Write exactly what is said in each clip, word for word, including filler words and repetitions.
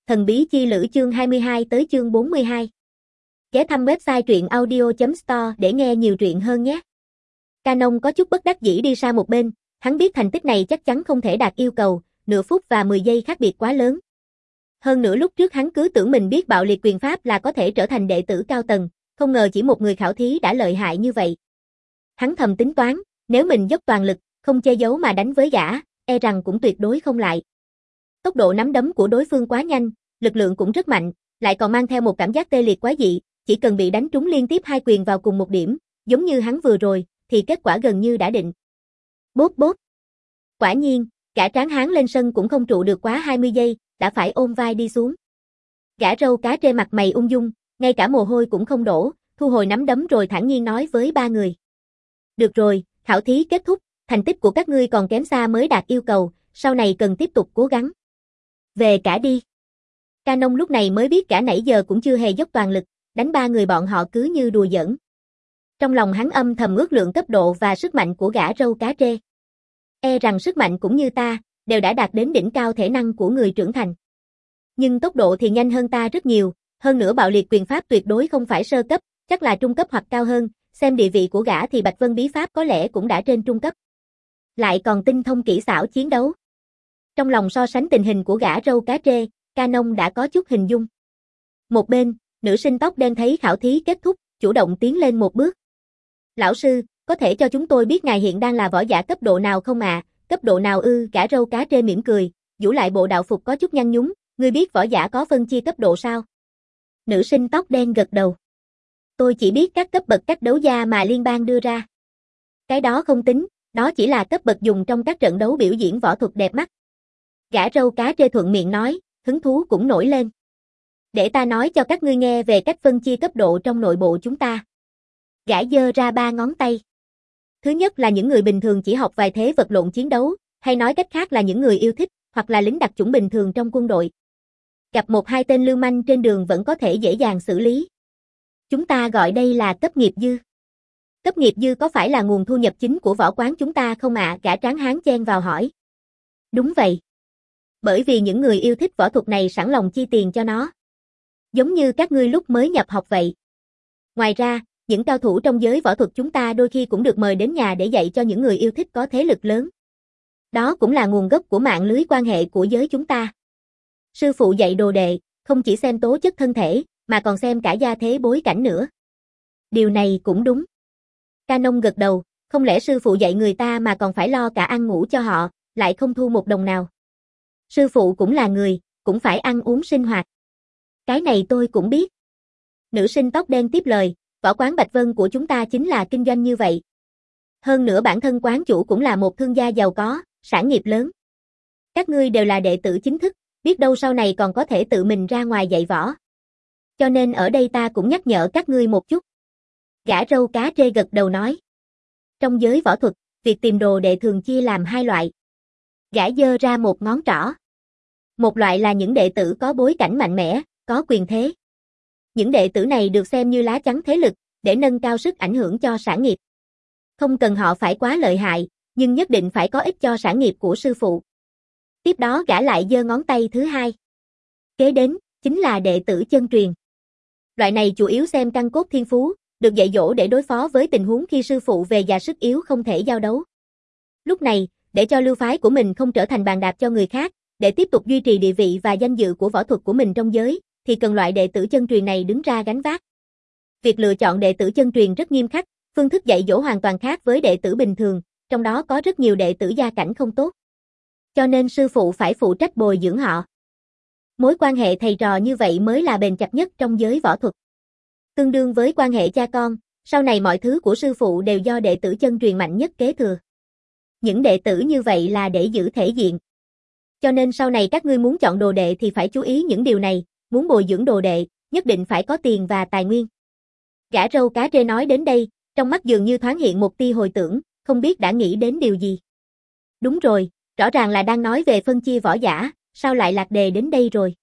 Thần bí chi lữ chương hai mươi hai tới chương bốn mươi hai. Ghé thăm website truyện audio chấm store để nghe nhiều truyện hơn nhé. Canon có chút bất đắc dĩ đi sang một bên, hắn biết thành tích này chắc chắn không thể đạt yêu cầu, nửa phút và mười giây khác biệt quá lớn. Hơn nữa lúc trước hắn cứ tưởng mình biết bạo liệt quyền pháp là có thể trở thành đệ tử cao tầng, không ngờ chỉ một người khảo thí đã lợi hại như vậy. Hắn thầm tính toán, nếu mình dốc toàn lực, không che giấu mà đánh với gã, e rằng cũng tuyệt đối không lại. Tốc độ nắm đấm của đối phương quá nhanh, lực lượng cũng rất mạnh, lại còn mang theo một cảm giác tê liệt quá dị, chỉ cần bị đánh trúng liên tiếp hai quyền vào cùng một điểm, giống như hắn vừa rồi, thì kết quả gần như đã định. Bốp bốp. Quả nhiên, gã tráng hán lên sân cũng không trụ được quá hai mươi giây, đã phải ôm vai đi xuống. Gã râu cá trê mặt mày ung dung, ngay cả mồ hôi cũng không đổ, thu hồi nắm đấm rồi thản nhiên nói với ba người. Được rồi, khảo thí kết thúc, thành tích của các ngươi còn kém xa mới đạt yêu cầu, sau này cần tiếp tục cố gắng. Về cả đi. Canon lúc này mới biết gã nãy giờ cũng chưa hề dốc toàn lực, đánh ba người bọn họ cứ như đùa giỡn. Trong lòng hắn âm thầm ước lượng cấp độ và sức mạnh của gã râu cá trê. E rằng sức mạnh cũng như ta, đều đã đạt đến đỉnh cao thể năng của người trưởng thành. Nhưng tốc độ thì nhanh hơn ta rất nhiều, hơn nữa bạo liệt quyền pháp tuyệt đối không phải sơ cấp, chắc là trung cấp hoặc cao hơn, xem địa vị của gã thì Bạch Vân bí pháp có lẽ cũng đã trên trung cấp. Lại còn tinh thông kỹ xảo chiến đấu. Trong lòng so sánh tình hình của gã râu cá trê, Canon đã có chút hình dung. Một bên, nữ sinh tóc đen thấy khảo thí kết thúc, chủ động tiến lên một bước. Lão sư, có thể cho chúng tôi biết ngài hiện đang là võ giả cấp độ nào không ạ? À? Cấp độ nào ư? Gã râu cá trê mỉm cười, vũ lại bộ đạo phục có chút nhăn nhúm, ngươi biết võ giả có phân chia cấp độ sao? Nữ sinh tóc đen gật đầu. Tôi chỉ biết các cấp bậc cách đấu gia mà liên bang đưa ra. Cái đó không tính, đó chỉ là cấp bậc dùng trong các trận đấu biểu diễn võ thuật đẹp mắt. Gã râu cá trê thuận miệng nói, hứng thú cũng nổi lên. Để ta nói cho các ngươi nghe về cách phân chia cấp độ trong nội bộ chúng ta. Gã giơ ra ba ngón tay. Thứ nhất là những người bình thường chỉ học vài thế vật lộn chiến đấu, hay nói cách khác là những người yêu thích, hoặc là lính đặc chủng bình thường trong quân đội. Gặp một hai tên lưu manh trên đường vẫn có thể dễ dàng xử lý. Chúng ta gọi đây là cấp nghiệp dư. Cấp nghiệp dư có phải là nguồn thu nhập chính của võ quán chúng ta không ạ? À? Gã tráng hán chen vào hỏi. Đúng vậy. Bởi vì những người yêu thích võ thuật này sẵn lòng chi tiền cho nó. Giống như các ngươi lúc mới nhập học vậy. Ngoài ra, những cao thủ trong giới võ thuật chúng ta đôi khi cũng được mời đến nhà để dạy cho những người yêu thích có thế lực lớn. Đó cũng là nguồn gốc của mạng lưới quan hệ của giới chúng ta. Sư phụ dạy đồ đệ, không chỉ xem tố chất thân thể, mà còn xem cả gia thế bối cảnh nữa. Điều này cũng đúng. Canon gật đầu, không lẽ sư phụ dạy người ta mà còn phải lo cả ăn ngủ cho họ, lại không thu một đồng nào. Sư phụ cũng là người, cũng phải ăn uống sinh hoạt. Cái này tôi cũng biết. Nữ sinh tóc đen tiếp lời, võ quán Bạch Vân của chúng ta chính là kinh doanh như vậy. Hơn nữa bản thân quán chủ cũng là một thương gia giàu có, sản nghiệp lớn. Các ngươi đều là đệ tử chính thức, biết đâu sau này còn có thể tự mình ra ngoài dạy võ. Cho nên ở đây ta cũng nhắc nhở các ngươi một chút. Gã râu cá trê gật đầu nói. Trong giới võ thuật, việc tìm đồ đệ thường chia làm hai loại. Gã giơ ra một ngón trỏ. Một loại là những đệ tử có bối cảnh mạnh mẽ, có quyền thế. Những đệ tử này được xem như lá chắn thế lực, để nâng cao sức ảnh hưởng cho sản nghiệp. Không cần họ phải quá lợi hại, nhưng nhất định phải có ích cho sản nghiệp của sư phụ. Tiếp đó gã lại giơ ngón tay thứ hai. Kế đến, chính là đệ tử chân truyền. Loại này chủ yếu xem căn cốt thiên phú, được dạy dỗ để đối phó với tình huống khi sư phụ về già sức yếu không thể giao đấu. Lúc này, để cho lưu phái của mình không trở thành bàn đạp cho người khác, để tiếp tục duy trì địa vị và danh dự của võ thuật của mình trong giới, thì cần loại đệ tử chân truyền này đứng ra gánh vác. Việc lựa chọn đệ tử chân truyền rất nghiêm khắc, phương thức dạy dỗ hoàn toàn khác với đệ tử bình thường, trong đó có rất nhiều đệ tử gia cảnh không tốt. Cho nên sư phụ phải phụ trách bồi dưỡng họ. Mối quan hệ thầy trò như vậy mới là bền chặt nhất trong giới võ thuật. Tương đương với quan hệ cha con, sau này mọi thứ của sư phụ đều do đệ tử chân truyền mạnh nhất kế thừa. Những đệ tử như vậy là để giữ thể diện. Cho nên sau này các ngươi muốn chọn đồ đệ thì phải chú ý những điều này, muốn bồi dưỡng đồ đệ, nhất định phải có tiền và tài nguyên. Gã râu cá trê nói đến đây, trong mắt dường như thoáng hiện một tia hồi tưởng, không biết đã nghĩ đến điều gì. Đúng rồi, rõ ràng là đang nói về phân chia võ giả, sao lại lạc đề đến đây rồi?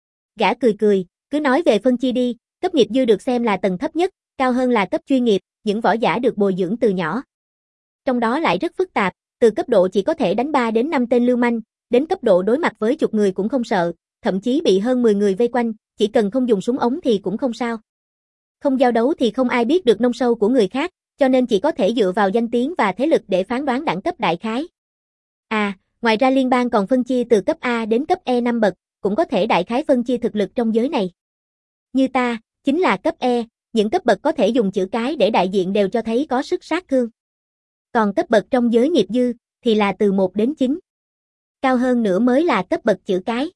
Gã cười cười, cứ nói về phân chia đi, cấp nghiệp dư được xem là tầng thấp nhất, cao hơn là cấp chuyên nghiệp, những võ giả được bồi dưỡng từ nhỏ. Trong đó lại rất phức tạp, từ cấp độ chỉ có thể đánh ba đến năm tên lưu manh, đến cấp độ đối mặt với chục người cũng không sợ, thậm chí bị hơn mười người vây quanh, chỉ cần không dùng súng ống thì cũng không sao. Không giao đấu thì không ai biết được nông sâu của người khác, cho nên chỉ có thể dựa vào danh tiếng và thế lực để phán đoán đẳng cấp đại khái. À, ngoài ra liên bang còn phân chia từ cấp A đến cấp E năm bậc, cũng có thể đại khái phân chia thực lực trong giới này. Như ta, chính là cấp E, những cấp bậc có thể dùng chữ cái để đại diện đều cho thấy có sức sát thương. Còn cấp bậc trong giới nghiệp dư, thì là từ một đến chín. Cao hơn nữa mới là cấp bậc chữ cái.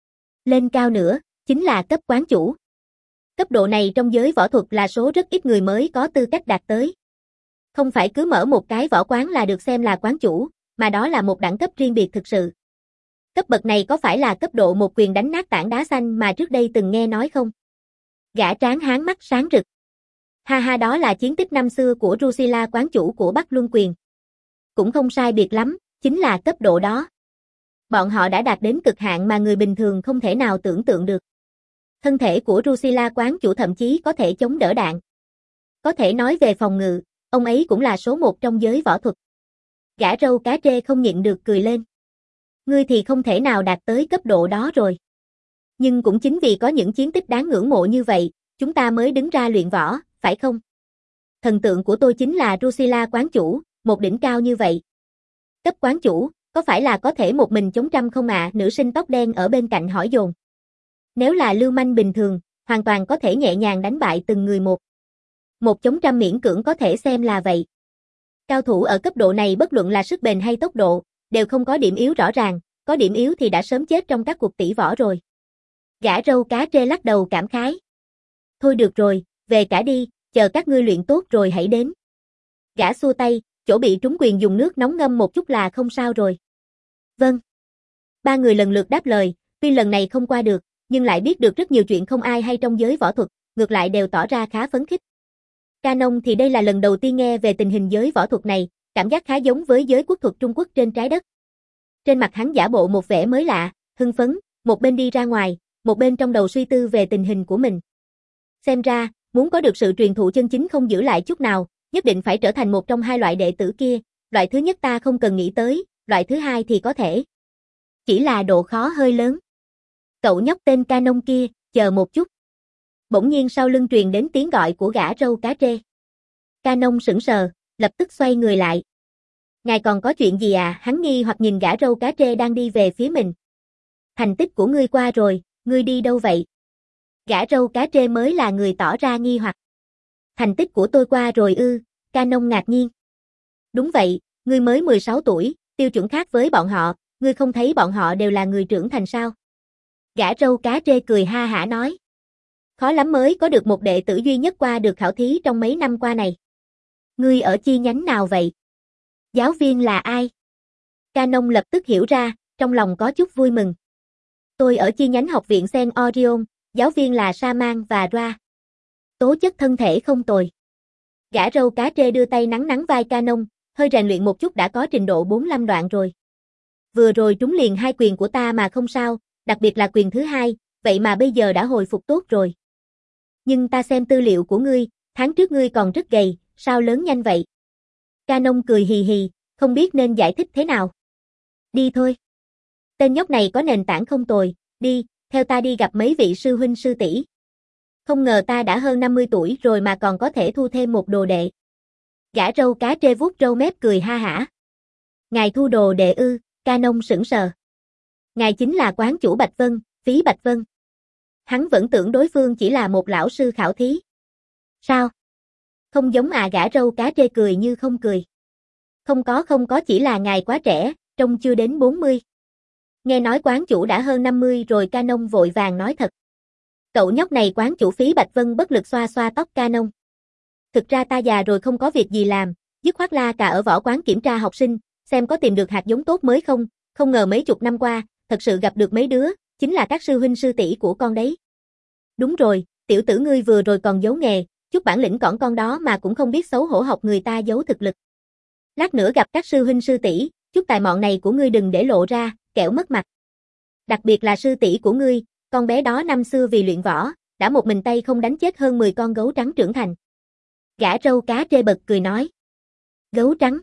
Lên cao nữa, chính là cấp quán chủ. Cấp độ này trong giới võ thuật là số rất ít người mới có tư cách đạt tới. Không phải cứ mở một cái võ quán là được xem là quán chủ, mà đó là một đẳng cấp riêng biệt thực sự. Cấp bậc này có phải là cấp độ một quyền đánh nát tảng đá xanh mà trước đây từng nghe nói không? Gã tráng hán mắt sáng rực. Ha ha, đó là chiến tích năm xưa của Drusilla quán chủ của Bắc Luân Quyền. Cũng không sai biệt lắm, chính là cấp độ đó. Bọn họ đã đạt đến cực hạn mà người bình thường không thể nào tưởng tượng được. Thân thể của Drusilla quán chủ thậm chí có thể chống đỡ đạn. Có thể nói về phòng ngự, ông ấy cũng là số một trong giới võ thuật. Gã râu cá trê không nhịn được cười lên. Ngươi thì không thể nào đạt tới cấp độ đó rồi. Nhưng cũng chính vì có những chiến tích đáng ngưỡng mộ như vậy, chúng ta mới đứng ra luyện võ, phải không? Thần tượng của tôi chính là Drusilla quán chủ, một đỉnh cao như vậy. Cấp quán chủ, có phải là có thể một mình chống trăm không ạ? À? Nữ sinh tóc đen ở bên cạnh hỏi dồn. Nếu là lưu manh bình thường, hoàn toàn có thể nhẹ nhàng đánh bại từng người một. Một chống trăm miễn cưỡng có thể xem là vậy. Cao thủ ở cấp độ này bất luận là sức bền hay tốc độ, đều không có điểm yếu rõ ràng, có điểm yếu thì đã sớm chết trong các cuộc tỷ võ rồi. Gã râu cá trê lắc đầu cảm khái. Thôi được rồi, về cả đi, chờ các ngươi luyện tốt rồi hãy đến. Gã xua tay, chỗ bị trúng quyền dùng nước nóng ngâm một chút là không sao rồi. Vâng. Ba người lần lượt đáp lời, tuy lần này không qua được, nhưng lại biết được rất nhiều chuyện không ai hay trong giới võ thuật, ngược lại đều tỏ ra khá phấn khích. Canon thì đây là lần đầu tiên nghe về tình hình giới võ thuật này, cảm giác khá giống với giới quốc thuật Trung Quốc trên trái đất. Trên mặt hắn giả bộ một vẻ mới lạ, hưng phấn, một bên đi ra ngoài, một bên trong đầu suy tư về tình hình của mình. Xem ra, muốn có được sự truyền thụ chân chính không giữ lại chút nào, nhất định phải trở thành một trong hai loại đệ tử kia, loại thứ nhất ta không cần nghĩ tới, loại thứ hai thì có thể. Chỉ là độ khó hơi lớn. Cậu nhóc tên Canon kia, chờ một chút. Bỗng nhiên sau lưng truyền đến tiếng gọi của gã râu cá trê. Canon sững sờ, lập tức xoay người lại. Ngài còn có chuyện gì à? Hắn nghi hoặc nhìn gã râu cá trê đang đi về phía mình. Thành tích của ngươi qua rồi, ngươi đi đâu vậy? Gã râu cá trê mới là người tỏ ra nghi hoặc. Thành tích của tôi qua rồi ư? Canon ngạc nhiên. Đúng vậy, ngươi mới mười sáu tuổi, tiêu chuẩn khác với bọn họ, ngươi không thấy bọn họ đều là người trưởng thành sao? Gã râu cá trê cười ha hả nói. Khó lắm mới có được một đệ tử duy nhất qua được khảo thí trong mấy năm qua này. Ngươi ở chi nhánh nào vậy? Giáo viên là ai? Canon lập tức hiểu ra, trong lòng có chút vui mừng. Tôi ở chi nhánh học viện Sen Orion, giáo viên là Saman và Ra. Tố chất thân thể không tồi. Gã râu cá trê đưa tay nắn nắn vai Canon, hơi rèn luyện một chút đã có trình độ bốn mươi lăm đoạn rồi. Vừa rồi trúng liền hai quyền của ta mà không sao, đặc biệt là quyền thứ hai, vậy mà bây giờ đã hồi phục tốt rồi. Nhưng ta xem tư liệu của ngươi, tháng trước ngươi còn rất gầy, sao lớn nhanh vậy? Canon cười hì hì, không biết nên giải thích thế nào. Đi thôi. Tên nhóc này có nền tảng không tồi, đi, theo ta đi gặp mấy vị sư huynh sư tỷ. Không ngờ ta đã hơn năm mươi tuổi rồi mà còn có thể thu thêm một đồ đệ. Gã râu cá trê vuốt râu mép cười ha hả. Ngài thu đồ đệ ư? Canon sững sờ. Ngài chính là quán chủ Bạch Vân, Phí Bạch Vân. Hắn vẫn tưởng đối phương chỉ là một lão sư khảo thí. Sao? Không giống à? Gã râu cá trê cười như không cười. Không có không có, chỉ là ngài quá trẻ, trông chưa đến bốn mươi. Nghe nói quán chủ đã hơn năm mươi rồi. Canon vội vàng nói thật. Cậu nhóc này quán chủ Phí Bạch Vân bất lực xoa xoa tóc Canon. Thực ra ta già rồi không có việc gì làm, dứt khoát la cà ở võ quán kiểm tra học sinh, xem có tìm được hạt giống tốt mới không, không ngờ mấy chục năm qua, thật sự gặp được mấy đứa, chính là các sư huynh sư tỷ của con đấy. Đúng rồi, tiểu tử ngươi vừa rồi còn giấu nghề, chút bản lĩnh cỏn con đó mà cũng không biết xấu hổ học người ta giấu thực lực. Lát nữa gặp các sư huynh sư tỷ, chút tài mọn này của ngươi đừng để lộ ra, kẻo mất mặt. Đặc biệt là sư tỷ của ngươi, con bé đó năm xưa vì luyện võ, đã một mình tay không đánh chết hơn mười con gấu trắng trưởng thành. Gã râu cá trê bật cười nói. Gấu trắng.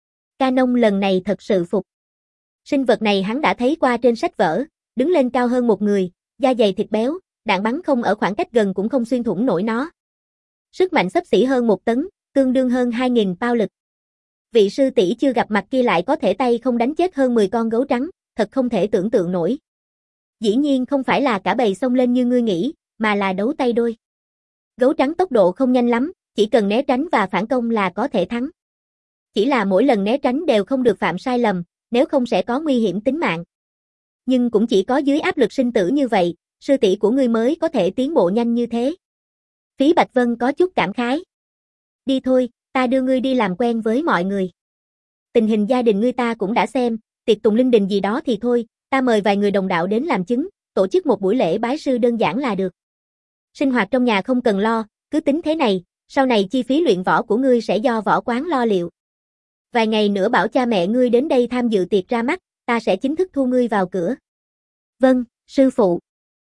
Canon lần này thật sự phục. Sinh vật này hắn đã thấy qua trên sách vở, đứng lên cao hơn một người, Da dày thịt béo, đạn bắn không ở khoảng cách gần cũng không xuyên thủng nổi nó. Sức mạnh xấp xỉ hơn một tấn, tương đương hơn hai nghìn pound lực. Vị sư tỷ chưa gặp mặt kia lại có thể tay không đánh chết hơn mười con gấu trắng, thật không thể tưởng tượng nổi. Dĩ nhiên không phải là cả bầy xông lên như ngươi nghĩ, mà là đấu tay đôi. Gấu trắng tốc độ không nhanh lắm, chỉ cần né tránh và phản công là có thể thắng. Chỉ là mỗi lần né tránh đều không được phạm sai lầm, nếu không sẽ có nguy hiểm tính mạng. Nhưng cũng chỉ có dưới áp lực sinh tử như vậy, sư tỷ của ngươi mới có thể tiến bộ nhanh như thế. Phí Bạch Vân có chút cảm khái. Đi thôi, ta đưa ngươi đi làm quen với mọi người. Tình hình gia đình ngươi ta cũng đã xem, tiệc tùng linh đình gì đó thì thôi, ta mời vài người đồng đạo đến làm chứng, tổ chức một buổi lễ bái sư đơn giản là được. Sinh hoạt trong nhà không cần lo, cứ tính thế này, sau này chi phí luyện võ của ngươi sẽ do võ quán lo liệu. Vài ngày nữa bảo cha mẹ ngươi đến đây tham dự tiệc ra mắt, ta sẽ chính thức thu ngươi vào cửa. Vâng, sư phụ.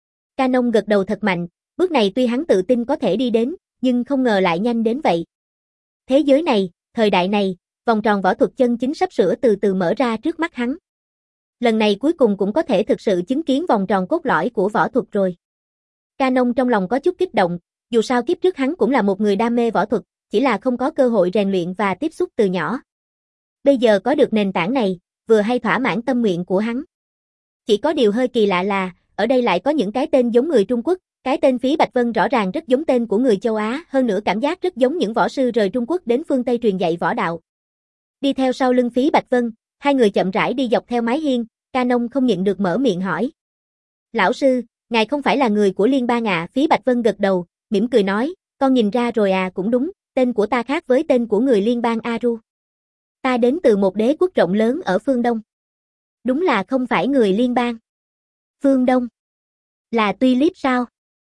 Canon gật đầu thật mạnh, bước này tuy hắn tự tin có thể đi đến, nhưng không ngờ lại nhanh đến vậy. Thế giới này, thời đại này, vòng tròn võ thuật chân chính sắp sửa từ từ mở ra trước mắt hắn. Lần này cuối cùng cũng có thể thực sự chứng kiến vòng tròn cốt lõi của võ thuật rồi. Canon trong lòng có chút kích động, dù sao kiếp trước hắn cũng là một người đam mê võ thuật, chỉ là không có cơ hội rèn luyện và tiếp xúc từ nhỏ. Bây giờ có được nền tảng này, vừa hay thỏa mãn tâm nguyện của hắn. Chỉ có điều hơi kỳ lạ là, ở đây lại có những cái tên giống người Trung Quốc, cái tên Phí Bạch Vân rõ ràng rất giống tên của người châu Á, hơn nữa cảm giác rất giống những võ sư rời Trung Quốc đến phương Tây truyền dạy võ đạo. Đi theo sau lưng Phí Bạch Vân, hai người chậm rãi đi dọc theo mái hiên, Canon không nhịn được mở miệng hỏi. Lão sư, ngài không phải là người của liên bang à? Phí Bạch Vân gật đầu, mỉm cười nói, con nhìn ra rồi à, cũng đúng, tên của ta khác với tên của người liên bang Aru. Ta đến từ một đế quốc rộng lớn ở phương Đông. Đúng là không phải người liên bang. Phương Đông? Là Tulip sao?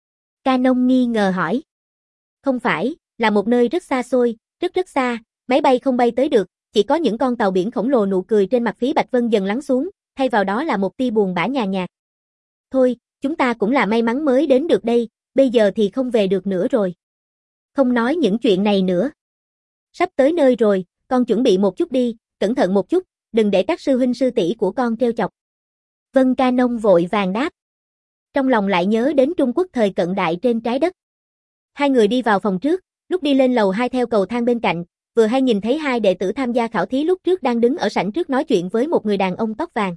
Canon nghi ngờ hỏi. Không phải, là một nơi rất xa xôi, rất rất xa, máy bay không bay tới được, chỉ có những con tàu biển khổng lồ. Nụ cười trên mặt Phí Bạch Vân dần lắng xuống, thay vào đó là một tia buồn bã nhàn nhạt. Thôi, chúng ta cũng là may mắn mới đến được đây, bây giờ thì không về được nữa rồi. Không nói những chuyện này nữa. Sắp tới nơi rồi, con chuẩn bị một chút đi, cẩn thận một chút, đừng để các sư huynh sư tỷ của con trêu chọc. Vân. Canon vội vàng đáp. Trong lòng lại nhớ đến Trung Quốc thời cận đại trên trái đất. Hai người đi vào phòng trước, lúc đi lên lầu hai theo cầu thang bên cạnh, vừa hay nhìn thấy hai đệ tử tham gia khảo thí lúc trước đang đứng ở sảnh trước nói chuyện với một người đàn ông tóc vàng.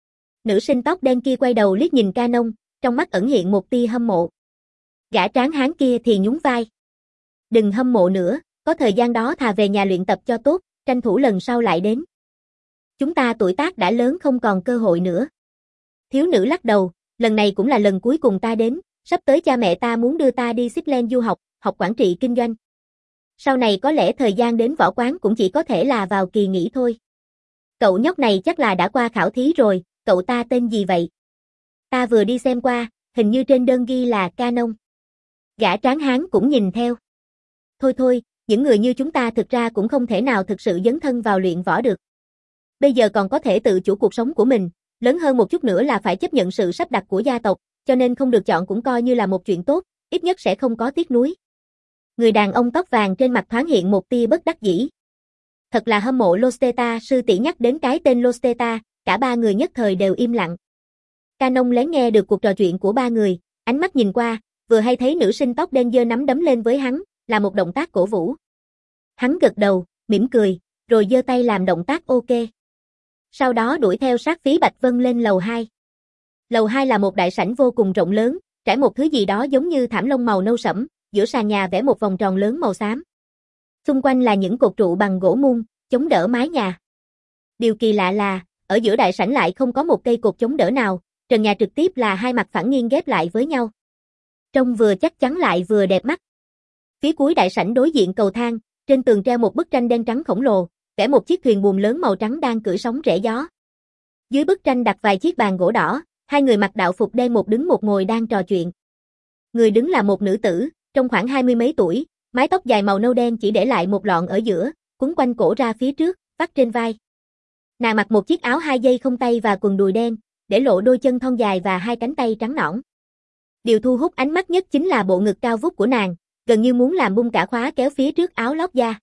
Nữ sinh tóc đen kia quay đầu liếc nhìn Canon, trong mắt ẩn hiện một tia hâm mộ. Gã tráng hán kia thì nhún vai. Đừng hâm mộ nữa, có thời gian đó thà về nhà luyện tập cho tốt, tranh thủ lần sau lại đến. Chúng ta tuổi tác đã lớn không còn cơ hội nữa. Thiếu nữ lắc đầu, lần này cũng là lần cuối cùng ta đến, sắp tới cha mẹ ta muốn đưa ta đi Scotland du học, học quản trị kinh doanh. Sau này có lẽ thời gian đến võ quán cũng chỉ có thể là vào kỳ nghỉ thôi. Cậu nhóc này chắc là đã qua khảo thí rồi, cậu ta tên gì vậy? Ta vừa đi xem qua, hình như trên đơn ghi là Canon. Gã tráng hán cũng nhìn theo. Thôi thôi, những người như chúng ta thực ra cũng không thể nào thực sự dấn thân vào luyện võ được. Bây giờ còn có thể tự chủ cuộc sống của mình, lớn hơn một chút nữa là phải chấp nhận sự sắp đặt của gia tộc, cho nên không được chọn cũng coi như là một chuyện tốt, ít nhất sẽ không có tiếc nuối. Người đàn ông tóc vàng trên mặt thoáng hiện một tia bất đắc dĩ. Thật là hâm mộ Losteta. Sư tỷ nhắc đến cái tên Losteta, cả ba người nhất thời đều im lặng. Canon lén nghe được cuộc trò chuyện của ba người, ánh mắt nhìn qua, vừa hay thấy nữ sinh tóc đen giơ nắm đấm lên với hắn, là một động tác cổ vũ. Hắn gật đầu, mỉm cười, rồi giơ tay làm động tác ok. Sau đó đuổi theo sát Phí Bạch Vân lên lầu hai. Lầu hai là một đại sảnh vô cùng rộng lớn, trải một thứ gì đó giống như thảm lông màu nâu sẫm, giữa sàn nhà vẽ một vòng tròn lớn màu xám. Xung quanh là những cột trụ bằng gỗ mun, chống đỡ mái nhà. Điều kỳ lạ là, ở giữa đại sảnh lại không có một cây cột chống đỡ nào, trần nhà trực tiếp là hai mặt phẳng nghiêng ghép lại với nhau. Trông vừa chắc chắn lại vừa đẹp mắt. Phía cuối đại sảnh đối diện cầu thang, trên tường treo một bức tranh đen trắng khổng lồ, vẽ một chiếc thuyền buồm lớn màu trắng đang cưỡi sóng rẽ gió. Dưới bức tranh đặt vài chiếc bàn gỗ đỏ, hai người mặc đạo phục đen một đứng một ngồi đang trò chuyện. Người đứng là một nữ tử, trong khoảng hai mươi mấy tuổi, mái tóc dài màu nâu đen chỉ để lại một lọn ở giữa, quấn quanh cổ ra phía trước, vắt trên vai. Nàng mặc một chiếc áo hai dây không tay và quần đùi đen, để lộ đôi chân thon dài và hai cánh tay trắng nõn. Điều thu hút ánh mắt nhất chính là bộ ngực cao vút của nàng, gần như muốn làm bung cả khóa kéo phía trước áo lót da.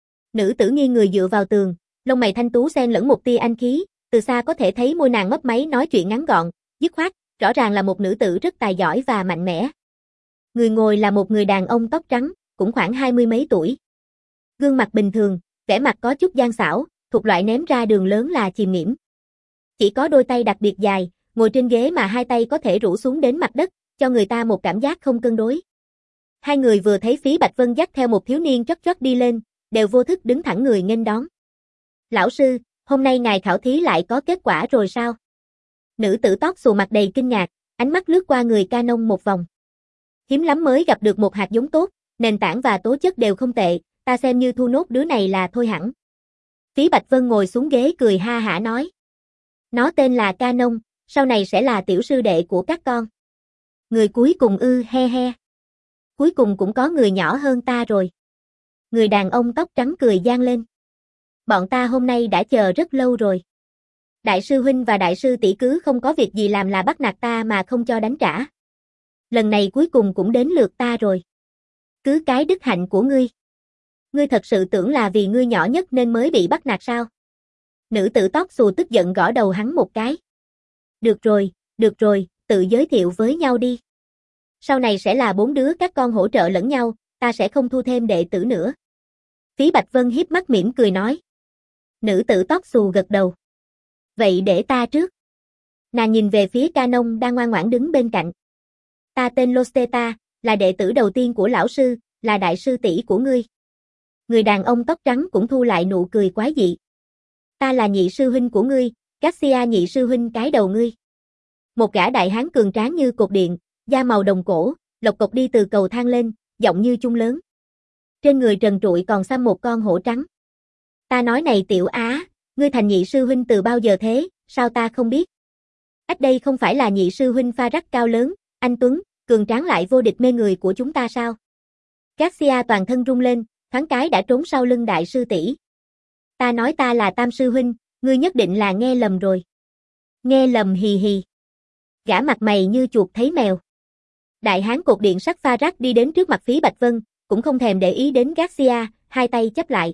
Nữ tử nghiêng người dựa vào tường, lông mày thanh tú xen lẫn một tia anh khí, từ xa có thể thấy môi nàng mấp máy nói chuyện ngắn gọn, dứt khoát, rõ ràng là một nữ tử rất tài giỏi và mạnh mẽ. Người ngồi là một người đàn ông tóc trắng, cũng khoảng hai mươi mấy tuổi. Gương mặt bình thường, vẻ mặt có chút gian xảo, thuộc loại ném ra đường lớn là chìm nghiễm. Chỉ có đôi tay đặc biệt dài, ngồi trên ghế mà hai tay có thể rũ xuống đến mặt đất, cho người ta một cảm giác không cân đối. Hai người vừa thấy Phí Bạch Vân dắt theo một thiếu niên trót trót đi lên, đều vô thức đứng thẳng người nghênh đón. Lão sư, hôm nay ngài khảo thí lại có kết quả rồi sao? Nữ tử tóc xù mặt đầy kinh ngạc, ánh mắt lướt qua người Canon một vòng. Hiếm lắm mới gặp được một hạt giống tốt, nền tảng và tố chất đều không tệ, ta xem như thu nốt đứa này là thôi hẳn. Phí Bạch Vân ngồi xuống ghế cười ha hả nói. Nó tên là Canon, sau này sẽ là tiểu sư đệ của các con. Người cuối cùng ư he he. Cuối cùng cũng có người nhỏ hơn ta rồi. Người đàn ông tóc trắng cười gian lên. Bọn ta hôm nay đã chờ rất lâu rồi. Đại sư huynh và đại sư tỷ cứ không có việc gì làm là bắt nạt ta mà không cho đánh trả. Lần này cuối cùng cũng đến lượt ta rồi. Cứ cái đức hạnh của ngươi. Ngươi thật sự tưởng là vì ngươi nhỏ nhất nên mới bị bắt nạt sao? Nữ tử tóc xù tức giận gõ đầu hắn một cái. Được rồi, được rồi, tự giới thiệu với nhau đi. Sau này sẽ là bốn đứa các con hỗ trợ lẫn nhau, ta sẽ không thu thêm đệ tử nữa. Phí Bạch Vân hiếp mắt mỉm cười nói. Nữ tử tóc xù gật đầu. Vậy để ta trước. Nàng nhìn về phía Canon đang ngoan ngoãn đứng bên cạnh. Ta tên Losteta, là đệ tử đầu tiên của lão sư, là đại sư tỷ của ngươi. Người đàn ông tóc trắng cũng thu lại nụ cười quái dị. Ta là nhị sư huynh của ngươi, Garcia nhị sư huynh cái đầu ngươi. Một gã đại hán cường tráng như cột điện, da màu đồng cổ, lộc cộc đi từ cầu thang lên, giọng như chuông lớn. Trên người trần trụi còn xăm một con hổ trắng. Ta nói này tiểu Á, ngươi thành nhị sư huynh từ bao giờ thế, sao ta không biết? Ách đây không phải là nhị sư huynh pha rắc cao lớn, anh Tuấn, cường tráng lại vô địch mê người của chúng ta sao? Garcia toàn thân rung lên, thoáng cái đã trốn sau lưng đại sư tỷ. Ta nói ta là tam sư huynh, ngươi nhất định là nghe lầm rồi. Nghe lầm hì hì. Gã mặt mày như chuột thấy mèo. Đại hán cột điện sắt pha rắc đi đến trước mặt Phí Bạch Vân, cũng không thèm để ý đến Garcia, hai tay chắp lại.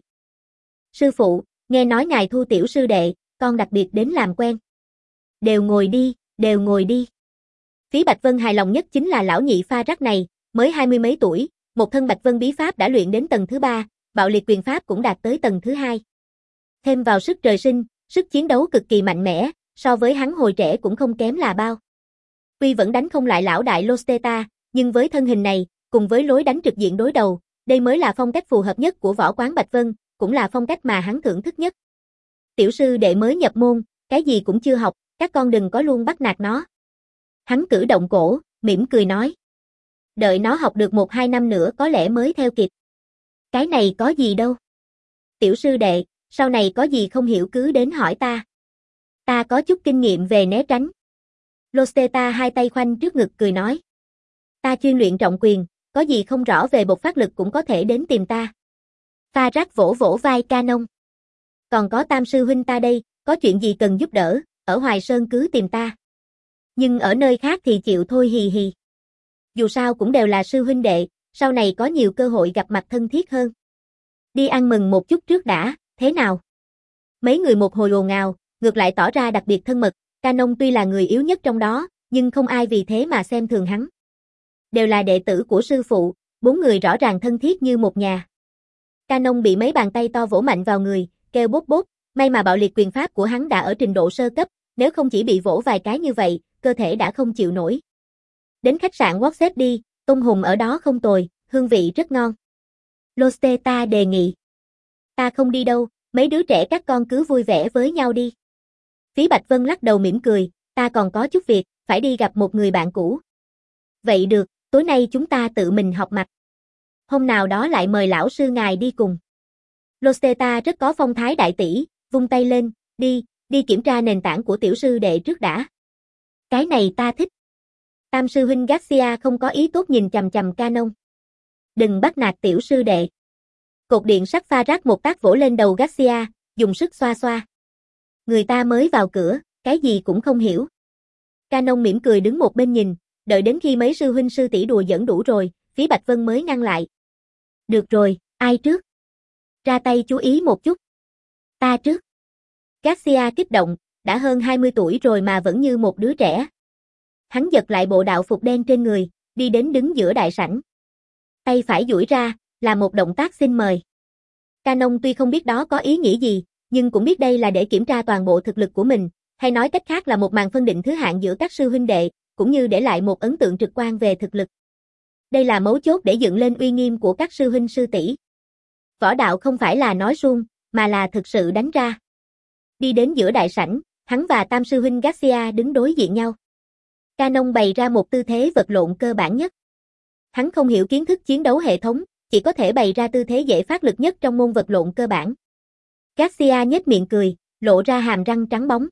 Sư phụ, nghe nói ngài thu tiểu sư đệ, con đặc biệt đến làm quen. Đều ngồi đi, đều ngồi đi. Phí Bạch Vân hài lòng nhất chính là lão nhị pha rắc này, mới hai mươi mấy tuổi, một thân Bạch Vân bí pháp đã luyện đến tầng thứ ba, bạo liệt quyền pháp cũng đạt tới tầng thứ hai. Thêm vào sức trời sinh, sức chiến đấu cực kỳ mạnh mẽ, so với hắn hồi trẻ cũng không kém là bao. Tuy vẫn đánh không lại lão đại Losteta, nhưng với thân hình này, cùng với lối đánh trực diện đối đầu, đây mới là phong cách phù hợp nhất của võ quán Bạch Vân, cũng là phong cách mà hắn thưởng thức nhất. Tiểu sư đệ mới nhập môn, cái gì cũng chưa học, các con đừng có luôn bắt nạt nó. Hắn cử động cổ, mỉm cười nói. Đợi nó học được một hai năm nữa có lẽ mới theo kịp. Cái này có gì đâu. Tiểu sư đệ, sau này có gì không hiểu cứ đến hỏi ta. Ta có chút kinh nghiệm về né tránh. Losteta hai tay khoanh trước ngực cười nói. Ta chuyên luyện trọng quyền, có gì không rõ về bộc phát lực cũng có thể đến tìm ta. Pha rắc vỗ vỗ vai Canon. Còn có tam sư huynh ta đây, có chuyện gì cần giúp đỡ, ở Hoài Sơn cứ tìm ta. Nhưng ở nơi khác thì chịu thôi hì hì. Dù sao cũng đều là sư huynh đệ, sau này có nhiều cơ hội gặp mặt thân thiết hơn. Đi ăn mừng một chút trước đã, thế nào? Mấy người một hồi ồn ào, ngược lại tỏ ra đặc biệt thân mật, Canon tuy là người yếu nhất trong đó, nhưng không ai vì thế mà xem thường hắn. Đều là đệ tử của sư phụ, bốn người rõ ràng thân thiết như một nhà. Canon bị mấy bàn tay to vỗ mạnh vào người, kêu bốp bốp, may mà bạo liệt quyền pháp của hắn đã ở trình độ sơ cấp, nếu không chỉ bị vỗ vài cái như vậy, cơ thể đã không chịu nổi. Đến khách sạn WhatsApp đi, tôm hùm ở đó không tồi, hương vị rất ngon. Losteta đề nghị. Ta không đi đâu, mấy đứa trẻ các con cứ vui vẻ với nhau đi. Phí Bạch Vân lắc đầu mỉm cười, ta còn có chút việc, phải đi gặp một người bạn cũ. Vậy được, tối nay chúng ta tự mình học mạch. Hôm nào đó lại mời lão sư ngài đi cùng. Losteta rất có phong thái đại tỷ, vung tay lên, đi, đi kiểm tra nền tảng của tiểu sư đệ trước đã. Cái này ta thích. Tam sư huynh Garcia không có ý tốt nhìn chằm chằm Canon. Đừng bắt nạt tiểu sư đệ. Cột điện sắt pha rác một tác vỗ lên đầu Garcia, dùng sức xoa xoa. Người ta mới vào cửa, cái gì cũng không hiểu. Canon mỉm cười đứng một bên nhìn, đợi đến khi mấy sư huynh sư tỷ đùa giỡn đủ rồi, Phí Bạch Vân mới ngăn lại. Được rồi, ai trước? Ra tay chú ý một chút. Ta trước. Garcia kích động, đã hơn hai mươi tuổi rồi mà vẫn như một đứa trẻ. Hắn giật lại bộ đạo phục đen trên người, đi đến đứng giữa đại sảnh. Tay phải duỗi ra, là một động tác xin mời. Canon tuy không biết đó có ý nghĩa gì, nhưng cũng biết đây là để kiểm tra toàn bộ thực lực của mình, hay nói cách khác là một màn phân định thứ hạng giữa các sư huynh đệ, cũng như để lại một ấn tượng trực quan về thực lực. Đây là mấu chốt để dựng lên uy nghiêm của các sư huynh sư tỷ. Võ đạo không phải là nói suông, mà là thực sự đánh ra. Đi đến giữa đại sảnh, hắn và tam sư huynh Garcia đứng đối diện nhau. Canon bày ra một tư thế vật lộn cơ bản nhất. Hắn không hiểu kiến thức chiến đấu hệ thống, chỉ có thể bày ra tư thế dễ phát lực nhất trong môn vật lộn cơ bản. Garcia nhếch miệng cười, lộ ra hàm răng trắng bóng.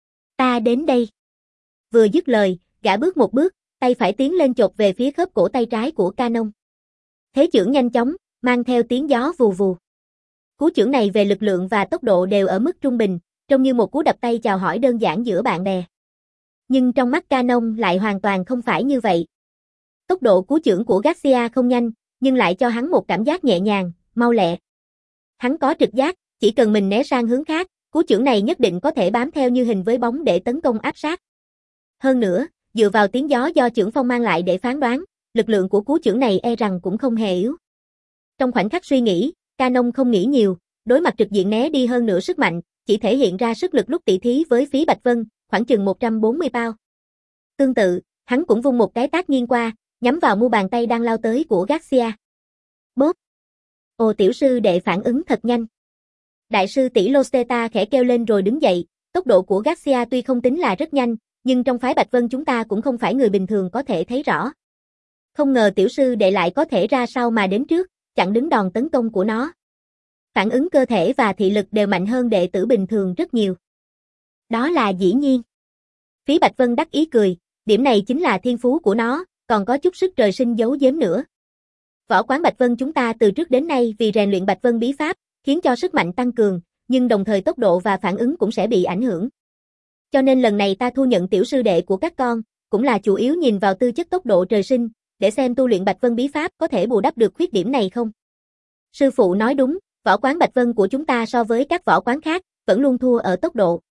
Ta đến đây. Vừa dứt lời, gã bước một bước, tay phải tiến lên chộp về phía khớp cổ tay trái của Canon. Thế chưởng nhanh chóng, mang theo tiếng gió vù vù. Cú chưởng này về lực lượng và tốc độ đều ở mức trung bình, trông như một cú đập tay chào hỏi đơn giản giữa bạn bè. Nhưng trong mắt Canon lại hoàn toàn không phải như vậy. Tốc độ cú chưởng của Garcia không nhanh, nhưng lại cho hắn một cảm giác nhẹ nhàng, mau lẹ. Hắn có trực giác, chỉ cần mình né sang hướng khác, cú chưởng này nhất định có thể bám theo như hình với bóng để tấn công áp sát. Hơn nữa, dựa vào tiếng gió do chưởng phong mang lại để phán đoán, lực lượng của cú chưởng này e rằng cũng không hề yếu. Trong khoảnh khắc suy nghĩ, Canon không nghĩ nhiều, đối mặt trực diện né đi hơn nửa sức mạnh, chỉ thể hiện ra sức lực lúc tỷ thí với Phí Bạch Vân, khoảng chừng một trăm bốn mươi pound. Tương tự, hắn cũng vung một cái tát nghiêng qua, nhắm vào mu bàn tay đang lao tới của Garcia. Bốp! Ồ, tiểu sư đệ phản ứng thật nhanh. Đại sư tỷ Losteta khẽ kêu lên rồi đứng dậy, tốc độ của Garcia tuy không tính là rất nhanh, nhưng trong phái Bạch Vân chúng ta cũng không phải người bình thường có thể thấy rõ. Không ngờ tiểu sư đệ lại có thể ra sau mà đến trước, chặn đứng đòn tấn công của nó. Phản ứng cơ thể và thị lực đều mạnh hơn đệ tử bình thường rất nhiều. Đó là dĩ nhiên. Phí Bạch Vân đắc ý cười, điểm này chính là thiên phú của nó, còn có chút sức trời sinh giấu giếm nữa. Võ quán Bạch Vân chúng ta từ trước đến nay vì rèn luyện Bạch Vân bí pháp, khiến cho sức mạnh tăng cường, nhưng đồng thời tốc độ và phản ứng cũng sẽ bị ảnh hưởng. Cho nên lần này ta thu nhận tiểu sư đệ của các con, cũng là chủ yếu nhìn vào tư chất tốc độ trời sinh, để xem tu luyện Bạch Vân bí pháp có thể bù đắp được khuyết điểm này không. Sư phụ nói đúng, võ quán Bạch Vân của chúng ta so với các võ quán khác, vẫn luôn thua ở tốc độ.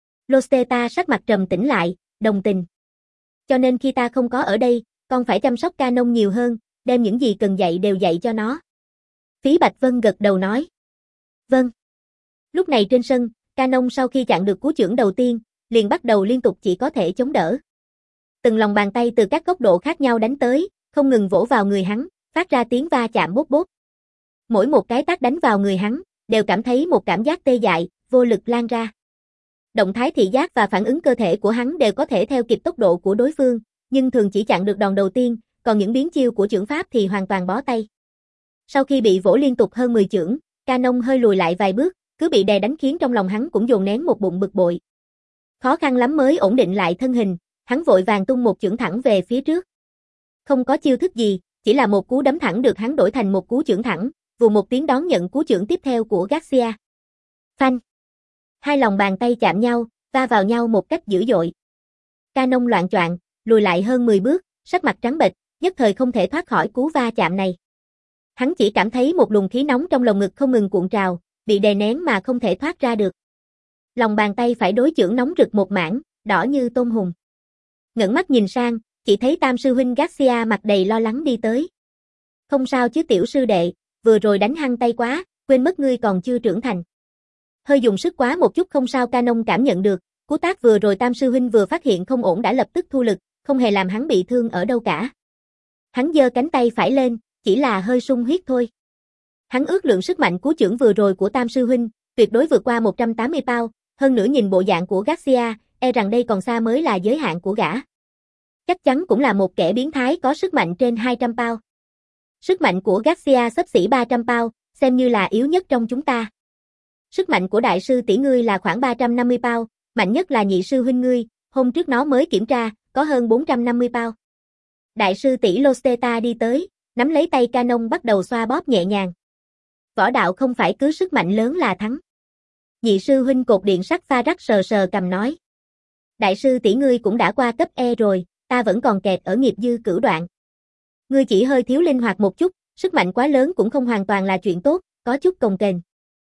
Losteta sắc mặt trầm tĩnh lại, đồng tình. Cho nên khi ta không có ở đây, con phải chăm sóc Canon nhiều hơn, đem những gì cần dạy đều dạy cho nó. Phí Bạch Vân gật đầu nói. Vâng. Lúc này trên sân, Canon sau khi chặn được cú chưởng đầu tiên, liền bắt đầu liên tục chỉ có thể chống đỡ. Từng lòng bàn tay từ các góc độ khác nhau đánh tới, không ngừng vỗ vào người hắn, phát ra tiếng va chạm bốp bốp. Mỗi một cái tát đánh vào người hắn, đều cảm thấy một cảm giác tê dại, vô lực lan ra. Động thái thị giác và phản ứng cơ thể của hắn đều có thể theo kịp tốc độ của đối phương, nhưng thường chỉ chặn được đòn đầu tiên, còn những biến chiêu của chưởng pháp thì hoàn toàn bó tay. Sau khi bị vỗ liên tục hơn mười chưởng, Canon hơi lùi lại vài bước, cứ bị đè đánh khiến trong lòng hắn cũng dồn nén một bụng bực bội. Khó khăn lắm mới ổn định lại thân hình, hắn vội vàng tung một chưởng thẳng về phía trước. Không có chiêu thức gì, chỉ là một cú đấm thẳng được hắn đổi thành một cú chưởng thẳng, vù một tiếng đón nhận cú chưởng tiếp theo của Garcia. Phanh! Hai lòng bàn tay chạm nhau, va vào nhau một cách dữ dội. Canon loạng choạng, lùi lại hơn mười bước, sắc mặt trắng bệch, nhất thời không thể thoát khỏi cú va chạm này. Hắn chỉ cảm thấy một luồng khí nóng trong lồng ngực không ngừng cuộn trào, bị đè nén mà không thể thoát ra được. Lòng bàn tay phải đối chưởng nóng rực một mảng, đỏ như tôm hùm. Ngẩng mắt nhìn sang, chỉ thấy tam sư huynh Garcia mặt đầy lo lắng đi tới. Không sao chứ tiểu sư đệ, vừa rồi đánh hăng tay quá, quên mất ngươi còn chưa trưởng thành. Hơi dùng sức quá một chút không sao. Canon cảm nhận được, cú tác vừa rồi tam sư huynh vừa phát hiện không ổn đã lập tức thu lực, không hề làm hắn bị thương ở đâu cả. Hắn giơ cánh tay phải lên, chỉ là hơi sung huyết thôi. Hắn ước lượng sức mạnh cú chưởng vừa rồi của tam sư huynh, tuyệt đối vượt qua một trăm tám mươi pound, hơn nữa nhìn bộ dạng của Garcia, e rằng đây còn xa mới là giới hạn của gã. Chắc chắn cũng là một kẻ biến thái có sức mạnh trên hai trăm pound. Sức mạnh của Garcia xấp xỉ ba trăm pound, xem như là yếu nhất trong chúng ta. Sức mạnh của đại sư tỷ ngươi là khoảng ba trăm năm mươi pound, mạnh nhất là nhị sư huynh ngươi, hôm trước nó mới kiểm tra, có hơn bốn trăm năm mươi pound. Đại sư tỷ Losteta đi tới, nắm lấy tay Canon bắt đầu xoa bóp nhẹ nhàng. Võ đạo không phải cứ sức mạnh lớn là thắng. Nhị sư huynh cột điện sắt pha rắc sờ sờ cầm nói. Đại sư tỷ ngươi cũng đã qua cấp E rồi, ta vẫn còn kẹt ở nghiệp dư cửu đoạn. Ngươi chỉ hơi thiếu linh hoạt một chút, sức mạnh quá lớn cũng không hoàn toàn là chuyện tốt, có chút cồng kềnh.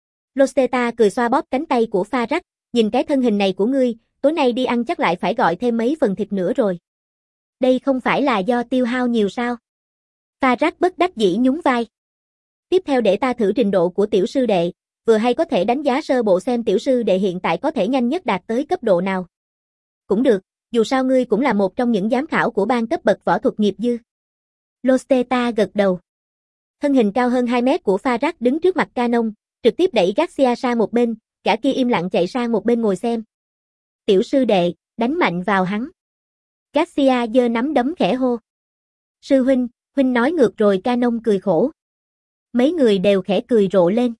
Losteta cười xoa bóp cánh tay của pha rắc, nhìn cái thân hình này của ngươi, tối nay đi ăn chắc lại phải gọi thêm mấy phần thịt nữa rồi. Đây không phải là do tiêu hao nhiều sao? Farag bất đắc dĩ nhún vai. Tiếp theo để ta thử trình độ của tiểu sư đệ, vừa hay có thể đánh giá sơ bộ xem tiểu sư đệ hiện tại có thể nhanh nhất đạt tới cấp độ nào. Cũng được, dù sao ngươi cũng là một trong những giám khảo của ban cấp bậc võ thuật nghiệp dư. Losteta gật đầu. Thân hình cao hơn hai mét của Farag đứng trước mặt Canon, trực tiếp đẩy Garcia sang một bên, gã kia im lặng chạy sang một bên ngồi xem. Tiểu sư đệ, đánh mạnh vào hắn. Garcia giơ nắm đấm khẽ hô. Sư huynh, huynh nói ngược rồi. Canon cười khổ. Mấy người đều khẽ cười rộ lên.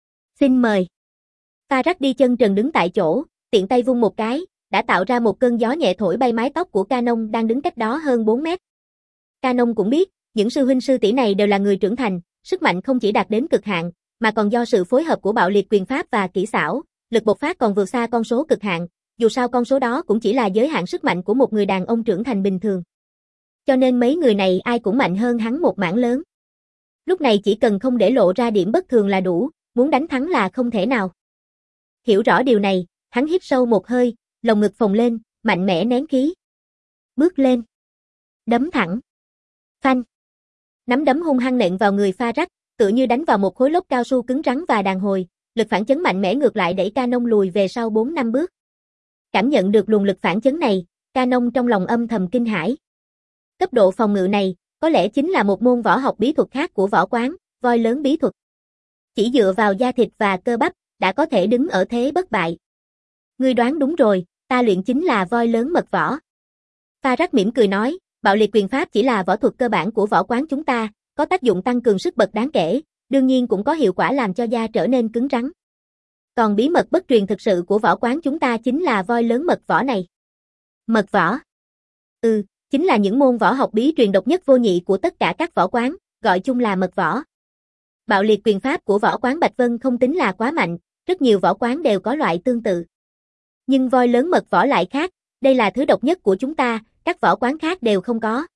Xin mời. Farag đi chân trần đứng tại chỗ, tiện tay vung một cái, đã tạo ra một cơn gió nhẹ thổi bay mái tóc của Canon đang đứng cách đó hơn bốn mét. Canon cũng biết, những sư huynh sư tỷ này đều là người trưởng thành, sức mạnh không chỉ đạt đến cực hạn, mà còn do sự phối hợp của bạo liệt quyền pháp và kỹ xảo, lực bộc phát còn vượt xa con số cực hạn, dù sao con số đó cũng chỉ là giới hạn sức mạnh của một người đàn ông trưởng thành bình thường. Cho nên mấy người này ai cũng mạnh hơn hắn một mảng lớn. Lúc này chỉ cần không để lộ ra điểm bất thường là đủ, muốn đánh thắng là không thể nào. Hiểu rõ điều này, hắn hít sâu một hơi, lồng ngực phồng lên, mạnh mẽ nén khí. Bước lên. Đấm thẳng. Phanh. Nắm đấm hung hăng nện vào người Farag, tựa như đánh vào một khối lốp cao su cứng rắn và đàn hồi, lực phản chấn mạnh mẽ ngược lại đẩy Canon lùi về sau bốn năm bước. Cảm nhận được luồng lực phản chấn này, Canon trong lòng âm thầm kinh hãi. Cấp độ phòng ngự này, có lẽ chính là một môn võ học bí thuật khác của võ quán, voi lớn bí thuật. Chỉ dựa vào da thịt và cơ bắp, đã có thể đứng ở thế bất bại. Ngươi đoán đúng rồi, ta luyện chính là voi lớn mật võ. Farag mỉm cười nói, bạo liệt quyền pháp chỉ là võ thuật cơ bản của võ quán chúng ta, có tác dụng tăng cường sức bật đáng kể, đương nhiên cũng có hiệu quả làm cho da trở nên cứng rắn. Còn bí mật bất truyền thực sự của võ quán chúng ta chính là voi lớn mật võ này. Mật võ? Ừ, chính là những môn võ học bí truyền độc nhất vô nhị của tất cả các võ quán, gọi chung là mật võ. Bạo liệt quyền pháp của võ quán Bạch Vân không tính là quá mạnh, rất nhiều võ quán đều có loại tương tự. Nhưng voi lớn mật võ lại khác, đây là thứ độc nhất của chúng ta, các võ quán khác đều không có.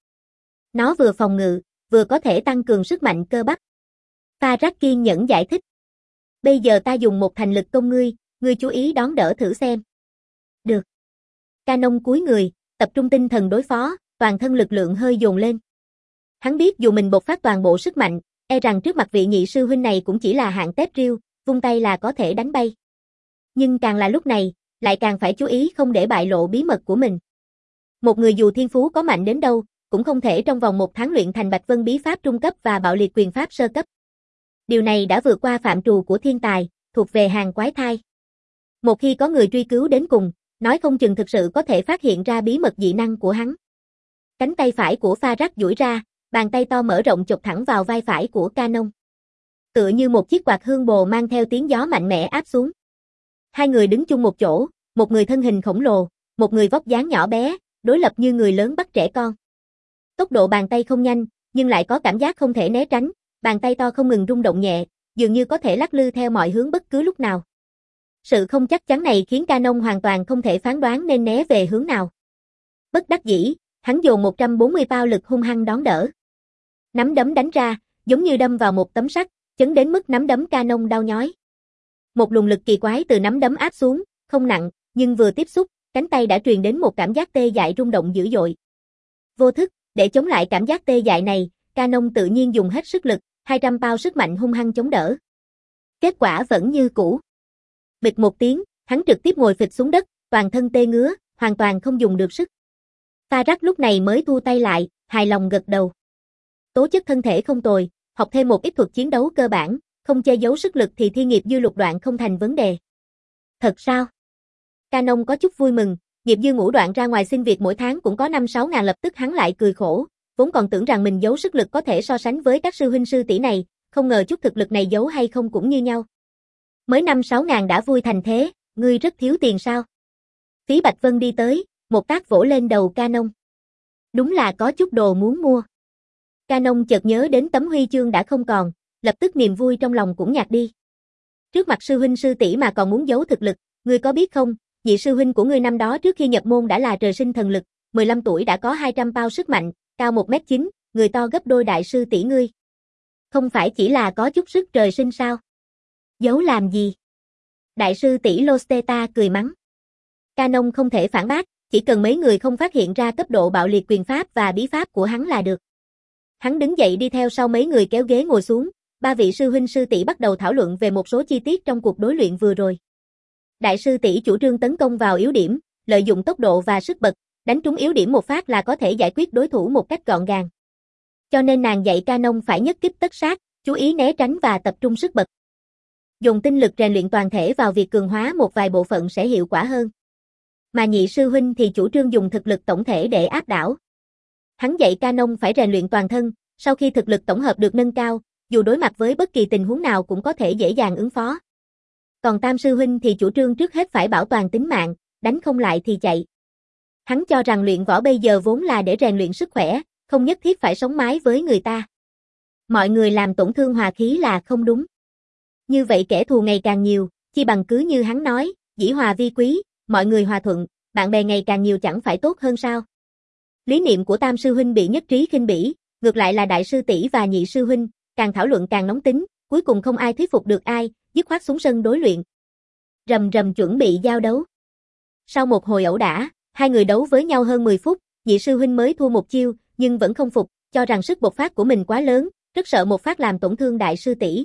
Nó vừa phòng ngự, vừa có thể tăng cường sức mạnh cơ bắp. Farag kiên nhẫn giải thích. Bây giờ ta dùng một thành lực công ngươi, ngươi chú ý đón đỡ thử xem. Được. Canon cúi người, tập trung tinh thần đối phó, toàn thân lực lượng hơi dồn lên. Hắn biết dù mình bộc phát toàn bộ sức mạnh, e rằng trước mặt vị nhị sư huynh này cũng chỉ là hạng tép riêu, vung tay là có thể đánh bay. Nhưng càng là lúc này, lại càng phải chú ý không để bại lộ bí mật của mình. Một người dù thiên phú có mạnh đến đâu, cũng không thể trong vòng một tháng luyện thành Bạch Vân bí pháp trung cấp và bạo liệt quyền pháp sơ cấp. Điều này đã vượt qua phạm trù của thiên tài, thuộc về hàng quái thai. Một khi có người truy cứu đến cùng, nói không chừng thực sự có thể phát hiện ra bí mật dị năng của hắn. Cánh tay phải của Farag duỗi ra, bàn tay to mở rộng chộp thẳng vào vai phải của Canon. Tựa như một chiếc quạt hương bồ mang theo tiếng gió mạnh mẽ áp xuống. Hai người đứng chung một chỗ, một người thân hình khổng lồ, một người vóc dáng nhỏ bé, đối lập như người lớn bắt trẻ con. Tốc độ bàn tay không nhanh, nhưng lại có cảm giác không thể né tránh, bàn tay to không ngừng rung động nhẹ, dường như có thể lắc lư theo mọi hướng bất cứ lúc nào. Sự không chắc chắn này khiến Canon hoàn toàn không thể phán đoán nên né về hướng nào. Bất đắc dĩ, hắn dồn một trăm bốn mươi pound lực hung hăng đón đỡ. Nắm đấm đánh ra, giống như đâm vào một tấm sắt, chấn đến mức nắm đấm Canon đau nhói. Một luồng lực kỳ quái từ nắm đấm áp xuống, không nặng, nhưng vừa tiếp xúc, cánh tay đã truyền đến một cảm giác tê dại rung động dữ dội. Vô thức, để chống lại cảm giác tê dại này, Canon tự nhiên dùng hết sức lực, hai trăm pound sức mạnh hung hăng chống đỡ. Kết quả vẫn như cũ. Bịch một tiếng, hắn trực tiếp ngồi phịch xuống đất, toàn thân tê ngứa, hoàn toàn không dùng được sức. Farag lúc này mới thu tay lại, hài lòng gật đầu. Tố chất thân thể không tồi, học thêm một ít thuật chiến đấu cơ bản, không che giấu sức lực thì thi nghiệp dư lục đoạn không thành vấn đề. Thật sao? Canon có chút vui mừng, nghiệp dư ngũ đoạn ra ngoài xin việc mỗi tháng cũng có năm sáu ngàn, lập tức hắn lại cười khổ, vốn còn tưởng rằng mình giấu sức lực có thể so sánh với các sư huynh sư tỷ này, không ngờ chút thực lực này giấu hay không cũng như nhau. Mới năm sáu ngàn đã vui thành thế, ngươi rất thiếu tiền sao? Phí Bạch Vân đi tới, một tát vỗ lên đầu Canon. Đúng là có chút đồ muốn mua. Canon chợt nhớ đến tấm huy chương đã không còn, lập tức niềm vui trong lòng cũng nhạt đi. Trước mặt sư huynh sư tỷ mà còn muốn giấu thực lực, ngươi có biết không, nhị sư huynh của ngươi năm đó trước khi nhập môn đã là trời sinh thần lực, mười lăm tuổi đã có hai trăm pound sức mạnh, cao một mét chín, người to gấp đôi đại sư tỷ ngươi. Không phải chỉ là có chút sức trời sinh sao? Giấu làm gì? Đại sư tỷ Losteta cười mắng. Canon không thể phản bác, chỉ cần mấy người không phát hiện ra cấp độ bạo liệt quyền pháp và bí pháp của hắn là được. Hắn đứng dậy đi theo sau mấy người kéo ghế ngồi xuống, ba vị sư huynh sư tỷ bắt đầu thảo luận về một số chi tiết trong cuộc đối luyện vừa rồi. Đại sư tỷ chủ trương tấn công vào yếu điểm, lợi dụng tốc độ và sức bật, đánh trúng yếu điểm một phát là có thể giải quyết đối thủ một cách gọn gàng. Cho nên nàng dạy Canon phải nhất kích tất sát, chú ý né tránh và tập trung sức bật. Dùng tinh lực rèn luyện toàn thể vào việc cường hóa một vài bộ phận sẽ hiệu quả hơn. Mà nhị sư huynh thì chủ trương dùng thực lực tổng thể để áp đảo. Hắn dạy Canon phải rèn luyện toàn thân, sau khi thực lực tổng hợp được nâng cao, dù đối mặt với bất kỳ tình huống nào cũng có thể dễ dàng ứng phó. Còn tam sư huynh thì chủ trương trước hết phải bảo toàn tính mạng, đánh không lại thì chạy. Hắn cho rằng luyện võ bây giờ vốn là để rèn luyện sức khỏe, không nhất thiết phải sống mái với người ta. Mọi người làm tổn thương hòa khí là không đúng. Như vậy kẻ thù ngày càng nhiều, chi bằng cứ như hắn nói, dĩ hòa vi quý, mọi người hòa thuận, bạn bè ngày càng nhiều chẳng phải tốt hơn sao? Lý niệm của tam sư huynh bị nhất trí khinh bỉ, ngược lại là đại sư tỷ và nhị sư huynh, càng thảo luận càng nóng tính, cuối cùng không ai thuyết phục được ai, dứt khoát xuống sân đối luyện. Rầm rầm chuẩn bị giao đấu. Sau một hồi ẩu đả, hai người đấu với nhau hơn mười phút, nhị sư huynh mới thua một chiêu, nhưng vẫn không phục, cho rằng sức bộc phát của mình quá lớn, rất sợ một phát làm tổn thương đại sư tỷ.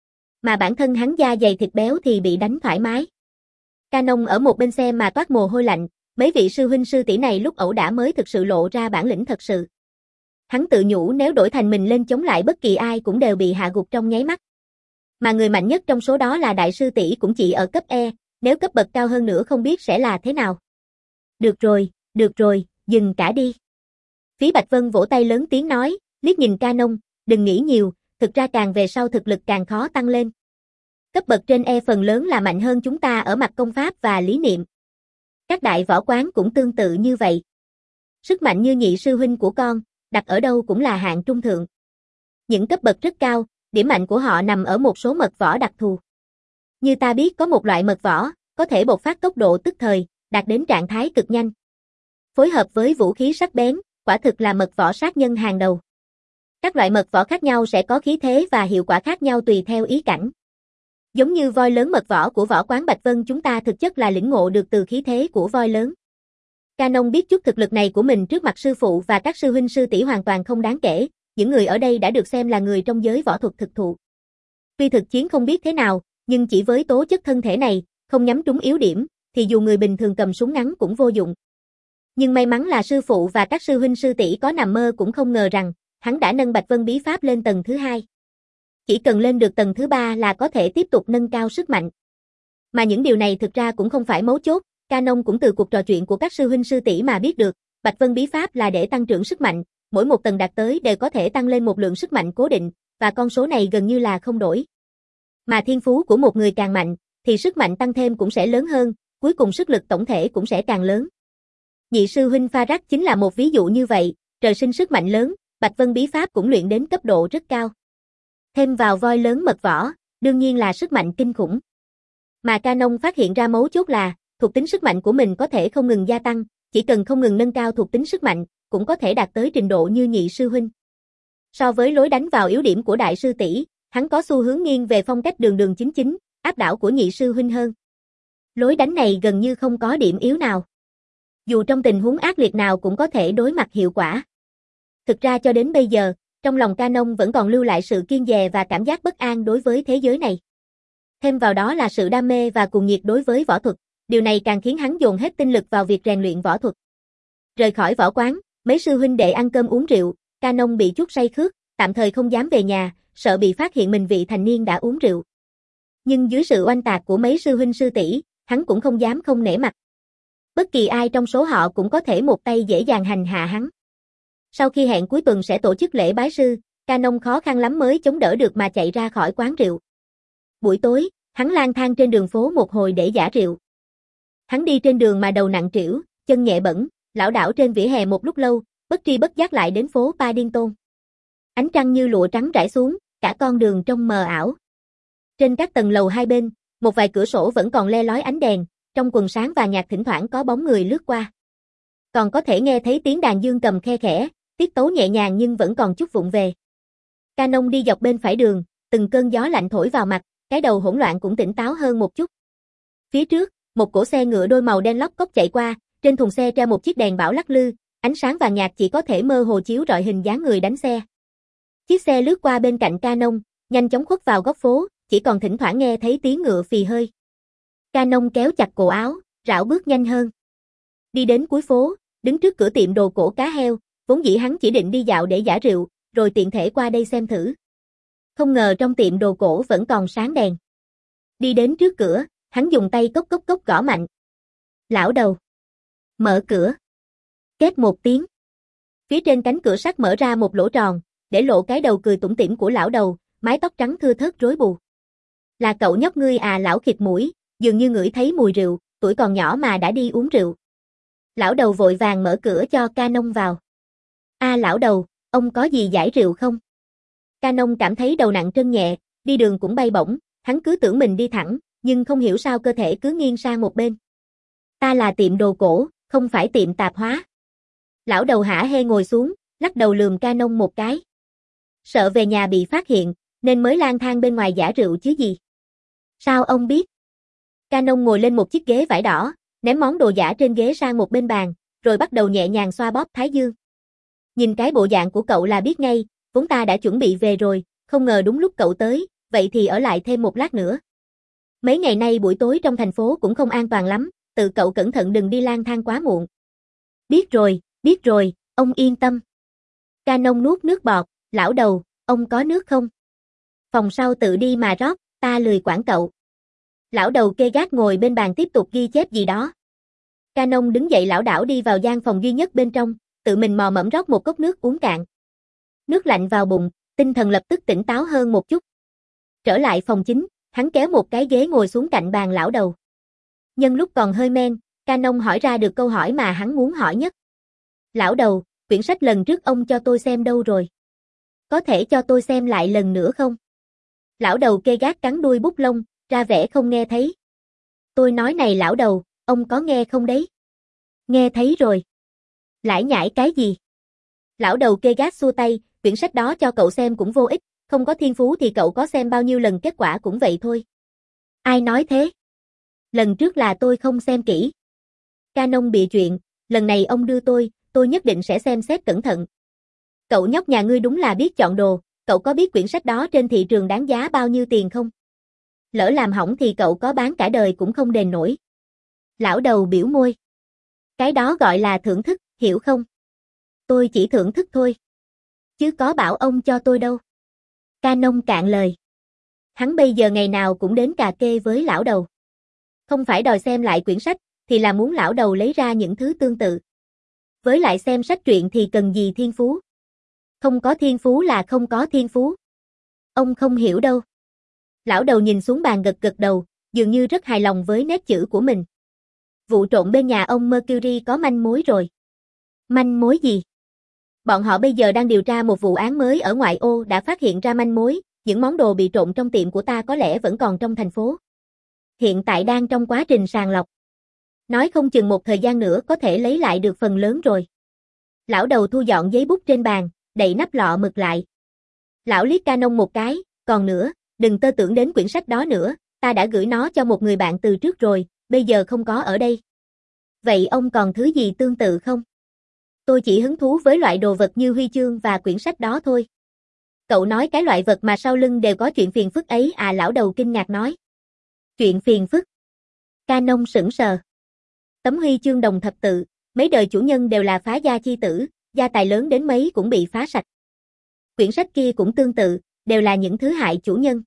Mà bản thân hắn da dày thịt béo thì bị đánh thoải mái. Canon ở một bên xem mà toát mồ hôi lạnh, mấy vị sư huynh sư tỷ này lúc ẩu đả mới thực sự lộ ra bản lĩnh thật sự. Hắn tự nhủ nếu đổi thành mình lên chống lại bất kỳ ai cũng đều bị hạ gục trong nháy mắt. Mà người mạnh nhất trong số đó là đại sư tỷ cũng chỉ ở cấp E, nếu cấp bậc cao hơn nữa không biết sẽ là thế nào. Được rồi, được rồi, dừng cả đi. Phí Bạch Vân vỗ tay lớn tiếng nói, liếc nhìn Canon, đừng nghĩ nhiều, thực ra càng về sau thực lực càng khó tăng lên. Cấp bậc trên E phần lớn là mạnh hơn chúng ta ở mặt công pháp và lý niệm. Các đại võ quán cũng tương tự như vậy. Sức mạnh như nhị sư huynh của con, đặt ở đâu cũng là hạng trung thượng. Những cấp bậc rất cao, điểm mạnh của họ nằm ở một số mật võ đặc thù. Như ta biết có một loại mật võ, có thể bộc phát tốc độ tức thời, đạt đến trạng thái cực nhanh. Phối hợp với vũ khí sắc bén, quả thực là mật võ sát nhân hàng đầu. Các loại mật võ khác nhau sẽ có khí thế và hiệu quả khác nhau tùy theo ý cảnh. Giống như voi lớn mật võ của võ quán Bạch Vân chúng ta thực chất là lĩnh ngộ được từ khí thế của voi lớn. Canon biết chút thực lực này của mình trước mặt sư phụ và các sư huynh sư tỷ hoàn toàn không đáng kể, những người ở đây đã được xem là người trong giới võ thuật thực thụ. Tuy thực chiến không biết thế nào, nhưng chỉ với tố chất thân thể này, không nhắm trúng yếu điểm, thì dù người bình thường cầm súng ngắn cũng vô dụng. Nhưng may mắn là sư phụ và các sư huynh sư tỷ có nằm mơ cũng không ngờ rằng, hắn đã nâng Bạch Vân bí pháp lên tầng thứ hai. Chỉ cần lên được tầng thứ ba là có thể tiếp tục nâng cao sức mạnh. Mà những điều này thực ra cũng không phải mấu chốt, Canon cũng từ cuộc trò chuyện của các sư huynh sư tỷ mà biết được, Bạch Vân bí pháp là để tăng trưởng sức mạnh, mỗi một tầng đạt tới đều có thể tăng lên một lượng sức mạnh cố định, và con số này gần như là không đổi. Mà thiên phú của một người càng mạnh, thì sức mạnh tăng thêm cũng sẽ lớn hơn, cuối cùng sức lực tổng thể cũng sẽ càng lớn. Nhị sư huynh Pha Rắc chính là một ví dụ như vậy, trời sinh sức mạnh lớn, Bạch Vân bí pháp cũng luyện đến cấp độ rất cao. Thêm vào voi lớn mật võ, đương nhiên là sức mạnh kinh khủng. Mà Canon phát hiện ra mấu chốt là, thuộc tính sức mạnh của mình có thể không ngừng gia tăng, chỉ cần không ngừng nâng cao thuộc tính sức mạnh, cũng có thể đạt tới trình độ như nhị sư huynh. So với lối đánh vào yếu điểm của đại sư tỷ, hắn có xu hướng nghiêng về phong cách đường đường chính chính, áp đảo của nhị sư huynh hơn. Lối đánh này gần như không có điểm yếu nào. Dù trong tình huống ác liệt nào cũng có thể đối mặt hiệu quả. Thực ra cho đến bây giờ, trong lòng Canon vẫn còn lưu lại sự kiêng dè và cảm giác bất an đối với thế giới này. Thêm vào đó là sự đam mê và cuồng nhiệt đối với võ thuật, điều này càng khiến hắn dồn hết tinh lực vào việc rèn luyện võ thuật. Rời khỏi võ quán, mấy sư huynh đệ ăn cơm uống rượu, Canon bị chút say khước, tạm thời không dám về nhà, sợ bị phát hiện mình vị thành niên đã uống rượu. Nhưng dưới sự oanh tạc của mấy sư huynh sư tỷ, hắn cũng không dám không nể mặt. Bất kỳ ai trong số họ cũng có thể một tay dễ dàng hành hạ hắn. Sau khi hẹn cuối tuần sẽ tổ chức lễ bái sư, Canon khó khăn lắm mới chống đỡ được mà chạy ra khỏi quán rượu. Buổi tối, hắn lang thang trên đường phố một hồi để giã rượu. Hắn đi trên đường mà đầu nặng trĩu, chân nhẹ bẩn, lảo đảo trên vỉa hè một lúc lâu, bất tri bất giác lại đến phố Paddington. Ánh trăng như lụa trắng rải xuống, cả con đường trông mờ ảo. Trên các tầng lầu hai bên, một vài cửa sổ vẫn còn le lói ánh đèn, trong quần sáng và nhạt thỉnh thoảng có bóng người lướt qua. Còn có thể nghe thấy tiếng đàn dương cầm khe khẽ, tiết tấu nhẹ nhàng nhưng vẫn còn chút vụng về. Canon đi dọc bên phải đường, từng cơn gió lạnh thổi vào mặt, cái đầu hỗn loạn cũng tỉnh táo hơn một chút. Phía trước, một cỗ xe ngựa đôi màu đen lóc cóc chạy qua, Trên thùng xe treo một chiếc đèn bảo lắc lư, ánh sáng vàng nhạt chỉ có thể mơ hồ chiếu rọi hình dáng người đánh xe. Chiếc xe lướt qua bên cạnh Canon, nhanh chóng khuất vào góc phố, chỉ còn thỉnh thoảng nghe thấy tiếng ngựa phì hơi. Canon kéo chặt cổ áo, rảo bước nhanh hơn. Đi đến cuối phố, đứng trước cửa tiệm đồ cổ cá heo, vốn dĩ hắn chỉ định đi dạo để giả rượu, rồi tiện thể qua đây xem thử. Không ngờ trong tiệm đồ cổ vẫn còn sáng đèn. Đi đến trước cửa, hắn dùng tay cốc cốc cốc gõ mạnh. Lão đầu. Mở cửa. Két một tiếng. Phía trên cánh cửa sắt mở ra một lỗ tròn, để lộ cái đầu cười tủm tỉm của lão đầu, mái tóc trắng thưa thớt rối bù. Là cậu nhóc ngươi à? Lão khịt mũi, dường như ngửi thấy mùi rượu, tuổi còn nhỏ mà đã đi uống rượu. Lão đầu vội vàng mở cửa cho Canon vào. A à, lão đầu, ông có gì giải rượu không? Canon cảm thấy đầu nặng chân nhẹ, đi đường cũng bay bổng, hắn cứ tưởng mình đi thẳng, nhưng không hiểu sao cơ thể cứ nghiêng sang một bên. Ta là tiệm đồ cổ, không phải tiệm tạp hóa. Lão đầu hả hê ngồi xuống, lắc đầu lườm Canon một cái. Sợ về nhà bị phát hiện, nên mới lang thang bên ngoài giả rượu chứ gì. Sao ông biết? Canon ngồi lên một chiếc ghế vải đỏ, ném món đồ giả trên ghế sang một bên bàn, rồi bắt đầu nhẹ nhàng xoa bóp thái dương. Nhìn cái bộ dạng của cậu là biết ngay, vốn ta đã chuẩn bị về rồi, không ngờ đúng lúc cậu tới, vậy thì ở lại thêm một lát nữa. Mấy ngày nay buổi tối trong thành phố cũng không an toàn lắm, tự cậu cẩn thận đừng đi lang thang quá muộn. Biết rồi, biết rồi, ông yên tâm. Canon nuốt nước bọt, lão đầu, ông có nước không? Phòng sau tự đi mà rót, ta lười quản cậu. Lão đầu kê gác ngồi bên bàn tiếp tục ghi chép gì đó. Canon đứng dậy lảo đảo đi vào gian phòng duy nhất bên trong, tự mình mò mẫm rót một cốc nước uống cạn. Nước lạnh vào bụng, tinh thần lập tức tỉnh táo hơn một chút. Trở lại phòng chính, hắn kéo một cái ghế ngồi xuống cạnh bàn lão đầu. Nhân lúc còn hơi men, Canon hỏi ra được câu hỏi mà hắn muốn hỏi nhất. Lão đầu, quyển sách lần trước ông cho tôi xem đâu rồi? Có thể cho tôi xem lại lần nữa không? Lão đầu kê gác cắn đuôi bút lông, ra vẻ không nghe thấy. Tôi nói này lão đầu, ông có nghe không đấy? Nghe thấy rồi. Lải nhải cái gì? Lão đầu kê gác xua tay, quyển sách đó cho cậu xem cũng vô ích, không có thiên phú thì cậu có xem bao nhiêu lần kết quả cũng vậy thôi. Ai nói thế? Lần trước là tôi không xem kỹ. Canon bịa chuyện, lần này ông đưa tôi, tôi nhất định sẽ xem xét cẩn thận. Cậu nhóc nhà ngươi đúng là biết chọn đồ, cậu có biết quyển sách đó trên thị trường đáng giá bao nhiêu tiền không? Lỡ làm hỏng thì cậu có bán cả đời cũng không đền nổi. Lão đầu biểu môi. Cái đó gọi là thưởng thức, hiểu không? Tôi chỉ thưởng thức thôi. Chứ có bảo ông cho tôi đâu. Canon cạn lời. Hắn bây giờ ngày nào cũng đến cà kê với lão đầu. Không phải đòi xem lại quyển sách, thì là muốn lão đầu lấy ra những thứ tương tự. Với lại xem sách truyện thì cần gì thiên phú. Không có thiên phú là không có thiên phú. Ông không hiểu đâu. Lão đầu nhìn xuống bàn gật gật đầu, dường như rất hài lòng với nét chữ của mình. Vụ trộm bên nhà ông Mercury có manh mối rồi. Manh mối gì? Bọn họ bây giờ đang điều tra một vụ án mới ở ngoại ô đã phát hiện ra manh mối, những món đồ bị trộm trong tiệm của ta có lẽ vẫn còn trong thành phố. Hiện tại đang trong quá trình sàng lọc. Nói không chừng một thời gian nữa có thể lấy lại được phần lớn rồi. Lão đầu thu dọn giấy bút trên bàn, đậy nắp lọ mực lại. Lão liếc Canon một cái, còn nữa, đừng tơ tưởng đến quyển sách đó nữa, ta đã gửi nó cho một người bạn từ trước rồi, bây giờ không có ở đây. Vậy ông còn thứ gì tương tự không? Tôi chỉ hứng thú với loại đồ vật như huy chương và quyển sách đó thôi. Cậu nói cái loại vật mà sau lưng đều có chuyện phiền phức ấy à? Lão đầu kinh ngạc nói. Chuyện phiền phức? Canon sững sờ. Tấm huy chương đồng thập tự, mấy đời chủ nhân đều là phá gia chi tử, gia tài lớn đến mấy cũng bị phá sạch. Quyển sách kia cũng tương tự, đều là những thứ hại chủ nhân.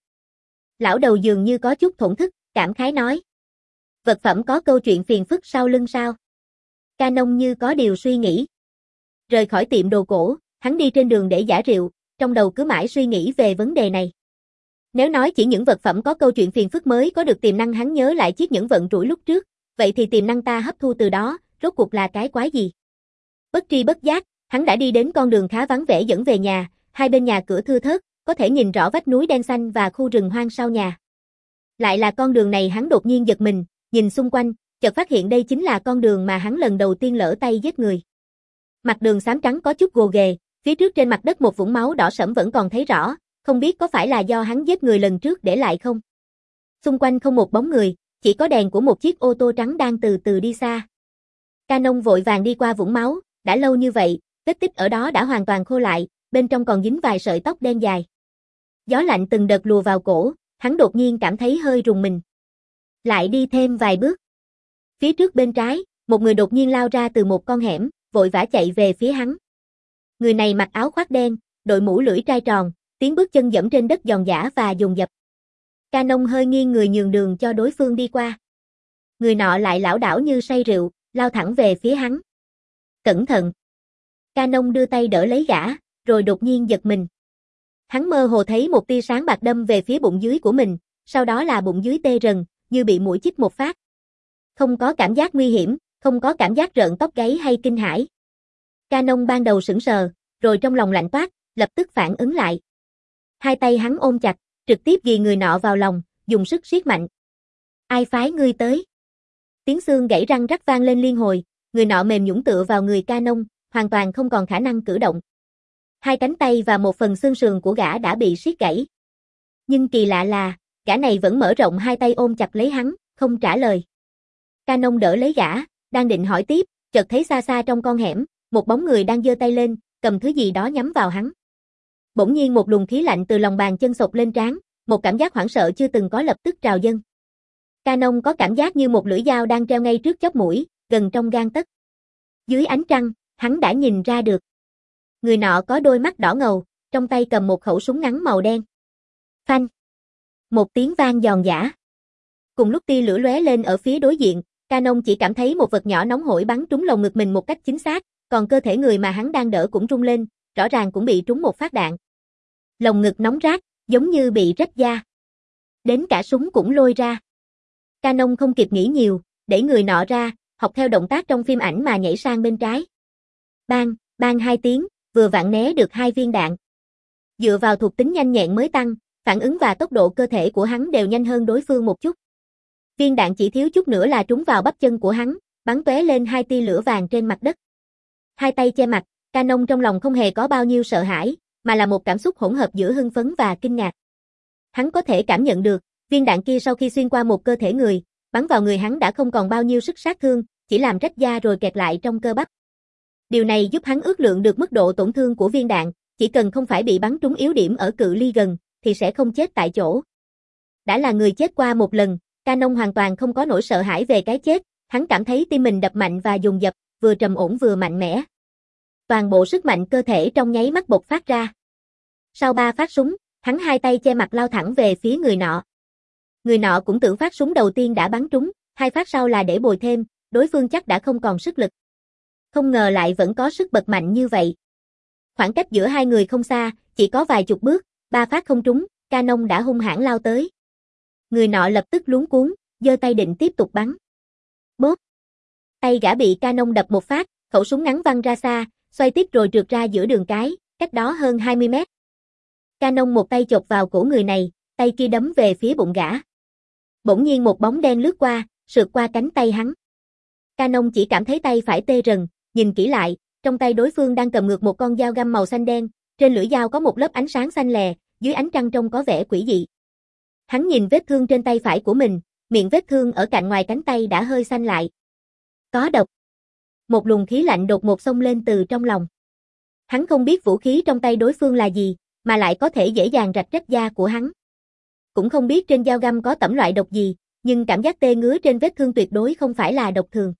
Lão đầu dường như có chút thổn thức, cảm khái nói. Vật phẩm có câu chuyện phiền phức sau lưng sao? Canon như có điều suy nghĩ. Rời khỏi tiệm đồ cổ, hắn đi trên đường để giả rượu, trong đầu cứ mãi suy nghĩ về vấn đề này. Nếu nói chỉ những vật phẩm có câu chuyện phiền phức mới có được tiềm năng hắn nhớ lại chiếc nhẫn vận rủi lúc trước, vậy thì tiềm năng ta hấp thu từ đó, rốt cuộc là cái quái gì? Bất tri bất giác, hắn đã đi đến con đường khá vắng vẻ dẫn về nhà, hai bên nhà cửa thưa thớt, có thể nhìn rõ vách núi đen xanh và khu rừng hoang sau nhà. Lại là con đường này, hắn đột nhiên giật mình, nhìn xung quanh, chợt phát hiện đây chính là con đường mà hắn lần đầu tiên lỡ tay giết người. Mặt đường xám trắng có chút gồ ghề, phía trước trên mặt đất một vũng máu đỏ sẫm vẫn còn thấy rõ, không biết có phải là do hắn giết người lần trước để lại không? Xung quanh không một bóng người, chỉ có đèn của một chiếc ô tô trắng đang từ từ đi xa. Canon vội vàng đi qua vũng máu, đã lâu như vậy, vết tích ở đó đã hoàn toàn khô lại, bên trong còn dính vài sợi tóc đen dài. Gió lạnh từng đợt lùa vào cổ, hắn đột nhiên cảm thấy hơi rùng mình. Lại đi thêm vài bước. Phía trước bên trái, một người đột nhiên lao ra từ một con hẻm, vội vã chạy về phía hắn. Người này mặc áo khoác đen, đội mũ lưỡi trai tròn, tiếng bước chân dẫm trên đất giòn giã và dồn dập. Canon hơi nghiêng người nhường đường cho đối phương đi qua. Người nọ lại lảo đảo như say rượu, lao thẳng về phía hắn. Cẩn thận! Canon đưa tay đỡ lấy gã, rồi đột nhiên giật mình. Hắn mơ hồ thấy một tia sáng bạc đâm về phía bụng dưới của mình, sau đó là bụng dưới tê rần, như bị muỗi chích một phát. Không có cảm giác nguy hiểm, không có cảm giác rợn tóc gáy hay kinh hãi. Canon ban đầu sững sờ, rồi trong lòng lạnh toát, lập tức phản ứng lại. Hai tay hắn ôm chặt, trực tiếp ghì người nọ vào lòng, dùng sức siết mạnh. Ai phái ngươi tới? Tiếng xương gãy răng rắc vang lên liên hồi, người nọ mềm nhũn tựa vào người Canon, hoàn toàn không còn khả năng cử động. Hai cánh tay và một phần xương sườn của gã đã bị siết gãy. Nhưng kỳ lạ là, gã này vẫn mở rộng hai tay ôm chặt lấy hắn, không trả lời. Canon đỡ lấy gã, đang định hỏi tiếp, chợt thấy xa xa trong con hẻm, một bóng người đang giơ tay lên, cầm thứ gì đó nhắm vào hắn. Bỗng nhiên một luồng khí lạnh từ lòng bàn chân xộc lên trán, một cảm giác hoảng sợ chưa từng có lập tức trào dâng. Canon có cảm giác như một lưỡi dao đang treo ngay trước chóp mũi, gần trong gang tấc. Dưới ánh trăng, hắn đã nhìn ra được. Người nọ có đôi mắt đỏ ngầu, trong tay cầm một khẩu súng ngắn màu đen. Phanh! Một tiếng vang giòn giã. Cùng lúc tia lửa lóe lên ở phía đối diện, Canon chỉ cảm thấy một vật nhỏ nóng hổi bắn trúng lồng ngực mình một cách chính xác, còn cơ thể người mà hắn đang đỡ cũng rung lên, rõ ràng cũng bị trúng một phát đạn. Lồng ngực nóng rát, giống như bị rách da. Đến cả súng cũng lôi ra. Canon không kịp nghĩ nhiều, đẩy người nọ ra, học theo động tác trong phim ảnh mà nhảy sang bên trái. Bang, bang hai tiếng, vừa vặn né được hai viên đạn. Dựa vào thuộc tính nhanh nhẹn mới tăng, phản ứng và tốc độ cơ thể của hắn đều nhanh hơn đối phương một chút. Viên đạn chỉ thiếu chút nữa là trúng vào bắp chân của hắn, bắn tóe lên hai tia lửa vàng trên mặt đất. Hai tay che mặt, Canon trong lòng không hề có bao nhiêu sợ hãi, mà là một cảm xúc hỗn hợp giữa hưng phấn và kinh ngạc. Hắn có thể cảm nhận được, viên đạn kia sau khi xuyên qua một cơ thể người, bắn vào người hắn đã không còn bao nhiêu sức sát thương, chỉ làm rách da rồi kẹt lại trong cơ bắp. Điều này giúp hắn ước lượng được mức độ tổn thương của viên đạn, chỉ cần không phải bị bắn trúng yếu điểm ở cự ly gần, thì sẽ không chết tại chỗ. Đã là người chết qua một lần, Canon hoàn toàn không có nỗi sợ hãi về cái chết, hắn cảm thấy tim mình đập mạnh và dồn dập, vừa trầm ổn vừa mạnh mẽ. Toàn bộ sức mạnh cơ thể trong nháy mắt bộc phát ra. Sau ba phát súng, hắn hai tay che mặt lao thẳng về phía người nọ. Người nọ cũng tưởng phát súng đầu tiên đã bắn trúng, hai phát sau là để bồi thêm, đối phương chắc đã không còn sức lực. Không ngờ lại vẫn có sức bật mạnh như vậy. Khoảng cách giữa hai người không xa, chỉ có vài chục bước, ba phát không trúng, Canon đã hung hãn lao tới. Người nọ lập tức luống cuống, giơ tay định tiếp tục bắn. Bốp! Tay gã bị Canon đập một phát, khẩu súng ngắn văng ra xa, xoay tiếp rồi trượt ra giữa đường cái, cách đó hơn hai mươi mét. Canon một tay chộp vào cổ người này, tay kia đấm về phía bụng gã. Bỗng nhiên một bóng đen lướt qua, sượt qua cánh tay hắn. Canon chỉ cảm thấy tay phải tê rần, nhìn kỹ lại, trong tay đối phương đang cầm ngược một con dao găm màu xanh đen, trên lưỡi dao có một lớp ánh sáng xanh lè, dưới ánh trăng trông có vẻ quỷ dị. Hắn nhìn vết thương trên tay phải của mình, miệng vết thương ở cạnh ngoài cánh tay đã hơi xanh lại. Có độc. Một luồng khí lạnh đột ngột xông lên từ trong lòng. Hắn không biết vũ khí trong tay đối phương là gì, mà lại có thể dễ dàng rạch rách da của hắn. Cũng không biết trên dao găm có tẩm loại độc gì, nhưng cảm giác tê ngứa trên vết thương tuyệt đối không phải là độc thường.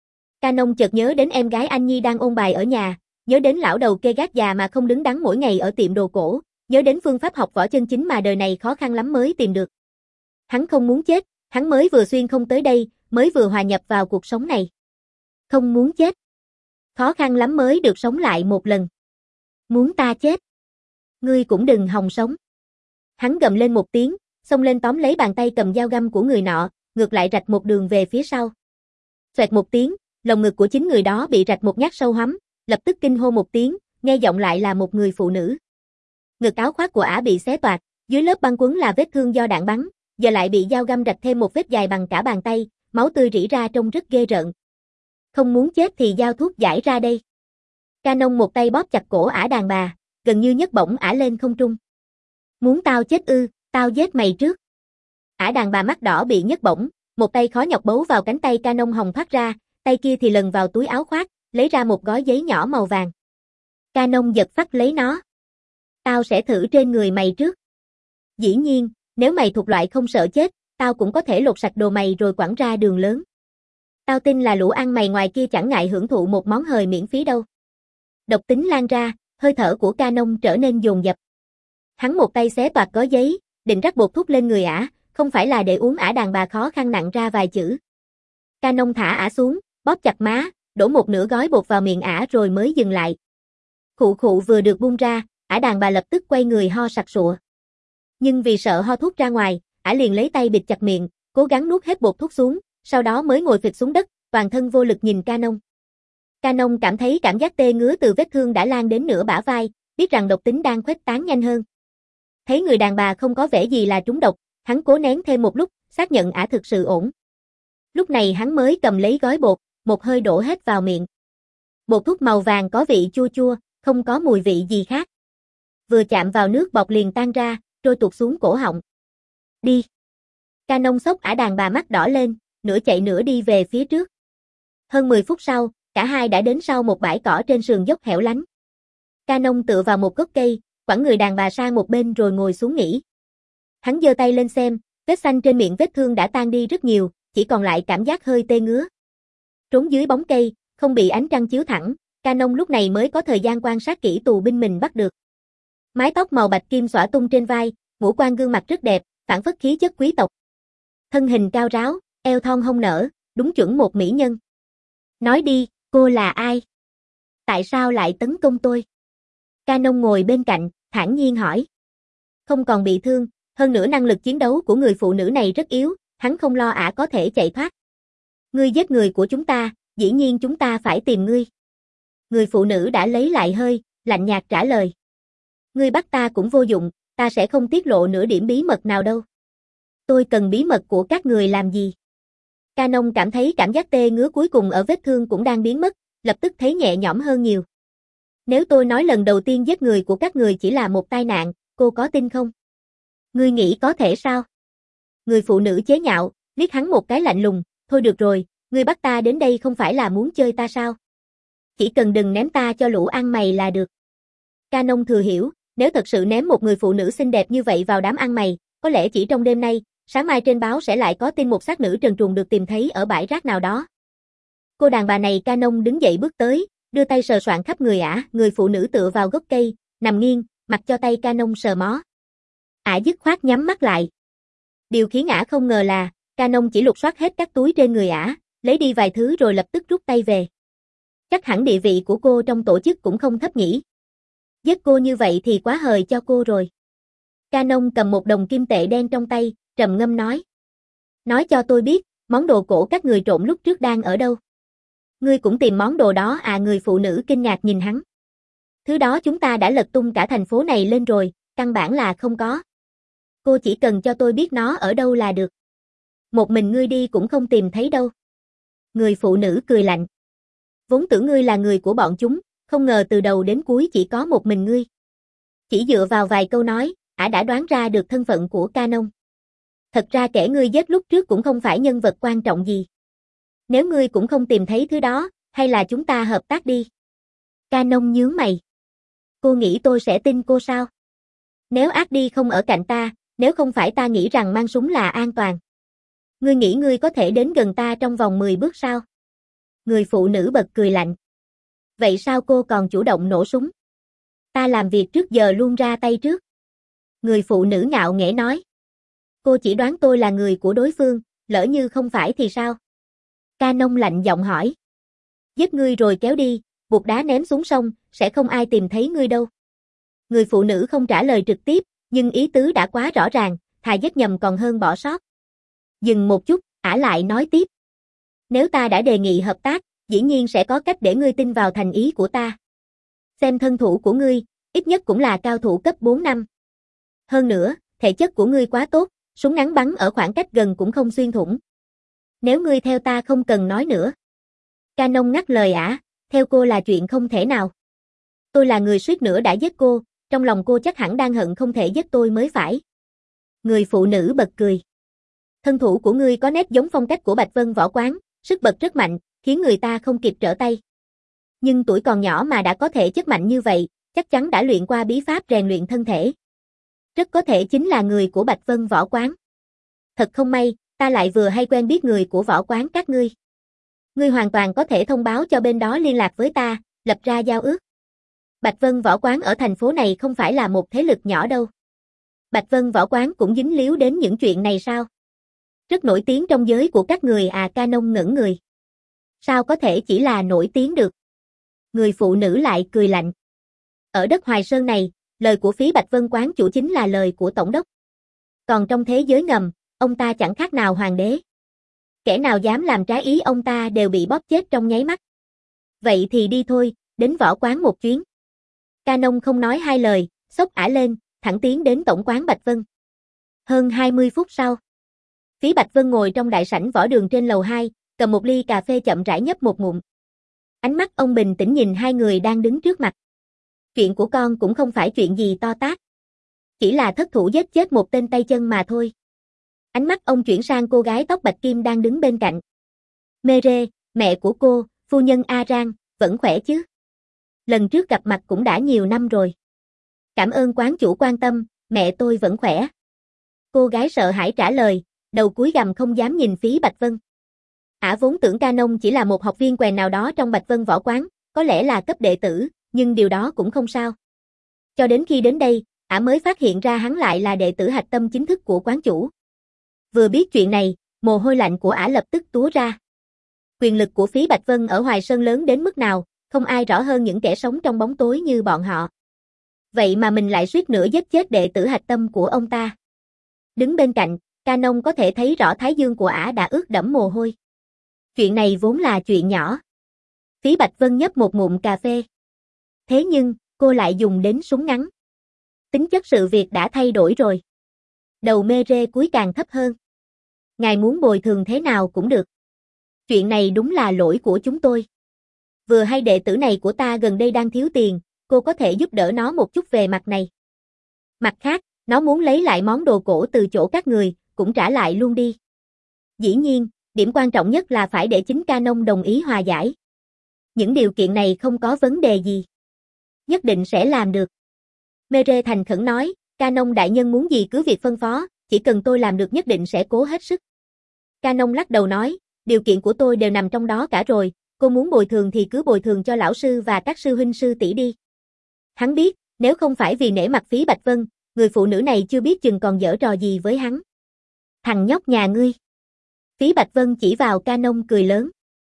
Canon chợt nhớ đến em gái Anh Nhi đang ôn bài ở nhà, nhớ đến lão đầu kê gác già mà không đứng đắn mỗi ngày ở tiệm đồ cổ, nhớ đến phương pháp học võ chân chính mà đời này khó khăn lắm mới tìm được. Hắn không muốn chết, hắn mới vừa xuyên không tới đây, mới vừa hòa nhập vào cuộc sống này. Không muốn chết. Khó khăn lắm mới được sống lại một lần. Muốn ta chết. Ngươi cũng đừng hòng sống. Hắn gầm lên một tiếng, xông lên tóm lấy bàn tay cầm dao găm của người nọ, ngược lại rạch một đường về phía sau. Xoẹt một tiếng, lồng ngực của chính người đó bị rạch một nhát sâu hoắm, lập tức kinh hô một tiếng, nghe giọng lại là một người phụ nữ. Ngực áo khoác của ả bị xé toạc, dưới lớp băng quấn là vết thương do đạn bắn, giờ lại bị dao găm rạch thêm một vết dài bằng cả bàn tay, máu tươi rỉ ra trông rất ghê rợn. Không muốn chết thì giao thuốc giải ra đây. Canon một tay bóp chặt cổ ả đàn bà, gần như nhấc bổng ả lên không trung. Muốn tao chết ư, tao giết mày trước. Ả đàn bà mắt đỏ bị nhấc bổng, một tay khó nhọc bấu vào cánh tay Canon hồng thoát ra, tay kia thì lần vào túi áo khoác, lấy ra một gói giấy nhỏ màu vàng. Canon giật phắt lấy nó. Tao sẽ thử trên người mày trước. Dĩ nhiên, nếu mày thuộc loại không sợ chết, tao cũng có thể lột sạch đồ mày rồi quẳng ra đường lớn. Tao tin là lũ ăn mày ngoài kia chẳng ngại hưởng thụ một món hời miễn phí đâu. Độc tính lan ra, hơi thở của Canon trở nên dồn dập. Hắn một tay xé toạc gói giấy, định rắc bột thuốc lên người ả, không phải là để uống ả đàn bà khó khăn nặng ra vài chữ. Canon thả ả xuống, bóp chặt má, đổ một nửa gói bột vào miệng ả rồi mới dừng lại. Khụ khụ vừa được buông ra, ả đàn bà lập tức quay người ho sặc sụa. Nhưng vì sợ ho thuốc ra ngoài, ả liền lấy tay bịt chặt miệng, cố gắng nuốt hết bột thuốc xuống, sau đó mới ngồi phịch xuống đất, toàn thân vô lực nhìn Canon. Canon cảm thấy cảm giác tê ngứa từ vết thương đã lan đến nửa bả vai, biết rằng độc tính đang khuếch tán nhanh hơn. Thấy người đàn bà không có vẻ gì là trúng độc, hắn cố nén thêm một lúc, xác nhận ả thực sự ổn. Lúc này hắn mới cầm lấy gói bột, một hơi đổ hết vào miệng. Bột thuốc màu vàng có vị chua chua, không có mùi vị gì khác. Vừa chạm vào nước bọt liền tan ra, trôi tuột xuống cổ họng. Đi. Canon xốc ả đàn bà mắt đỏ lên, nửa chạy nửa đi về phía trước. Hơn mười phút sau, cả hai đã đến sau một bãi cỏ trên sườn dốc hẻo lánh. Canon tựa vào một gốc cây, quẳng người đàn bà sang một bên rồi ngồi xuống nghỉ. Hắn giơ tay lên xem, vết xanh trên miệng vết thương đã tan đi rất nhiều, chỉ còn lại cảm giác hơi tê ngứa. Trốn dưới bóng cây, không bị ánh trăng chiếu thẳng, Canon lúc này mới có thời gian quan sát kỹ tù binh mình bắt được. Mái tóc màu bạch kim xõa tung trên vai, ngũ quan gương mặt rất đẹp, phản phất khí chất quý tộc. Thân hình cao ráo, eo thon hông nở, đúng chuẩn một mỹ nhân. Nói đi, cô là ai? Tại sao lại tấn công tôi? Canon ngồi bên cạnh, thản nhiên hỏi. Không còn bị thương, hơn nữa năng lực chiến đấu của người phụ nữ này rất yếu, hắn không lo ả có thể chạy thoát. Ngươi giết người của chúng ta, dĩ nhiên chúng ta phải tìm ngươi. Người phụ nữ đã lấy lại hơi, lạnh nhạt trả lời. Ngươi bắt ta cũng vô dụng, ta sẽ không tiết lộ nửa điểm bí mật nào đâu. Tôi cần bí mật của các người làm gì? Canon cảm thấy cảm giác tê ngứa cuối cùng ở vết thương cũng đang biến mất, lập tức thấy nhẹ nhõm hơn nhiều. Nếu tôi nói lần đầu tiên giết người của các người chỉ là một tai nạn, cô có tin không? Ngươi nghĩ có thể sao? Người phụ nữ chế nhạo, liếc hắn một cái lạnh lùng, thôi được rồi, ngươi bắt ta đến đây không phải là muốn chơi ta sao? Chỉ cần đừng ném ta cho lũ ăn mày là được. Canon thừa hiểu, nếu thật sự ném một người phụ nữ xinh đẹp như vậy vào đám ăn mày, có lẽ chỉ trong đêm nay, sáng mai trên báo sẽ lại có tin một xác nữ trần truồng được tìm thấy ở bãi rác nào đó. Cô đàn bà này Canon đứng dậy bước tới, đưa tay sờ soạng khắp người ả, người phụ nữ tựa vào gốc cây, nằm nghiêng, mặc cho tay Canon sờ mó. Ả dứt khoát nhắm mắt lại. Điều khiến ả không ngờ là, Canon chỉ lục soát hết các túi trên người ả, lấy đi vài thứ rồi lập tức rút tay về. Chắc hẳn địa vị của cô trong tổ chức cũng không thấp nhỉ. Giết cô như vậy thì quá hời cho cô rồi. Canon cầm một đồng kim tệ đen trong tay, trầm ngâm nói. Nói cho tôi biết, món đồ cổ các người trộm lúc trước đang ở đâu? Ngươi cũng tìm món đồ đó à? Người phụ nữ kinh ngạc nhìn hắn. Thứ đó chúng ta đã lật tung cả thành phố này lên rồi, căn bản là không có. Cô chỉ cần cho tôi biết nó ở đâu là được. Một mình ngươi đi cũng không tìm thấy đâu. Người phụ nữ cười lạnh. Vốn tưởng ngươi là người của bọn chúng, không ngờ từ đầu đến cuối chỉ có một mình ngươi. Chỉ dựa vào vài câu nói, ả đã đoán ra được thân phận của Canon. Thật ra kẻ ngươi giết lúc trước cũng không phải nhân vật quan trọng gì. Nếu ngươi cũng không tìm thấy thứ đó, hay là chúng ta hợp tác đi. Canon nhướng mày. Cô nghĩ tôi sẽ tin cô sao? Nếu Adi không ở cạnh ta, nếu không phải ta nghĩ rằng mang súng là an toàn. Ngươi nghĩ ngươi có thể đến gần ta trong vòng mười bước sao? Người phụ nữ bật cười lạnh. Vậy sao cô còn chủ động nổ súng? Ta làm việc trước giờ luôn ra tay trước. Người phụ nữ ngạo nghễ nói. Cô chỉ đoán tôi là người của đối phương, lỡ như không phải thì sao? Canon lạnh giọng hỏi. Giết ngươi rồi kéo đi, buộc đá ném xuống sông, sẽ không ai tìm thấy ngươi đâu. Người phụ nữ không trả lời trực tiếp, nhưng ý tứ đã quá rõ ràng, thà giết nhầm còn hơn bỏ sót. Dừng một chút, ả lại nói tiếp. Nếu ta đã đề nghị hợp tác, dĩ nhiên sẽ có cách để ngươi tin vào thành ý của ta. Xem thân thủ của ngươi, ít nhất cũng là cao thủ cấp bốn năm. Hơn nữa, thể chất của ngươi quá tốt, súng ngắn bắn ở khoảng cách gần cũng không xuyên thủng. Nếu ngươi theo ta không cần nói nữa. Canon ngắt lời ả, theo cô là chuyện không thể nào. Tôi là người suýt nữa đã giết cô, trong lòng cô chắc hẳn đang hận không thể giết tôi mới phải. Người phụ nữ bật cười. Thân thủ của ngươi có nét giống phong cách của Bạch Vân Võ Quán, sức bật rất mạnh, khiến người ta không kịp trở tay. Nhưng tuổi còn nhỏ mà đã có thể chất mạnh như vậy, chắc chắn đã luyện qua bí pháp rèn luyện thân thể. Rất có thể chính là người của Bạch Vân Võ Quán. Thật không may, ta lại vừa hay quen biết người của võ quán các ngươi. Ngươi hoàn toàn có thể thông báo cho bên đó liên lạc với ta, lập ra giao ước. Bạch Vân Võ Quán ở thành phố này không phải là một thế lực nhỏ đâu. Bạch Vân Võ Quán cũng dính líu đến những chuyện này sao? Rất nổi tiếng trong giới của các người à. Ca Nông ngẩn người. Sao có thể chỉ là nổi tiếng được? Người phụ nữ lại cười lạnh. Ở đất Hoài Sơn này, lời của phí Bạch Vân Quán chủ chính là lời của tổng đốc. Còn trong thế giới ngầm, ông ta chẳng khác nào hoàng đế. Kẻ nào dám làm trái ý ông ta đều bị bóp chết trong nháy mắt. Vậy thì đi thôi, đến võ quán một chuyến. Ca Nông không nói hai lời, xốc ả lên, thẳng tiến đến tổng quán Bạch Vân. Hơn hai mươi phút sau, phí Bạch Vân ngồi trong đại sảnh võ đường trên lầu hai, cầm một ly cà phê chậm rãi nhấp một ngụm. Ánh mắt ông bình tĩnh nhìn hai người đang đứng trước mặt. Chuyện của con cũng không phải chuyện gì to tát. Chỉ là thất thủ giết chết một tên tay chân mà thôi. Ánh mắt ông chuyển sang cô gái tóc bạch kim đang đứng bên cạnh. Mê Rê, mẹ của cô, phu nhân A Rang, vẫn khỏe chứ? Lần trước gặp mặt cũng đã nhiều năm rồi. Cảm ơn quán chủ quan tâm, mẹ tôi vẫn khỏe. Cô gái sợ hãi trả lời, đầu cúi gằm không dám nhìn phí Bạch Vân. Ả vốn tưởng Ca Nông chỉ là một học viên quèn nào đó trong Bạch Vân Võ Quán, có lẽ là cấp đệ tử, nhưng điều đó cũng không sao. Cho đến khi đến đây, Ả mới phát hiện ra hắn lại là đệ tử hạch tâm chính thức của quán chủ. Vừa biết chuyện này, mồ hôi lạnh của Ả lập tức túa ra. Quyền lực của phí Bạch Vân ở Hoài Sơn lớn đến mức nào, không ai rõ hơn những kẻ sống trong bóng tối như bọn họ. Vậy mà mình lại suýt nữa giết chết đệ tử hạch tâm của ông ta. Đứng bên cạnh, Ca Nông có thể thấy rõ thái dương của Ả đã ướt đẫm mồ hôi. Chuyện này vốn là chuyện nhỏ. Phí Bạch Vân nhấp một ngụm cà phê. Thế nhưng, cô lại dùng đến súng ngắn. Tính chất sự việc đã thay đổi rồi. Đầu Mê Rê cúi càng thấp hơn. Ngài muốn bồi thường thế nào cũng được. Chuyện này đúng là lỗi của chúng tôi. Vừa hay đệ tử này của ta gần đây đang thiếu tiền, cô có thể giúp đỡ nó một chút về mặt này. Mặt khác, nó muốn lấy lại món đồ cổ từ chỗ các người, cũng trả lại luôn đi. Dĩ nhiên, điểm quan trọng nhất là phải để chính Ca Nông đồng ý hòa giải. Những điều kiện này không có vấn đề gì. Nhất định sẽ làm được. Mê Rê thành khẩn nói, Ca Nông đại nhân muốn gì cứ việc phân phó, chỉ cần tôi làm được nhất định sẽ cố hết sức. Ca Nông lắc đầu nói, điều kiện của tôi đều nằm trong đó cả rồi, cô muốn bồi thường thì cứ bồi thường cho lão sư và các sư huynh sư tỷ đi. Hắn biết, nếu không phải vì nể mặt phí Bạch Vân, người phụ nữ này chưa biết chừng còn giở trò gì với hắn. Thằng nhóc nhà ngươi. Phí Bạch Vân chỉ vào Ca Nông cười lớn.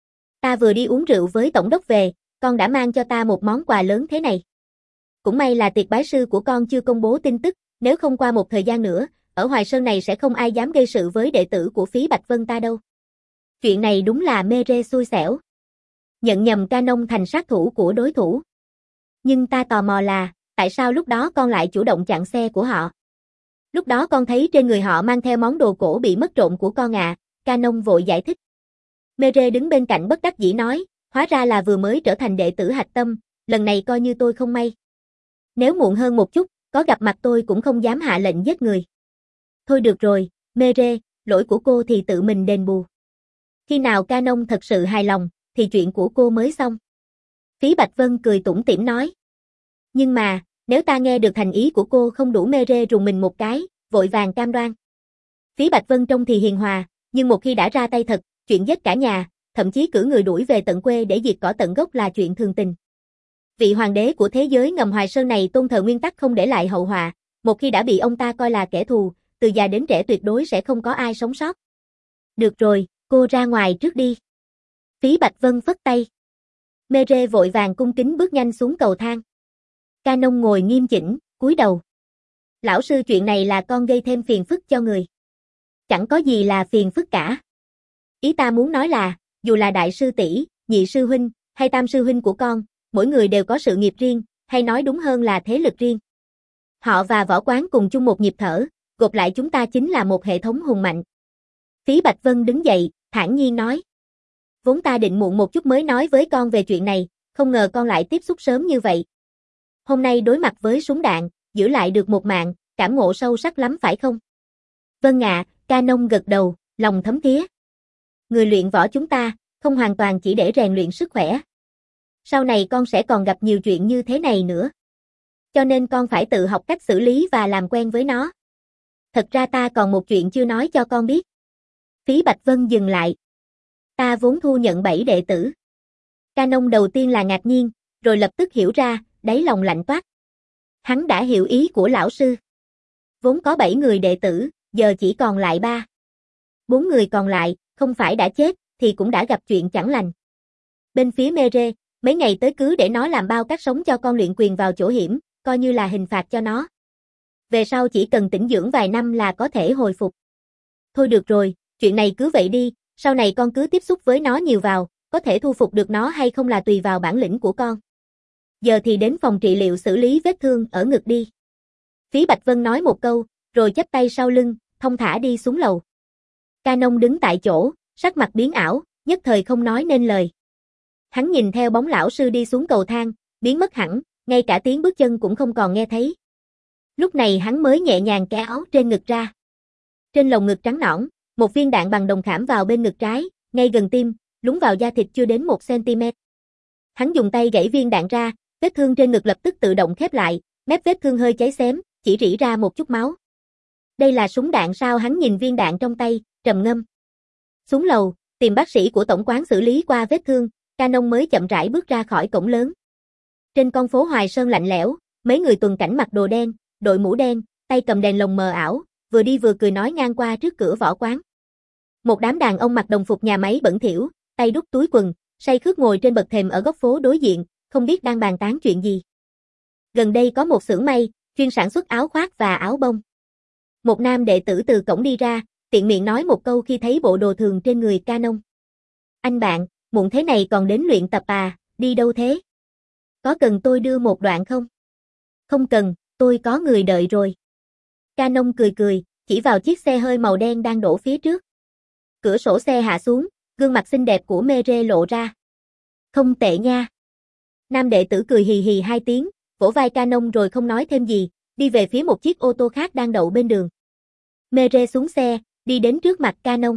Ta vừa đi uống rượu với tổng đốc về, con đã mang cho ta một món quà lớn thế này. Cũng may là tiệc bái sư của con chưa công bố tin tức, nếu không qua một thời gian nữa, ở Hoài Sơn này sẽ không ai dám gây sự với đệ tử của phí Bạch Vân ta đâu. Chuyện này đúng là Mê Rê xui xẻo. Nhận nhầm Ca Nông thành sát thủ của đối thủ. Nhưng ta tò mò là, tại sao lúc đó con lại chủ động chặn xe của họ? Lúc đó con thấy trên người họ mang theo món đồ cổ bị mất trộm của con à, Ca Nông vội giải thích. Mê Rê đứng bên cạnh bất đắc dĩ nói, hóa ra là vừa mới trở thành đệ tử hạch tâm, lần này coi như tôi không may. Nếu muộn hơn một chút, có gặp mặt tôi cũng không dám hạ lệnh giết người. Thôi được rồi, Mê Rê, lỗi của cô thì tự mình đền bù. Khi nào Ca Nông thật sự hài lòng, thì chuyện của cô mới xong. Phí Bạch Vân cười tủm tỉm nói. Nhưng mà, nếu ta nghe được thành ý của cô không đủ. Mê Rê rùng mình một cái, vội vàng cam đoan. Phí Bạch Vân trông thì hiền hòa, nhưng một khi đã ra tay thật, chuyện giết cả nhà, thậm chí cử người đuổi về tận quê để diệt cỏ tận gốc là chuyện thường tình. Vị hoàng đế của thế giới ngầm Hoài Sơn này tôn thờ nguyên tắc không để lại hậu họa, một khi đã bị ông ta coi là kẻ thù, từ già đến trẻ tuyệt đối sẽ không có ai sống sót. Được rồi, cô ra ngoài trước đi. Phí Bạch Vân phất tay. Mê Rê vội vàng cung kính bước nhanh xuống cầu thang. Ca Nông ngồi nghiêm chỉnh, cúi đầu. Lão sư, chuyện này là con gây thêm phiền phức cho người. Chẳng có gì là phiền phức cả. Ý ta muốn nói là, dù là đại sư tỷ, nhị sư huynh, hay tam sư huynh của con, mỗi người đều có sự nghiệp riêng, hay nói đúng hơn là thế lực riêng. Họ và võ quán cùng chung một nhịp thở, gộp lại chúng ta chính là một hệ thống hùng mạnh. Phí Bạch Vân đứng dậy, thản nhiên nói. Vốn ta định muộn một chút mới nói với con về chuyện này, không ngờ con lại tiếp xúc sớm như vậy. Hôm nay đối mặt với súng đạn, giữ lại được một mạng, cảm ngộ sâu sắc lắm phải không? Vâng ạ, Ca Nông gật đầu, lòng thấm thía. Người luyện võ chúng ta, không hoàn toàn chỉ để rèn luyện sức khỏe. Sau này con sẽ còn gặp nhiều chuyện như thế này nữa. Cho nên con phải tự học cách xử lý và làm quen với nó. Thật ra ta còn một chuyện chưa nói cho con biết. Phí Bạch Vân dừng lại. Ta vốn thu nhận bảy đệ tử. Canon đầu tiên là ngạc nhiên, rồi lập tức hiểu ra, đáy lòng lạnh toát. Hắn đã hiểu ý của lão sư. Vốn có bảy người đệ tử, giờ chỉ còn lại ba. Bốn người còn lại, không phải đã chết, thì cũng đã gặp chuyện chẳng lành. Bên phía Mere, mấy ngày tới cứ để nó làm bao cát sống cho con luyện quyền vào chỗ hiểm, coi như là hình phạt cho nó. Về sau chỉ cần tĩnh dưỡng vài năm là có thể hồi phục. Thôi được rồi, chuyện này cứ vậy đi, sau này con cứ tiếp xúc với nó nhiều vào, có thể thu phục được nó hay không là tùy vào bản lĩnh của con. Giờ thì đến phòng trị liệu xử lý vết thương ở ngực đi. Phí Bạch Vân nói một câu, rồi chắp tay sau lưng, thong thả đi xuống lầu. Canon đứng tại chỗ, sắc mặt biến ảo, nhất thời không nói nên lời. Hắn nhìn theo bóng lão sư đi xuống cầu thang, biến mất hẳn, ngay cả tiếng bước chân cũng không còn nghe thấy. Lúc này hắn mới nhẹ nhàng kéo áo trên ngực ra. Trên lồng ngực trắng nõn, một viên đạn bằng đồng khảm vào bên ngực trái, ngay gần tim, lún vào da thịt chưa đến một xăng-ti-mét. Hắn dùng tay gãy viên đạn ra, vết thương trên ngực lập tức tự động khép lại, mép vết thương hơi cháy xém, chỉ rỉ ra một chút máu. Đây là súng đạn sao? Hắn nhìn viên đạn trong tay, trầm ngâm. Xuống lầu, tìm bác sĩ của tổng quán xử lý qua vết thương, Canon mới chậm rãi bước ra khỏi cổng lớn. Trên con phố Hoài Sơn lạnh lẽo, mấy người tuần cảnh mặc đồ đen, đội mũ đen, tay cầm đèn lồng mờ ảo, vừa đi vừa cười nói ngang qua trước cửa võ quán. Một đám đàn ông mặc đồng phục nhà máy bẩn thỉu, tay đút túi quần, say khướt ngồi trên bậc thềm ở góc phố đối diện, không biết đang bàn tán chuyện gì. Gần đây có một xưởng may, chuyên sản xuất áo khoác và áo bông. Một nam đệ tử từ cổng đi ra, tiện miệng nói một câu khi thấy bộ đồ thường trên người Canon. Anh bạn, muộn thế này còn đến luyện tập à, đi đâu thế? Có cần tôi đưa một đoạn không? Không cần, tôi có người đợi rồi. Canon cười cười, chỉ vào chiếc xe hơi màu đen đang đổ phía trước. Cửa sổ xe hạ xuống, gương mặt xinh đẹp của Mere lộ ra. Không tệ nha. Nam đệ tử cười hì hì hai tiếng, vỗ vai Canon rồi không nói thêm gì, đi về phía một chiếc ô tô khác đang đậu bên đường. Mere xuống xe, đi đến trước mặt Canon.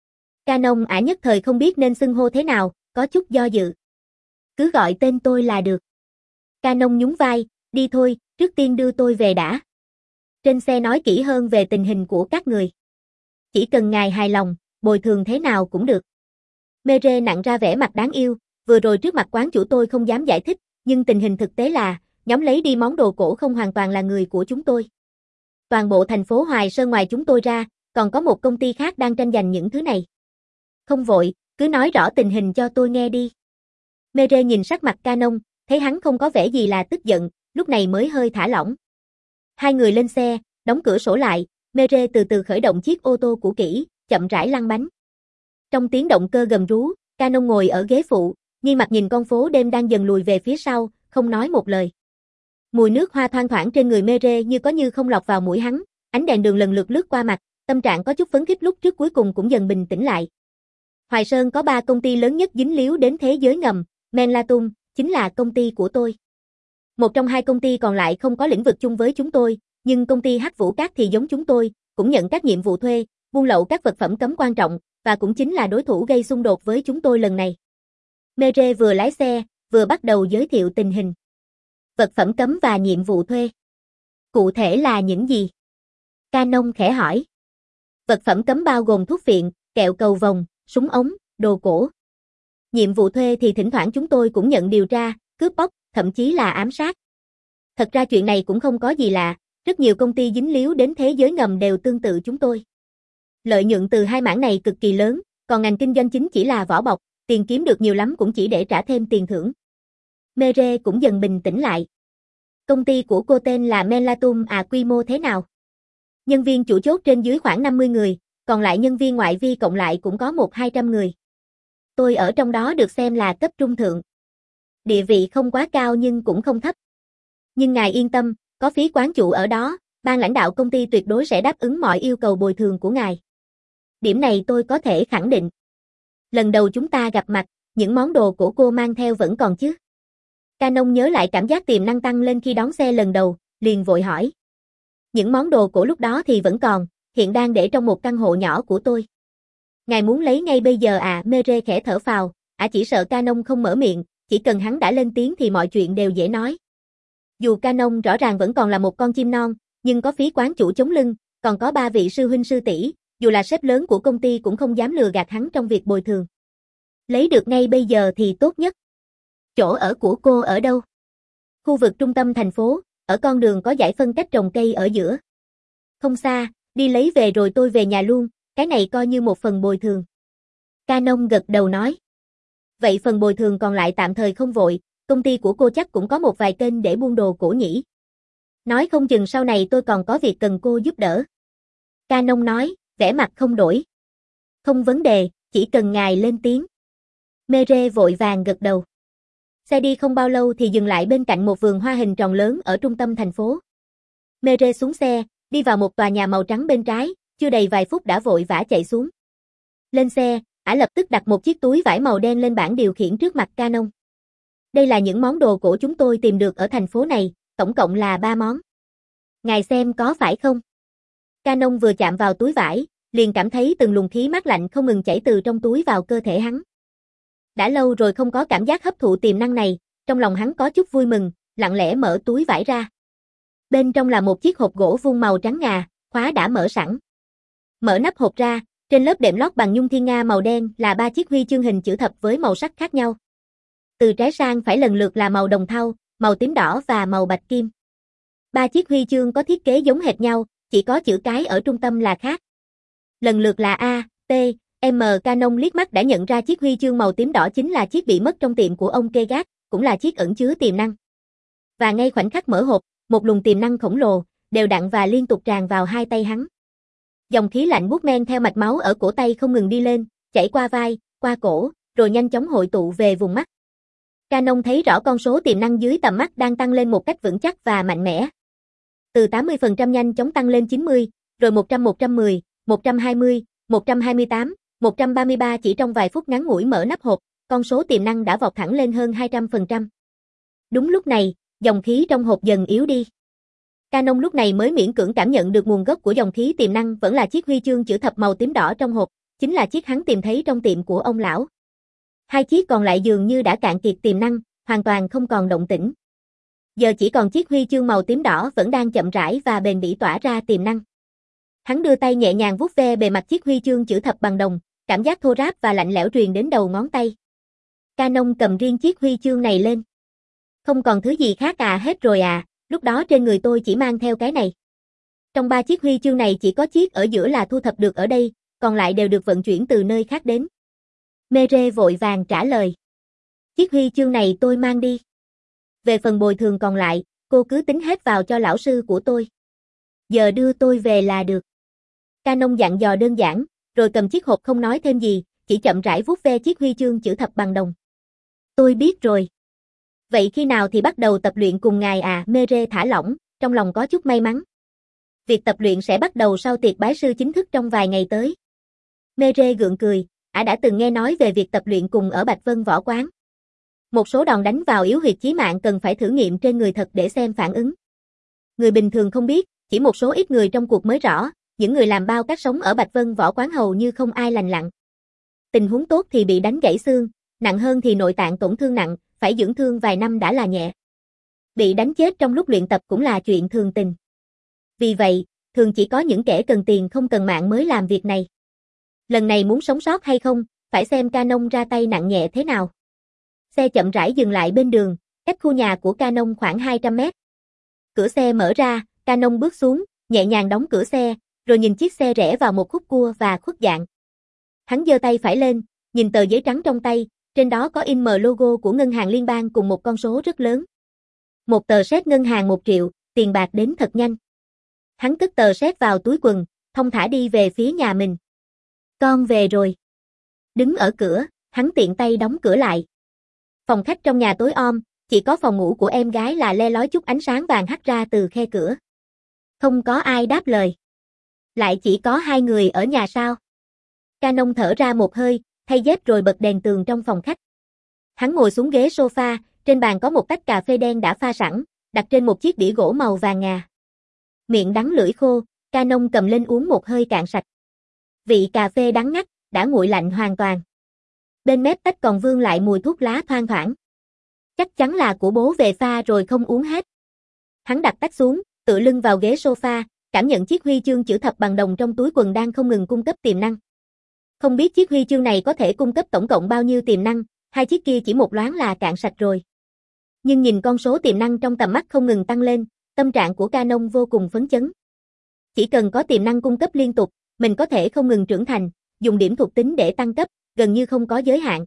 Canon ả nhất thời không biết nên xưng hô thế nào, có chút do dự. Cứ gọi tên tôi là được. Canon nhún vai, đi thôi, trước tiên đưa tôi về đã. Trên xe nói kỹ hơn về tình hình của các người. Chỉ cần ngài hài lòng, bồi thường thế nào cũng được. Mere nặn ra vẻ mặt đáng yêu, vừa rồi trước mặt quán chủ tôi không dám giải thích, nhưng tình hình thực tế là, nhóm lấy đi món đồ cổ không hoàn toàn là người của chúng tôi. Toàn bộ thành phố Hoài Sơn ngoài chúng tôi ra, còn có một công ty khác đang tranh giành những thứ này. Không vội, cứ nói rõ tình hình cho tôi nghe đi. Mere nhìn sắc mặt Canon, thấy hắn không có vẻ gì là tức giận, lúc này mới hơi thả lỏng. Hai người lên xe, đóng cửa sổ lại, Mere từ từ khởi động chiếc ô tô cũ kỹ, chậm rãi lăn bánh. Trong tiếng động cơ gầm rú, Canon ngồi ở ghế phụ, nghiêng mặt nhìn con phố đêm đang dần lùi về phía sau, không nói một lời. Mùi nước hoa thoang thoảng trên người Mere như có như không lọt vào mũi hắn, ánh đèn đường lần lượt lướt qua mặt, tâm trạng có chút phấn khích lúc trước cuối cùng cũng dần bình tĩnh lại. Hoài Sơn có ba công ty lớn nhất dính líu đến thế giới ngầm, Menlatum, chính là công ty của tôi. Một trong hai công ty còn lại không có lĩnh vực chung với chúng tôi, nhưng công ty Hắc Vũ Cát thì giống chúng tôi, cũng nhận các nhiệm vụ thuê, buôn lậu các vật phẩm cấm quan trọng, và cũng chính là đối thủ gây xung đột với chúng tôi lần này. Mere vừa lái xe, vừa bắt đầu giới thiệu tình hình. Vật phẩm cấm và nhiệm vụ thuê. Cụ thể là những gì? Canon khẽ hỏi. Vật phẩm cấm bao gồm thuốc phiện, kẹo cầu vồng, súng ống, đồ cổ. Nhiệm vụ thuê thì thỉnh thoảng chúng tôi cũng nhận điều tra, cướp bóc, thậm chí là ám sát. Thật ra chuyện này cũng không có gì lạ, rất nhiều công ty dính líu đến thế giới ngầm đều tương tự chúng tôi. Lợi nhuận từ hai mảng này cực kỳ lớn, còn ngành kinh doanh chính chỉ là vỏ bọc, tiền kiếm được nhiều lắm cũng chỉ để trả thêm tiền thưởng. Mere cũng dần bình tĩnh lại. Công ty của cô tên là Menlatum à, quy mô thế nào? Nhân viên chủ chốt trên dưới khoảng năm mươi người, còn lại nhân viên ngoại vi cộng lại cũng có một hai trăm người. Tôi ở trong đó được xem là cấp trung thượng. Địa vị không quá cao nhưng cũng không thấp. Nhưng ngài yên tâm, có phí quán chủ ở đó, ban lãnh đạo công ty tuyệt đối sẽ đáp ứng mọi yêu cầu bồi thường của ngài. Điểm này tôi có thể khẳng định. Lần đầu chúng ta gặp mặt, những món đồ của cô mang theo vẫn còn chứ? Canon nhớ lại cảm giác tiềm năng tăng lên khi đón xe lần đầu, liền vội hỏi. Những món đồ cổ lúc đó thì vẫn còn, hiện đang để trong một căn hộ nhỏ của tôi. Ngài muốn lấy ngay bây giờ à? Mere khẽ thở phào, ả chỉ sợ Canon không mở miệng, chỉ cần hắn đã lên tiếng thì mọi chuyện đều dễ nói. Dù Canon rõ ràng vẫn còn là một con chim non, nhưng có phí quán chủ chống lưng, còn có ba vị sư huynh sư tỷ, dù là sếp lớn của công ty cũng không dám lừa gạt hắn trong việc bồi thường. Lấy được ngay bây giờ thì tốt nhất. Chỗ ở của cô ở đâu? Khu vực trung tâm thành phố, ở con đường có dải phân cách trồng cây ở giữa. Không xa, đi lấy về rồi tôi về nhà luôn, cái này coi như một phần bồi thường. Canon gật đầu nói. Vậy phần bồi thường còn lại tạm thời không vội, công ty của cô chắc cũng có một vài kênh để buôn đồ cổ nhỉ. Nói không chừng sau này tôi còn có việc cần cô giúp đỡ. Canon nói, vẻ mặt không đổi. Không vấn đề, chỉ cần ngài lên tiếng. Mere vội vàng gật đầu. Xe đi không bao lâu thì dừng lại bên cạnh một vườn hoa hình tròn lớn ở trung tâm thành phố. Mere xuống xe, đi vào một tòa nhà màu trắng bên trái, chưa đầy vài phút đã vội vã chạy xuống. Lên xe, ả lập tức đặt một chiếc túi vải màu đen lên bảng điều khiển trước mặt Canon. Đây là những món đồ cổ chúng tôi tìm được ở thành phố này, tổng cộng là ba món. Ngài xem có phải không? Canon vừa chạm vào túi vải, liền cảm thấy từng luồng khí mát lạnh không ngừng chảy từ trong túi vào cơ thể hắn. Đã lâu rồi không có cảm giác hấp thụ tiềm năng này, trong lòng hắn có chút vui mừng, lặng lẽ mở túi vải ra. Bên trong là một chiếc hộp gỗ vuông màu trắng ngà, khóa đã mở sẵn. Mở nắp hộp ra, trên lớp đệm lót bằng nhung thiên nga màu đen là ba chiếc huy chương hình chữ thập với màu sắc khác nhau. Từ trái sang phải lần lượt là màu đồng thau, màu tím đỏ và màu bạch kim. Ba chiếc huy chương có thiết kế giống hệt nhau, chỉ có chữ cái ở trung tâm là khác. Lần lượt là A, T, M. Canon liếc mắt đã nhận ra chiếc huy chương màu tím đỏ chính là chiếc bị mất trong tiệm của ông Kegat, cũng là chiếc ẩn chứa tiềm năng. Và ngay khoảnh khắc mở hộp, một luồng tiềm năng khổng lồ, đều đặn và liên tục tràn vào hai tay hắn. Dòng khí lạnh buốt men theo mạch máu ở cổ tay không ngừng đi lên, chảy qua vai, qua cổ, rồi nhanh chóng hội tụ về vùng mắt. Canon thấy rõ con số tiềm năng dưới tầm mắt đang tăng lên một cách vững chắc và mạnh mẽ. Từ tám mươi phần trăm nhanh chóng tăng lên chín mươi, rồi một trăm, một trăm mười, một trăm hai mươi, một trăm hai mươi tám, một trăm ba mươi ba chỉ trong vài phút ngắn ngủi mở nắp hộp, con số tiềm năng đã vọt thẳng lên hơn hai trăm phần trăm. Đúng lúc này, dòng khí trong hộp dần yếu đi. Canon lúc này mới miễn cưỡng cảm nhận được nguồn gốc của dòng khí tiềm năng vẫn là chiếc huy chương chữ thập màu tím đỏ trong hộp, chính là chiếc hắn tìm thấy trong tiệm của ông lão. Hai chiếc còn lại dường như đã cạn kiệt tiềm năng, hoàn toàn không còn động tĩnh. Giờ chỉ còn chiếc huy chương màu tím đỏ vẫn đang chậm rãi và bền bỉ tỏa ra tiềm năng. Hắn đưa tay nhẹ nhàng vuốt ve bề mặt chiếc huy chương chữ thập bằng đồng, cảm giác thô ráp và lạnh lẽo truyền đến đầu ngón tay. Canon cầm riêng chiếc huy chương này lên. Không còn thứ gì khác à? Hết rồi à, lúc đó trên người tôi chỉ mang theo cái này. Trong ba chiếc huy chương này chỉ có chiếc ở giữa là thu thập được ở đây, còn lại đều được vận chuyển từ nơi khác đến. Mere vội vàng trả lời. Chiếc huy chương này tôi mang đi. Về phần bồi thường còn lại, cô cứ tính hết vào cho lão sư của tôi. Giờ đưa tôi về là được. Canon dặn dò đơn giản, rồi cầm chiếc hộp không nói thêm gì, chỉ chậm rãi vuốt ve chiếc huy chương chữ thập bằng đồng. Tôi biết rồi. Vậy khi nào thì bắt đầu tập luyện cùng ngài à? Mere thả lỏng, trong lòng có chút may mắn. Việc tập luyện sẽ bắt đầu sau tiệc bái sư chính thức trong vài ngày tới. Mere gượng cười, ả đã từng nghe nói về việc tập luyện cùng ở Bạch Vân Võ Quán. Một số đòn đánh vào yếu huyệt chí mạng cần phải thử nghiệm trên người thật để xem phản ứng. Người bình thường không biết, chỉ một số ít người trong cuộc mới rõ, những người làm bao cát sống ở Bạch Vân Võ Quán hầu như không ai lành lặn. Tình huống tốt thì bị đánh gãy xương, nặng hơn thì nội tạng tổn thương nặng, phải dưỡng thương vài năm đã là nhẹ. Bị đánh chết trong lúc luyện tập cũng là chuyện thường tình. Vì vậy, thường chỉ có những kẻ cần tiền không cần mạng mới làm việc này. Lần này muốn sống sót hay không, phải xem Canon ra tay nặng nhẹ thế nào. Xe chậm rãi dừng lại bên đường, cách khu nhà của Canon khoảng hai trăm mét. Cửa xe mở ra, Canon bước xuống, nhẹ nhàng đóng cửa xe, rồi nhìn chiếc xe rẽ vào một khúc cua và khuất dạng. Hắn giơ tay phải lên, nhìn tờ giấy trắng trong tay, trên đó có in mờ logo của ngân hàng liên bang cùng một con số rất lớn. Một tờ séc ngân hàng một triệu, tiền bạc đến thật nhanh. Hắn cất tờ séc vào túi quần, thong thả đi về phía nhà mình. Con về rồi. Đứng ở cửa, hắn tiện tay đóng cửa lại. Phòng khách trong nhà tối om, chỉ có phòng ngủ của em gái là le lói chút ánh sáng vàng hắt ra từ khe cửa. Không có ai đáp lời. Lại chỉ có hai người ở nhà sao? Canon thở ra một hơi, thay dép rồi bật đèn tường trong phòng khách. Hắn ngồi xuống ghế sofa, trên bàn có một tách cà phê đen đã pha sẵn, đặt trên một chiếc đĩa gỗ màu vàng ngà. Miệng đắng lưỡi khô, Canon cầm lên uống một hơi cạn sạch. Vị cà phê đắng ngắt, đã nguội lạnh hoàn toàn. Bên mép tách còn vương lại mùi thuốc lá thoang thoảng. Chắc chắn là của bố về pha rồi không uống hết. Hắn đặt tách xuống, tựa lưng vào ghế sofa, cảm nhận chiếc huy chương chữ thập bằng đồng trong túi quần đang không ngừng cung cấp tiềm năng. Không biết chiếc huy chương này có thể cung cấp tổng cộng bao nhiêu tiềm năng, hai chiếc kia chỉ một loáng là cạn sạch rồi. Nhưng nhìn con số tiềm năng trong tầm mắt không ngừng tăng lên, tâm trạng của Canon vô cùng phấn chấn. Chỉ cần có tiềm năng cung cấp liên tục, mình có thể không ngừng trưởng thành, dùng điểm thuộc tính để tăng cấp, gần như không có giới hạn.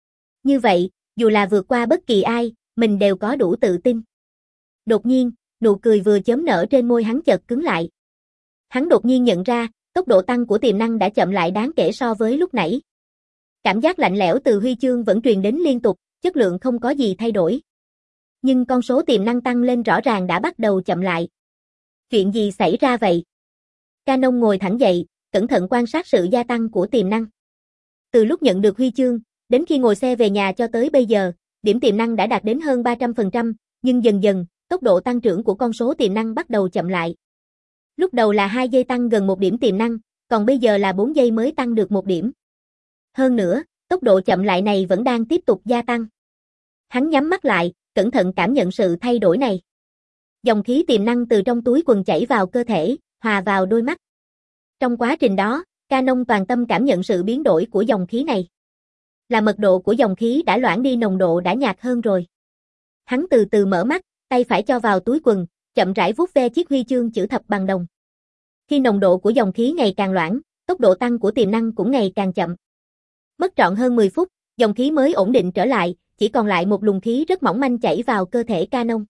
Như vậy, dù là vượt qua bất kỳ ai, mình đều có đủ tự tin. Đột nhiên, nụ cười vừa chớm nở trên môi hắn chợt cứng lại. Hắn đột nhiên nhận ra, tốc độ tăng của tiềm năng đã chậm lại đáng kể so với lúc nãy. Cảm giác lạnh lẽo từ huy chương vẫn truyền đến liên tục, chất lượng không có gì thay đổi. Nhưng con số tiềm năng tăng lên rõ ràng đã bắt đầu chậm lại. Chuyện gì xảy ra vậy? Canon ngồi thẳng dậy, cẩn thận quan sát sự gia tăng của tiềm năng. Từ lúc nhận được huy chương, đến khi ngồi xe về nhà cho tới bây giờ, điểm tiềm năng đã đạt đến hơn ba trăm phần trăm, nhưng dần dần, tốc độ tăng trưởng của con số tiềm năng bắt đầu chậm lại. Lúc đầu là hai giây tăng gần một điểm tiềm năng, còn bây giờ là bốn giây mới tăng được một điểm. Hơn nữa, tốc độ chậm lại này vẫn đang tiếp tục gia tăng. Hắn nhắm mắt lại, cẩn thận cảm nhận sự thay đổi này. Dòng khí tiềm năng từ trong túi quần chảy vào cơ thể, hòa vào đôi mắt. Trong quá trình đó, Canon toàn tâm cảm nhận sự biến đổi của dòng khí này. Là mật độ của dòng khí đã loãng đi, nồng độ đã nhạt hơn rồi. Hắn từ từ mở mắt, tay phải cho vào túi quần, chậm rãi vuốt ve chiếc huy chương chữ thập bằng đồng. Khi nồng độ của dòng khí ngày càng loãng, tốc độ tăng của tiềm năng cũng ngày càng chậm. Mất trọn hơn mười phút, dòng khí mới ổn định trở lại, chỉ còn lại một luồng khí rất mỏng manh chảy vào cơ thể Canon.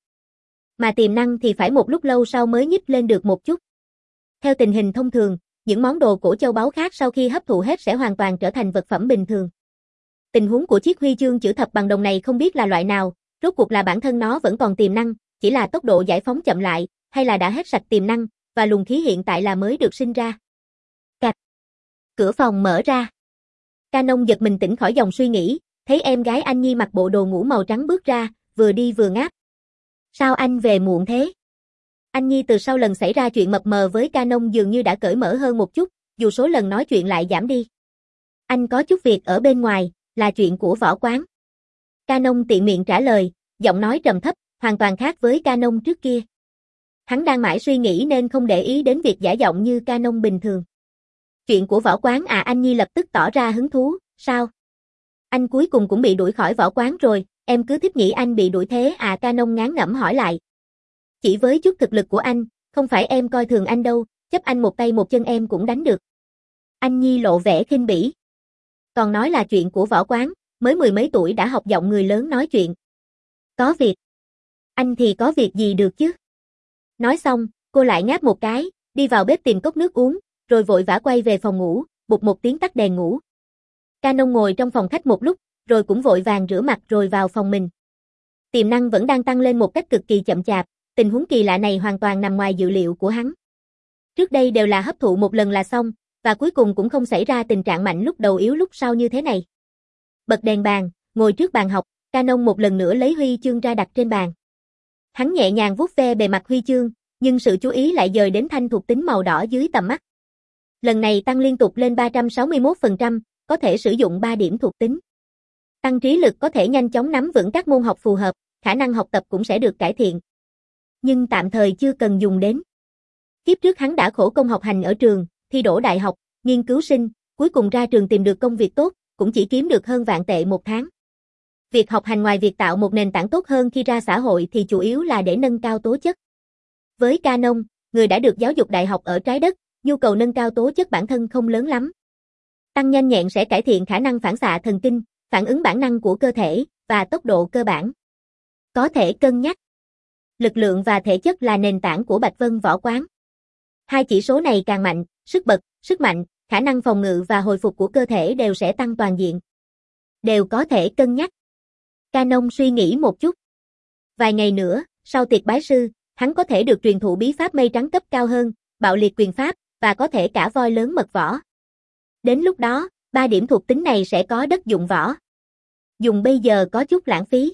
Mà tiềm năng thì phải một lúc lâu sau mới nhích lên được một chút. Theo tình hình thông thường, những món đồ cổ châu báu khác sau khi hấp thụ hết sẽ hoàn toàn trở thành vật phẩm bình thường. Tình huống của chiếc huy chương chữ thập bằng đồng này không biết là loại nào, rốt cuộc là bản thân nó vẫn còn tiềm năng, chỉ là tốc độ giải phóng chậm lại, hay là đã hết sạch tiềm năng, và luồng khí hiện tại là mới được sinh ra. Cạch. Cửa phòng mở ra. Canon giật mình tỉnh khỏi dòng suy nghĩ, thấy em gái anh Nhi mặc bộ đồ ngủ màu trắng bước ra, vừa đi vừa ngáp. Sao anh về muộn thế? Anh Nhi từ sau lần xảy ra chuyện mập mờ với Canon dường như đã cởi mở hơn một chút, dù số lần nói chuyện lại giảm đi. Anh có chút việc ở bên ngoài, là chuyện của võ quán. Canon tiện miệng trả lời, giọng nói trầm thấp, hoàn toàn khác với Canon trước kia. Hắn đang mãi suy nghĩ nên không để ý đến việc giả giọng như Canon bình thường. Chuyện của võ quán à? Anh Nhi lập tức tỏ ra hứng thú, sao? Anh cuối cùng cũng bị đuổi khỏi võ quán rồi, em cứ thích nghĩ anh bị đuổi thế à? Canon ngán ngẩm hỏi lại. Chỉ với chút thực lực của anh, không phải em coi thường anh đâu, chấp anh một tay một chân em cũng đánh được. Anh Nhi lộ vẻ khinh bỉ. Còn nói là chuyện của võ quán, mới mười mấy tuổi đã học giọng người lớn nói chuyện. Có việc. Anh thì có việc gì được chứ? Nói xong, cô lại ngáp một cái, đi vào bếp tìm cốc nước uống, rồi vội vã quay về phòng ngủ, bụp một tiếng tắt đèn ngủ. Canon ngồi trong phòng khách một lúc, rồi cũng vội vàng rửa mặt rồi vào phòng mình. Tiềm năng vẫn đang tăng lên một cách cực kỳ chậm chạp, tình huống kỳ lạ này hoàn toàn nằm ngoài dự liệu của hắn. Trước đây đều là hấp thụ một lần là xong, và cuối cùng cũng không xảy ra tình trạng mạnh lúc đầu yếu lúc sau như thế này. Bật đèn bàn, ngồi trước bàn học, Canon một lần nữa lấy huy chương ra đặt trên bàn. Hắn nhẹ nhàng vuốt ve bề mặt huy chương, nhưng sự chú ý lại dời đến thanh thuộc tính màu đỏ dưới tầm mắt. Lần này tăng liên tục lên ba trăm sáu mươi mốt phần trăm, có thể sử dụng ba điểm thuộc tính. Tăng trí lực có thể nhanh chóng nắm vững các môn học phù hợp, khả năng học tập cũng sẽ được cải thiện. Nhưng tạm thời chưa cần dùng đến. Kiếp trước hắn đã khổ công học hành ở trường, thi đỗ đại học, nghiên cứu sinh, cuối cùng ra trường tìm được công việc tốt, cũng chỉ kiếm được hơn vạn tệ một tháng. Việc học hành ngoài việc tạo một nền tảng tốt hơn khi ra xã hội thì chủ yếu là để nâng cao tố chất. Với Canon, người đã được giáo dục đại học ở trái đất, nhu cầu nâng cao tố chất bản thân không lớn lắm. Tăng nhanh nhẹn sẽ cải thiện khả năng phản xạ thần kinh, phản ứng bản năng của cơ thể, và tốc độ cơ bản. Có thể cân nhắc. Lực lượng và thể chất là nền tảng của Bạch Vân Võ Quán. Hai chỉ số này càng mạnh, sức bật, sức mạnh, khả năng phòng ngự và hồi phục của cơ thể đều sẽ tăng toàn diện. Đều có thể cân nhắc. Canon suy nghĩ một chút. Vài ngày nữa, sau tiệc bái sư, hắn có thể được truyền thụ bí pháp mây trắng cấp cao hơn, bạo liệt quyền pháp, và có thể cả voi lớn mật võ. Đến lúc đó, ba điểm thuộc tính này sẽ có đất dụng võ. Dùng bây giờ có chút lãng phí.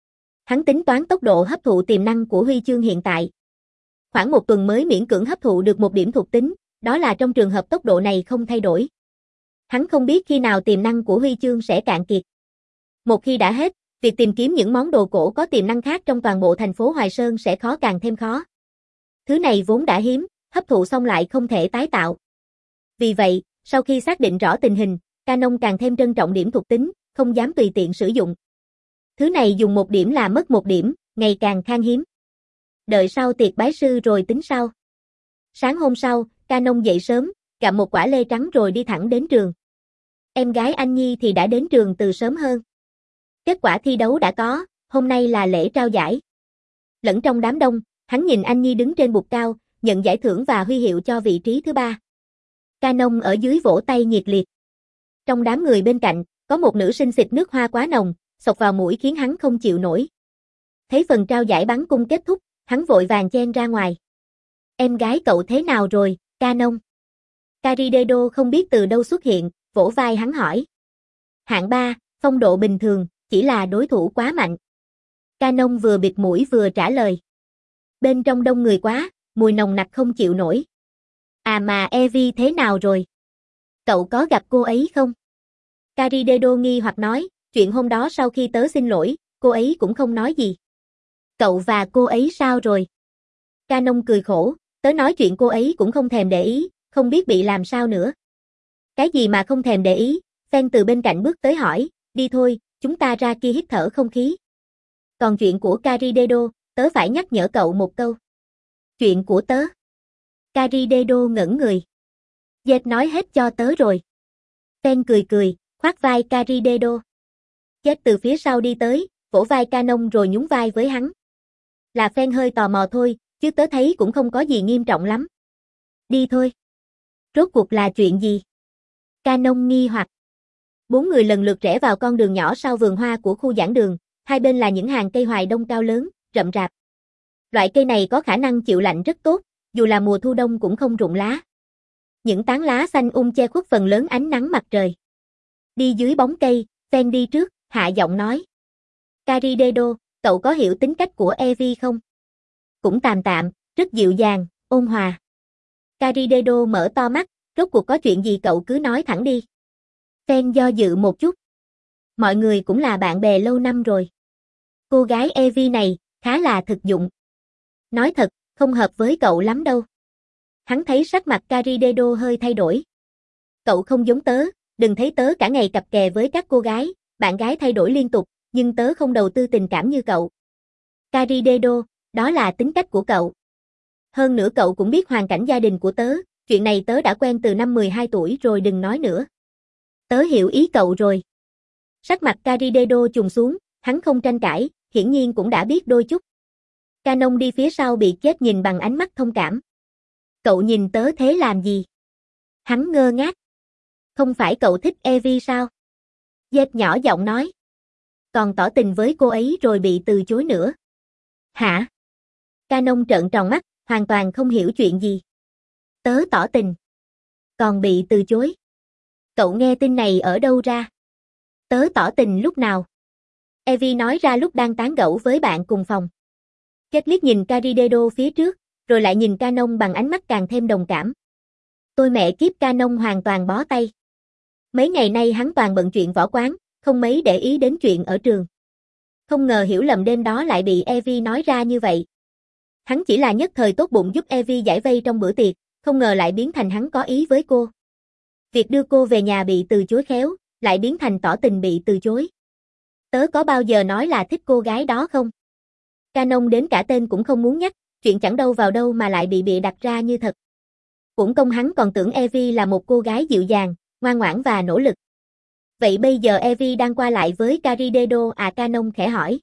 Hắn tính toán tốc độ hấp thụ tiềm năng của huy chương hiện tại. Khoảng một tuần mới miễn cưỡng hấp thụ được một điểm thuộc tính, đó là trong trường hợp tốc độ này không thay đổi. Hắn không biết khi nào tiềm năng của huy chương sẽ cạn kiệt. Một khi đã hết, việc tìm kiếm những món đồ cổ có tiềm năng khác trong toàn bộ thành phố Hoài Sơn sẽ khó càng thêm khó. Thứ này vốn đã hiếm, hấp thụ xong lại không thể tái tạo. Vì vậy, sau khi xác định rõ tình hình, Canon càng thêm trân trọng điểm thuộc tính, không dám tùy tiện sử dụng. Thứ này dùng một điểm là mất một điểm, ngày càng khan hiếm. Đợi sau tiệc bái sư rồi tính sau. Sáng hôm sau, Canon dậy sớm, gặm một quả lê trắng rồi đi thẳng đến trường. Em gái anh Nhi thì đã đến trường từ sớm hơn. Kết quả thi đấu đã có, hôm nay là lễ trao giải. Lẫn trong đám đông, hắn nhìn anh Nhi đứng trên bục cao, nhận giải thưởng và huy hiệu cho vị trí thứ ba. Canon ở dưới vỗ tay nhiệt liệt. Trong đám người bên cạnh, có một nữ sinh xịt nước hoa quá nồng, xộc vào mũi khiến hắn không chịu nổi. Thấy phần trao giải bắn cung kết thúc, hắn vội vàng chen ra ngoài. Em gái cậu thế nào rồi, Canon? Caridedo không biết từ đâu xuất hiện, vỗ vai hắn hỏi. Hạng ba, phong độ bình thường, chỉ là đối thủ quá mạnh. Canon vừa bịt mũi vừa trả lời. Bên trong đông người quá, mùi nồng nặc không chịu nổi. À mà Evie thế nào rồi? Cậu có gặp cô ấy không? Caridedo nghi hoặc nói, chuyện hôm đó sau khi tớ xin lỗi, cô ấy cũng không nói gì. Cậu và cô ấy sao rồi? Canon cười khổ, tớ nói chuyện cô ấy cũng không thèm để ý, không biết bị làm sao nữa. Cái gì mà không thèm để ý? Fan từ bên cạnh bước tới hỏi, đi thôi, chúng ta ra kia hít thở không khí. Còn chuyện của Caridedo, tớ phải nhắc nhở cậu một câu. Chuyện của tớ? Caridedo ngẩn người. Dệt nói hết cho tớ rồi. Fan cười cười, khoác vai Caridedo. Chết từ phía sau đi tới, vỗ vai Canon rồi nhún vai với hắn. Là fan hơi tò mò thôi, chứ tớ thấy cũng không có gì nghiêm trọng lắm. Đi thôi. Rốt cuộc là chuyện gì? Canon nghi hoặc. Bốn người lần lượt rẽ vào con đường nhỏ sau vườn hoa của khu giảng đường, hai bên là những hàng cây hoài đông cao lớn, rậm rạp. Loại cây này có khả năng chịu lạnh rất tốt, dù là mùa thu đông cũng không rụng lá. Những tán lá xanh um che khuất phần lớn ánh nắng mặt trời. Đi dưới bóng cây, Fan đi trước, hạ giọng nói. Caridedo, cậu có hiểu tính cách của Evie không? Cũng tạm tạm, rất dịu dàng, ôn hòa. Caridedo mở to mắt, rốt cuộc có chuyện gì cậu cứ nói thẳng đi. Fan do dự một chút. Mọi người cũng là bạn bè lâu năm rồi. Cô gái Evie này, khá là thực dụng. Nói thật, không hợp với cậu lắm đâu. Hắn thấy sắc mặt Caridedo hơi thay đổi. Cậu không giống tớ, đừng thấy tớ cả ngày cặp kè với các cô gái, bạn gái thay đổi liên tục, nhưng tớ không đầu tư tình cảm như cậu. Caridedo, đó là tính cách của cậu. Hơn nữa cậu cũng biết hoàn cảnh gia đình của tớ, chuyện này tớ đã quen từ năm mười hai tuổi rồi đừng nói nữa. Tớ hiểu ý cậu rồi. Sắc mặt Caridedo trùng xuống, hắn không tranh cãi, hiển nhiên cũng đã biết đôi chút. Canon đi phía sau bị chết nhìn bằng ánh mắt thông cảm. Cậu nhìn tớ thế làm gì? Hắn ngơ ngác. Không phải cậu thích Evie sao? Dệt nhỏ giọng nói. Còn tỏ tình với cô ấy rồi bị từ chối nữa. Hả? Canon trợn tròn mắt, hoàn toàn không hiểu chuyện gì. Tớ tỏ tình. Còn bị từ chối. Cậu nghe tin này ở đâu ra? Tớ tỏ tình lúc nào? Evie nói ra lúc đang tán gẫu với bạn cùng phòng. Kết liếc nhìn Caridedo phía trước, rồi lại nhìn Canon bằng ánh mắt càng thêm đồng cảm. Tôi mẹ kiếp Canon hoàn toàn bó tay. Mấy ngày nay hắn toàn bận chuyện võ quán, không mấy để ý đến chuyện ở trường. Không ngờ hiểu lầm đêm đó lại bị Evie nói ra như vậy. Hắn chỉ là nhất thời tốt bụng giúp Evie giải vây trong bữa tiệc, không ngờ lại biến thành hắn có ý với cô. Việc đưa cô về nhà bị từ chối khéo, lại biến thành tỏ tình bị từ chối. Tớ có bao giờ nói là thích cô gái đó không? Canon đến cả tên cũng không muốn nhắc, chuyện chẳng đâu vào đâu mà lại bị bịa đặt ra như thật. Uổng công hắn còn tưởng Evie là một cô gái dịu dàng, ngoan ngoãn và nỗ lực. Vậy bây giờ Evie đang qua lại với Caridedo à? Canon khẽ hỏi.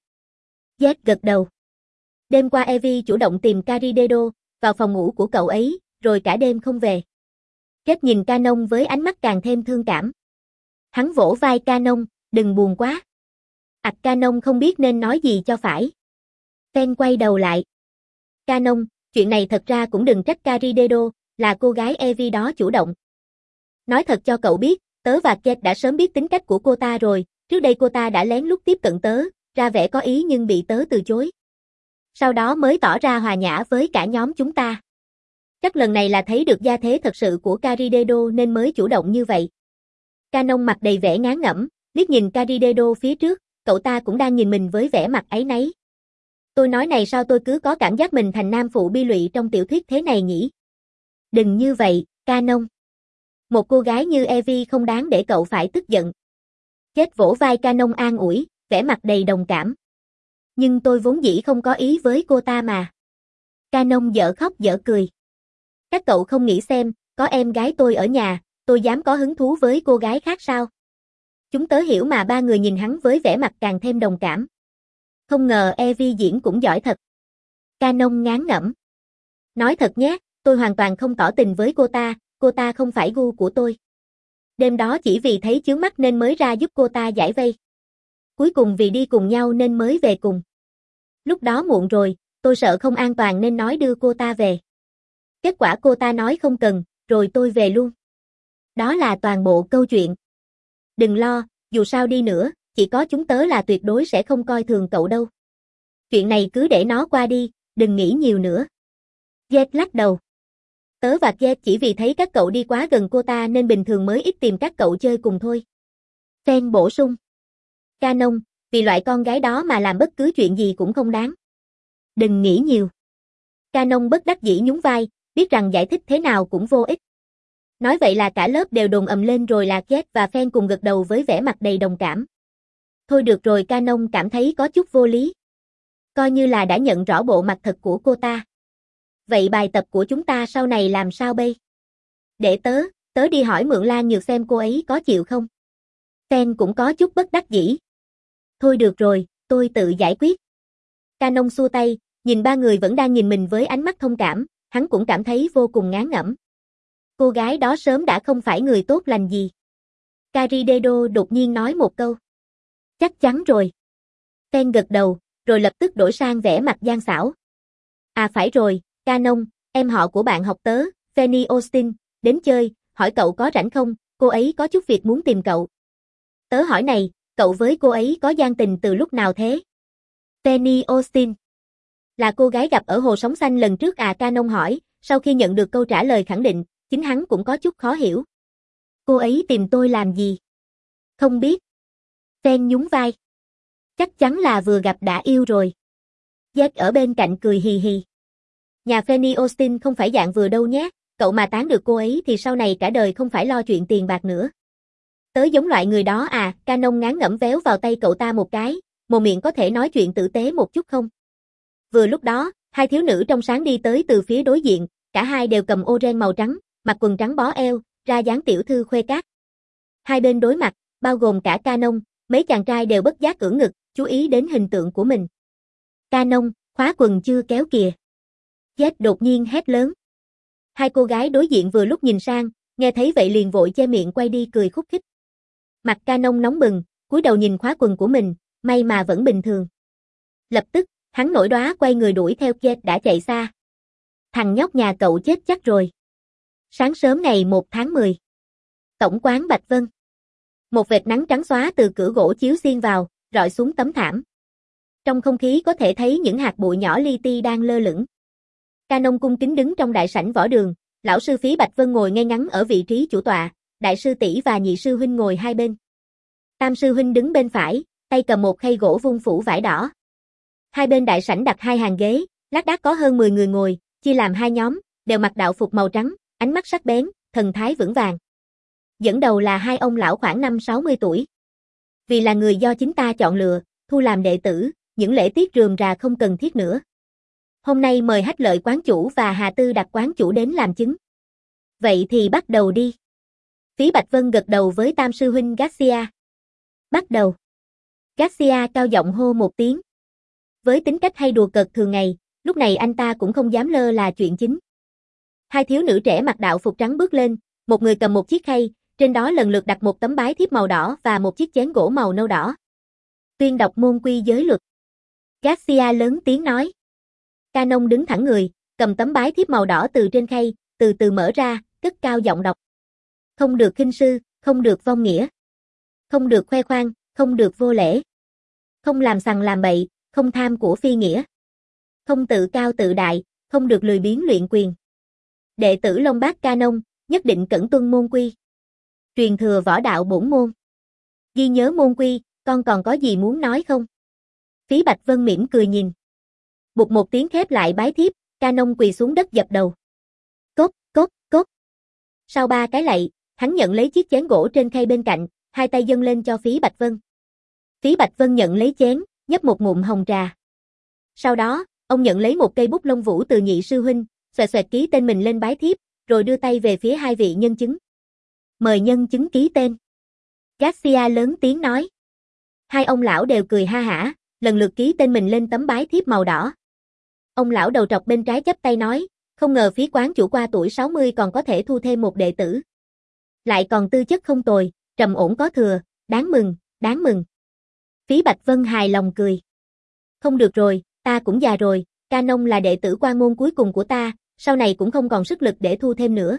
Z gật đầu. Đêm qua Evie chủ động tìm Caridedo, vào phòng ngủ của cậu ấy, rồi cả đêm không về. Kết nhìn Canon với ánh mắt càng thêm thương cảm. Hắn vỗ vai Canon, đừng buồn quá. Ảch Canon không biết nên nói gì cho phải. Fan quay đầu lại. Canon, chuyện này thật ra cũng đừng trách Caridedo, là cô gái Evie đó chủ động. Nói thật cho cậu biết, tớ và Kate đã sớm biết tính cách của cô ta rồi, trước đây cô ta đã lén lút tiếp cận tớ, ra vẻ có ý nhưng bị tớ từ chối. Sau đó mới tỏ ra hòa nhã với cả nhóm chúng ta. Chắc lần này là thấy được gia thế thật sự của Caridedo nên mới chủ động như vậy. Canon mặt đầy vẻ ngán ngẩm, liếc nhìn Caridedo phía trước, cậu ta cũng đang nhìn mình với vẻ mặt áy náy. Tôi nói này sao tôi cứ có cảm giác mình thành nam phụ bi lụy trong tiểu thuyết thế này nhỉ? Đừng như vậy, Canon. Một cô gái như Evie không đáng để cậu phải tức giận. Chết vỗ vai Canon an ủi, vẻ mặt đầy đồng cảm. Nhưng tôi vốn dĩ không có ý với cô ta mà. Canon dở khóc dở cười. Các cậu không nghĩ xem, có em gái tôi ở nhà, tôi dám có hứng thú với cô gái khác sao? Chúng tớ hiểu mà. Ba người nhìn hắn với vẻ mặt càng thêm đồng cảm. Không ngờ Evie diễn cũng giỏi thật. Canon ngán ngẩm. Nói thật nhé, tôi hoàn toàn không tỏ tình với cô ta, cô ta không phải gu của tôi. Đêm đó chỉ vì thấy chướng mắt nên mới ra giúp cô ta giải vây. Cuối cùng vì đi cùng nhau nên mới về cùng. Lúc đó muộn rồi, tôi sợ không an toàn nên nói đưa cô ta về. Kết quả cô ta nói không cần, rồi tôi về luôn. Đó là toàn bộ câu chuyện. Đừng lo, dù sao đi nữa, chỉ có chúng tớ là tuyệt đối sẽ không coi thường cậu đâu. Chuyện này cứ để nó qua đi, đừng nghĩ nhiều nữa. Jet lắc đầu. Tớ và Jet chỉ vì thấy các cậu đi quá gần cô ta nên bình thường mới ít tìm các cậu chơi cùng thôi. Fan bổ sung. Canon, vì loại con gái đó mà làm bất cứ chuyện gì cũng không đáng. Đừng nghĩ nhiều. Canon bất đắc dĩ nhún vai, biết rằng giải thích thế nào cũng vô ích. Nói vậy là cả lớp đều đồn ầm lên rồi là Jet và fan cùng gật đầu với vẻ mặt đầy đồng cảm. Thôi được rồi, Canon cảm thấy có chút vô lý. Coi như là đã nhận rõ bộ mặt thật của cô ta. Vậy bài tập của chúng ta sau này làm sao bây? Để tớ, tớ đi hỏi mượn Lan Nhược xem cô ấy có chịu không. Fan cũng có chút bất đắc dĩ. Thôi được rồi, tôi tự giải quyết. Canon xua tay, nhìn ba người vẫn đang nhìn mình với ánh mắt thông cảm, hắn cũng cảm thấy vô cùng ngán ngẩm. Cô gái đó sớm đã không phải người tốt lành gì. Caridedo đột nhiên nói một câu. Chắc chắn rồi. Fan gật đầu, rồi lập tức đổi sang vẻ mặt gian xảo. À phải rồi, Canon, em họ của bạn học tớ, Fanny Austin, đến chơi, hỏi cậu có rảnh không, cô ấy có chút việc muốn tìm cậu. Tớ hỏi này, cậu với cô ấy có gian tình từ lúc nào thế? Fanny Austin. Là cô gái gặp ở Hồ Sóng Xanh lần trước à? Canon hỏi, sau khi nhận được câu trả lời khẳng định, chính hắn cũng có chút khó hiểu. Cô ấy tìm tôi làm gì? Không biết. Fan nhún vai. Chắc chắn là vừa gặp đã yêu rồi. Jack ở bên cạnh cười hì hì. Nhà Fanny Austin không phải dạng vừa đâu nhé, cậu mà tán được cô ấy thì sau này cả đời không phải lo chuyện tiền bạc nữa. Tớ giống loại người đó à? Canon ngán ngẩm véo vào tay cậu ta một cái, mồm miệng có thể nói chuyện tử tế một chút không? Vừa lúc đó, hai thiếu nữ trong sáng đi tới từ phía đối diện, cả hai đều cầm ô ren màu trắng, mặc quần trắng bó eo, ra dáng tiểu thư khuê cát. Hai bên đối mặt, bao gồm cả Canon, mấy chàng trai đều bất giác ưỡn ngực, chú ý đến hình tượng của mình. Canon, khóa quần chưa kéo kìa. Jet đột nhiên hét lớn. Hai cô gái đối diện vừa lúc nhìn sang, nghe thấy vậy liền vội che miệng quay đi cười khúc khích. Mặt Canon nóng bừng, cúi đầu nhìn khóa quần của mình, may mà vẫn bình thường. Lập tức, hắn nổi đoá quay người đuổi theo Jet đã chạy xa. Thằng nhóc nhà cậu chết chắc rồi. Sáng sớm ngày một tháng mười. Tổng quán Bạch Vân. Một vệt nắng trắng xóa từ cửa gỗ chiếu xiên vào, rọi xuống tấm thảm. Trong không khí có thể thấy những hạt bụi nhỏ li ti đang lơ lửng. Canon cung kính đứng trong đại sảnh võ đường, lão sư phí Bạch Vân ngồi ngay ngắn ở vị trí chủ tọa, đại sư tỷ và nhị sư huynh ngồi hai bên. Tam sư huynh đứng bên phải, tay cầm một khay gỗ vung phủ vải đỏ. Hai bên đại sảnh đặt hai hàng ghế, lác đác có hơn mười người ngồi, chia làm hai nhóm, đều mặc đạo phục màu trắng, ánh mắt sắc bén, thần thái vững vàng. Dẫn đầu là hai ông lão khoảng năm sáu mươi tuổi. Vì là người do chính ta chọn lựa, thu làm đệ tử, những lễ tiết rườm rà không cần thiết nữa. Hôm nay mời Hách Lợi quán chủ và Hà Tư Đặc quán chủ đến làm chứng. Vậy thì bắt đầu đi. Phí Bạch Vân gật đầu với tam sư huynh Garcia. Bắt đầu. Garcia cao giọng hô một tiếng. Với tính cách hay đùa cợt thường ngày, lúc này anh ta cũng không dám lơ là chuyện chính. Hai thiếu nữ trẻ mặc đạo phục trắng bước lên, một người cầm một chiếc khay, trên đó lần lượt đặt một tấm bái thiếp màu đỏ và một chiếc chén gỗ màu nâu đỏ. Tuyên đọc môn quy giới luật. Garcia lớn tiếng nói. Canon đứng thẳng người, cầm tấm bái thiếp màu đỏ từ trên khay, từ từ mở ra, cất cao giọng đọc. Không được khinh sư, không được vong nghĩa. Không được khoe khoang, không được vô lễ. Không làm sằng làm bậy, không tham của phi nghĩa. Không tự cao tự đại, không được lười biếng luyện quyền. Đệ tử Long Bát Canon, nhất định cẩn tuân môn quy. Truyền thừa võ đạo bổn môn. Ghi nhớ môn quy, con còn có gì muốn nói không? Phí Bạch Vân mỉm cười nhìn. Bụt một tiếng khép lại bái thiếp, Canon quỳ xuống đất dập đầu. Cốt, cốt, cốt. Sau ba cái lạy, hắn nhận lấy chiếc chén gỗ trên khay bên cạnh, hai tay dâng lên cho Phí Bạch Vân. Phí Bạch Vân nhận lấy chén, nhấp một ngụm hồng trà. Sau đó, ông nhận lấy một cây bút lông vũ từ nhị sư huynh, xoẹt xoẹt ký tên mình lên bái thiếp, rồi đưa tay về phía hai vị nhân chứng. Mời nhân chứng ký tên. Garcia lớn tiếng nói. Hai ông lão đều cười ha hả, lần lượt ký tên mình lên tấm bái thiếp màu đỏ. Ông lão đầu trọc bên trái chắp tay nói, không ngờ Phí quán chủ qua tuổi sáu mươi còn có thể thu thêm một đệ tử. Lại còn tư chất không tồi, trầm ổn có thừa, đáng mừng, đáng mừng. Phí Bạch Vân hài lòng cười. Không được rồi, ta cũng già rồi, Canon là đệ tử quan môn cuối cùng của ta, sau này cũng không còn sức lực để thu thêm nữa.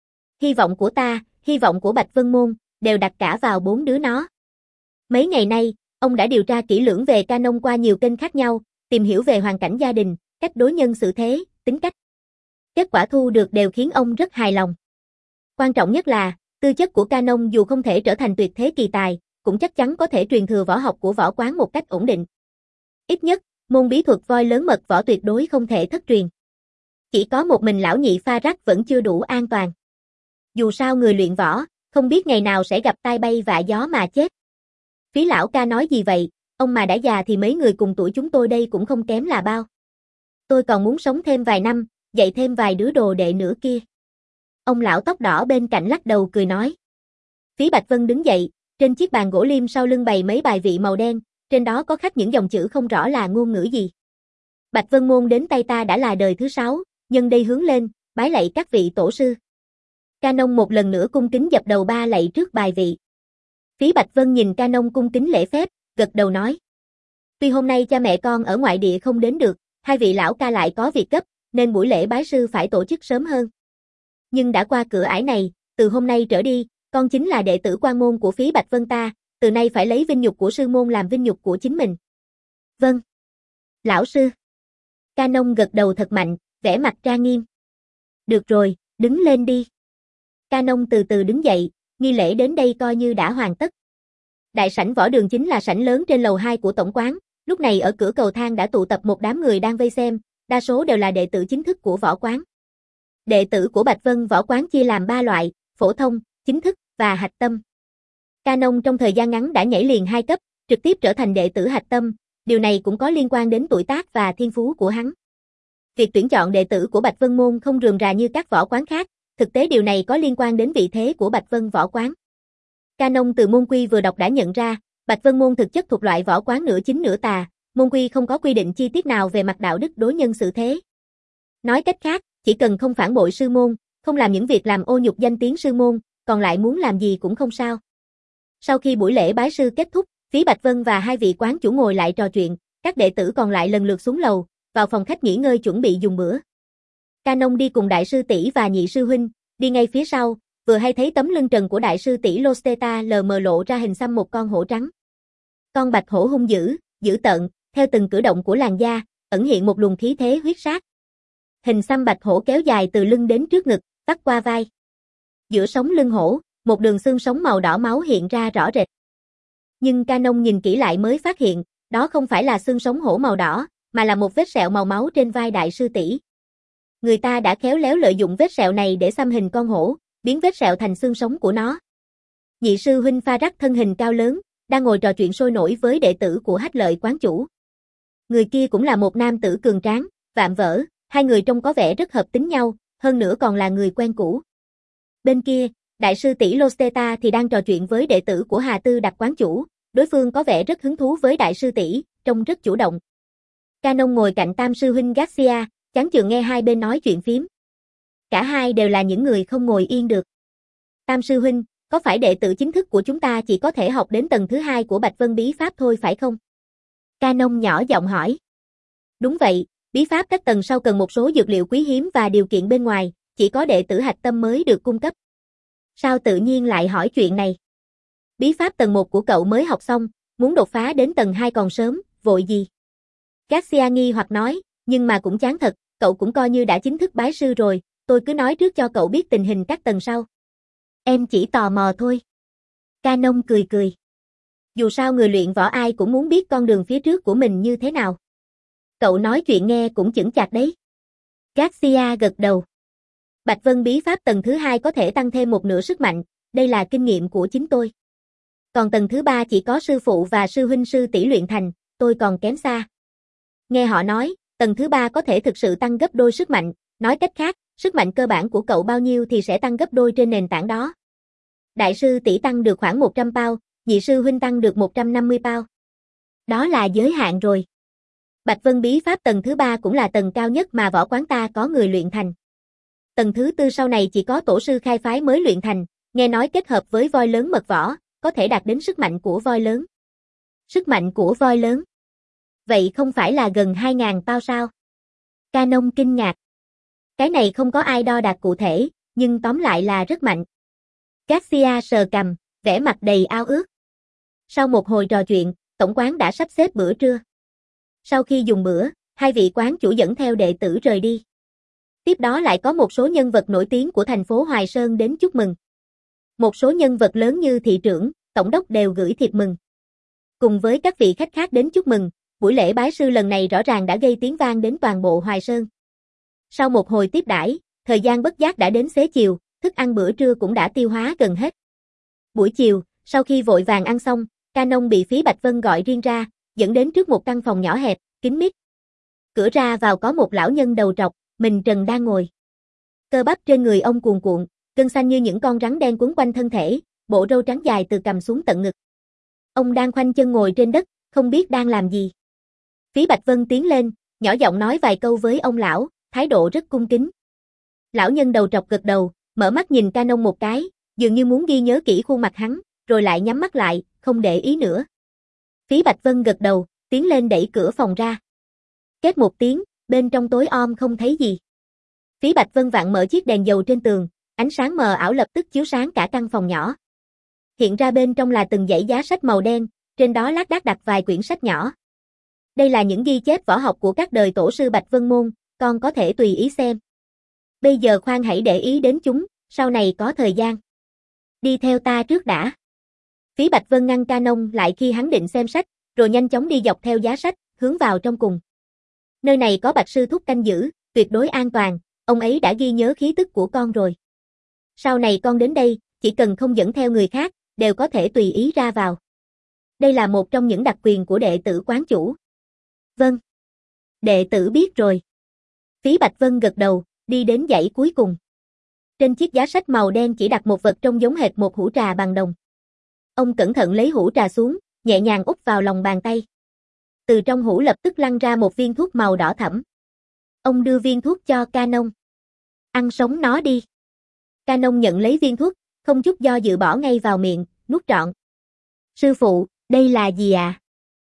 Hy vọng của ta, hy vọng của Bạch Vân môn, đều đặt cả vào bốn đứa nó. Mấy ngày nay, ông đã điều tra kỹ lưỡng về Canon qua nhiều kênh khác nhau, tìm hiểu về hoàn cảnh gia đình, cách đối nhân xử thế, tính cách. Kết quả thu được đều khiến ông rất hài lòng. Quan trọng nhất là, tư chất của Canon dù không thể trở thành tuyệt thế kỳ tài, cũng chắc chắn có thể truyền thừa võ học của võ quán một cách ổn định. Ít nhất, môn bí thuật voi lớn mật võ tuyệt đối không thể thất truyền. Chỉ có một mình lão nhị pha rắc vẫn chưa đủ an toàn. Dù sao người luyện võ, không biết ngày nào sẽ gặp tai bay vạ gió mà chết. Phí lão ca nói gì vậy, ông mà đã già thì mấy người cùng tuổi chúng tôi đây cũng không kém là bao. Tôi còn muốn sống thêm vài năm, dạy thêm vài đứa đồ đệ nữa kia. Ông lão tóc đỏ bên cạnh lắc đầu cười nói. Phí Bạch Vân đứng dậy, trên chiếc bàn gỗ liêm sau lưng bày mấy bài vị màu đen, trên đó có khắc những dòng chữ không rõ là ngôn ngữ gì. Bạch Vân môn đến tay ta đã là đời thứ sáu, nhân đây hướng lên, bái lạy các vị tổ sư. Canon một lần nữa cung kính dập đầu ba lạy trước bài vị. Phí Bạch Vân nhìn Canon cung kính lễ phép, gật đầu nói. Tuy hôm nay cha mẹ con ở ngoại địa không đến được, hai vị lão ca lại có việc gấp, nên buổi lễ bái sư phải tổ chức sớm hơn. Nhưng đã qua cửa ải này, từ hôm nay trở đi, con chính là đệ tử quan môn của Phí Bạch Vân ta, từ nay phải lấy vinh nhục của sư môn làm vinh nhục của chính mình. Vâng. Lão sư. Canon gật đầu thật mạnh, vẻ mặt trang nghiêm. Được rồi, đứng lên đi. Canon từ từ đứng dậy, nghi lễ đến đây coi như đã hoàn tất. Đại sảnh võ đường chính là sảnh lớn trên lầu hai của tổng quán, lúc này ở cửa cầu thang đã tụ tập một đám người đang vây xem, đa số đều là đệ tử chính thức của võ quán. Đệ tử của Bạch Vân võ quán chia làm ba loại, phổ thông, chính thức và hạch tâm. Canon trong thời gian ngắn đã nhảy liền hai cấp, trực tiếp trở thành đệ tử hạch tâm, điều này cũng có liên quan đến tuổi tác và thiên phú của hắn. Việc tuyển chọn đệ tử của Bạch Vân môn không rườm rà như các võ quán khác, thực tế điều này có liên quan đến vị thế của Bạch Vân võ quán. Canon từ môn quy vừa đọc đã nhận ra, Bạch Vân môn thực chất thuộc loại võ quán nửa chính nửa tà, môn quy không có quy định chi tiết nào về mặt đạo đức đối nhân xử thế. Nói cách khác, chỉ cần không phản bội sư môn, không làm những việc làm ô nhục danh tiếng sư môn, còn lại muốn làm gì cũng không sao. Sau khi buổi lễ bái sư kết thúc, Phí Bạch Vân và hai vị quán chủ ngồi lại trò chuyện, các đệ tử còn lại lần lượt xuống lầu, vào phòng khách nghỉ ngơi chuẩn bị dùng bữa. Canon đi cùng đại sư tỷ và nhị sư huynh, đi ngay phía sau, vừa hay thấy tấm lưng trần của đại sư tỷ Losteta lờ mờ lộ ra hình xăm một con hổ trắng. Con bạch hổ hung dữ, dữ tợn, theo từng cử động của làn da, ẩn hiện một luồng khí thế huyết sát. Hình xăm bạch hổ kéo dài từ lưng đến trước ngực, vắt qua vai. Giữa sống lưng hổ, một đường xương sống màu đỏ máu hiện ra rõ rệt. Nhưng Canon nhìn kỹ lại mới phát hiện, đó không phải là xương sống hổ màu đỏ, mà là một vết sẹo màu máu trên vai đại sư tỷ. Người ta đã khéo léo lợi dụng vết sẹo này để xăm hình con hổ, biến vết sẹo thành xương sống của nó. Nhị sư huynh Pha Rắc thân hình cao lớn, đang ngồi trò chuyện sôi nổi với đệ tử của Hách Lợi quán chủ. Người kia cũng là một nam tử cường tráng, vạm vỡ, hai người trông có vẻ rất hợp tính nhau, hơn nữa còn là người quen cũ. Bên kia, đại sư tỷ Losteta thì đang trò chuyện với đệ tử của Hà Tư Đặc quán chủ, đối phương có vẻ rất hứng thú với đại sư tỷ, trông rất chủ động. Canon ngồi cạnh tam sư huynh Garcia, chán chường nghe hai bên nói chuyện phím. Cả hai đều là những người không ngồi yên được. Tam sư huynh, có phải đệ tử chính thức của chúng ta chỉ có thể học đến tầng thứ hai của Bạch Vân bí pháp thôi phải không? Canon nhỏ giọng hỏi. Đúng vậy, bí pháp các tầng sau cần một số dược liệu quý hiếm và điều kiện bên ngoài, chỉ có đệ tử hạch tâm mới được cung cấp. Sao tự nhiên lại hỏi chuyện này? Bí pháp tầng một của cậu mới học xong, muốn đột phá đến tầng hai còn sớm, vội gì? Garcia nghi hoặc nói, nhưng mà cũng chán thật, cậu cũng coi như đã chính thức bái sư rồi, tôi cứ nói trước cho cậu biết tình hình các tầng sau. Em chỉ tò mò thôi. Ca Nông cười cười. Dù sao người luyện võ ai cũng muốn biết con đường phía trước của mình như thế nào. Cậu nói chuyện nghe cũng chững chạc đấy. Garcia gật đầu. Bạch Vân bí pháp tầng thứ hai có thể tăng thêm một nửa sức mạnh, đây là kinh nghiệm của chính tôi. Còn tầng thứ ba chỉ có sư phụ và sư huynh sư tỷ luyện thành, tôi còn kém xa. Nghe họ nói, tầng thứ ba có thể thực sự tăng gấp đôi sức mạnh, nói cách khác, sức mạnh cơ bản của cậu bao nhiêu thì sẽ tăng gấp đôi trên nền tảng đó. Đại sư tỷ tăng được khoảng một trăm pound, nhị sư huynh tăng được một trăm năm mươi pound. Đó là giới hạn rồi. Bạch Vân bí pháp tầng thứ ba cũng là tầng cao nhất mà võ quán ta có người luyện thành. Tầng thứ tư sau này chỉ có tổ sư khai phái mới luyện thành, nghe nói kết hợp với voi lớn mật võ, có thể đạt đến sức mạnh của voi lớn. Sức mạnh của voi lớn? Vậy không phải là gần hai nghìn pound sao? Ca Nông kinh ngạc. Cái này không có ai đo đạc cụ thể, nhưng tóm lại là rất mạnh. Garcia sờ cằm, vẻ mặt đầy ao ước. Sau một hồi trò chuyện, tổng quán đã sắp xếp bữa trưa. Sau khi dùng bữa, hai vị quán chủ dẫn theo đệ tử rời đi. Tiếp đó lại có một số nhân vật nổi tiếng của thành phố Hoài Sơn đến chúc mừng. Một số nhân vật lớn như thị trưởng, tổng đốc đều gửi thiệp mừng. Cùng với các vị khách khác đến chúc mừng, buổi lễ bái sư lần này rõ ràng đã gây tiếng vang đến toàn bộ Hoài Sơn. Sau một hồi tiếp đãi, thời gian bất giác đã đến xế chiều, thức ăn bữa trưa cũng đã tiêu hóa gần hết. Buổi chiều, sau khi vội vàng ăn xong, Ca Nông bị Phí Bạch Vân gọi riêng ra, dẫn đến trước một căn phòng nhỏ hẹp, kín mít. Cửa ra vào có một lão nhân đầu trọc, mình trần đang ngồi. Cơ bắp trên người ông cuồn cuộn, gân xanh như những con rắn đen quấn quanh thân thể, bộ râu trắng dài từ cằm xuống tận ngực. Ông đang khoanh chân ngồi trên đất, không biết đang làm gì. Phí Bạch Vân tiến lên, nhỏ giọng nói vài câu với ông lão, thái độ rất cung kính. Lão nhân đầu trọc gật đầu, mở mắt nhìn Ca Nông một cái, dường như muốn ghi nhớ kỹ khuôn mặt hắn, rồi lại nhắm mắt lại, không để ý nữa. Phí Bạch Vân gật đầu, tiến lên đẩy cửa phòng ra. Két một tiếng, bên trong tối om không thấy gì. Phí Bạch Vân vặn mở chiếc đèn dầu trên tường, ánh sáng mờ ảo lập tức chiếu sáng cả căn phòng nhỏ. Hiện ra bên trong là từng dãy giá sách màu đen, trên đó lác đác đặt vài quyển sách nhỏ. Đây là những ghi chép võ học của các đời tổ sư Bạch Vân Môn, con có thể tùy ý xem. Bây giờ khoan hãy để ý đến chúng, sau này có thời gian. Đi theo ta trước đã. Phí Bạch Vân ngăn Ca Nông lại khi hắn định xem sách, rồi nhanh chóng đi dọc theo giá sách, hướng vào trong cùng. Nơi này có Bạch sư thúc canh giữ, tuyệt đối an toàn, ông ấy đã ghi nhớ khí tức của con rồi. Sau này con đến đây, chỉ cần không dẫn theo người khác, đều có thể tùy ý ra vào. Đây là một trong những đặc quyền của đệ tử quán chủ. Vâng. Đệ tử biết rồi. Phí Bạch Vân gật đầu, đi đến dãy cuối cùng. Trên chiếc giá sách màu đen chỉ đặt một vật trông giống hệt một hũ trà bằng đồng. Ông cẩn thận lấy hũ trà xuống, nhẹ nhàng úp vào lòng bàn tay. Từ trong hũ lập tức lăn ra một viên thuốc màu đỏ thẫm. Ông đưa viên thuốc cho Ca Nông. Ăn sống nó đi. Ca Nông nhận lấy viên thuốc, không chút do dự bỏ ngay vào miệng, nuốt trọn. Sư phụ, đây là gì à?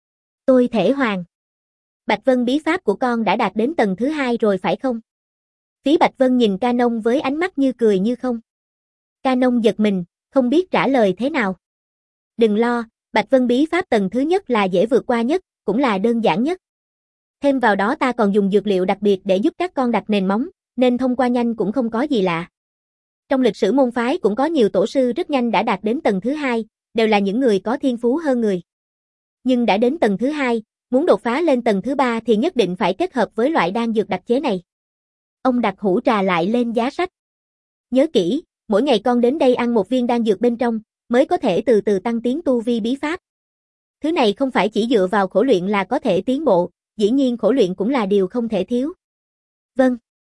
Tôi thể hoàng. Bạch Vân bí pháp của con đã đạt đến tầng thứ hai rồi phải không? Phí Bạch Vân nhìn Ca Nông với ánh mắt như cười như không. Ca Nông giật mình, không biết trả lời thế nào. Đừng lo, Bạch Vân bí pháp tầng thứ nhất là dễ vượt qua nhất, cũng là đơn giản nhất. Thêm vào đó ta còn dùng dược liệu đặc biệt để giúp các con đặt nền móng, nên thông qua nhanh cũng không có gì lạ. Trong lịch sử môn phái cũng có nhiều tổ sư rất nhanh đã đạt đến tầng thứ hai, đều là những người có thiên phú hơn người. Nhưng đã đến tầng thứ hai, muốn đột phá lên tầng thứ ba thì nhất định phải kết hợp với loại đan dược đặc chế này. Ông đặt hũ trà lại lên giá sách. Nhớ kỹ, mỗi ngày con đến đây ăn một viên đan dược bên trong, mới có thể từ từ tăng tiến tu vi bí pháp. Thứ này không phải chỉ dựa vào khổ luyện là có thể tiến bộ, dĩ nhiên khổ luyện cũng là điều không thể thiếu. Vâng.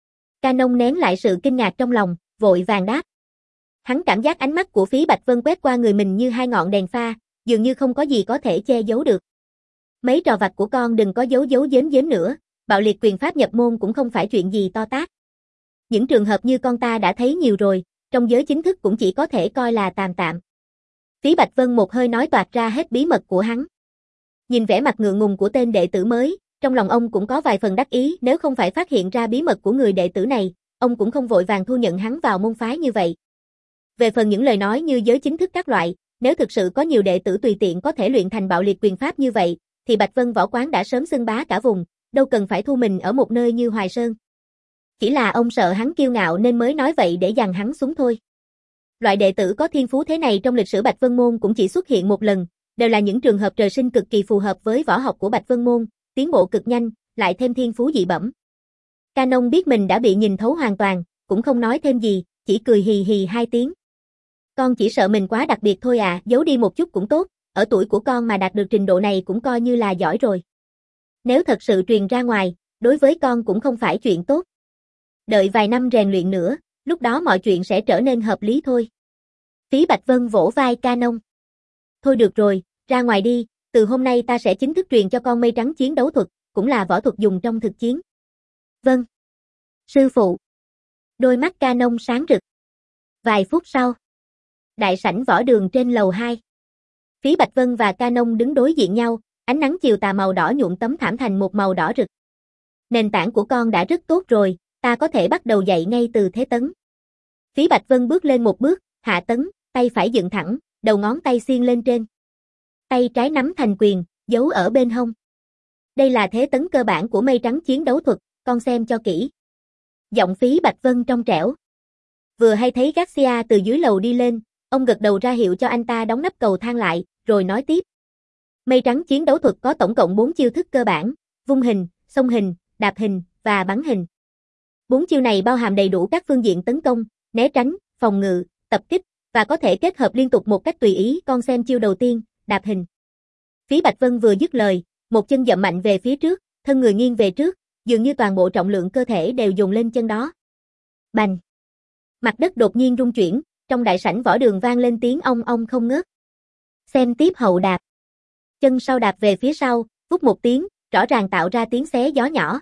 Ca Nông nén lại sự kinh ngạc trong lòng, vội vàng đáp. Hắn cảm giác ánh mắt của Phí Bạch Vân quét qua người mình như hai ngọn đèn pha, dường như không có gì có thể che giấu được. Mấy trò vặt của con đừng có giấu giấu giếm giếm nữa, bạo liệt quyền pháp nhập môn cũng không phải chuyện gì to tát. Những trường hợp như con ta đã thấy nhiều rồi, trong giới chính thức cũng chỉ có thể coi là tạm tạm. Phí Bạch Vân một hơi nói toạc ra hết bí mật của hắn. Nhìn vẻ mặt ngượng ngùng của tên đệ tử mới, trong lòng ông cũng có vài phần đắc ý, nếu không phải phát hiện ra bí mật của người đệ tử này, ông cũng không vội vàng thu nhận hắn vào môn phái như vậy. Về phần những lời nói như giới chính thức các loại, nếu thực sự có nhiều đệ tử tùy tiện có thể luyện thành bạo liệt quyền pháp như vậy, thì Bạch Vân võ quán đã sớm xưng bá cả vùng, đâu cần phải thu mình ở một nơi như Hoài Sơn. Chỉ là ông sợ hắn kiêu ngạo nên mới nói vậy để dằn hắn xuống thôi. Loại đệ tử có thiên phú thế này trong lịch sử Bạch Vân Môn cũng chỉ xuất hiện một lần, đều là những trường hợp trời sinh cực kỳ phù hợp với võ học của Bạch Vân Môn, tiến bộ cực nhanh, lại thêm thiên phú dị bẩm. Canon biết mình đã bị nhìn thấu hoàn toàn, cũng không nói thêm gì, chỉ cười hì hì hai tiếng. Con chỉ sợ mình quá đặc biệt thôi à, giấu đi một chút cũng tốt, ở tuổi của con mà đạt được trình độ này cũng coi như là giỏi rồi. Nếu thật sự truyền ra ngoài, đối với con cũng không phải chuyện tốt. Đợi vài năm rèn luyện nữa, lúc đó mọi chuyện sẽ trở nên hợp lý thôi. Phí Bạch Vân vỗ vai Canon. Thôi được rồi, ra ngoài đi, từ hôm nay ta sẽ chính thức truyền cho con mây trắng chiến đấu thuật, cũng là võ thuật dùng trong thực chiến. Vâng. Sư phụ. Đôi mắt Canon sáng rực. Vài phút sau, đại sảnh võ đường trên lầu hai. Phí Bạch Vân và Canon đứng đối diện nhau, ánh nắng chiều tà màu đỏ nhuộm tấm thảm thành một màu đỏ rực. Nền tảng của con đã rất tốt rồi, ta có thể bắt đầu dạy ngay từ thế tấn. Phí Bạch Vân bước lên một bước, hạ tấn, tay phải dựng thẳng, đầu ngón tay xiên lên trên. Tay trái nắm thành quyền, giấu ở bên hông. Đây là thế tấn cơ bản của mây trắng chiến đấu thuật, con xem cho kỹ. Giọng Phí Bạch Vân trong trẻo. Vừa hay thấy Garcia từ dưới lầu đi lên, ông gật đầu ra hiệu cho anh ta đóng nắp cầu thang lại, rồi nói tiếp. Mây trắng chiến đấu thuật có tổng cộng bốn chiêu thức cơ bản, vung hình, xông hình, đạp hình, và bắn hình. Bốn chiêu này bao hàm đầy đủ các phương diện tấn công, né tránh, phòng ngự, tập kích, và có thể kết hợp liên tục một cách tùy ý. Con xem chiêu đầu tiên, đạp hình. Phí Bạch Vân vừa dứt lời, một chân dậm mạnh về phía trước, thân người nghiêng về trước, dường như toàn bộ trọng lượng cơ thể đều dồn lên chân đó. Bành! Mặt đất đột nhiên rung chuyển, trong đại sảnh võ đường vang lên tiếng ong ong không ngớt. Xem tiếp hậu đạp. Chân sau đạp về phía sau, vút một tiếng, rõ ràng tạo ra tiếng xé gió nhỏ.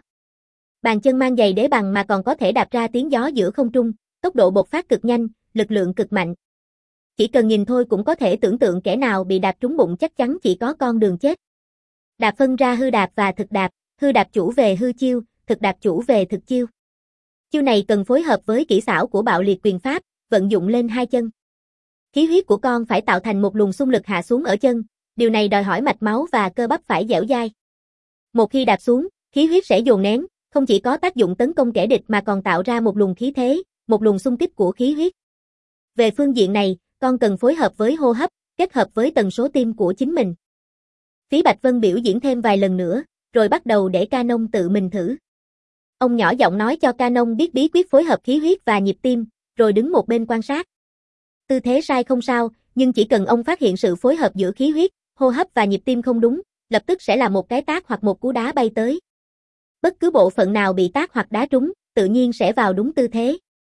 Bàn chân mang giày đế bằng mà còn có thể đạp ra tiếng gió giữa không trung, tốc độ bộc phát cực nhanh, lực lượng cực mạnh. Chỉ cần nhìn thôi cũng có thể tưởng tượng kẻ nào bị đạp trúng bụng chắc chắn chỉ có con đường chết. Đạp phân ra hư đạp và thực đạp, hư đạp chủ về hư chiêu, thực đạp chủ về thực chiêu. Chiêu này cần phối hợp với kỹ xảo của bạo liệt quyền pháp, vận dụng lên hai chân. Khí huyết của con phải tạo thành một luồng xung lực hạ xuống ở chân, điều này đòi hỏi mạch máu và cơ bắp phải dẻo dai. Một khi đạp xuống, khí huyết sẽ dồn nén, không chỉ có tác dụng tấn công kẻ địch mà còn tạo ra một luồng khí thế, một luồng xung kích của khí huyết. Về phương diện này, con cần phối hợp với hô hấp, kết hợp với tần số tim của chính mình. Phí Bạch Vân biểu diễn thêm vài lần nữa, rồi bắt đầu để Canon tự mình thử. Ông nhỏ giọng nói cho Canon biết bí quyết phối hợp khí huyết và nhịp tim, rồi đứng một bên quan sát. Tư thế sai không sao, nhưng chỉ cần ông phát hiện sự phối hợp giữa khí huyết, hô hấp và nhịp tim không đúng, lập tức sẽ là một cái tát hoặc một cú đá bay tới. Bất cứ bộ phận nào bị tát hoặc đá trúng, tự nhiên sẽ vào đúng tư thế.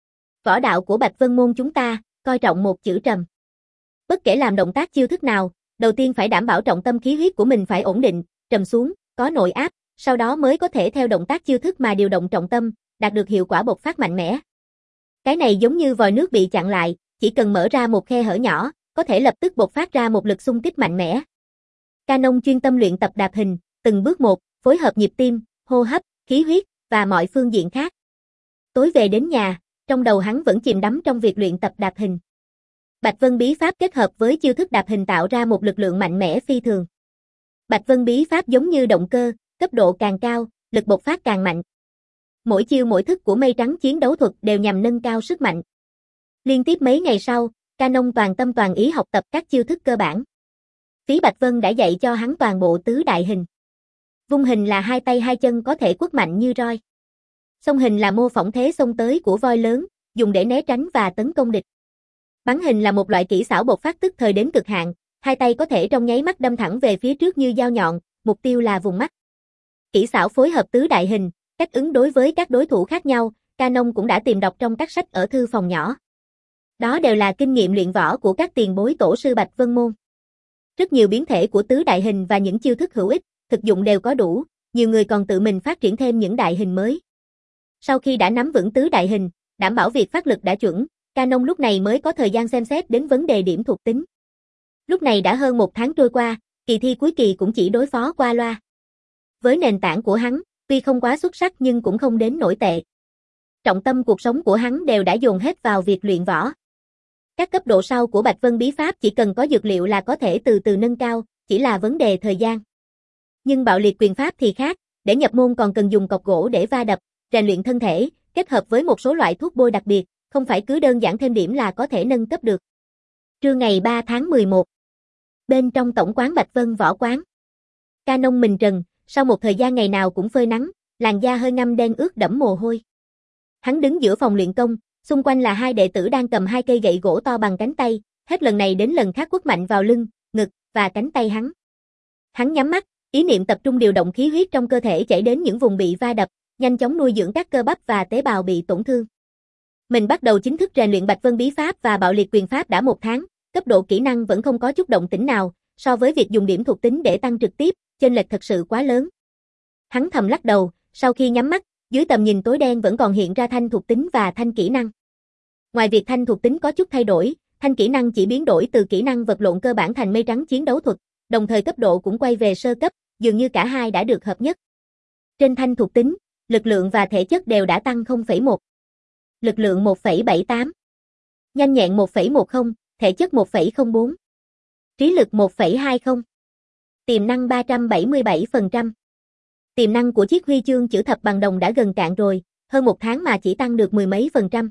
Võ đạo của Bạch Vân Môn chúng ta, coi trọng một chữ trầm. Bất kể làm động tác chiêu thức nào, đầu tiên phải đảm bảo trọng tâm khí huyết của mình phải ổn định, trầm xuống, có nội áp, sau đó mới có thể theo động tác chiêu thức mà điều động trọng tâm, đạt được hiệu quả bộc phát mạnh mẽ. Cái này giống như vòi nước bị chặn lại, chỉ cần mở ra một khe hở nhỏ, có thể lập tức bộc phát ra một lực xung kích mạnh mẽ. Canon chuyên tâm luyện tập đạp hình, từng bước một, phối hợp nhịp tim, hô hấp, khí huyết và mọi phương diện khác. Tối về đến nhà, trong đầu hắn vẫn chìm đắm trong việc luyện tập đạp hình. Bạch Vân Bí Pháp kết hợp với chiêu thức đạp hình tạo ra một lực lượng mạnh mẽ phi thường. Bạch Vân Bí Pháp giống như động cơ, cấp độ càng cao, lực bộc phát càng mạnh. Mỗi chiêu mỗi thức của mây trắng chiến đấu thuật đều nhằm nâng cao sức mạnh. Liên tiếp mấy ngày sau, Canon toàn tâm toàn ý học tập các chiêu thức cơ bản. Phí Bạch Vân đã dạy cho hắn toàn bộ tứ đại hình. Vung hình là hai tay hai chân có thể quất mạnh như roi. Xông hình là mô phỏng thế xông tới của voi lớn, dùng để né tránh và tấn công địch. Bắn hình là một loại kỹ xảo bộc phát tức thời đến cực hạn, hai tay có thể trong nháy mắt đâm thẳng về phía trước như dao nhọn, mục tiêu là vùng mắt. Kỹ xảo phối hợp tứ đại hình, cách ứng đối với các đối thủ khác nhau, Canon cũng đã tìm đọc trong các sách ở thư phòng nhỏ. Đó đều là kinh nghiệm luyện võ của các tiền bối tổ sư Bạch Vân Môn. Rất nhiều biến thể của tứ đại hình và những chiêu thức hữu ích, thực dụng đều có đủ, nhiều người còn tự mình phát triển thêm những đại hình mới. Sau khi đã nắm vững tứ đại hình, đảm bảo việc phát lực đã chuẩn, Canon lúc này mới có thời gian xem xét đến vấn đề điểm thuộc tính. Lúc này đã hơn một tháng trôi qua, kỳ thi cuối kỳ cũng chỉ đối phó qua loa. Với nền tảng của hắn, tuy không quá xuất sắc nhưng cũng không đến nổi tệ. Trọng tâm cuộc sống của hắn đều đã dồn hết vào việc luyện võ. Các cấp độ sau của Bạch Vân Bí Pháp chỉ cần có dược liệu là có thể từ từ nâng cao, chỉ là vấn đề thời gian. Nhưng bạo liệt quyền pháp thì khác, để nhập môn còn cần dùng cọc gỗ để va đập, rèn luyện thân thể, kết hợp với một số loại thuốc bôi đặc biệt, không phải cứ đơn giản thêm điểm là có thể nâng cấp được. Trưa ngày ba tháng mười một. Bên trong tổng quán Bạch Vân Võ Quán. Canon mình trần, sau một thời gian ngày nào cũng phơi nắng, làn da hơi ngăm đen ướt đẫm mồ hôi. Hắn đứng giữa phòng luyện công, xung quanh là hai đệ tử đang cầm hai cây gậy gỗ to bằng cánh tay, hết lần này đến lần khác quất mạnh vào lưng, ngực và cánh tay hắn. Hắn nhắm mắt, ý niệm tập trung điều động khí huyết trong cơ thể chảy đến những vùng bị va đập, nhanh chóng nuôi dưỡng các cơ bắp và tế bào bị tổn thương. Mình bắt đầu chính thức rèn luyện Bạch Vân Bí Pháp và Bạo Liệt Quyền Pháp đã một tháng, cấp độ kỹ năng vẫn không có chút động tĩnh nào, so với việc dùng điểm thuộc tính để tăng trực tiếp, chênh lệch thật sự quá lớn. Hắn thầm lắc đầu, sau khi nhắm mắt, dưới tầm nhìn tối đen vẫn còn hiện ra thanh thuộc tính và thanh kỹ năng. Ngoài việc thanh thuộc tính có chút thay đổi, thanh kỹ năng chỉ biến đổi từ kỹ năng vật lộn cơ bản thành mây trắng chiến đấu thuật, đồng thời cấp độ cũng quay về sơ cấp, dường như cả hai đã được hợp nhất. Trên thanh thuộc tính, lực lượng và thể chất đều đã tăng không phẩy một. Lực lượng một phẩy bảy tám. Nhanh nhẹn một phẩy một không, thể chất một phẩy không bốn. Trí lực một phẩy hai không. Tiềm năng ba trăm bảy mươi bảy phần trăm. Tiềm năng của chiếc huy chương chữ thập bằng đồng đã gần cạn rồi, hơn một tháng mà chỉ tăng được mười mấy phần trăm.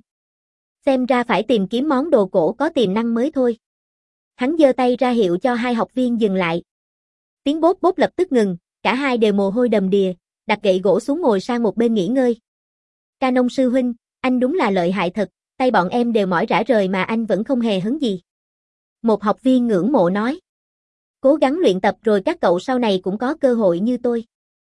Xem ra phải tìm kiếm món đồ cổ có tiềm năng mới thôi. Hắn giơ tay ra hiệu cho hai học viên dừng lại. Tiếng bốp bốp lập tức ngừng, cả hai đều mồ hôi đầm đìa, đặt gậy gỗ xuống ngồi sang một bên nghỉ ngơi. Canon sư huynh, anh đúng là lợi hại thật, tay bọn em đều mỏi rã rời mà anh vẫn không hề hấn gì. Một học viên ngưỡng mộ nói. Cố gắng luyện tập rồi các cậu sau này cũng có cơ hội như tôi.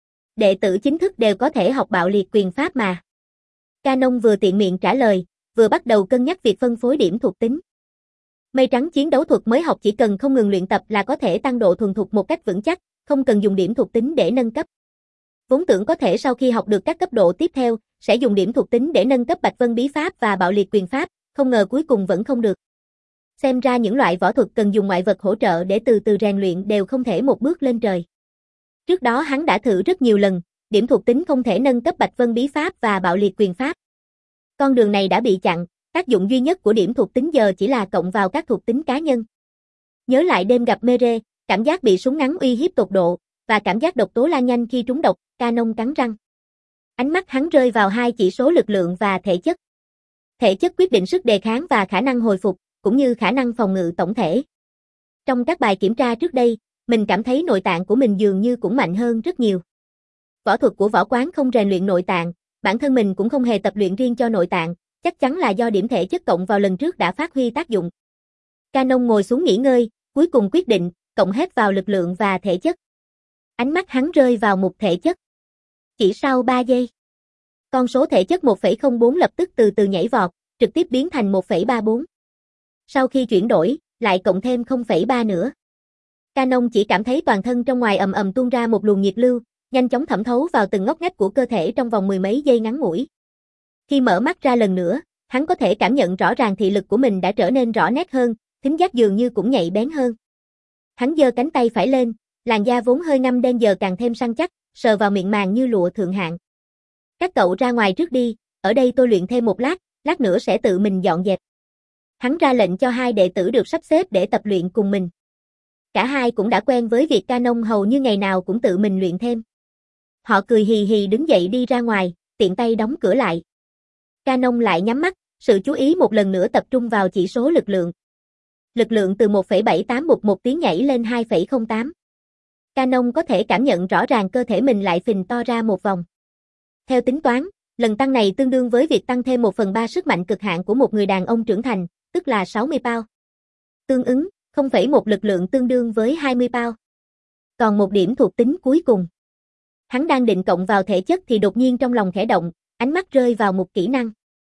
Đệ tử chính thức đều có thể học bạo liệt quyền pháp mà. Canon vừa tiện miệng trả lời, vừa bắt đầu cân nhắc việc phân phối điểm thuộc tính. Mây trắng chiến đấu thuật mới học chỉ cần không ngừng luyện tập là có thể tăng độ thuần thục một cách vững chắc, không cần dùng điểm thuộc tính để nâng cấp. Vốn tưởng có thể sau khi học được các cấp độ tiếp theo, sẽ dùng điểm thuộc tính để nâng cấp Bạch Vân Bí Pháp và Bạo Liệt Quyền Pháp, không ngờ cuối cùng vẫn không được. Xem ra những loại võ thuật cần dùng ngoại vật hỗ trợ để từ từ rèn luyện đều không thể một bước lên trời. Trước đó hắn đã thử rất nhiều lần, điểm thuộc tính không thể nâng cấp Bạch Vân Bí Pháp và Bạo Liệt Quyền Pháp. Con đường này đã bị chặn, tác dụng duy nhất của điểm thuộc tính giờ chỉ là cộng vào các thuộc tính cá nhân. Nhớ lại đêm gặp Mere, cảm giác bị súng ngắn uy hiếp tột độ, và cảm giác độc tố lan nhanh khi trúng độc, Canon cắn răng. Ánh mắt hắn rơi vào hai chỉ số lực lượng và thể chất. Thể chất quyết định sức đề kháng và khả năng hồi phục, cũng như khả năng phòng ngự tổng thể. Trong các bài kiểm tra trước đây, mình cảm thấy nội tạng của mình dường như cũng mạnh hơn rất nhiều. Võ thuật của võ quán không rèn luyện nội tạng, bản thân mình cũng không hề tập luyện riêng cho nội tạng, chắc chắn là do điểm thể chất cộng vào lần trước đã phát huy tác dụng. Canon ngồi xuống nghỉ ngơi, cuối cùng quyết định, cộng hết vào lực lượng và thể chất. Ánh mắt hắn rơi vào mục thể chất. Chỉ sau ba giây, con số thể chất một phẩy không bốn lập tức từ từ nhảy vọt, trực tiếp biến thành một phẩy ba bốn. Sau khi chuyển đổi, lại cộng thêm không phẩy ba nữa. Canon chỉ cảm thấy toàn thân trong ngoài ầm ầm tuôn ra một luồng nhiệt lưu, nhanh chóng thẩm thấu vào từng ngóc ngách của cơ thể trong vòng mười mấy giây ngắn ngủi. Khi mở mắt ra lần nữa, hắn có thể cảm nhận rõ ràng thị lực của mình đã trở nên rõ nét hơn, thính giác dường như cũng nhạy bén hơn. Hắn giơ cánh tay phải lên, làn da vốn hơi ngăm đen giờ càng thêm săn chắc, sờ vào miệng màng như lụa thượng hạng. Các cậu ra ngoài trước đi, ở đây tôi luyện thêm một lát, lát nữa sẽ tự mình dọn dẹp. Hắn ra lệnh cho hai đệ tử được sắp xếp để tập luyện cùng mình. Cả hai cũng đã quen với việc Canon hầu như ngày nào cũng tự mình luyện thêm. Họ cười hì hì đứng dậy đi ra ngoài, tiện tay đóng cửa lại. Canon lại nhắm mắt, sự chú ý một lần nữa tập trung vào chỉ số lực lượng. Lực lượng từ một phẩy bảy tám bụt một tiếng nhảy lên hai phẩy không tám. Canon có thể cảm nhận rõ ràng cơ thể mình lại phình to ra một vòng. Theo tính toán, lần tăng này tương đương với việc tăng thêm một phần ba sức mạnh cực hạn của một người đàn ông trưởng thành, tức là sáu mươi pound. Tương ứng, không phẩy một lực lượng tương đương với hai mươi pound. Còn một điểm thuộc tính cuối cùng. Hắn đang định cộng vào thể chất thì đột nhiên trong lòng khẽ động, ánh mắt rơi vào một kỹ năng.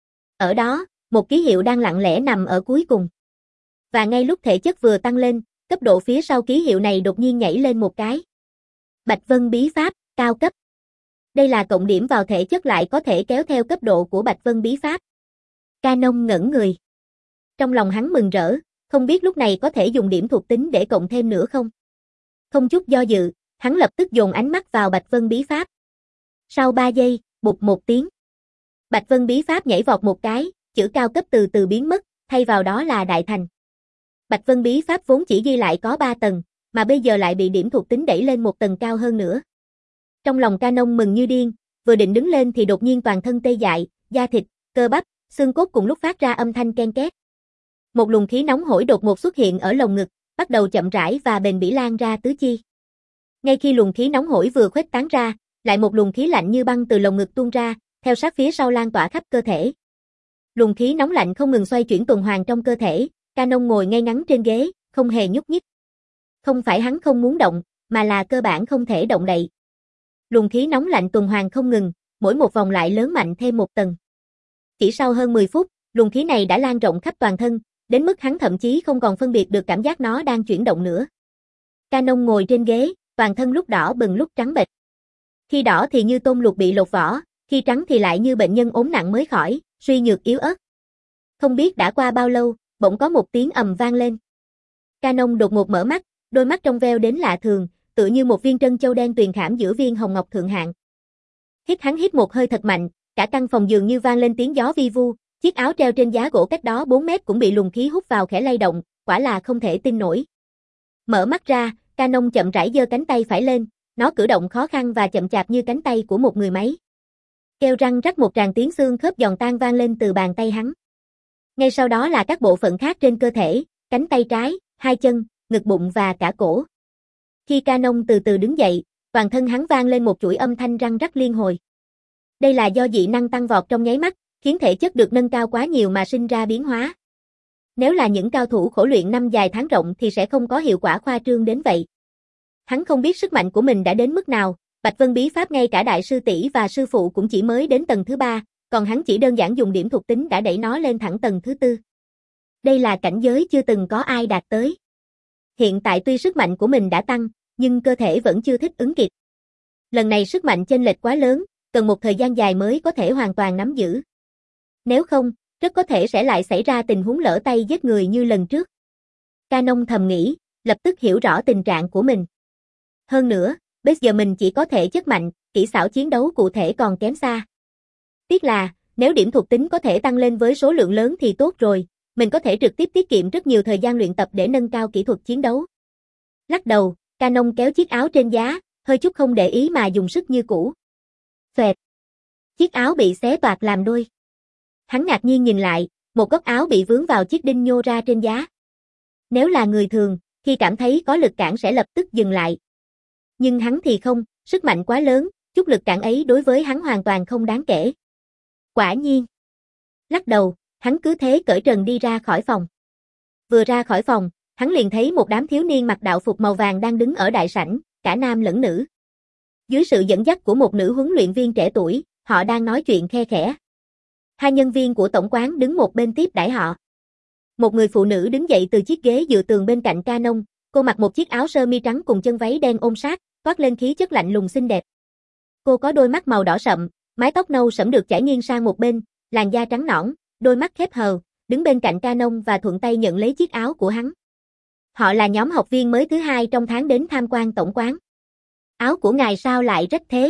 Ở đó, một ký hiệu đang lặng lẽ nằm ở cuối cùng. Và ngay lúc thể chất vừa tăng lên, cấp độ phía sau ký hiệu này đột nhiên nhảy lên một cái. Bạch Vân Bí Pháp, cao cấp. Đây là cộng điểm vào thể chất lại có thể kéo theo cấp độ của Bạch Vân Bí Pháp. Canon ngẩn người. Trong lòng hắn mừng rỡ, không biết lúc này có thể dùng điểm thuộc tính để cộng thêm nữa không? Không chút do dự, hắn lập tức dồn ánh mắt vào Bạch Vân Bí Pháp. Sau ba giây, bụt một tiếng. Bạch Vân Bí Pháp nhảy vọt một cái, chữ cao cấp từ từ biến mất, thay vào đó là đại thành. Bạch Vân Bí Pháp vốn chỉ ghi lại có ba tầng, mà bây giờ lại bị điểm thuộc tính đẩy lên một tầng cao hơn nữa. Trong lòng Canon mừng như điên, vừa định đứng lên thì đột nhiên toàn thân tê dại, da thịt, cơ bắp, xương cốt cùng lúc phát ra âm thanh ken két. Một luồng khí nóng hổi đột ngột xuất hiện ở lồng ngực, bắt đầu chậm rãi và bền bỉ lan ra tứ chi. Ngay khi luồng khí nóng hổi vừa khuếch tán ra, lại một luồng khí lạnh như băng từ lồng ngực tuôn ra, theo sát phía sau lan tỏa khắp cơ thể. Luồng khí nóng lạnh không ngừng xoay chuyển tuần hoàn trong cơ thể, Canon ngồi ngay ngắn trên ghế, không hề nhúc nhích. Không phải hắn không muốn động, mà là cơ bản không thể động đậy. Luồng khí nóng lạnh tuần hoàn không ngừng, mỗi một vòng lại lớn mạnh thêm một tầng. Chỉ sau hơn mười phút, luồng khí này đã lan rộng khắp toàn thân, đến mức hắn thậm chí không còn phân biệt được cảm giác nó đang chuyển động nữa. Canon ngồi trên ghế, toàn thân lúc đỏ bừng lúc trắng bệch. Khi đỏ thì như tôm luộc bị lột vỏ, khi trắng thì lại như bệnh nhân ốm nặng mới khỏi, suy nhược yếu ớt. Không biết đã qua bao lâu, bỗng có một tiếng ầm vang lên. Canon đột ngột mở mắt, đôi mắt trong veo đến lạ thường, tựa như một viên trân châu đen tuyền khảm giữa viên hồng ngọc thượng hạng. Hít hắn hít một hơi thật mạnh, cả căn phòng dường như vang lên tiếng gió vi vu, chiếc áo treo trên giá gỗ cách đó bốn mét cũng bị luồng khí hút vào khẽ lay động, quả là không thể tin nổi. Mở mắt ra, Canon chậm rãi giơ cánh tay phải lên, nó cử động khó khăn và chậm chạp như cánh tay của một người máy. Kêu răng rắc một tràng tiếng xương khớp giòn tan vang lên từ bàn tay hắn. Ngay sau đó là các bộ phận khác trên cơ thể, cánh tay trái, hai chân, ngực bụng và cả cổ. Khi Canon từ từ đứng dậy, toàn thân hắn vang lên một chuỗi âm thanh răng rắc liên hồi. Đây là do dị năng tăng vọt trong nháy mắt, khiến thể chất được nâng cao quá nhiều mà sinh ra biến hóa. Nếu là những cao thủ khổ luyện năm dài tháng rộng thì sẽ không có hiệu quả khoa trương đến vậy. Hắn không biết sức mạnh của mình đã đến mức nào, Bạch Vân Bí Pháp ngay cả đại sư tỷ và sư phụ cũng chỉ mới đến tầng thứ ba, còn hắn chỉ đơn giản dùng điểm thuộc tính đã đẩy nó lên thẳng tầng thứ tư. Đây là cảnh giới chưa từng có ai đạt tới. Hiện tại tuy sức mạnh của mình đã tăng, nhưng cơ thể vẫn chưa thích ứng kịp. Lần này sức mạnh chênh lệch quá lớn, cần một thời gian dài mới có thể hoàn toàn nắm giữ. Nếu không, rất có thể sẽ lại xảy ra tình huống lỡ tay giết người như lần trước. Canon thầm nghĩ, lập tức hiểu rõ tình trạng của mình. Hơn nữa, bây giờ mình chỉ có thể chất mạnh, kỹ xảo chiến đấu cụ thể còn kém xa. Tiếc là, nếu điểm thuộc tính có thể tăng lên với số lượng lớn thì tốt rồi, mình có thể trực tiếp tiết kiệm rất nhiều thời gian luyện tập để nâng cao kỹ thuật chiến đấu. Lắc đầu, Canon kéo chiếc áo trên giá, hơi chút không để ý mà dùng sức như cũ. Xoẹt. Chiếc áo bị xé toạc làm đôi. Hắn ngạc nhiên nhìn lại, một góc áo bị vướng vào chiếc đinh nhô ra trên giá. Nếu là người thường, khi cảm thấy có lực cản sẽ lập tức dừng lại. Nhưng hắn thì không, sức mạnh quá lớn, chút lực cản ấy đối với hắn hoàn toàn không đáng kể. Quả nhiên. Lắc đầu, hắn cứ thế cởi trần đi ra khỏi phòng. Vừa ra khỏi phòng, hắn liền thấy một đám thiếu niên mặc đạo phục màu vàng đang đứng ở đại sảnh, cả nam lẫn nữ. Dưới sự dẫn dắt của một nữ huấn luyện viên trẻ tuổi, họ đang nói chuyện khe khẽ. Hai nhân viên của tổng quán đứng một bên tiếp đãi họ. Một người phụ nữ đứng dậy từ chiếc ghế dựa tường bên cạnh Canon, cô mặc một chiếc áo sơ mi trắng cùng chân váy đen ôm sát, toát lên khí chất lạnh lùng xinh đẹp. Cô có đôi mắt màu đỏ sậm, mái tóc nâu sẫm được chải nghiêng sang một bên, làn da trắng nõn, đôi mắt khép hờ, đứng bên cạnh Canon và thuận tay nhận lấy chiếc áo của hắn. Họ là nhóm học viên mới thứ hai trong tháng đến tham quan tổng quán. Áo của ngài sao lại rách thế?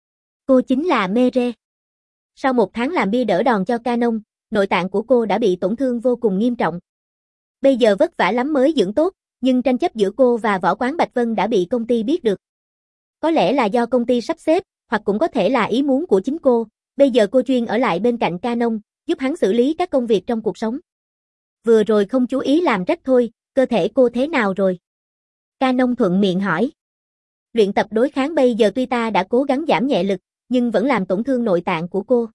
Cô chính là Mere. Sau một tháng làm bia đỡ đòn cho Canon, nội tạng của cô đã bị tổn thương vô cùng nghiêm trọng. Bây giờ vất vả lắm mới dưỡng tốt, nhưng tranh chấp giữa cô và võ quán Bạch Vân đã bị công ty biết được. Có lẽ là do công ty sắp xếp, hoặc cũng có thể là ý muốn của chính cô, bây giờ cô chuyên ở lại bên cạnh Canon, giúp hắn xử lý các công việc trong cuộc sống. Vừa rồi không chú ý làm rách thôi, cơ thể cô thế nào rồi? Canon thuận miệng hỏi. Luyện tập đối kháng bây giờ tuy ta đã cố gắng giảm nhẹ lực, nhưng vẫn làm tổn thương nội tạng của cô.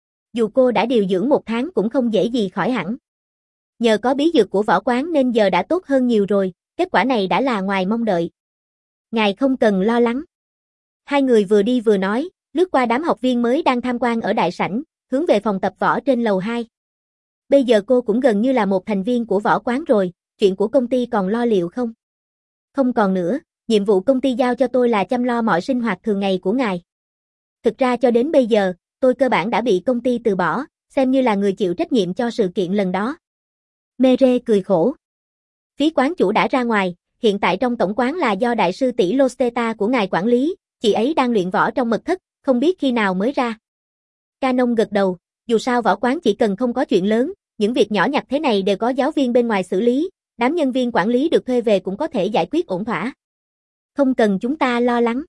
Dù cô đã điều dưỡng một tháng cũng không dễ gì khỏi hẳn. Nhờ có bí dược của võ quán nên giờ đã tốt hơn nhiều rồi, kết quả này đã là ngoài mong đợi. Ngài không cần lo lắng. Hai người vừa đi vừa nói, lướt qua đám học viên mới đang tham quan ở đại sảnh, hướng về phòng tập võ trên lầu hai. Bây giờ cô cũng gần như là một thành viên của võ quán rồi, chuyện của công ty còn lo liệu không? Không còn nữa, nhiệm vụ công ty giao cho tôi là chăm lo mọi sinh hoạt thường ngày của ngài. Thực ra cho đến bây giờ, tôi cơ bản đã bị công ty từ bỏ, xem như là người chịu trách nhiệm cho sự kiện lần đó. Mere cười khổ. Phí quán chủ đã ra ngoài, hiện tại trong tổng quán là do đại sư tỷ Losteta của ngài quản lý, chị ấy đang luyện võ trong mật thất, không biết khi nào mới ra. Canon gật đầu, dù sao võ quán chỉ cần không có chuyện lớn, những việc nhỏ nhặt thế này đều có giáo viên bên ngoài xử lý, đám nhân viên quản lý được thuê về cũng có thể giải quyết ổn thỏa. Không cần chúng ta lo lắng.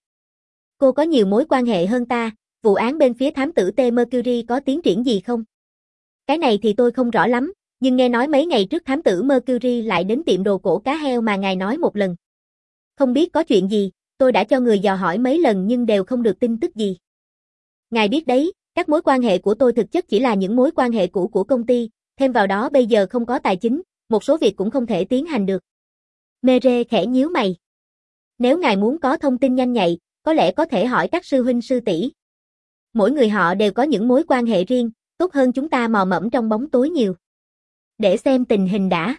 Cô có nhiều mối quan hệ hơn ta, vụ án bên phía thám tử T Mercury có tiến triển gì không? Cái này thì tôi không rõ lắm, nhưng nghe nói mấy ngày trước thám tử Mercury lại đến tiệm đồ cổ cá heo mà ngài nói một lần. Không biết có chuyện gì, tôi đã cho người dò hỏi mấy lần nhưng đều không được tin tức gì. Ngài biết đấy, các mối quan hệ của tôi thực chất chỉ là những mối quan hệ cũ của công ty, thêm vào đó bây giờ không có tài chính, một số việc cũng không thể tiến hành được. Mere khẽ nhíu mày. Nếu ngài muốn có thông tin nhanh nhạy, có lẽ có thể hỏi các sư huynh sư tỷ. Mỗi người họ đều có những mối quan hệ riêng, tốt hơn chúng ta mò mẫm trong bóng tối nhiều. Để xem tình hình đã.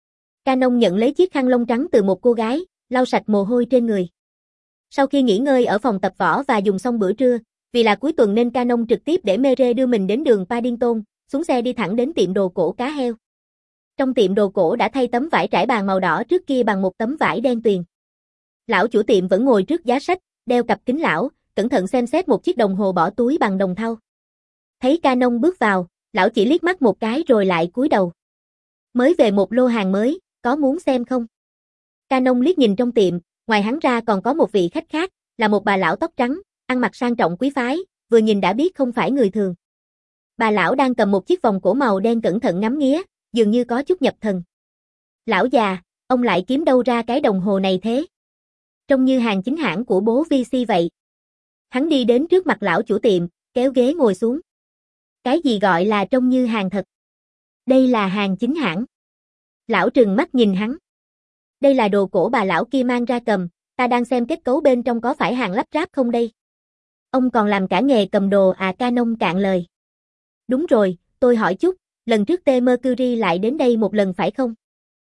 Canon nhận lấy chiếc khăn lông trắng từ một cô gái, lau sạch mồ hôi trên người. Sau khi nghỉ ngơi ở phòng tập võ và dùng xong bữa trưa, vì là cuối tuần nên Canon trực tiếp để Mere đưa mình đến đường Paddington, xuống xe đi thẳng đến tiệm đồ cổ cá heo. Trong tiệm đồ cổ đã thay tấm vải trải bàn màu đỏ trước kia bằng một tấm vải đen tuyền. Lão chủ tiệm vẫn ngồi trước giá sách, đeo cặp kính lão, cẩn thận xem xét một chiếc đồng hồ bỏ túi bằng đồng thau. Thấy Canon bước vào, lão chỉ liếc mắt một cái rồi lại cúi đầu. Mới về một lô hàng mới, có muốn xem không? Canon liếc nhìn trong tiệm, ngoài hắn ra còn có một vị khách khác, là một bà lão tóc trắng, ăn mặc sang trọng quý phái, vừa nhìn đã biết không phải người thường. Bà lão đang cầm một chiếc vòng cổ màu đen cẩn thận ngắm nghía, dường như có chút nhập thần. Lão già, ông lại kiếm đâu ra cái đồng hồ này thế? Trông như hàng chính hãng của bố vê xê vậy. Hắn đi đến trước mặt lão chủ tiệm, kéo ghế ngồi xuống. Cái gì gọi là trông như hàng thật? Đây là hàng chính hãng. Lão trừng mắt nhìn hắn. Đây là đồ cổ bà lão kia mang ra cầm, ta đang xem kết cấu bên trong có phải hàng lắp ráp không đây? Ông còn làm cả nghề cầm đồ à? Canon cạn lời. Đúng rồi, tôi hỏi chút, lần trước T Mercury lại đến đây một lần phải không?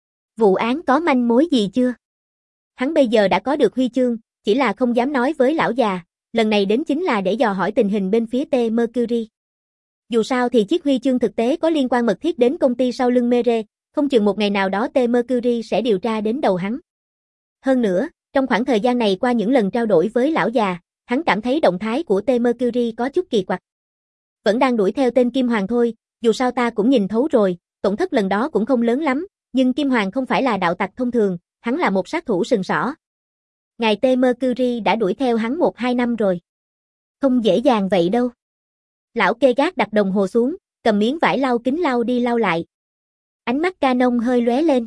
Vụ án có manh mối gì chưa? Hắn bây giờ đã có được huy chương, chỉ là không dám nói với lão già, lần này đến chính là để dò hỏi tình hình bên phía T Mercury. Dù sao thì chiếc huy chương thực tế có liên quan mật thiết đến công ty sau lưng Mere, không chừng một ngày nào đó T Mercury sẽ điều tra đến đầu hắn. Hơn nữa, trong khoảng thời gian này qua những lần trao đổi với lão già, hắn cảm thấy động thái của T Mercury có chút kỳ quặc. Vẫn đang đuổi theo tên Kim Hoàng thôi, dù sao ta cũng nhìn thấu rồi, tổn thất lần đó cũng không lớn lắm, nhưng Kim Hoàng không phải là đạo tặc thông thường, hắn là một sát thủ sừng sỏ. Ngài T Mercury đã đuổi theo hắn một hai năm rồi. Không dễ dàng vậy đâu. Lão kê gác đặt đồng hồ xuống, cầm miếng vải lau kính lau đi lau lại. Ánh mắt Canon hơi lóe lên.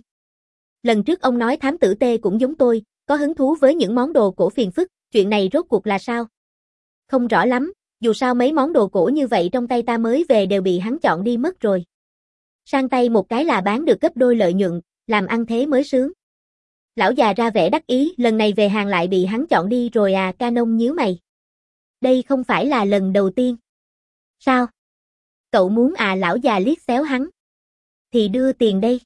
Lần trước ông nói thám tử T cũng giống tôi, có hứng thú với những món đồ cổ phiền phức, chuyện này rốt cuộc là sao? Không rõ lắm, dù sao mấy món đồ cổ như vậy trong tay ta mới về đều bị hắn chọn đi mất rồi. Sang tay một cái là bán được gấp đôi lợi nhuận, làm ăn thế mới sướng. Lão già ra vẻ đắc ý, lần này về hàng lại bị hắn chọn đi rồi à? Canon nhíu mày. Đây không phải là lần đầu tiên. Sao? Cậu muốn à? Lão già liếc xéo hắn. Thì đưa tiền đây.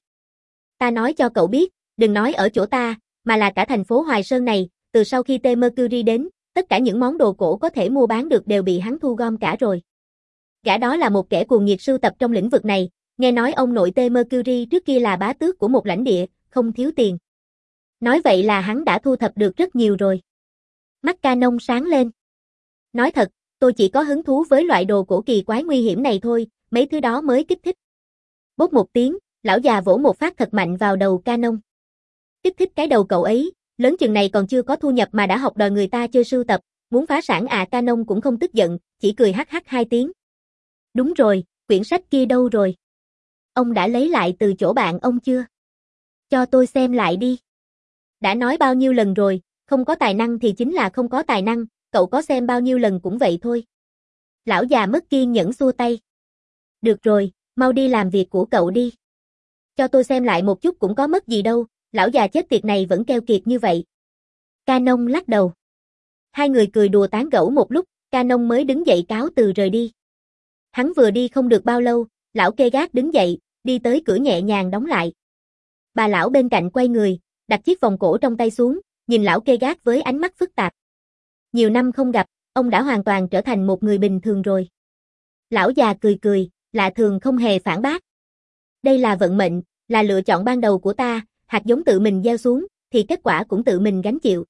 Ta nói cho cậu biết, đừng nói ở chỗ ta, mà là cả thành phố Hoài Sơn này, từ sau khi T Mercury đến, tất cả những món đồ cổ có thể mua bán được đều bị hắn thu gom cả rồi. Gã đó là một kẻ cuồng nhiệt sưu tập trong lĩnh vực này, nghe nói ông nội T Mercury trước kia là bá tước của một lãnh địa, không thiếu tiền. Nói vậy là hắn đã thu thập được rất nhiều rồi. Mắt Canon sáng lên. Nói thật, tôi chỉ có hứng thú với loại đồ cổ kỳ quái nguy hiểm này thôi, mấy thứ đó mới kích thích. Bốp một tiếng, lão già vỗ một phát thật mạnh vào đầu Canon. Kích thích cái đầu cậu ấy, lớn chừng này còn chưa có thu nhập mà đã học đòi người ta chơi sưu tập, muốn phá sản à? Canon cũng không tức giận, chỉ cười hắc hắc hai tiếng. Đúng rồi, quyển sách kia đâu rồi? Ông đã lấy lại từ chỗ bạn ông chưa? Cho tôi xem lại đi. Đã nói bao nhiêu lần rồi, không có tài năng thì chính là không có tài năng, cậu có xem bao nhiêu lần cũng vậy thôi. Lão già mất kiên nhẫn xua tay. Được rồi, mau đi làm việc của cậu đi. Cho tôi xem lại một chút cũng có mất gì đâu, lão già chết tiệt này vẫn keo kiệt như vậy. Canon lắc đầu. Hai người cười đùa tán gẫu một lúc, Canon mới đứng dậy cáo từ rời đi. Hắn vừa đi không được bao lâu, lão kê gác đứng dậy, đi tới cửa nhẹ nhàng đóng lại. Bà lão bên cạnh quay người, đặt chiếc vòng cổ trong tay xuống, nhìn lão kê gác với ánh mắt phức tạp. Nhiều năm không gặp, ông đã hoàn toàn trở thành một người bình thường rồi. Lão già cười cười, lạ thường không hề phản bác. Đây là vận mệnh, là lựa chọn ban đầu của ta, hạt giống tự mình gieo xuống, thì kết quả cũng tự mình gánh chịu.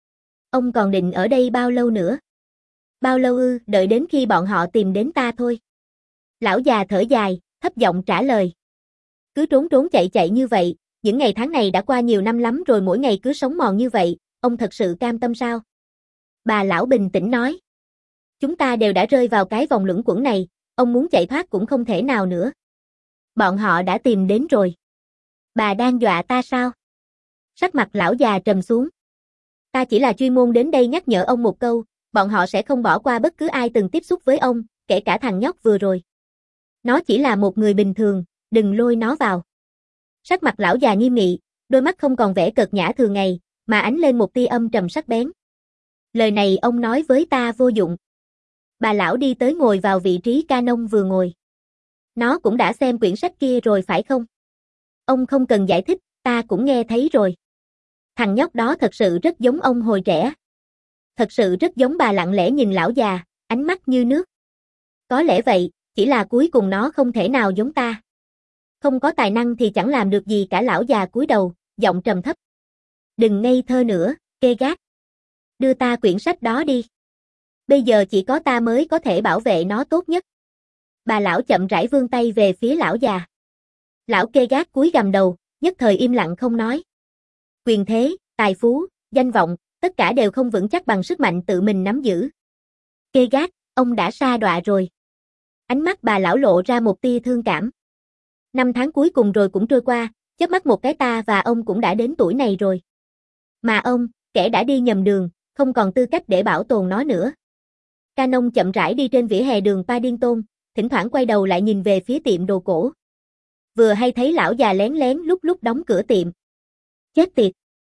Ông còn định ở đây bao lâu nữa? Bao lâu ư? Đợi đến khi bọn họ tìm đến ta thôi. Lão già thở dài, thấp giọng trả lời. Cứ trốn trốn chạy chạy như vậy, những ngày tháng này đã qua nhiều năm lắm rồi, mỗi ngày cứ sống mòn như vậy, ông thật sự cam tâm sao? Bà lão bình tĩnh nói. Chúng ta đều đã rơi vào cái vòng luẩn quẩn này, ông muốn chạy thoát cũng không thể nào nữa. Bọn họ đã tìm đến rồi. Bà đang dọa ta sao? Sắc mặt lão già trầm xuống. Ta chỉ là chuyên môn đến đây nhắc nhở ông một câu, bọn họ sẽ không bỏ qua bất cứ ai từng tiếp xúc với ông, kể cả thằng nhóc vừa rồi. Nó chỉ là một người bình thường, đừng lôi nó vào. Sắc mặt lão già nghiêm nghị, đôi mắt không còn vẻ cợt nhã thường ngày, mà ánh lên một tia âm trầm sắc bén. Lời này ông nói với ta vô dụng. Bà lão đi tới ngồi vào vị trí Canon vừa ngồi. Nó cũng đã xem quyển sách kia rồi phải không? Ông không cần giải thích, ta cũng nghe thấy rồi. Thằng nhóc đó thật sự rất giống ông hồi trẻ. Thật sự rất giống. Bà lặng lẽ nhìn lão già, ánh mắt như nước. Có lẽ vậy, chỉ là cuối cùng nó không thể nào giống ta. Không có tài năng thì chẳng làm được gì cả. Lão già cúi đầu, giọng trầm thấp. Đừng ngây thơ nữa, kê gác. Đưa ta quyển sách đó đi. Bây giờ chỉ có ta mới có thể bảo vệ nó tốt nhất. Bà lão chậm rãi vươn tay về phía lão già. Lão kê gác cúi gằm đầu, nhất thời im lặng không nói. Quyền thế, tài phú, danh vọng, tất cả đều không vững chắc bằng sức mạnh tự mình nắm giữ. Kê gác, ông đã sa đọa rồi. Ánh mắt bà lão lộ ra một tia thương cảm. Năm tháng cuối cùng rồi cũng trôi qua, chớp mắt một cái ta và ông cũng đã đến tuổi này rồi. Mà ông, kẻ đã đi nhầm đường, không còn tư cách để bảo tồn nó nữa. Canon chậm rãi đi trên vỉa hè đường Paddington, thỉnh thoảng quay đầu lại nhìn về phía tiệm đồ cổ. Vừa hay thấy lão già lén lén lúc lúc đóng cửa tiệm. Chết tiệt.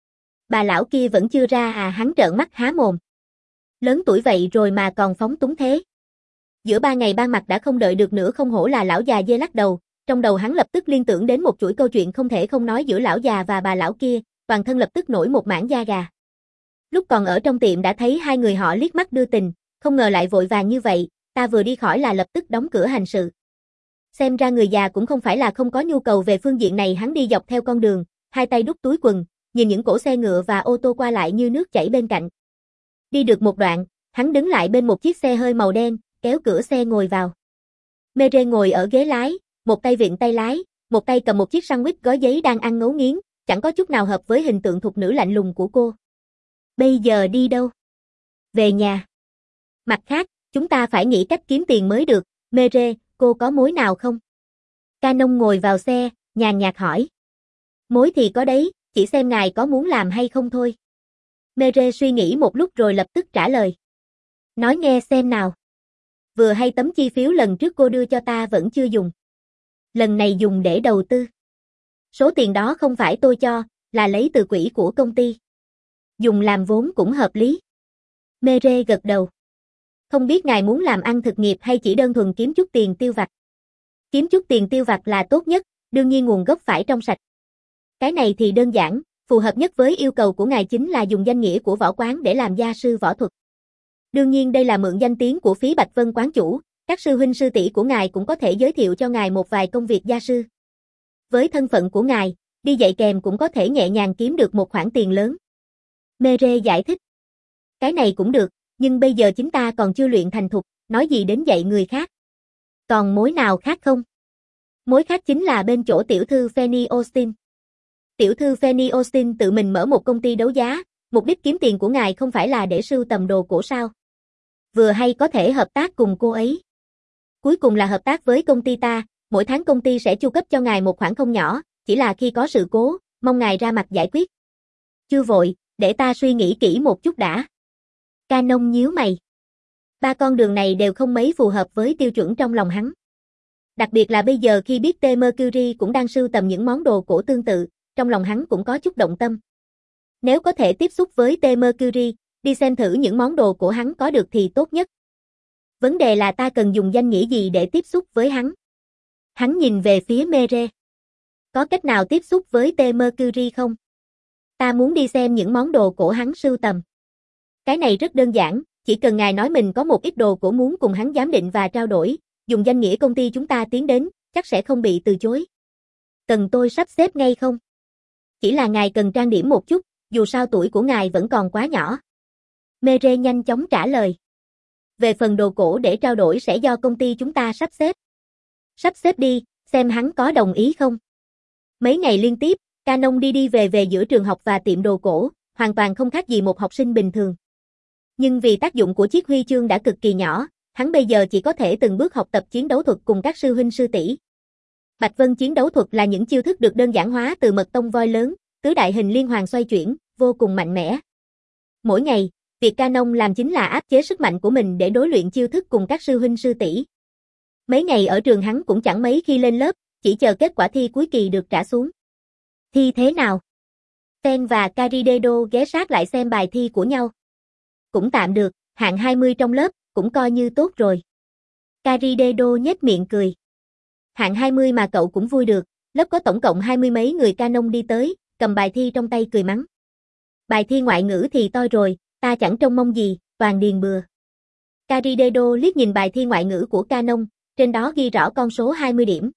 Bà lão kia vẫn chưa ra à? Hắn trợn mắt há mồm. Lớn tuổi vậy rồi mà còn phóng túng thế. Giữa ba ngày ban mặt đã không đợi được nữa. Không hổ là lão già dê lắc đầu, trong đầu hắn lập tức liên tưởng đến một chuỗi câu chuyện không thể không nói giữa lão già và bà lão kia, toàn thân lập tức nổi một mảng da gà. Lúc còn ở trong tiệm đã thấy hai người họ liếc mắt đưa tình, không ngờ lại vội vàng như vậy, ta vừa đi khỏi là lập tức đóng cửa hành sự. Xem ra người già cũng không phải là không có nhu cầu về phương diện này. Hắn đi dọc theo con đường, hai tay đút túi quần, nhìn những cỗ xe ngựa và ô tô qua lại như nước chảy bên cạnh. Đi được một đoạn, hắn đứng lại bên một chiếc xe hơi màu đen, kéo cửa xe ngồi vào. Mary ngồi ở ghế lái, một tay vịn tay lái, một tay cầm một chiếc sandwich gói giấy đang ăn ngấu nghiến, chẳng có chút nào hợp với hình tượng thục nữ lạnh lùng của cô. Bây giờ đi đâu? Về nhà. Mặt khác, chúng ta phải nghĩ cách kiếm tiền mới được. Mary, cô có mối nào không? Canon ngồi vào xe, nhàn nhạt hỏi. Mối thì có đấy, chỉ xem ngài có muốn làm hay không thôi. Mary suy nghĩ một lúc rồi lập tức trả lời. Nói nghe xem nào. Vừa hay tấm chi phiếu lần trước cô đưa cho ta vẫn chưa dùng. Lần này dùng để đầu tư. Số tiền đó không phải tôi cho, là lấy từ quỹ của công ty. Dùng làm vốn cũng hợp lý. Mary gật đầu. Không biết ngài muốn làm ăn thực nghiệp hay chỉ đơn thuần kiếm chút tiền tiêu vặt? Kiếm chút tiền tiêu vặt là tốt nhất, đương nhiên nguồn gốc phải trong sạch. Cái này thì đơn giản, phù hợp nhất với yêu cầu của ngài chính là dùng danh nghĩa của võ quán để làm gia sư võ thuật. Đương nhiên đây là mượn danh tiếng của Phí Bạch Vân quán chủ, các sư huynh sư tỷ của ngài cũng có thể giới thiệu cho ngài một vài công việc gia sư. Với thân phận của ngài, đi dạy kèm cũng có thể nhẹ nhàng kiếm được một khoản tiền lớn. Mary giải thích. Cái này cũng được, nhưng bây giờ chúng ta còn chưa luyện thành thục, nói gì đến dạy người khác. Còn mối nào khác không? Mối khác chính là bên chỗ tiểu thư Fanny Austin. Tiểu thư Fanny Austin tự mình mở một công ty đấu giá, mục đích kiếm tiền của ngài không phải là để sưu tầm đồ cổ sao? Vừa hay có thể hợp tác cùng cô ấy. Cuối cùng là hợp tác với công ty ta, mỗi tháng công ty sẽ chu cấp cho ngài một khoản không nhỏ, chỉ là khi có sự cố, mong ngài ra mặt giải quyết. Chưa vội, để ta suy nghĩ kỹ một chút đã. Canon nhíu mày. Ba con đường này đều không mấy phù hợp với tiêu chuẩn trong lòng hắn. Đặc biệt là bây giờ khi biết T. Mercury cũng đang sưu tầm những món đồ cổ tương tự, trong lòng hắn cũng có chút động tâm. Nếu có thể tiếp xúc với T. Mercury, đi xem thử những món đồ cổ hắn có được thì tốt nhất. Vấn đề là ta cần dùng danh nghĩa gì để tiếp xúc với hắn. Hắn nhìn về phía Mary. Có cách nào tiếp xúc với T. Mercury không? Ta muốn đi xem những món đồ cổ hắn sưu tầm. Cái này rất đơn giản, chỉ cần ngài nói mình có một ít đồ cổ muốn cùng hắn giám định và trao đổi, dùng danh nghĩa công ty chúng ta tiến đến, chắc sẽ không bị từ chối. Cần tôi sắp xếp ngay không? Chỉ là ngài cần trang điểm một chút, dù sao tuổi của ngài vẫn còn quá nhỏ. Mary nhanh chóng trả lời. Về phần đồ cổ để trao đổi sẽ do công ty chúng ta sắp xếp. Sắp xếp đi, xem hắn có đồng ý không. Mấy ngày liên tiếp, Canon đi đi về về giữa trường học và tiệm đồ cổ, hoàn toàn không khác gì một học sinh bình thường. Nhưng vì tác dụng của chiếc huy chương đã cực kỳ nhỏ, hắn bây giờ chỉ có thể từng bước học tập chiến đấu thuật cùng các sư huynh sư tỷ. Bạch Vân chiến đấu thuật là những chiêu thức được đơn giản hóa từ mật tông voi lớn, tứ đại hình liên hoàn xoay chuyển, vô cùng mạnh mẽ. Mỗi ngày, việc Canon làm chính là áp chế sức mạnh của mình để đối luyện chiêu thức cùng các sư huynh sư tỷ. Mấy ngày ở trường hắn cũng chẳng mấy khi lên lớp, chỉ chờ kết quả thi cuối kỳ được trả xuống. Thi thế nào? Ten và Caridedo ghé sát lại xem bài thi của nhau. Cũng tạm được, hạng hai mươi trong lớp, cũng coi như tốt rồi. Caridedo nhếch miệng cười. Hạng hai mươi mà cậu cũng vui được, lớp có tổng cộng hai mươi mấy người Canon đi tới, cầm bài thi trong tay cười mắng. Bài thi ngoại ngữ thì toi rồi, ta chẳng trông mong gì, toàn điền bừa. Caridedo liếc nhìn bài thi ngoại ngữ của Canon, trên đó ghi rõ con số hai mươi điểm.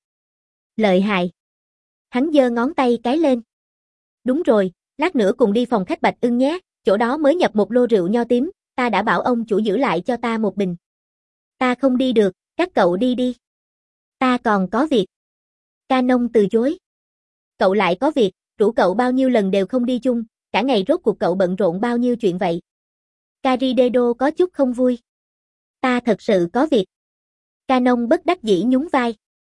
Lợi hại. Hắn giơ ngón tay cái lên. Đúng rồi, lát nữa cùng đi phòng khách Bạch Ưng nhé, chỗ đó mới nhập một lô rượu nho tím, ta đã bảo ông chủ giữ lại cho ta một bình. Ta không đi được, các cậu đi đi. Ta còn có việc. Canon từ chối. Cậu lại có việc, rủ cậu bao nhiêu lần đều không đi chung, cả ngày rốt cuộc cậu bận rộn bao nhiêu chuyện vậy. Caridedo có chút không vui. Ta thật sự có việc. Canon bất đắc dĩ nhún vai.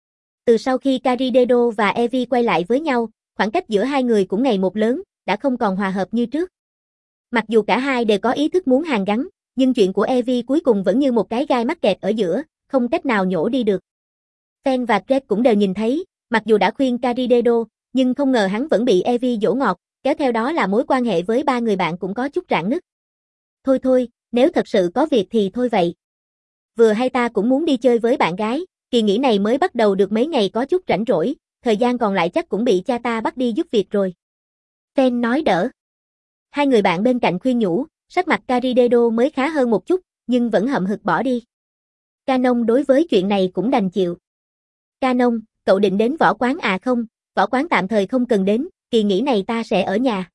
Từ sau khi Caridedo và Evie quay lại với nhau, khoảng cách giữa hai người cũng ngày một lớn, đã không còn hòa hợp như trước. Mặc dù cả hai đều có ý thức muốn hàn gắn, nhưng chuyện của Evie cuối cùng vẫn như một cái gai mắc kẹt ở giữa, không cách nào nhổ đi được. Ten và Greg cũng đều nhìn thấy, mặc dù đã khuyên Caridedo, nhưng không ngờ hắn vẫn bị Evie dỗ ngọt, kéo theo đó là mối quan hệ với ba người bạn cũng có chút rạn nứt. Thôi thôi, nếu thật sự có việc thì thôi vậy. Vừa hay ta cũng muốn đi chơi với bạn gái, kỳ nghỉ này mới bắt đầu được mấy ngày có chút rảnh rỗi, thời gian còn lại chắc cũng bị cha ta bắt đi giúp việc rồi. Ten nói đỡ. Hai người bạn bên cạnh khuyên nhủ, sắc mặt Caridedo mới khá hơn một chút, nhưng vẫn hậm hực bỏ đi. Canon đối với chuyện này cũng đành chịu. Canon, cậu định đến võ quán à không? Võ quán tạm thời không cần đến, kỳ nghỉ này ta sẽ ở nhà.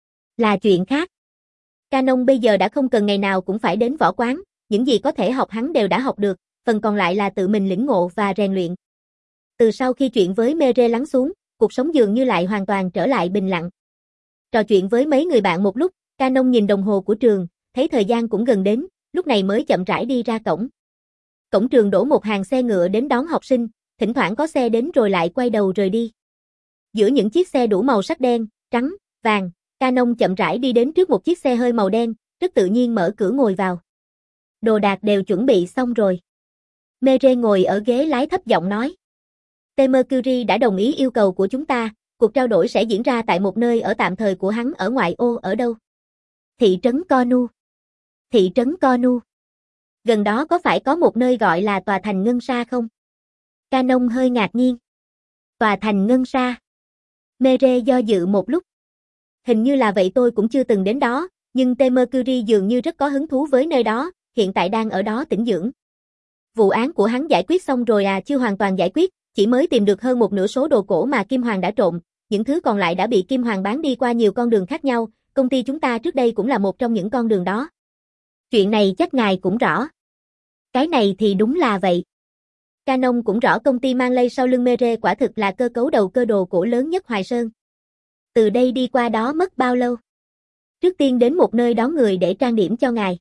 Là chuyện khác. Canon bây giờ đã không cần ngày nào cũng phải đến võ quán, những gì có thể học hắn đều đã học được, phần còn lại là tự mình lĩnh ngộ và rèn luyện. Từ sau khi chuyện với Mere lắng xuống, cuộc sống dường như lại hoàn toàn trở lại bình lặng. Trò chuyện với mấy người bạn một lúc, Canon nhìn đồng hồ của trường, thấy thời gian cũng gần đến, lúc này mới chậm rãi đi ra cổng. Cổng trường đổ một hàng xe ngựa đến đón học sinh, thỉnh thoảng có xe đến rồi lại quay đầu rời đi. Giữa những chiếc xe đủ màu sắc đen, trắng, vàng, Canon chậm rãi đi đến trước một chiếc xe hơi màu đen, rất tự nhiên mở cửa ngồi vào. Đồ đạc đều chuẩn bị xong rồi. Mere ngồi ở ghế lái thấp giọng nói. T. Mercury đã đồng ý yêu cầu của chúng ta, cuộc trao đổi sẽ diễn ra tại một nơi ở tạm thời của hắn ở ngoại ô ở đâu? Thị trấn Cornu. Thị trấn Cornu. Gần đó có phải có một nơi gọi là tòa thành Ngân Sa không? Canon hơi ngạc nhiên. Tòa thành Ngân Sa. Mere do dự một lúc. Hình như là vậy, tôi cũng chưa từng đến đó, nhưng T. Mercury dường như rất có hứng thú với nơi đó, hiện tại đang ở đó tĩnh dưỡng. Vụ án của hắn giải quyết xong rồi à? Chưa hoàn toàn giải quyết, chỉ mới tìm được hơn một nửa số đồ cổ mà Kim Hoàng đã trộm, những thứ còn lại đã bị Kim Hoàng bán đi qua nhiều con đường khác nhau, công ty chúng ta trước đây cũng là một trong những con đường đó. Chuyện này chắc ngài cũng rõ. Cái này thì đúng là vậy. Canon cũng rõ công ty mang lây sau lưng Mere quả thực là cơ cấu đầu cơ đồ cổ lớn nhất Hoài Sơn. Từ đây đi qua đó mất bao lâu? Trước tiên đến một nơi đón người để trang điểm cho ngài.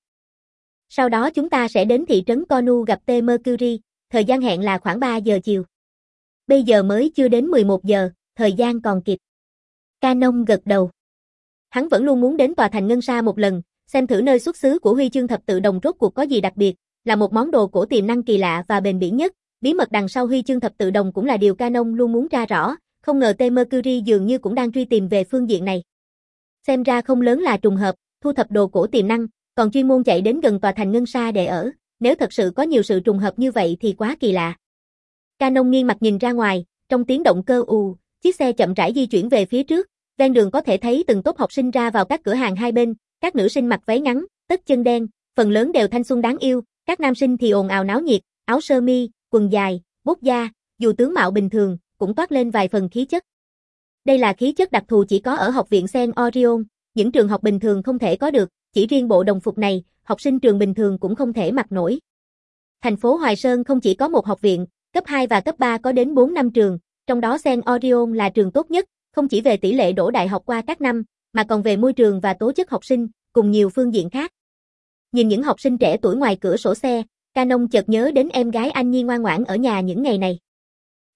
Sau đó chúng ta sẽ đến thị trấn Cornu gặp T. Mercury, thời gian hẹn là khoảng ba giờ chiều. Bây giờ mới chưa đến mười một giờ, thời gian còn kịp. Canon gật đầu. Hắn vẫn luôn muốn đến tòa thành Ngân Sa một lần, xem thử nơi xuất xứ của huy chương thập tự đồng rốt cuộc có gì đặc biệt, là một món đồ cổ tiềm năng kỳ lạ và bền bỉ nhất, bí mật đằng sau huy chương thập tự đồng cũng là điều Canon luôn muốn tra rõ, không ngờ T. Mercury dường như cũng đang truy tìm về phương diện này. Xem ra không lớn là trùng hợp, thu thập đồ cổ tiềm năng, còn chuyên môn chạy đến gần tòa thành Ngân Sa để ở, nếu thật sự có nhiều sự trùng hợp như vậy thì quá kỳ lạ. Canon nghiêng mặt nhìn ra ngoài, trong tiếng động cơ ù, chiếc xe chậm rãi di chuyển về phía trước, ven đường có thể thấy từng tốp học sinh ra vào các cửa hàng hai bên, các nữ sinh mặc váy ngắn, tất chân đen, phần lớn đều thanh xuân đáng yêu, các nam sinh thì ồn ào náo nhiệt, áo sơ mi, quần dài, bốt da, dù tướng mạo bình thường, cũng toát lên vài phần khí chất. Đây là khí chất đặc thù chỉ có ở học viện Saint Orion, những trường học bình thường không thể có được, chỉ riêng bộ đồng phục này, học sinh trường bình thường cũng không thể mặc nổi. Thành phố Hoài Sơn không chỉ có một học viện, cấp hai và cấp ba có đến bốn năm trường, trong đó Saint Orion là trường tốt nhất, không chỉ về tỷ lệ đỗ đại học qua các năm, mà còn về môi trường và tố chất học sinh, cùng nhiều phương diện khác. Nhìn những học sinh trẻ tuổi ngoài cửa sổ xe, Canon chợt nhớ đến em gái Anh Nhi ngoan ngoãn ở nhà những ngày này.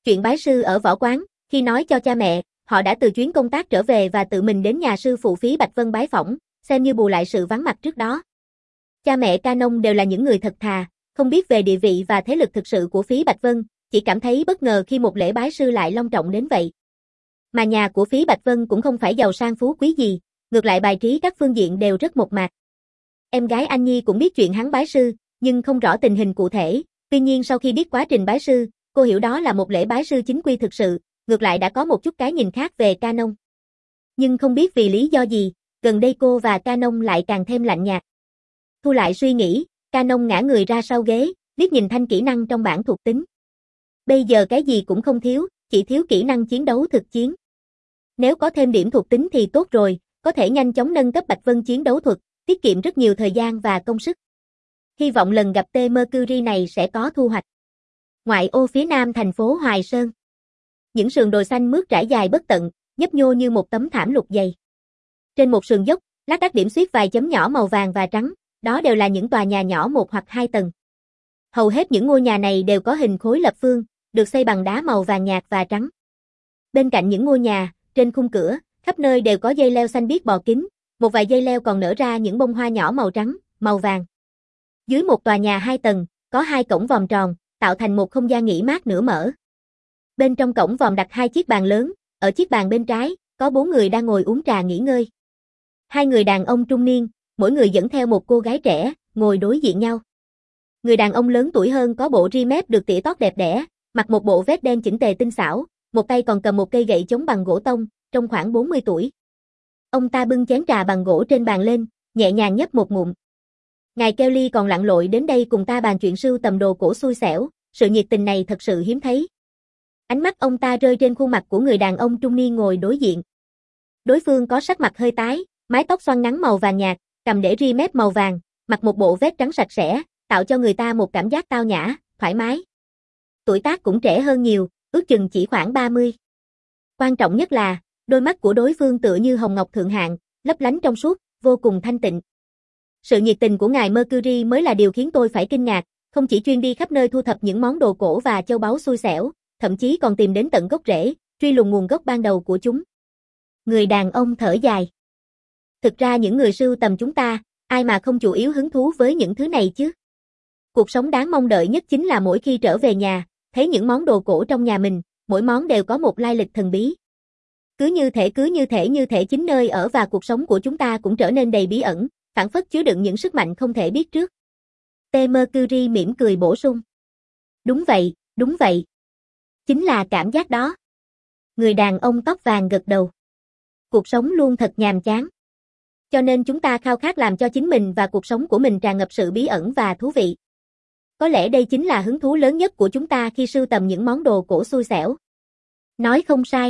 Chuyện bái sư ở võ quán, khi nói cho cha mẹ, họ đã từ chuyến công tác trở về và tự mình đến nhà sư phụ Phí Bạch Vân bái phỏng, xem như bù lại sự vắng mặt trước đó. Cha mẹ Canon đều là những người thật thà, không biết về địa vị và thế lực thực sự của Phí Bạch Vân, chỉ cảm thấy bất ngờ khi một lễ bái sư lại long trọng đến vậy. Mà nhà của Phí Bạch Vân cũng không phải giàu sang phú quý gì, ngược lại bài trí các phương diện đều rất mộc mạc. Em gái Anh Nhi cũng biết chuyện hắn bái sư, nhưng không rõ tình hình cụ thể, tuy nhiên sau khi biết quá trình bái sư, cô hiểu đó là một lễ bái sư chính quy thực sự, ngược lại đã có một chút cái nhìn khác về Canon. Nhưng không biết vì lý do gì, gần đây cô và Canon lại càng thêm lạnh nhạt. Thu lại suy nghĩ, Canon ngã người ra sau ghế, liếc nhìn thanh kỹ năng trong bảng thuộc tính. Bây giờ cái gì cũng không thiếu, chỉ thiếu kỹ năng chiến đấu thực chiến. Nếu có thêm điểm thuộc tính thì tốt rồi, có thể nhanh chóng nâng cấp Bạch Vân chiến đấu thuật, tiết kiệm rất nhiều thời gian và công sức. Hy vọng lần gặp T Mercury này sẽ có thu hoạch. Ngoại ô phía nam thành phố Hoài Sơn. Những sườn đồi xanh mướt trải dài bất tận, nhấp nhô như một tấm thảm lục dày. Trên một sườn dốc, lác đác điểm xuyết vài chấm nhỏ màu vàng và trắng, đó đều là những tòa nhà nhỏ một hoặc hai tầng. Hầu hết những ngôi nhà này đều có hình khối lập phương, được xây bằng đá màu vàng nhạt và trắng. Bên cạnh những ngôi nhà, trên khung cửa, khắp nơi đều có dây leo xanh biếc bò kín, một vài dây leo còn nở ra những bông hoa nhỏ màu trắng, màu vàng. Dưới một tòa nhà hai tầng, có hai cổng vòm tròn, tạo thành một không gian nghỉ mát nửa mở. Bên trong cổng vòm đặt hai chiếc bàn lớn, ở chiếc bàn bên trái, có bốn người đang ngồi uống trà nghỉ ngơi. Hai người đàn ông trung niên, mỗi người dẫn theo một cô gái trẻ, ngồi đối diện nhau. Người đàn ông lớn tuổi hơn có bộ ri mép được tỉa tót đẹp đẽ, mặc một bộ vest đen chỉnh tề tinh xảo, một tay còn cầm một cây gậy chống bằng gỗ tông, trông khoảng bốn mươi tuổi. Ông ta bưng chén trà bằng gỗ trên bàn lên, nhẹ nhàng nhấp một ngụm. Ngài Kelly còn lặn lội đến đây cùng ta bàn chuyện sưu tầm đồ cổ xui xẻo, sự nhiệt tình này thật sự hiếm thấy. Ánh mắt ông ta rơi trên khuôn mặt của người đàn ông trung niên ngồi đối diện. Đối phương có sắc mặt hơi tái, mái tóc xoăn ngắn màu vàng nhạt, cầm để ri mép màu vàng, mặc một bộ vest trắng sạch sẽ, tạo cho người ta một cảm giác tao nhã, thoải mái. Tuổi tác cũng trẻ hơn nhiều, ước chừng chỉ khoảng ba mươi. Quan trọng nhất là, đôi mắt của đối phương tựa như hồng ngọc thượng hạng, lấp lánh trong suốt, vô cùng thanh tịnh. Sự nhiệt tình của ngài Mercury mới là điều khiến tôi phải kinh ngạc, không chỉ chuyên đi khắp nơi thu thập những món đồ cổ và châu báu xui xẻo, thậm chí còn tìm đến tận gốc rễ, truy lùng nguồn gốc ban đầu của chúng. Người đàn ông thở dài. Thực ra những người sưu tầm chúng ta, ai mà không chủ yếu hứng thú với những thứ này chứ? Cuộc sống đáng mong đợi nhất chính là mỗi khi trở về nhà, thấy những món đồ cổ trong nhà mình, mỗi món đều có một lai lịch thần bí. Cứ như thể cứ như thể như thể chính nơi ở và cuộc sống của chúng ta cũng trở nên đầy bí ẩn, phảng phất chứa đựng những sức mạnh không thể biết trước. T Mercury mỉm cười bổ sung. Đúng vậy, đúng vậy. Chính là cảm giác đó. Người đàn ông tóc vàng gật đầu. Cuộc sống luôn thật nhàm chán. Cho nên chúng ta khao khát làm cho chính mình và cuộc sống của mình tràn ngập sự bí ẩn và thú vị. Có lẽ đây chính là hứng thú lớn nhất của chúng ta khi sưu tầm những món đồ cổ xui xẻo. Nói không sai.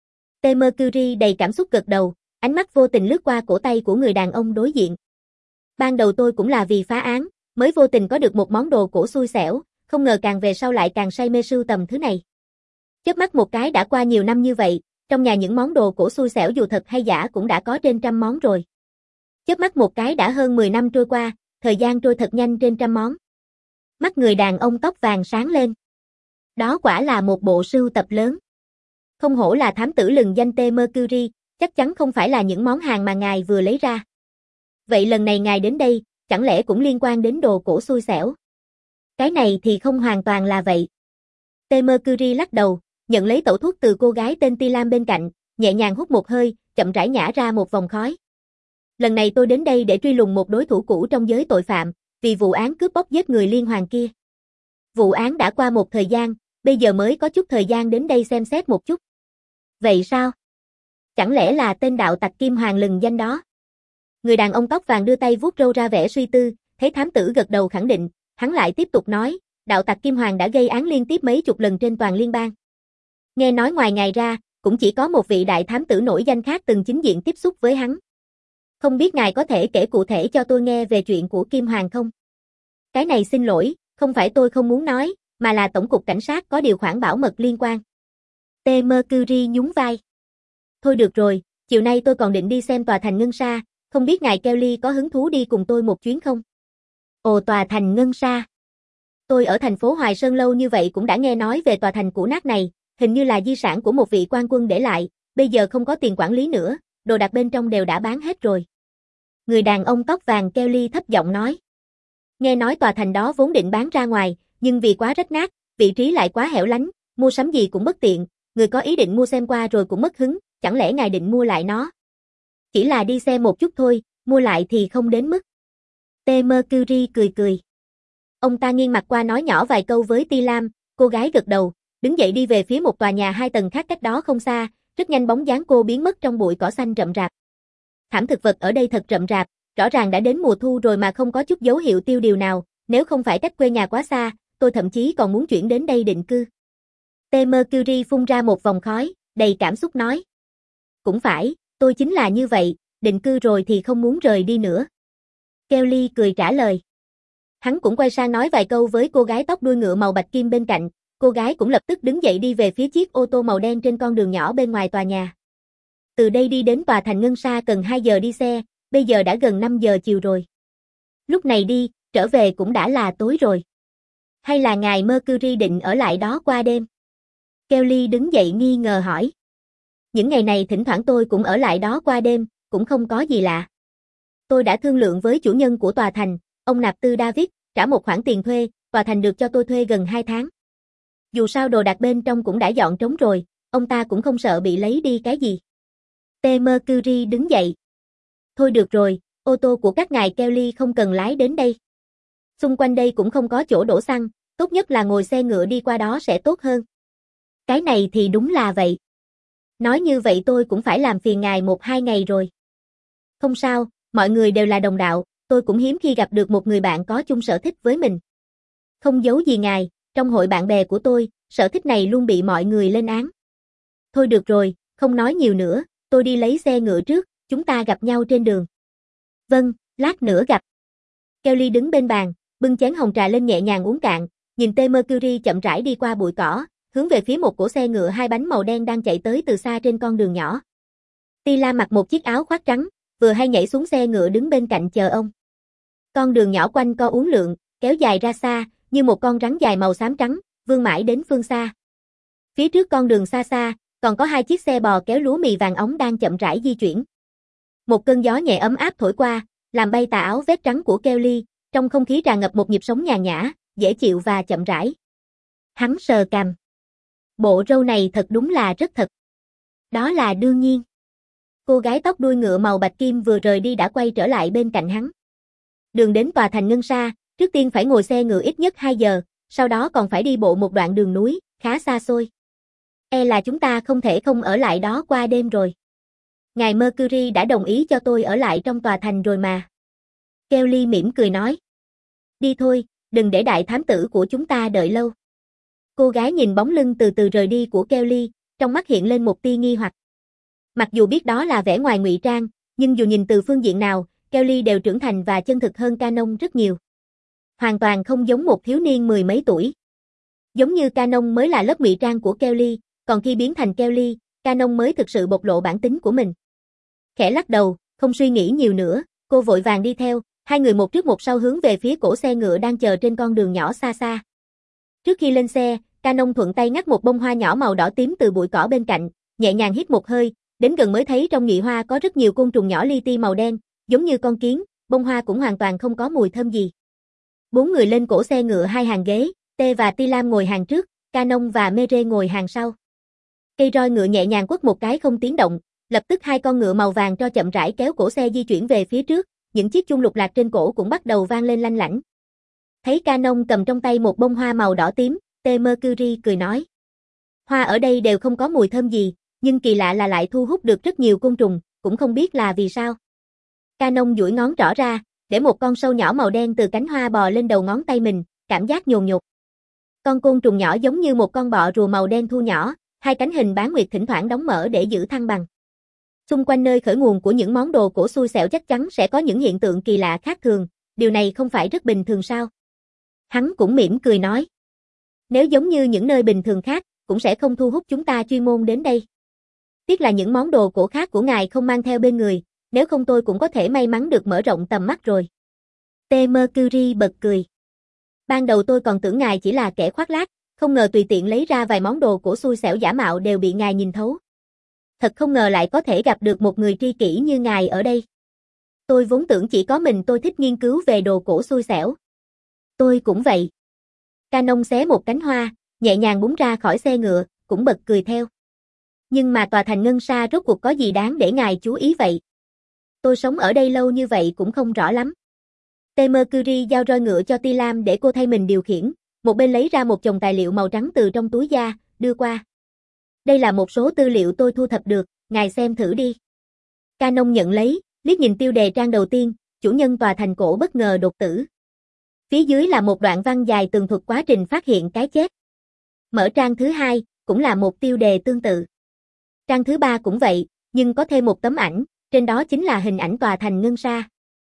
T Mercury đầy cảm xúc gật đầu, ánh mắt vô tình lướt qua cổ tay của người đàn ông đối diện. Ban đầu tôi cũng là vì phá án, mới vô tình có được một món đồ cổ xui xẻo, không ngờ càng về sau lại càng say mê sưu tầm thứ này. Chớp mắt một cái đã qua nhiều năm như vậy, trong nhà những món đồ cổ xui xẻo dù thật hay giả cũng đã có trên trăm món rồi. Chớp mắt một cái đã hơn mười năm trôi qua, thời gian trôi thật nhanh trên trăm món. Mắt người đàn ông tóc vàng sáng lên. Đó quả là một bộ sưu tập lớn. Không hổ là thám tử lừng danh T Mercury, chắc chắn không phải là những món hàng mà ngài vừa lấy ra. Vậy lần này ngài đến đây, chẳng lẽ cũng liên quan đến đồ cổ xui xẻo? Cái này thì không hoàn toàn là vậy. T Mercury lắc đầu, nhận lấy tẩu thuốc từ cô gái tên Tilam bên cạnh, nhẹ nhàng hút một hơi, chậm rãi nhả ra một vòng khói. Lần này tôi đến đây để truy lùng một đối thủ cũ trong giới tội phạm, vì vụ án cướp bóc giết người liên hoàn kia. Vụ án đã qua một thời gian, bây giờ mới có chút thời gian đến đây xem xét một chút. Vậy sao? Chẳng lẽ là tên đạo tặc Kim Hoàng lừng danh đó? Người đàn ông tóc vàng đưa tay vuốt râu ra vẻ suy tư, thấy thám tử gật đầu khẳng định, hắn lại tiếp tục nói, đạo tặc Kim Hoàng đã gây án liên tiếp mấy chục lần trên toàn liên bang. Nghe nói ngoài ngài ra, cũng chỉ có một vị đại thám tử nổi danh khác từng chính diện tiếp xúc với hắn. Không biết ngài có thể kể cụ thể cho tôi nghe về chuyện của Kim Hoàng không? Cái này xin lỗi, không phải tôi không muốn nói, mà là Tổng cục Cảnh sát có điều khoản bảo mật liên quan. T Mercury nhún vai. Thôi được rồi, chiều nay tôi còn định đi xem tòa thành Ngân Sa, không biết ngài Kelly có hứng thú đi cùng tôi một chuyến không? Ồ, tòa thành Ngân Sa. Tôi ở thành phố Hoài Sơn lâu như vậy cũng đã nghe nói về tòa thành cũ nát này, hình như là di sản của một vị quan quân để lại, bây giờ không có tiền quản lý nữa, đồ đạc bên trong đều đã bán hết rồi. Người đàn ông tóc vàng Kelly thấp giọng nói. Nghe nói tòa thành đó vốn định bán ra ngoài, nhưng vì quá rách nát, vị trí lại quá hẻo lánh, mua sắm gì cũng bất tiện, người có ý định mua xem qua rồi cũng mất hứng, chẳng lẽ ngài định mua lại nó? Chỉ là đi xem một chút thôi, mua lại thì không đến mức. T. Mercury cười cười. Ông ta nghiêng mặt qua nói nhỏ vài câu với Ti Lam, cô gái gật đầu, đứng dậy đi về phía một tòa nhà hai tầng khác cách đó không xa, rất nhanh bóng dáng cô biến mất trong bụi cỏ xanh rậm rạp. Thảm thực vật ở đây thật rậm rạp, rõ ràng đã đến mùa thu rồi mà không có chút dấu hiệu tiêu điều nào, nếu không phải cách quê nhà quá xa, tôi thậm chí còn muốn chuyển đến đây định cư. T. Mercury phun ra một vòng khói, đầy cảm xúc nói. Cũng phải, tôi chính là như vậy, định cư rồi thì không muốn rời đi nữa. Kelly cười trả lời. Hắn cũng quay sang nói vài câu với cô gái tóc đuôi ngựa màu bạch kim bên cạnh, cô gái cũng lập tức đứng dậy đi về phía chiếc ô tô màu đen trên con đường nhỏ bên ngoài tòa nhà. Từ đây đi đến tòa thành Ngân Sa cần hai giờ đi xe, bây giờ đã gần năm giờ chiều rồi. Lúc này đi, trở về cũng đã là tối rồi. Hay là ngài Mercury định ở lại đó qua đêm? Kelly đứng dậy nghi ngờ hỏi. Những ngày này thỉnh thoảng tôi cũng ở lại đó qua đêm, cũng không có gì lạ. Tôi đã thương lượng với chủ nhân của tòa thành, ông nạp tư David, trả một khoản tiền thuê, tòa thành được cho tôi thuê gần hai tháng. Dù sao đồ đạc bên trong cũng đã dọn trống rồi, ông ta cũng không sợ bị lấy đi cái gì. T. Mercury đứng dậy. Thôi được rồi, ô tô của các ngài Kelly không cần lái đến đây. Xung quanh đây cũng không có chỗ đổ xăng, tốt nhất là ngồi xe ngựa đi qua đó sẽ tốt hơn. Cái này thì đúng là vậy. Nói như vậy tôi cũng phải làm phiền ngài một hai ngày rồi. Không sao, mọi người đều là đồng đạo, tôi cũng hiếm khi gặp được một người bạn có chung sở thích với mình. Không giấu gì ngài, trong hội bạn bè của tôi, sở thích này luôn bị mọi người lên án. Thôi được rồi, không nói nhiều nữa, tôi đi lấy xe ngựa trước, chúng ta gặp nhau trên đường. Vâng, lát nữa gặp. Kelly đứng bên bàn, bưng chén hồng trà lên nhẹ nhàng uống cạn, nhìn T. Mercury chậm rãi đi qua bụi cỏ, hướng về phía một cỗ xe ngựa hai bánh màu đen đang chạy tới từ xa trên con đường nhỏ. Ti La mặc một chiếc áo khoác trắng, vừa hay nhảy xuống xe ngựa đứng bên cạnh chờ ông. Con đường nhỏ quanh co uốn lượn, kéo dài ra xa, như một con rắn dài màu xám trắng, vươn mãi đến phương xa. Phía trước con đường xa xa, còn có hai chiếc xe bò kéo lúa mì vàng óng đang chậm rãi di chuyển. Một cơn gió nhẹ ấm áp thổi qua, làm bay tà áo vest trắng của Kelly, trong không khí tràn ngập một nhịp sống nhàn nhã, dễ chịu và chậm rãi. Hắn sờ cằm. Bộ râu này thật đúng là rất thật. Đó là đương nhiên. Cô gái tóc đuôi ngựa màu bạch kim vừa rời đi đã quay trở lại bên cạnh hắn. Đường đến tòa thành Ngân Sa, trước tiên phải ngồi xe ngựa ít nhất hai giờ, sau đó còn phải đi bộ một đoạn đường núi, khá xa xôi. E là chúng ta không thể không ở lại đó qua đêm rồi. Ngài Mercury đã đồng ý cho tôi ở lại trong tòa thành rồi mà. Kelly mỉm cười nói. Đi thôi, đừng để đại thám tử của chúng ta đợi lâu. Cô gái nhìn bóng lưng từ từ rời đi của Kelly, trong mắt hiện lên một tia nghi hoặc. Mặc dù biết đó là vẻ ngoài ngụy trang, nhưng dù nhìn từ phương diện nào, Kelly đều trưởng thành và chân thực hơn Canon rất nhiều. Hoàn toàn không giống một thiếu niên mười mấy tuổi. Giống như Canon mới là lớp ngụy trang của Kelly, còn khi biến thành Kelly, Canon mới thực sự bộc lộ bản tính của mình. Khẽ lắc đầu, không suy nghĩ nhiều nữa, cô vội vàng đi theo, hai người một trước một sau hướng về phía cỗ xe ngựa đang chờ trên con đường nhỏ xa xa. Trước khi lên xe, Canon thuận tay ngắt một bông hoa nhỏ màu đỏ tím từ bụi cỏ bên cạnh, nhẹ nhàng hít một hơi, đến gần mới thấy trong nhụy hoa có rất nhiều côn trùng nhỏ li ti màu đen, giống như con kiến, bông hoa cũng hoàn toàn không có mùi thơm gì. Bốn người lên cỗ xe ngựa hai hàng ghế, T và Ti Lam ngồi hàng trước, Canon và Mere ngồi hàng sau. Cây roi ngựa nhẹ nhàng quất một cái không tiếng động, lập tức hai con ngựa màu vàng tro chậm rãi kéo cổ xe di chuyển về phía trước, những chiếc chuông lục lạc trên cổ cũng bắt đầu vang lên lanh lảnh. Thấy Canon cầm trong tay một bông hoa màu đỏ tím, T. Mercury cười nói. Hoa ở đây đều không có mùi thơm gì, nhưng kỳ lạ là lại thu hút được rất nhiều côn trùng, cũng không biết là vì sao. Canon duỗi ngón trỏ ra, để một con sâu nhỏ màu đen từ cánh hoa bò lên đầu ngón tay mình, cảm giác nhồn nhột. Con côn trùng nhỏ giống như một con bọ rùa màu đen thu nhỏ, hai cánh hình bán nguyệt thỉnh thoảng đóng mở để giữ thăng bằng. Xung quanh nơi khởi nguồn của những món đồ cổ xui xẻo chắc chắn sẽ có những hiện tượng kỳ lạ khác thường, điều này không phải rất bình thường sao? Hắn cũng mỉm cười nói. Nếu giống như những nơi bình thường khác, cũng sẽ không thu hút chúng ta chuyên môn đến đây. Tiếc là những món đồ cổ khác của ngài không mang theo bên người, nếu không tôi cũng có thể may mắn được mở rộng tầm mắt rồi. T. Mercury bật cười. Ban đầu tôi còn tưởng ngài chỉ là kẻ khoác lác, Không ngờ tùy tiện lấy ra vài món đồ cổ xui xẻo giả mạo đều bị ngài nhìn thấu. Thật không ngờ lại có thể gặp được một người tri kỷ như ngài ở đây. Tôi vốn tưởng chỉ có mình tôi thích nghiên cứu về đồ cổ xui xẻo. Tôi cũng vậy. Canon xé một cánh hoa, nhẹ nhàng búng ra khỏi xe ngựa, cũng bật cười theo. Nhưng mà tòa thành Ngân Sa rốt cuộc có gì đáng để ngài chú ý vậy? Tôi sống ở đây lâu như vậy cũng không rõ lắm. T. Mercury giao roi ngựa cho Ti Lam để cô thay mình điều khiển, một bên lấy ra một chồng tài liệu màu trắng từ trong túi da, đưa qua. Đây là một số tư liệu tôi thu thập được, ngài xem thử đi. Canon nhận lấy, liếc nhìn tiêu đề trang đầu tiên, chủ nhân tòa thành cổ bất ngờ đột tử. Phía dưới là một đoạn văn dài tường thuật quá trình phát hiện cái chết. Mở trang thứ hai, cũng là một tiêu đề tương tự. Trang thứ ba cũng vậy, nhưng có thêm một tấm ảnh, trên đó chính là hình ảnh tòa thành Ngân Sa.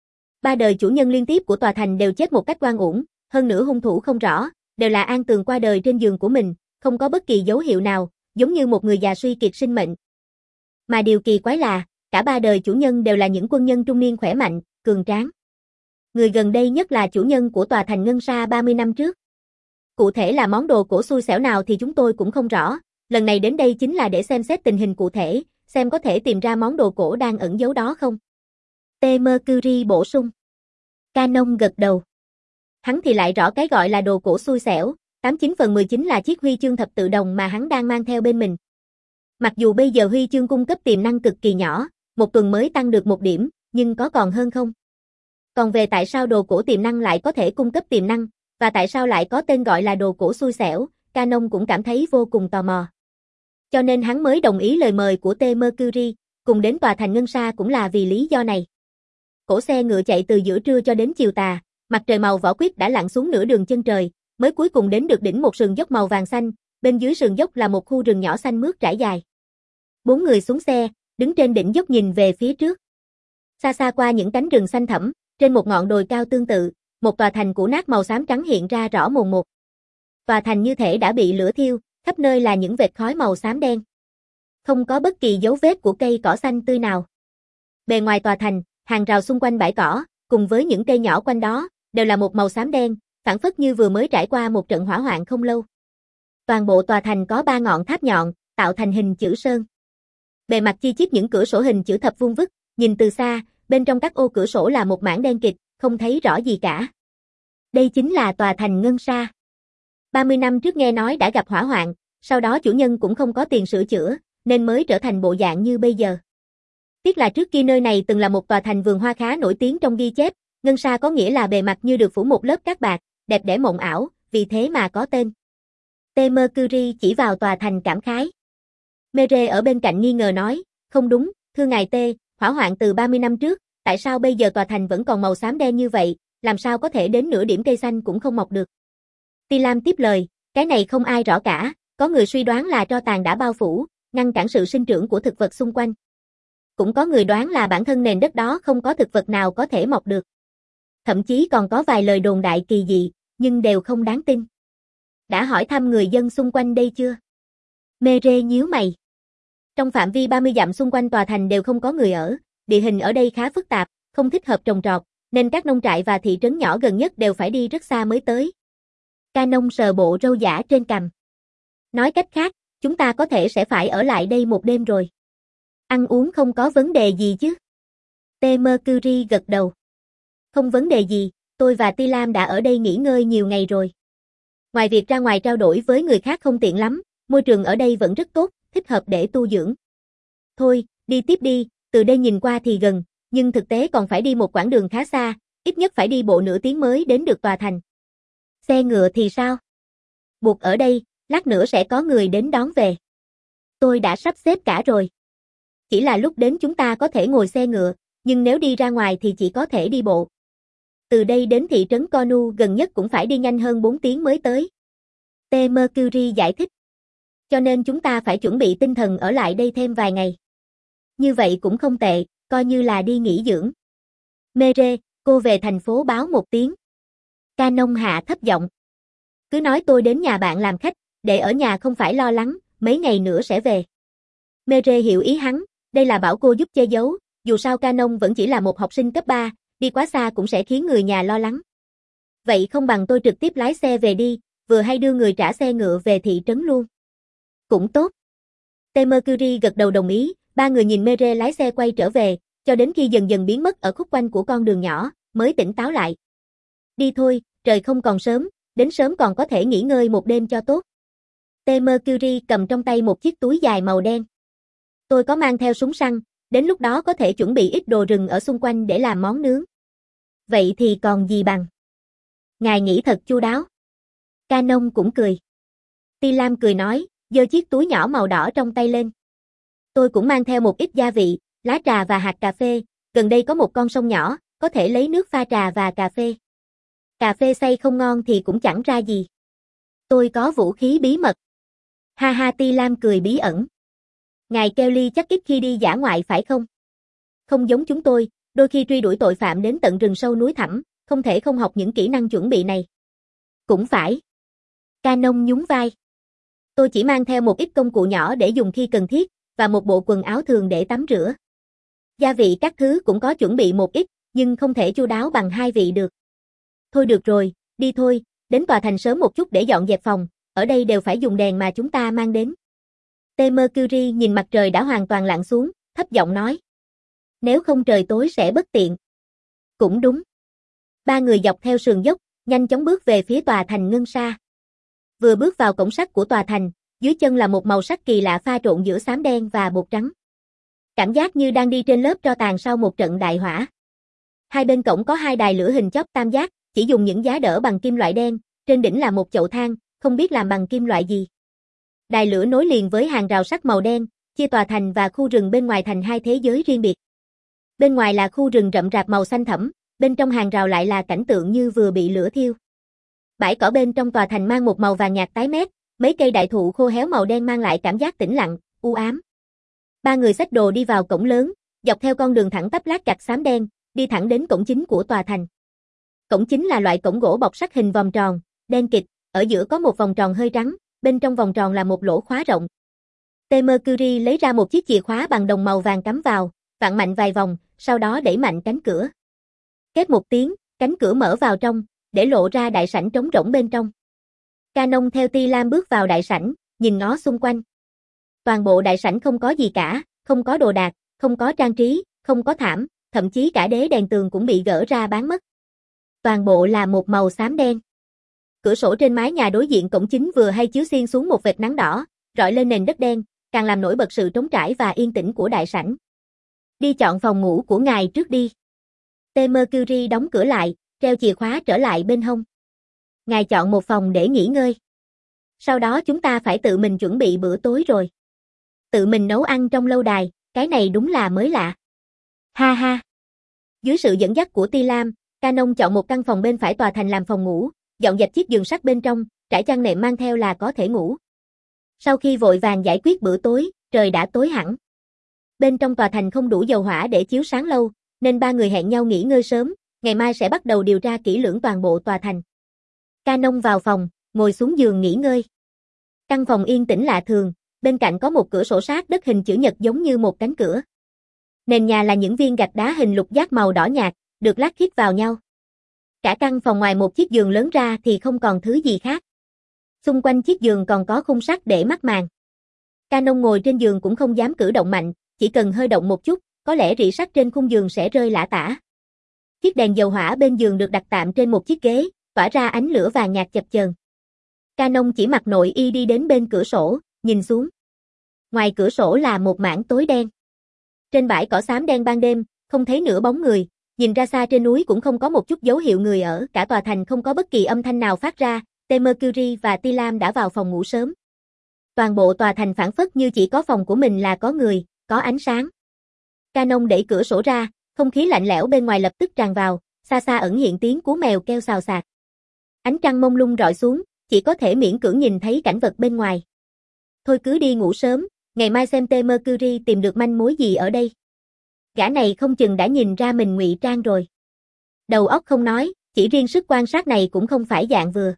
Ba đời chủ nhân liên tiếp của tòa thành đều chết một cách oan uổng, hơn nữa hung thủ không rõ, đều là an tường qua đời trên giường của mình, không có bất kỳ dấu hiệu nào, giống như một người già suy kiệt sinh mệnh. Mà điều kỳ quái là, cả ba đời chủ nhân đều là những quân nhân trung niên khỏe mạnh, cường tráng. Người gần đây nhất là chủ nhân của tòa thành Ngân Sa ba mươi năm trước. Cụ thể là món đồ cổ xui xẻo nào thì chúng tôi cũng không rõ, lần này đến đây chính là để xem xét tình hình cụ thể, xem có thể tìm ra món đồ cổ đang ẩn giấu đó không. T. Mercury bổ sung. Canon gật đầu. Hắn thì lại rõ cái gọi là đồ cổ xui xẻo, tám chín phần mười chín là chiếc huy chương thập tự đồng mà hắn đang mang theo bên mình. Mặc dù bây giờ huy chương cung cấp tiềm năng cực kỳ nhỏ, một tuần mới tăng được một điểm, nhưng có còn hơn không? Còn về tại sao đồ cổ tiềm năng lại có thể cung cấp tiềm năng, và tại sao lại có tên gọi là đồ cổ xui xẻo, Canon cũng cảm thấy vô cùng tò mò. Cho nên hắn mới đồng ý lời mời của T. Mercury, cùng đến tòa thành Ngân Sa cũng là vì lý do này. Cổ xe ngựa chạy từ giữa trưa cho đến chiều tà, mặt trời màu vỏ quýt đã lặn xuống nửa đường chân trời, mới cuối cùng đến được đỉnh một sườn dốc màu vàng xanh, bên dưới sườn dốc là một khu rừng nhỏ xanh mướt trải dài. Bốn người xuống xe, đứng trên đỉnh dốc nhìn về phía trước. Xa xa qua những cánh rừng xanh thẳm, trên một ngọn đồi cao tương tự, một tòa thành cũ nát màu xám trắng hiện ra rõ mồn một. Tòa thành như thể đã bị lửa thiêu, khắp nơi là những vệt khói màu xám đen. Không có bất kỳ dấu vết của cây cỏ xanh tươi nào. Bề ngoài tòa thành, hàng rào xung quanh bãi cỏ, cùng với những cây nhỏ quanh đó, đều là một màu xám đen, phảng phất như vừa mới trải qua một trận hỏa hoạn không lâu. Toàn bộ tòa thành có ba ngọn tháp nhọn, tạo thành hình chữ sơn. Bề mặt chi chít những cửa sổ hình chữ thập vuông vức, nhìn từ xa, bên trong các ô cửa sổ là một mảng đen kịt, không thấy rõ gì cả. Đây chính là tòa thành Ngân Sa. ba mươi năm trước nghe nói đã gặp hỏa hoạn, sau đó chủ nhân cũng không có tiền sửa chữa, nên mới trở thành bộ dạng như bây giờ. Tiếc là trước kia nơi này từng là một tòa thành vườn hoa khá nổi tiếng trong ghi chép, Ngân Sa có nghĩa là bề mặt như được phủ một lớp cát bạc, đẹp đẽ mộng ảo, vì thế mà có tên. T. Mercury chỉ vào tòa thành cảm khái. Mere ở bên cạnh nghi ngờ nói, không đúng, thưa ngài T, hỏa hoạn từ ba mươi năm trước, tại sao bây giờ tòa thành vẫn còn màu xám đen như vậy, làm sao có thể đến nửa điểm cây xanh cũng không mọc được. Ti Lam tiếp lời, cái này không ai rõ cả, có người suy đoán là tro tàn đã bao phủ, ngăn cản sự sinh trưởng của thực vật xung quanh. Cũng có người đoán là bản thân nền đất đó không có thực vật nào có thể mọc được. Thậm chí còn có vài lời đồn đại kỳ dị, nhưng đều không đáng tin. Đã hỏi thăm người dân xung quanh đây chưa? Mere nhíu mày. Trong phạm vi ba mươi dặm xung quanh tòa thành đều không có người ở, địa hình ở đây khá phức tạp, không thích hợp trồng trọt, nên các nông trại và thị trấn nhỏ gần nhất đều phải đi rất xa mới tới. Canon sờ bộ râu giả trên cằm. Nói cách khác, chúng ta có thể sẽ phải ở lại đây một đêm rồi. Ăn uống không có vấn đề gì chứ? T. Mercury gật đầu. Không vấn đề gì, tôi và Ti Lam đã ở đây nghỉ ngơi nhiều ngày rồi. Ngoài việc ra ngoài trao đổi với người khác không tiện lắm, môi trường ở đây vẫn rất tốt, thích hợp để tu dưỡng. Thôi, đi tiếp đi, từ đây nhìn qua thì gần, nhưng thực tế còn phải đi một quãng đường khá xa, ít nhất phải đi bộ nửa tiếng mới đến được tòa thành. Xe ngựa thì sao? Buộc ở đây, lát nữa sẽ có người đến đón về. Tôi đã sắp xếp cả rồi. Chỉ là lúc đến chúng ta có thể ngồi xe ngựa, nhưng nếu đi ra ngoài thì chỉ có thể đi bộ. Từ đây đến thị trấn Cornu gần nhất cũng phải đi nhanh hơn bốn tiếng mới tới. T. Mercury giải thích. Cho nên chúng ta phải chuẩn bị tinh thần ở lại đây thêm vài ngày. Như vậy cũng không tệ, coi như là đi nghỉ dưỡng. Mere, cô về thành phố báo một tiếng. Canon hạ thấp giọng. Cứ nói tôi đến nhà bạn làm khách, để ở nhà không phải lo lắng, mấy ngày nữa sẽ về. Mere hiểu ý hắn, đây là bảo cô giúp che giấu, dù sao Canon vẫn chỉ là một học sinh cấp ba, đi quá xa cũng sẽ khiến người nhà lo lắng. Vậy không bằng tôi trực tiếp lái xe về đi, vừa hay đưa người trả xe ngựa về thị trấn luôn. Cũng tốt. T. Mercury gật đầu đồng ý, ba người nhìn Mere lái xe quay trở về, cho đến khi dần dần biến mất ở khúc quanh của con đường nhỏ, mới tỉnh táo lại. Đi thôi, trời không còn sớm, đến sớm còn có thể nghỉ ngơi một đêm cho tốt. T. Mercury cầm trong tay một chiếc túi dài màu đen. Tôi có mang theo súng săn, đến lúc đó có thể chuẩn bị ít đồ rừng ở xung quanh để làm món nướng. Vậy thì còn gì bằng. Ngài nghĩ thật chu đáo. Canon cũng cười. Ti Lam cười nói, giơ chiếc túi nhỏ màu đỏ trong tay lên. Tôi cũng mang theo một ít gia vị, lá trà và hạt cà phê, gần đây có một con sông nhỏ, có thể lấy nước pha trà và cà phê. Cà phê xay không ngon thì cũng chẳng ra gì. Tôi có vũ khí bí mật. Ha ha, Ti Lam cười bí ẩn. Ngài Kelly chắc ít khi đi dã ngoại phải không? Không giống chúng tôi, đôi khi truy đuổi tội phạm đến tận rừng sâu núi thẳm, không thể không học những kỹ năng chuẩn bị này. Cũng phải. Canon nhún vai. Tôi chỉ mang theo một ít công cụ nhỏ để dùng khi cần thiết, và một bộ quần áo thường để tắm rửa. Gia vị các thứ cũng có chuẩn bị một ít, nhưng không thể chu đáo bằng hai vị được. Thôi được rồi, đi thôi, đến tòa thành sớm một chút để dọn dẹp phòng, ở đây đều phải dùng đèn mà chúng ta mang đến. T. Mercury nhìn mặt trời đã hoàn toàn lặn xuống, thấp giọng nói. Nếu không trời tối sẽ bất tiện. Cũng đúng. Ba người dọc theo sườn dốc, nhanh chóng bước về phía tòa thành ngân sa. Vừa bước vào cổng sắt của tòa thành, dưới chân là một màu sắc kỳ lạ pha trộn giữa xám đen và bột trắng. Cảm giác như đang đi trên lớp tro tàn sau một trận đại hỏa. Hai bên cổng có hai đài lửa hình chóp tam giác, chỉ dùng những giá đỡ bằng kim loại đen, trên đỉnh là một chậu than, không biết làm bằng kim loại gì. Đài lửa nối liền với hàng rào sắt màu đen, chia tòa thành và khu rừng bên ngoài thành hai thế giới riêng biệt. Bên ngoài là khu rừng rậm rạp màu xanh thẫm, bên trong hàng rào lại là cảnh tượng như vừa bị lửa thiêu. Bãi cỏ bên trong tòa thành mang một màu vàng nhạt tái mét, mấy cây đại thụ khô héo màu đen mang lại cảm giác tĩnh lặng, u ám. Ba người xách đồ đi vào cổng lớn, dọc theo con đường thẳng tắp lát gạch xám đen, đi thẳng đến cổng chính của tòa thành. Cổng chính là loại cổng gỗ bọc sắt hình vòng tròn, đen kịt, ở giữa có một vòng tròn hơi trắng, bên trong vòng tròn là một lỗ khóa rộng. T. Mercury lấy ra một chiếc chìa khóa bằng đồng màu vàng cắm vào, vặn mạnh vài vòng, sau đó đẩy mạnh cánh cửa. Két một tiếng, cánh cửa mở vào trong, để lộ ra đại sảnh trống rỗng bên trong. Canon theo Ti Lam bước vào đại sảnh, nhìn ngó xung quanh. Toàn bộ đại sảnh không có gì cả, không có đồ đạc, không có trang trí, không có thảm, thậm chí cả đế đèn tường cũng bị gỡ ra bán mất. Toàn bộ là một màu xám đen. Cửa sổ trên mái nhà đối diện cổng chính vừa hay chiếu xiên xuống một vệt nắng đỏ, rọi lên nền đất đen, càng làm nổi bật sự trống trải và yên tĩnh của đại sảnh. Đi chọn phòng ngủ của ngài trước đi. T. Mercury đóng cửa lại, treo chìa khóa trở lại bên hông. Ngài chọn một phòng để nghỉ ngơi. Sau đó chúng ta phải tự mình chuẩn bị bữa tối rồi. Tự mình nấu ăn trong lâu đài, cái này đúng là mới lạ. Ha ha. Dưới sự dẫn dắt của Ti Lam, Canon chọn một căn phòng bên phải tòa thành làm phòng ngủ, dọn dẹp chiếc giường sắt bên trong, trải chăn nệm mang theo là có thể ngủ. Sau khi vội vàng giải quyết bữa tối, trời đã tối hẳn. Bên trong tòa thành không đủ dầu hỏa để chiếu sáng lâu, nên ba người hẹn nhau nghỉ ngơi sớm, ngày mai sẽ bắt đầu điều tra kỹ lưỡng toàn bộ tòa thành. Canon vào phòng, ngồi xuống giường nghỉ ngơi. Căn phòng yên tĩnh lạ thường, bên cạnh có một cửa sổ sát đất hình chữ nhật giống như một cánh cửa. Nền nhà là những viên gạch đá hình lục giác màu đỏ nhạt, được lát khít vào nhau. Cả căn phòng ngoài một chiếc giường lớn ra thì không còn thứ gì khác. Xung quanh chiếc giường còn có khung sắt để mắc màn. Canon ngồi trên giường cũng không dám cử động mạnh, chỉ cần hơi động một chút, có lẽ rỉ sắt trên khung giường sẽ rơi lả tả. Chiếc đèn dầu hỏa bên giường được đặt tạm trên một chiếc ghế, tỏa ra ánh lửa vàng nhạt chập chờn. Canon chỉ mặc nội y đi đến bên cửa sổ, nhìn xuống. Ngoài cửa sổ là một mảng tối đen. Trên bãi cỏ xám đen ban đêm, không thấy nửa bóng người, nhìn ra xa trên núi cũng không có một chút dấu hiệu người ở, cả tòa thành không có bất kỳ âm thanh nào phát ra. T. Mercury và Ti Lam đã vào phòng ngủ sớm. Toàn bộ tòa thành phảng phất như chỉ có phòng của mình là có người, có ánh sáng. Canon đẩy cửa sổ ra, không khí lạnh lẽo bên ngoài lập tức tràn vào, xa xa ẩn hiện tiếng cú mèo kêu xào xạc. Ánh trăng mông lung rọi xuống, chỉ có thể miễn cưỡng nhìn thấy cảnh vật bên ngoài. Thôi cứ đi ngủ sớm, ngày mai xem T. Mercury tìm được manh mối gì ở đây. Gã này không chừng đã nhìn ra mình ngụy trang rồi. Đầu óc không nói, chỉ riêng sức quan sát này cũng không phải dạng vừa.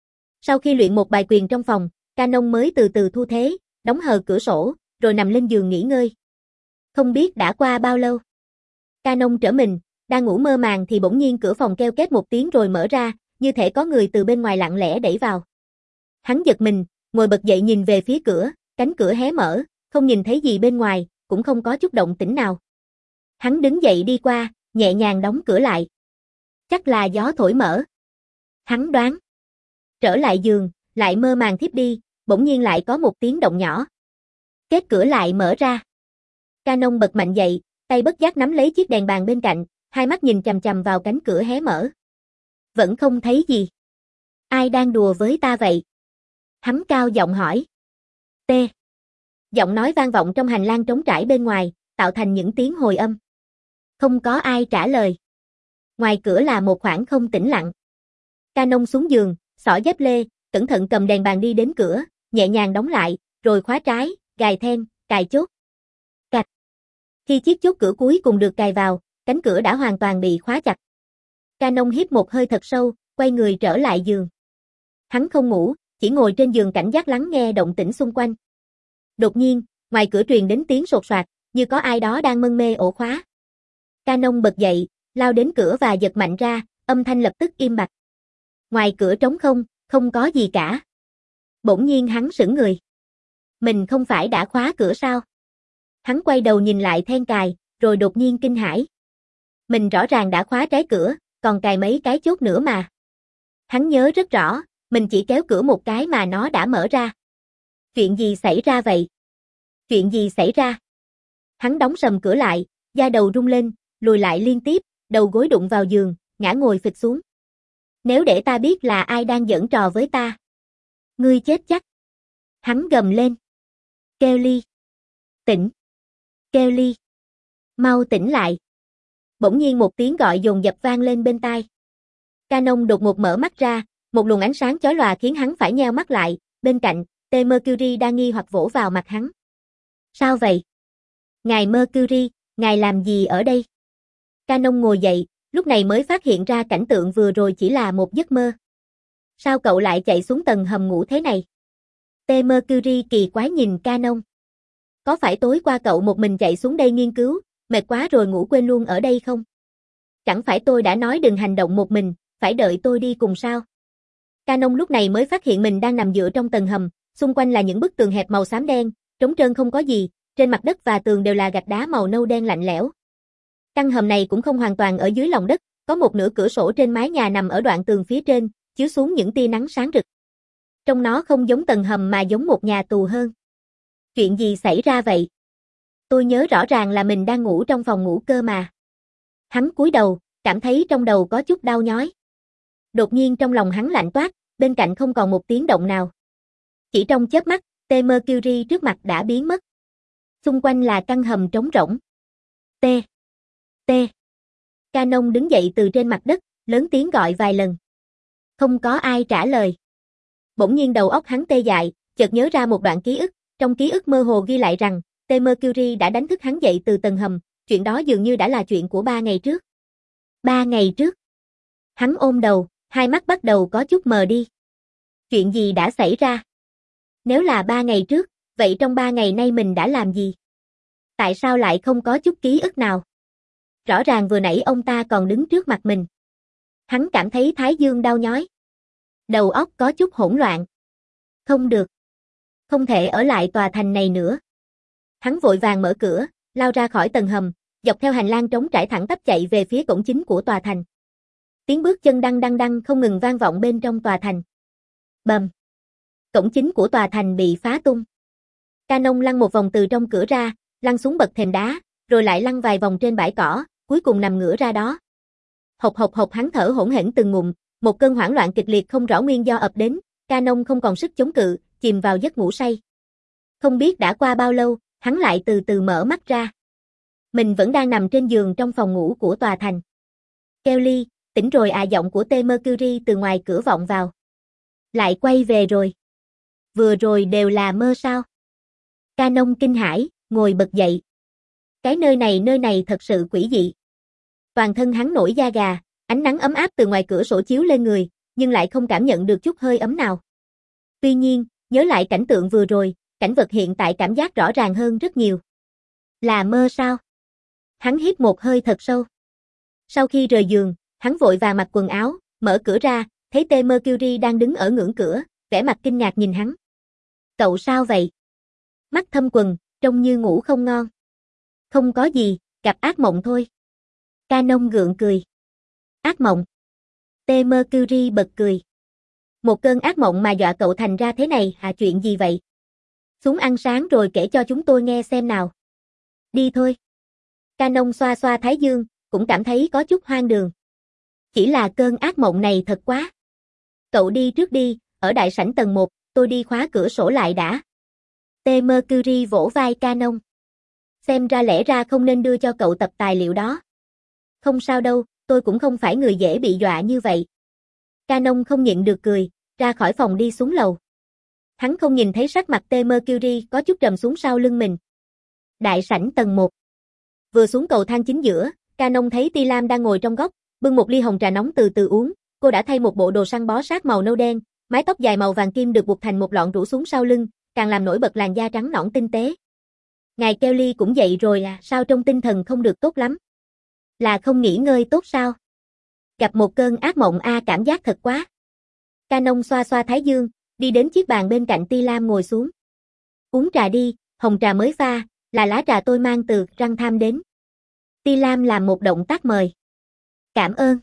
Sau khi luyện một bài quyền trong phòng, Canon mới từ từ thu thế, đóng hờ cửa sổ, rồi nằm lên giường nghỉ ngơi. Không biết đã qua bao lâu. Canon trở mình, đang ngủ mơ màng thì bỗng nhiên cửa phòng kêu két một tiếng rồi mở ra, như thể có người từ bên ngoài lặng lẽ đẩy vào. Hắn giật mình, ngồi bật dậy nhìn về phía cửa, cánh cửa hé mở, không nhìn thấy gì bên ngoài, cũng không có chút động tĩnh nào. Hắn đứng dậy đi qua, nhẹ nhàng đóng cửa lại. Chắc là gió thổi mở. Hắn đoán. Trở lại giường, lại mơ màng thiếp đi, bỗng nhiên lại có một tiếng động nhỏ. Kết cửa lại mở ra. Canon bật mạnh dậy, tay bất giác nắm lấy chiếc đèn bàn bên cạnh, hai mắt nhìn chằm chằm vào cánh cửa hé mở. Vẫn không thấy gì. Ai đang đùa với ta vậy? Hắn cao giọng hỏi. T. Giọng nói vang vọng trong hành lang trống trải bên ngoài, tạo thành những tiếng hồi âm. Không có ai trả lời. Ngoài cửa là một khoảng không tĩnh lặng. Canon xuống giường, xỏ dép lê, cẩn thận cầm đèn bàn đi đến cửa, nhẹ nhàng đóng lại, rồi khóa trái, gài then, cài chốt. Cạch. Khi chiếc chốt cửa cuối cùng được cài vào, cánh cửa đã hoàn toàn bị khóa chặt. Canon hít một hơi thật sâu, quay người trở lại giường. Hắn không ngủ, chỉ ngồi trên giường cảnh giác lắng nghe động tĩnh xung quanh. Đột nhiên, ngoài cửa truyền đến tiếng sột soạt, như có ai đó đang mân mê ổ khóa. Canon bật dậy, lao đến cửa và giật mạnh ra, âm thanh lập tức im bặt. Ngoài cửa trống không, không có gì cả. Bỗng nhiên hắn sững người. Mình không phải đã khóa cửa sao? Hắn quay đầu nhìn lại then cài, rồi đột nhiên kinh hãi. Mình rõ ràng đã khóa trái cửa, còn cài mấy cái chốt nữa mà. Hắn nhớ rất rõ, mình chỉ kéo cửa một cái mà nó đã mở ra. Chuyện gì xảy ra vậy? Chuyện gì xảy ra? Hắn đóng sầm cửa lại, da đầu rung lên, lùi lại liên tiếp, đầu gối đụng vào giường, ngã ngồi phịch xuống. Nếu để ta biết là ai đang giỡn trò với ta. Ngươi chết chắc. Hắn gầm lên. Kelly. Tỉnh. Kelly. Mau tỉnh lại. Bỗng nhiên một tiếng gọi dồn dập vang lên bên tai. Canon đột ngột mở mắt ra, một luồng ánh sáng chói lòa khiến hắn phải nheo mắt lại, bên cạnh, T. Mercury đang nghi hoặc vỗ vào mặt hắn. Sao vậy? Ngài Mercury, ngài làm gì ở đây? Canon ngồi dậy, lúc này mới phát hiện ra cảnh tượng vừa rồi chỉ là một giấc mơ. Sao cậu lại chạy xuống tầng hầm ngủ thế này? T. Mercury kỳ quái nhìn Canon. Có phải tối qua cậu một mình chạy xuống đây nghiên cứu, mệt quá rồi ngủ quên luôn ở đây không? Chẳng phải tôi đã nói đừng hành động một mình, phải đợi tôi đi cùng sao? Canon lúc này mới phát hiện mình đang nằm dựa trong tầng hầm, xung quanh là những bức tường hẹp màu xám đen, trống trơn không có gì, trên mặt đất và tường đều là gạch đá màu nâu đen lạnh lẽo. Căn hầm này cũng không hoàn toàn ở dưới lòng đất, có một nửa cửa sổ trên mái nhà nằm ở đoạn tường phía trên, chiếu xuống những tia nắng sáng rực. Trong nó không giống tầng hầm mà giống một nhà tù hơn. Chuyện gì xảy ra vậy? Tôi nhớ rõ ràng là mình đang ngủ trong phòng ngủ cơ mà. Hắn cúi đầu, cảm thấy trong đầu có chút đau nhói. Đột nhiên trong lòng hắn lạnh toát, bên cạnh không còn một tiếng động nào. Chỉ trong chớp mắt, T. Mercury trước mặt đã biến mất. Xung quanh là căn hầm trống rỗng. T. T. Canon đứng dậy từ trên mặt đất, lớn tiếng gọi vài lần. Không có ai trả lời. Bỗng nhiên đầu óc hắn tê dại, chợt nhớ ra một đoạn ký ức, trong ký ức mơ hồ ghi lại rằng, T. Mercury đã đánh thức hắn dậy từ tầng hầm, chuyện đó dường như đã là chuyện của ba ngày trước. Ba ngày trước. Hắn ôm đầu, hai mắt bắt đầu có chút mờ đi. Chuyện gì đã xảy ra? Nếu là ba ngày trước, vậy trong ba ngày nay mình đã làm gì? Tại sao lại không có chút ký ức nào? Rõ ràng vừa nãy ông ta còn đứng trước mặt mình. Hắn cảm thấy thái dương đau nhói. Đầu óc có chút hỗn loạn. Không được. Không thể ở lại tòa thành này nữa. Hắn vội vàng mở cửa, lao ra khỏi tầng hầm, dọc theo hành lang trống trải thẳng tắp chạy về phía cổng chính của tòa thành. Tiếng bước chân đăng đăng đăng không ngừng vang vọng bên trong tòa thành. Bầm. Cổng chính của tòa thành bị phá tung. Canon lăn một vòng từ trong cửa ra, lăn xuống bậc thềm đá, rồi lại lăn vài vòng trên bãi cỏ, cuối cùng nằm ngửa ra đó. Hộc hộc hộc hắn thở hổn hển từng ngụm, một cơn hoảng loạn kịch liệt không rõ nguyên do ập đến, Canon không còn sức chống cự, chìm vào giấc ngủ say. Không biết đã qua bao lâu, hắn lại từ từ mở mắt ra. Mình vẫn đang nằm trên giường trong phòng ngủ của tòa thành. Kelly, tỉnh rồi à, giọng của T. Mercury từ ngoài cửa vọng vào. Lại quay về rồi. Vừa rồi đều là mơ sao? Canon kinh hãi, ngồi bật dậy. Cái nơi này nơi này thật sự quỷ dị. Toàn thân hắn nổi da gà, ánh nắng ấm áp từ ngoài cửa sổ chiếu lên người, nhưng lại không cảm nhận được chút hơi ấm nào. Tuy nhiên, nhớ lại cảnh tượng vừa rồi, cảnh vật hiện tại cảm giác rõ ràng hơn rất nhiều. Là mơ sao? Hắn hít một hơi thật sâu. Sau khi rời giường, hắn vội vàng mặc quần áo, mở cửa ra, thấy T. Mercury đang đứng ở ngưỡng cửa, vẻ mặt kinh ngạc nhìn hắn. Cậu sao vậy? Mắt thâm quầng, trông như ngủ không ngon. Không có gì, gặp ác mộng thôi. Canon gượng cười. Ác mộng? T. Mercury bật cười. Một cơn ác mộng mà dọa cậu thành ra thế này à, chuyện gì vậy? Xuống ăn sáng rồi kể cho chúng tôi nghe xem nào. Đi thôi. Canon xoa xoa thái dương, cũng cảm thấy có chút hoang đường. Chỉ là cơn ác mộng này thật quá. Cậu đi trước đi, ở đại sảnh tầng một, tôi đi khóa cửa sổ lại đã. T. Mercury vỗ vai Canon. Xem ra lẽ ra không nên đưa cho cậu tập tài liệu đó. Không sao đâu, tôi cũng không phải người dễ bị dọa như vậy. Canon không nhịn được cười, ra khỏi phòng đi xuống lầu. Hắn không nhìn thấy sắc mặt T. Mercury có chút trầm xuống sau lưng mình. Đại sảnh tầng một. Vừa xuống cầu thang chính giữa, Canon thấy Ti Lam đang ngồi trong góc, bưng một ly hồng trà nóng từ từ uống. Cô đã thay một bộ đồ săn bó sát màu nâu đen, mái tóc dài màu vàng kim được buộc thành một lọn rủ xuống sau lưng, càng làm nổi bật làn da trắng nõn tinh tế. Ngài Kelly cũng dậy rồi à, sao trông tinh thần không được tốt lắm? Là không nghỉ ngơi tốt sao? Gặp một cơn ác mộng a à, cảm giác thật quá. Canon xoa xoa thái dương, đi đến chiếc bàn bên cạnh Ti Lam ngồi xuống. Uống trà đi, hồng trà mới pha, là lá trà tôi mang từ Răng Tham đến. Ti Lam làm một động tác mời. Cảm ơn.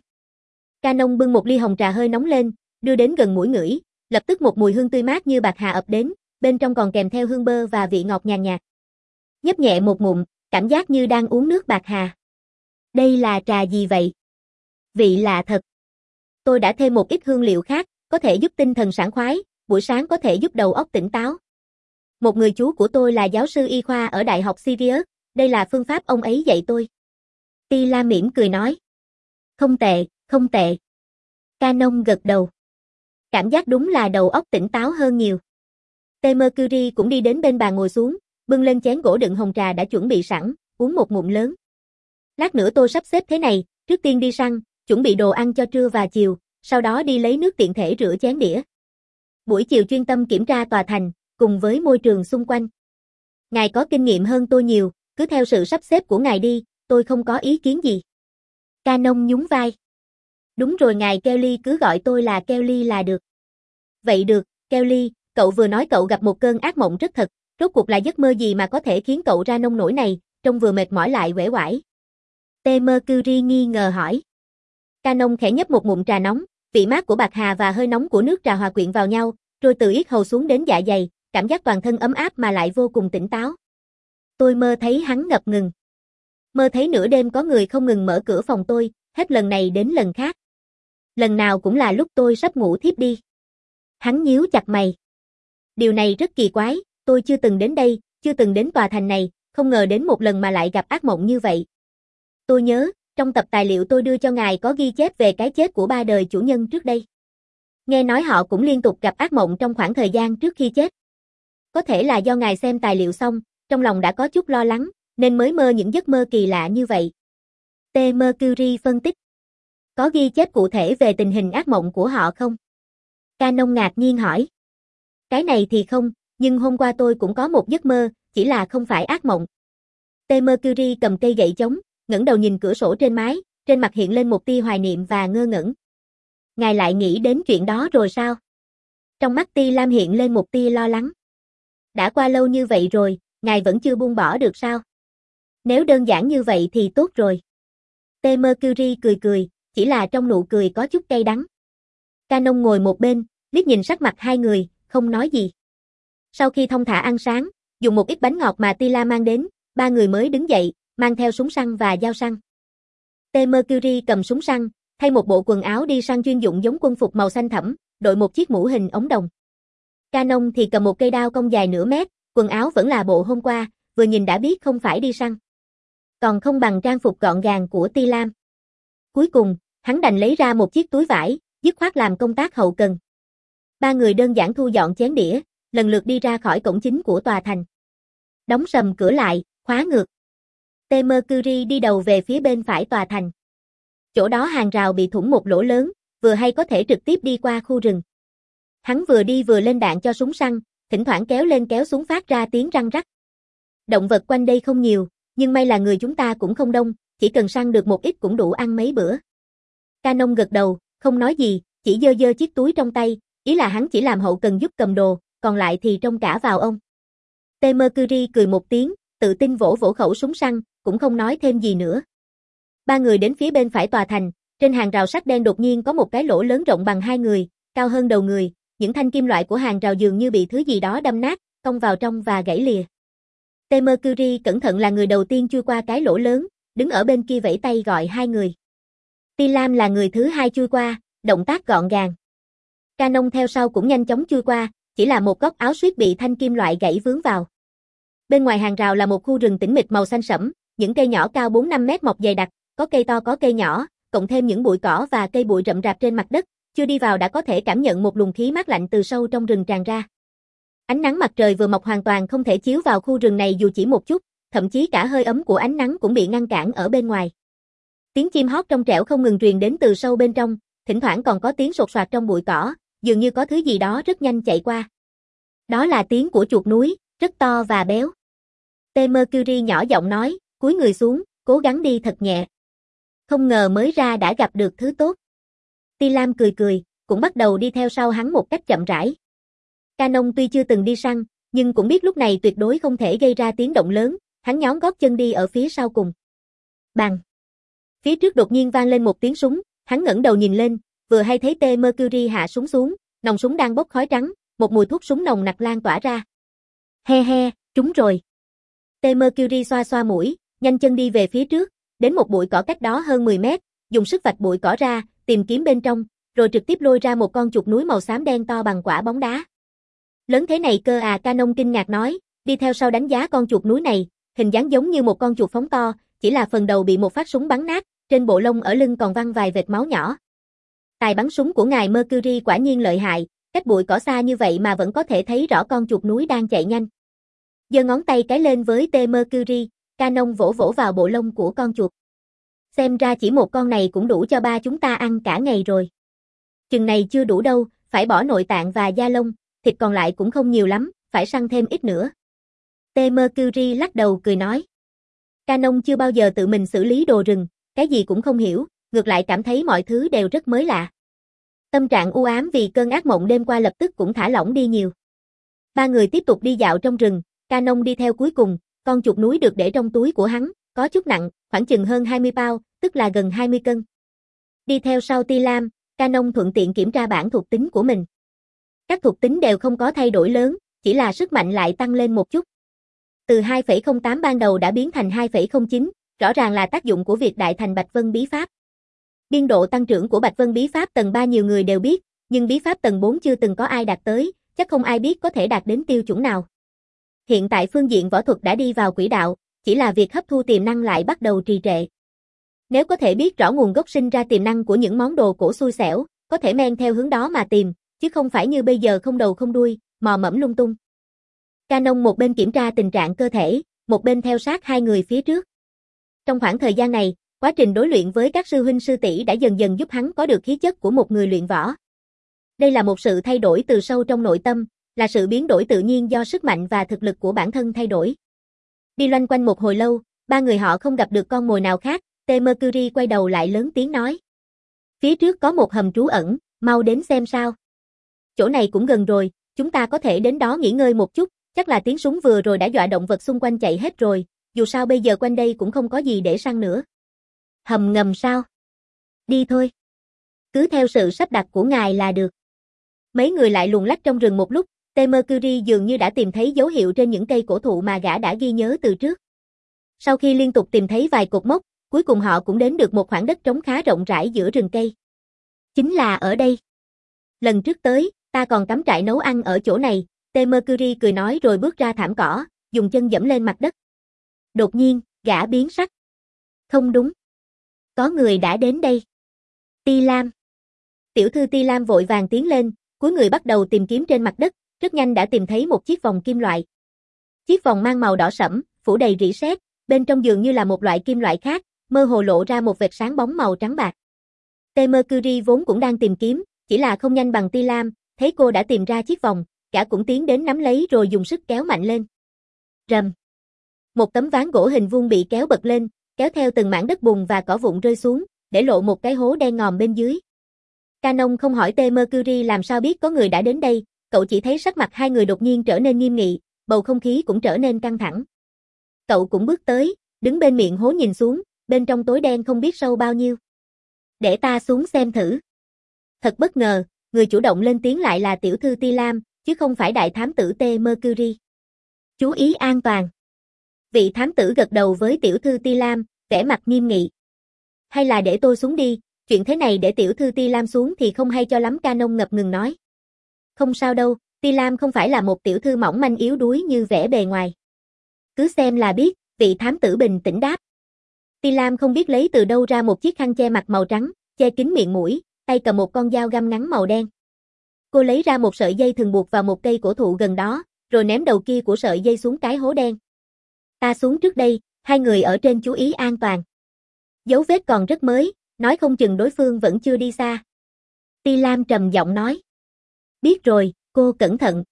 Canon bưng một ly hồng trà hơi nóng lên, đưa đến gần mũi ngửi, lập tức một mùi hương tươi mát như bạc hà ập đến, bên trong còn kèm theo hương bơ và vị ngọt nhàn nhạt. Nhấp nhẹ một ngụm, cảm giác như đang uống nước bạc hà. Đây là trà gì vậy? Vị lạ thật. Tôi đã thêm một ít hương liệu khác, có thể giúp tinh thần sảng khoái, buổi sáng có thể giúp đầu óc tỉnh táo. Một người chú của tôi là giáo sư y khoa ở Đại học Sirius, đây là phương pháp ông ấy dạy tôi. Ti La mỉm cười nói. Không tệ, không tệ. Canon gật đầu. Cảm giác đúng là đầu óc tỉnh táo hơn nhiều. T. Mercury cũng đi đến bên bàn ngồi xuống, bưng lên chén gỗ đựng hồng trà đã chuẩn bị sẵn, uống một ngụm lớn. Lát nữa tôi sắp xếp thế này, trước tiên đi săn, chuẩn bị đồ ăn cho trưa và chiều, sau đó đi lấy nước tiện thể rửa chén đĩa. Buổi chiều chuyên tâm kiểm tra tòa thành, cùng với môi trường xung quanh. Ngài có kinh nghiệm hơn tôi nhiều, cứ theo sự sắp xếp của ngài đi, tôi không có ý kiến gì. Canon nhún vai. Đúng rồi, ngài Kelly cứ gọi tôi là Kelly là được. Vậy được, Kelly, cậu vừa nói cậu gặp một cơn ác mộng rất thật, rốt cuộc là giấc mơ gì mà có thể khiến cậu ra nông nổi này, trông vừa mệt mỏi lại uể oải. T. Mercury nghi ngờ hỏi. Canon khẽ nhấp một ngụm trà nóng, vị mát của bạc hà và hơi nóng của nước trà hòa quyện vào nhau, rồi từ yết hầu xuống đến dạ dày, cảm giác toàn thân ấm áp mà lại vô cùng tỉnh táo. Tôi mơ thấy hắn ngập ngừng. Mơ thấy nửa đêm có người không ngừng mở cửa phòng tôi, hết lần này đến lần khác. Lần nào cũng là lúc tôi sắp ngủ thiếp đi. Hắn nhíu chặt mày. Điều này rất kỳ quái, tôi chưa từng đến đây, chưa từng đến tòa thành này, không ngờ đến một lần mà lại gặp ác mộng như vậy. Tôi nhớ, trong tập tài liệu tôi đưa cho ngài có ghi chép về cái chết của ba đời chủ nhân trước đây. Nghe nói họ cũng liên tục gặp ác mộng trong khoảng thời gian trước khi chết. Có thể là do ngài xem tài liệu xong, trong lòng đã có chút lo lắng, nên mới mơ những giấc mơ kỳ lạ như vậy. T. Mercury phân tích. Có ghi chép cụ thể về tình hình ác mộng của họ không? Canon ngạc nhiên hỏi. Cái này thì không, nhưng hôm qua tôi cũng có một giấc mơ, chỉ là không phải ác mộng. T. Mercury cầm cây gậy chống, ngẩng đầu nhìn cửa sổ trên mái, trên mặt hiện lên một tia hoài niệm và ngơ ngẩn. Ngài lại nghĩ đến chuyện đó rồi sao? Trong mắt Ti Lam hiện lên một tia lo lắng. Đã qua lâu như vậy rồi, ngài vẫn chưa buông bỏ được sao? Nếu đơn giản như vậy thì tốt rồi. T. Mercury cười cười, chỉ là trong nụ cười có chút cay đắng. Canon ngồi một bên, liếc nhìn sắc mặt hai người, không nói gì. Sau khi thông thả ăn sáng, dùng một ít bánh ngọt mà Ti La mang đến, ba người mới đứng dậy, mang theo súng săn và dao săn. T. Mercury cầm súng săn, thay một bộ quần áo đi săn chuyên dụng giống quân phục màu xanh thẫm, đội một chiếc mũ hình ống đồng. Canon thì cầm một cây đao cong dài nửa mét, quần áo vẫn là bộ hôm qua, vừa nhìn đã biết không phải đi săn. Còn không bằng trang phục gọn gàng của Ti Lam. Cuối cùng, hắn đành lấy ra một chiếc túi vải, dứt khoát làm công tác hậu cần. Ba người đơn giản thu dọn chén đĩa, lần lượt đi ra khỏi cổng chính của tòa thành. Đóng sầm cửa lại, khóa ngược. T. Mercury đi đầu về phía bên phải tòa thành. Chỗ đó hàng rào bị thủng một lỗ lớn, vừa hay có thể trực tiếp đi qua khu rừng. Hắn vừa đi vừa lên đạn cho súng săn, thỉnh thoảng kéo lên kéo xuống phát ra tiếng răng rắc. Động vật quanh đây không nhiều, nhưng may là người chúng ta cũng không đông, chỉ cần săn được một ít cũng đủ ăn mấy bữa. Canon gật đầu, không nói gì, chỉ giơ giơ chiếc túi trong tay, ý là hắn chỉ làm hậu cần giúp cầm đồ, còn lại thì trông cả vào ông. T. Mercury cười một tiếng, tự tin vỗ vỗ khẩu súng săn, cũng không nói thêm gì nữa. Ba người đến phía bên phải tòa thành, trên hàng rào sắt đen đột nhiên có một cái lỗ lớn rộng bằng hai người, cao hơn đầu người, những thanh kim loại của hàng rào dường như bị thứ gì đó đâm nát, cong vào trong và gãy lìa. T. Mercury cẩn thận là người đầu tiên chui qua cái lỗ lớn, đứng ở bên kia vẫy tay gọi hai người. Ti Lam là người thứ hai chui qua, động tác gọn gàng. Canon theo sau cũng nhanh chóng chui qua, chỉ là một góc áo suýt bị thanh kim loại gãy vướng vào. Bên ngoài hàng rào là một khu rừng tĩnh mịch màu xanh sẫm, những cây nhỏ cao bốn năm mét mọc dày đặc, có cây to có cây nhỏ, cộng thêm những bụi cỏ và cây bụi rậm rạp trên mặt đất, chưa đi vào đã có thể cảm nhận một luồng khí mát lạnh từ sâu trong rừng tràn ra. Ánh nắng mặt trời vừa mọc hoàn toàn không thể chiếu vào khu rừng này dù chỉ một chút, thậm chí cả hơi ấm của ánh nắng cũng bị ngăn cản ở bên ngoài. Tiếng chim hót trong trẻo không ngừng truyền đến từ sâu bên trong, thỉnh thoảng còn có tiếng sột soạt trong bụi cỏ, dường như có thứ gì đó rất nhanh chạy qua. Đó là tiếng của chuột núi, rất to và béo. T. Mercury nhỏ giọng nói, cúi người xuống, cố gắng đi thật nhẹ. Không ngờ mới ra đã gặp được thứ tốt. Ti Lam cười cười, cũng bắt đầu đi theo sau hắn một cách chậm rãi. Canon tuy chưa từng đi săn, nhưng cũng biết lúc này tuyệt đối không thể gây ra tiếng động lớn, hắn nhón gót chân đi ở phía sau cùng. Bang! Phía trước đột nhiên vang lên một tiếng súng, hắn ngẩng đầu nhìn lên, vừa hay thấy T. Mercury hạ súng xuống, nòng súng đang bốc khói trắng, một mùi thuốc súng nồng nặc lan tỏa ra. He he, trúng rồi. T. Mercury xoa xoa mũi, nhanh chân đi về phía trước, đến một bụi cỏ cách đó hơn mười mét, dùng sức vạch bụi cỏ ra, tìm kiếm bên trong, rồi trực tiếp lôi ra một con chuột núi màu xám đen to bằng quả bóng đá. Lớn thế này cơ à, Canon kinh ngạc nói, đi theo sau đánh giá con chuột núi này, hình dáng giống như một con chuột phóng to, chỉ là phần đầu bị một phát súng bắn nát, trên bộ lông ở lưng còn văng vài vệt máu nhỏ. Tài bắn súng của ngài Mercury quả nhiên lợi hại, cách bụi cỏ xa như vậy mà vẫn có thể thấy rõ con chuột núi đang chạy nhanh. Giơ ngón tay cái lên với T. Mercury, Canon vỗ vỗ vào bộ lông của con chuột. Xem ra chỉ một con này cũng đủ cho ba chúng ta ăn cả ngày rồi. Chừng này chưa đủ đâu, phải bỏ nội tạng và da lông, thịt còn lại cũng không nhiều lắm, phải săn thêm ít nữa. T. Mercury lắc đầu cười nói. Canon chưa bao giờ tự mình xử lý đồ rừng, cái gì cũng không hiểu, ngược lại cảm thấy mọi thứ đều rất mới lạ. Tâm trạng u ám vì cơn ác mộng đêm qua lập tức cũng thả lỏng đi nhiều. Ba người tiếp tục đi dạo trong rừng, Canon đi theo cuối cùng, con chuột núi được để trong túi của hắn, có chút nặng, khoảng chừng hơn hai mươi pound, tức là gần hai mươi cân. Đi theo sau Ti Lam, Canon thuận tiện kiểm tra bảng thuộc tính của mình. Các thuộc tính đều không có thay đổi lớn, chỉ là sức mạnh lại tăng lên một chút. Từ hai phẩy không tám ban đầu đã biến thành hai phẩy không chín, rõ ràng là tác dụng của việc đại thành Bạch Vân bí pháp. Biên độ tăng trưởng của Bạch Vân bí pháp tầng ba nhiều người đều biết, nhưng bí pháp tầng bốn chưa từng có ai đạt tới, chắc không ai biết có thể đạt đến tiêu chuẩn nào. Hiện tại phương diện võ thuật đã đi vào quỹ đạo, chỉ là việc hấp thu tiềm năng lại bắt đầu trì trệ. Nếu có thể biết rõ nguồn gốc sinh ra tiềm năng của những món đồ cổ xui xẻo, có thể men theo hướng đó mà tìm, chứ không phải như bây giờ không đầu không đuôi, mò mẫm lung tung. Canon một bên kiểm tra tình trạng cơ thể, một bên theo sát hai người phía trước. Trong khoảng thời gian này, quá trình đối luyện với các sư huynh sư tỷ đã dần dần giúp hắn có được khí chất của một người luyện võ. Đây là một sự thay đổi từ sâu trong nội tâm, là sự biến đổi tự nhiên do sức mạnh và thực lực của bản thân thay đổi. Đi loanh quanh một hồi lâu, ba người họ không gặp được con mồi nào khác, T. Mercury quay đầu lại lớn tiếng nói. Phía trước có một hầm trú ẩn, mau đến xem sao. Chỗ này cũng gần rồi, chúng ta có thể đến đó nghỉ ngơi một chút, chắc là tiếng súng vừa rồi đã dọa động vật xung quanh chạy hết rồi, dù sao bây giờ quanh đây cũng không có gì để săn nữa. Hầm ngầm sao? Đi thôi. Cứ theo sự sắp đặt của ngài là được. Mấy người lại luồn lách trong rừng một lúc, T. Mercury dường như đã tìm thấy dấu hiệu trên những cây cổ thụ mà gã đã ghi nhớ từ trước. Sau khi liên tục tìm thấy vài cột mốc, cuối cùng họ cũng đến được một khoảng đất trống khá rộng rãi giữa rừng cây. Chính là ở đây. Lần trước tới, ta còn cắm trại nấu ăn ở chỗ này, T. Mercury cười nói rồi bước ra thảm cỏ, dùng chân dẫm lên mặt đất. Đột nhiên, gã biến sắc. Không đúng. Có người đã đến đây. Ti Lam. Tiểu thư Ti Lam vội vàng tiến lên, cuối người bắt đầu tìm kiếm trên mặt đất, rất nhanh đã tìm thấy một chiếc vòng kim loại. Chiếc vòng mang màu đỏ sẫm, phủ đầy rỉ sét, bên trong dường như là một loại kim loại khác, mơ hồ lộ ra một vệt sáng bóng màu trắng bạc. T. Mercury vốn cũng đang tìm kiếm, chỉ là không nhanh bằng Ti Lam, thấy cô đã tìm ra chiếc vòng, gã cũng tiến đến nắm lấy rồi dùng sức kéo mạnh lên. Rầm. Một tấm ván gỗ hình vuông bị kéo bật lên, kéo theo từng mảng đất bùn và cỏ vụn rơi xuống, để lộ một cái hố đen ngòm bên dưới. Canon không hỏi T. Mercury làm sao biết có người đã đến đây, cậu chỉ thấy sắc mặt hai người đột nhiên trở nên nghiêm nghị, bầu không khí cũng trở nên căng thẳng. Cậu cũng bước tới, đứng bên miệng hố nhìn xuống, bên trong tối đen không biết sâu bao nhiêu. Để ta xuống xem thử. Thật bất ngờ, người chủ động lên tiếng lại là tiểu thư Ti Lam, chứ không phải đại thám tử T. Mercury. Chú ý an toàn. Vị thám tử gật đầu với tiểu thư Ti Lam, vẻ mặt nghiêm nghị. Hay là để tôi xuống đi, chuyện thế này để tiểu thư Ti Lam xuống thì không hay cho lắm, Canon ngập ngừng nói. Không sao đâu, Ti Lam không phải là một tiểu thư mỏng manh yếu đuối như vẻ bề ngoài. Cứ xem là biết, vị thám tử bình tĩnh đáp. Ti Lam không biết lấy từ đâu ra một chiếc khăn che mặt màu trắng, che kín miệng mũi, tay cầm một con dao găm ngắn màu đen. Cô lấy ra một sợi dây thường buộc vào một cây cổ thụ gần đó, rồi ném đầu kia của sợi dây xuống cái hố đen. Ta xuống trước đây, hai người ở trên chú ý an toàn. Dấu vết còn rất mới, nói không chừng đối phương vẫn chưa đi xa. Ti Lam trầm giọng nói. Biết rồi, cô cẩn thận.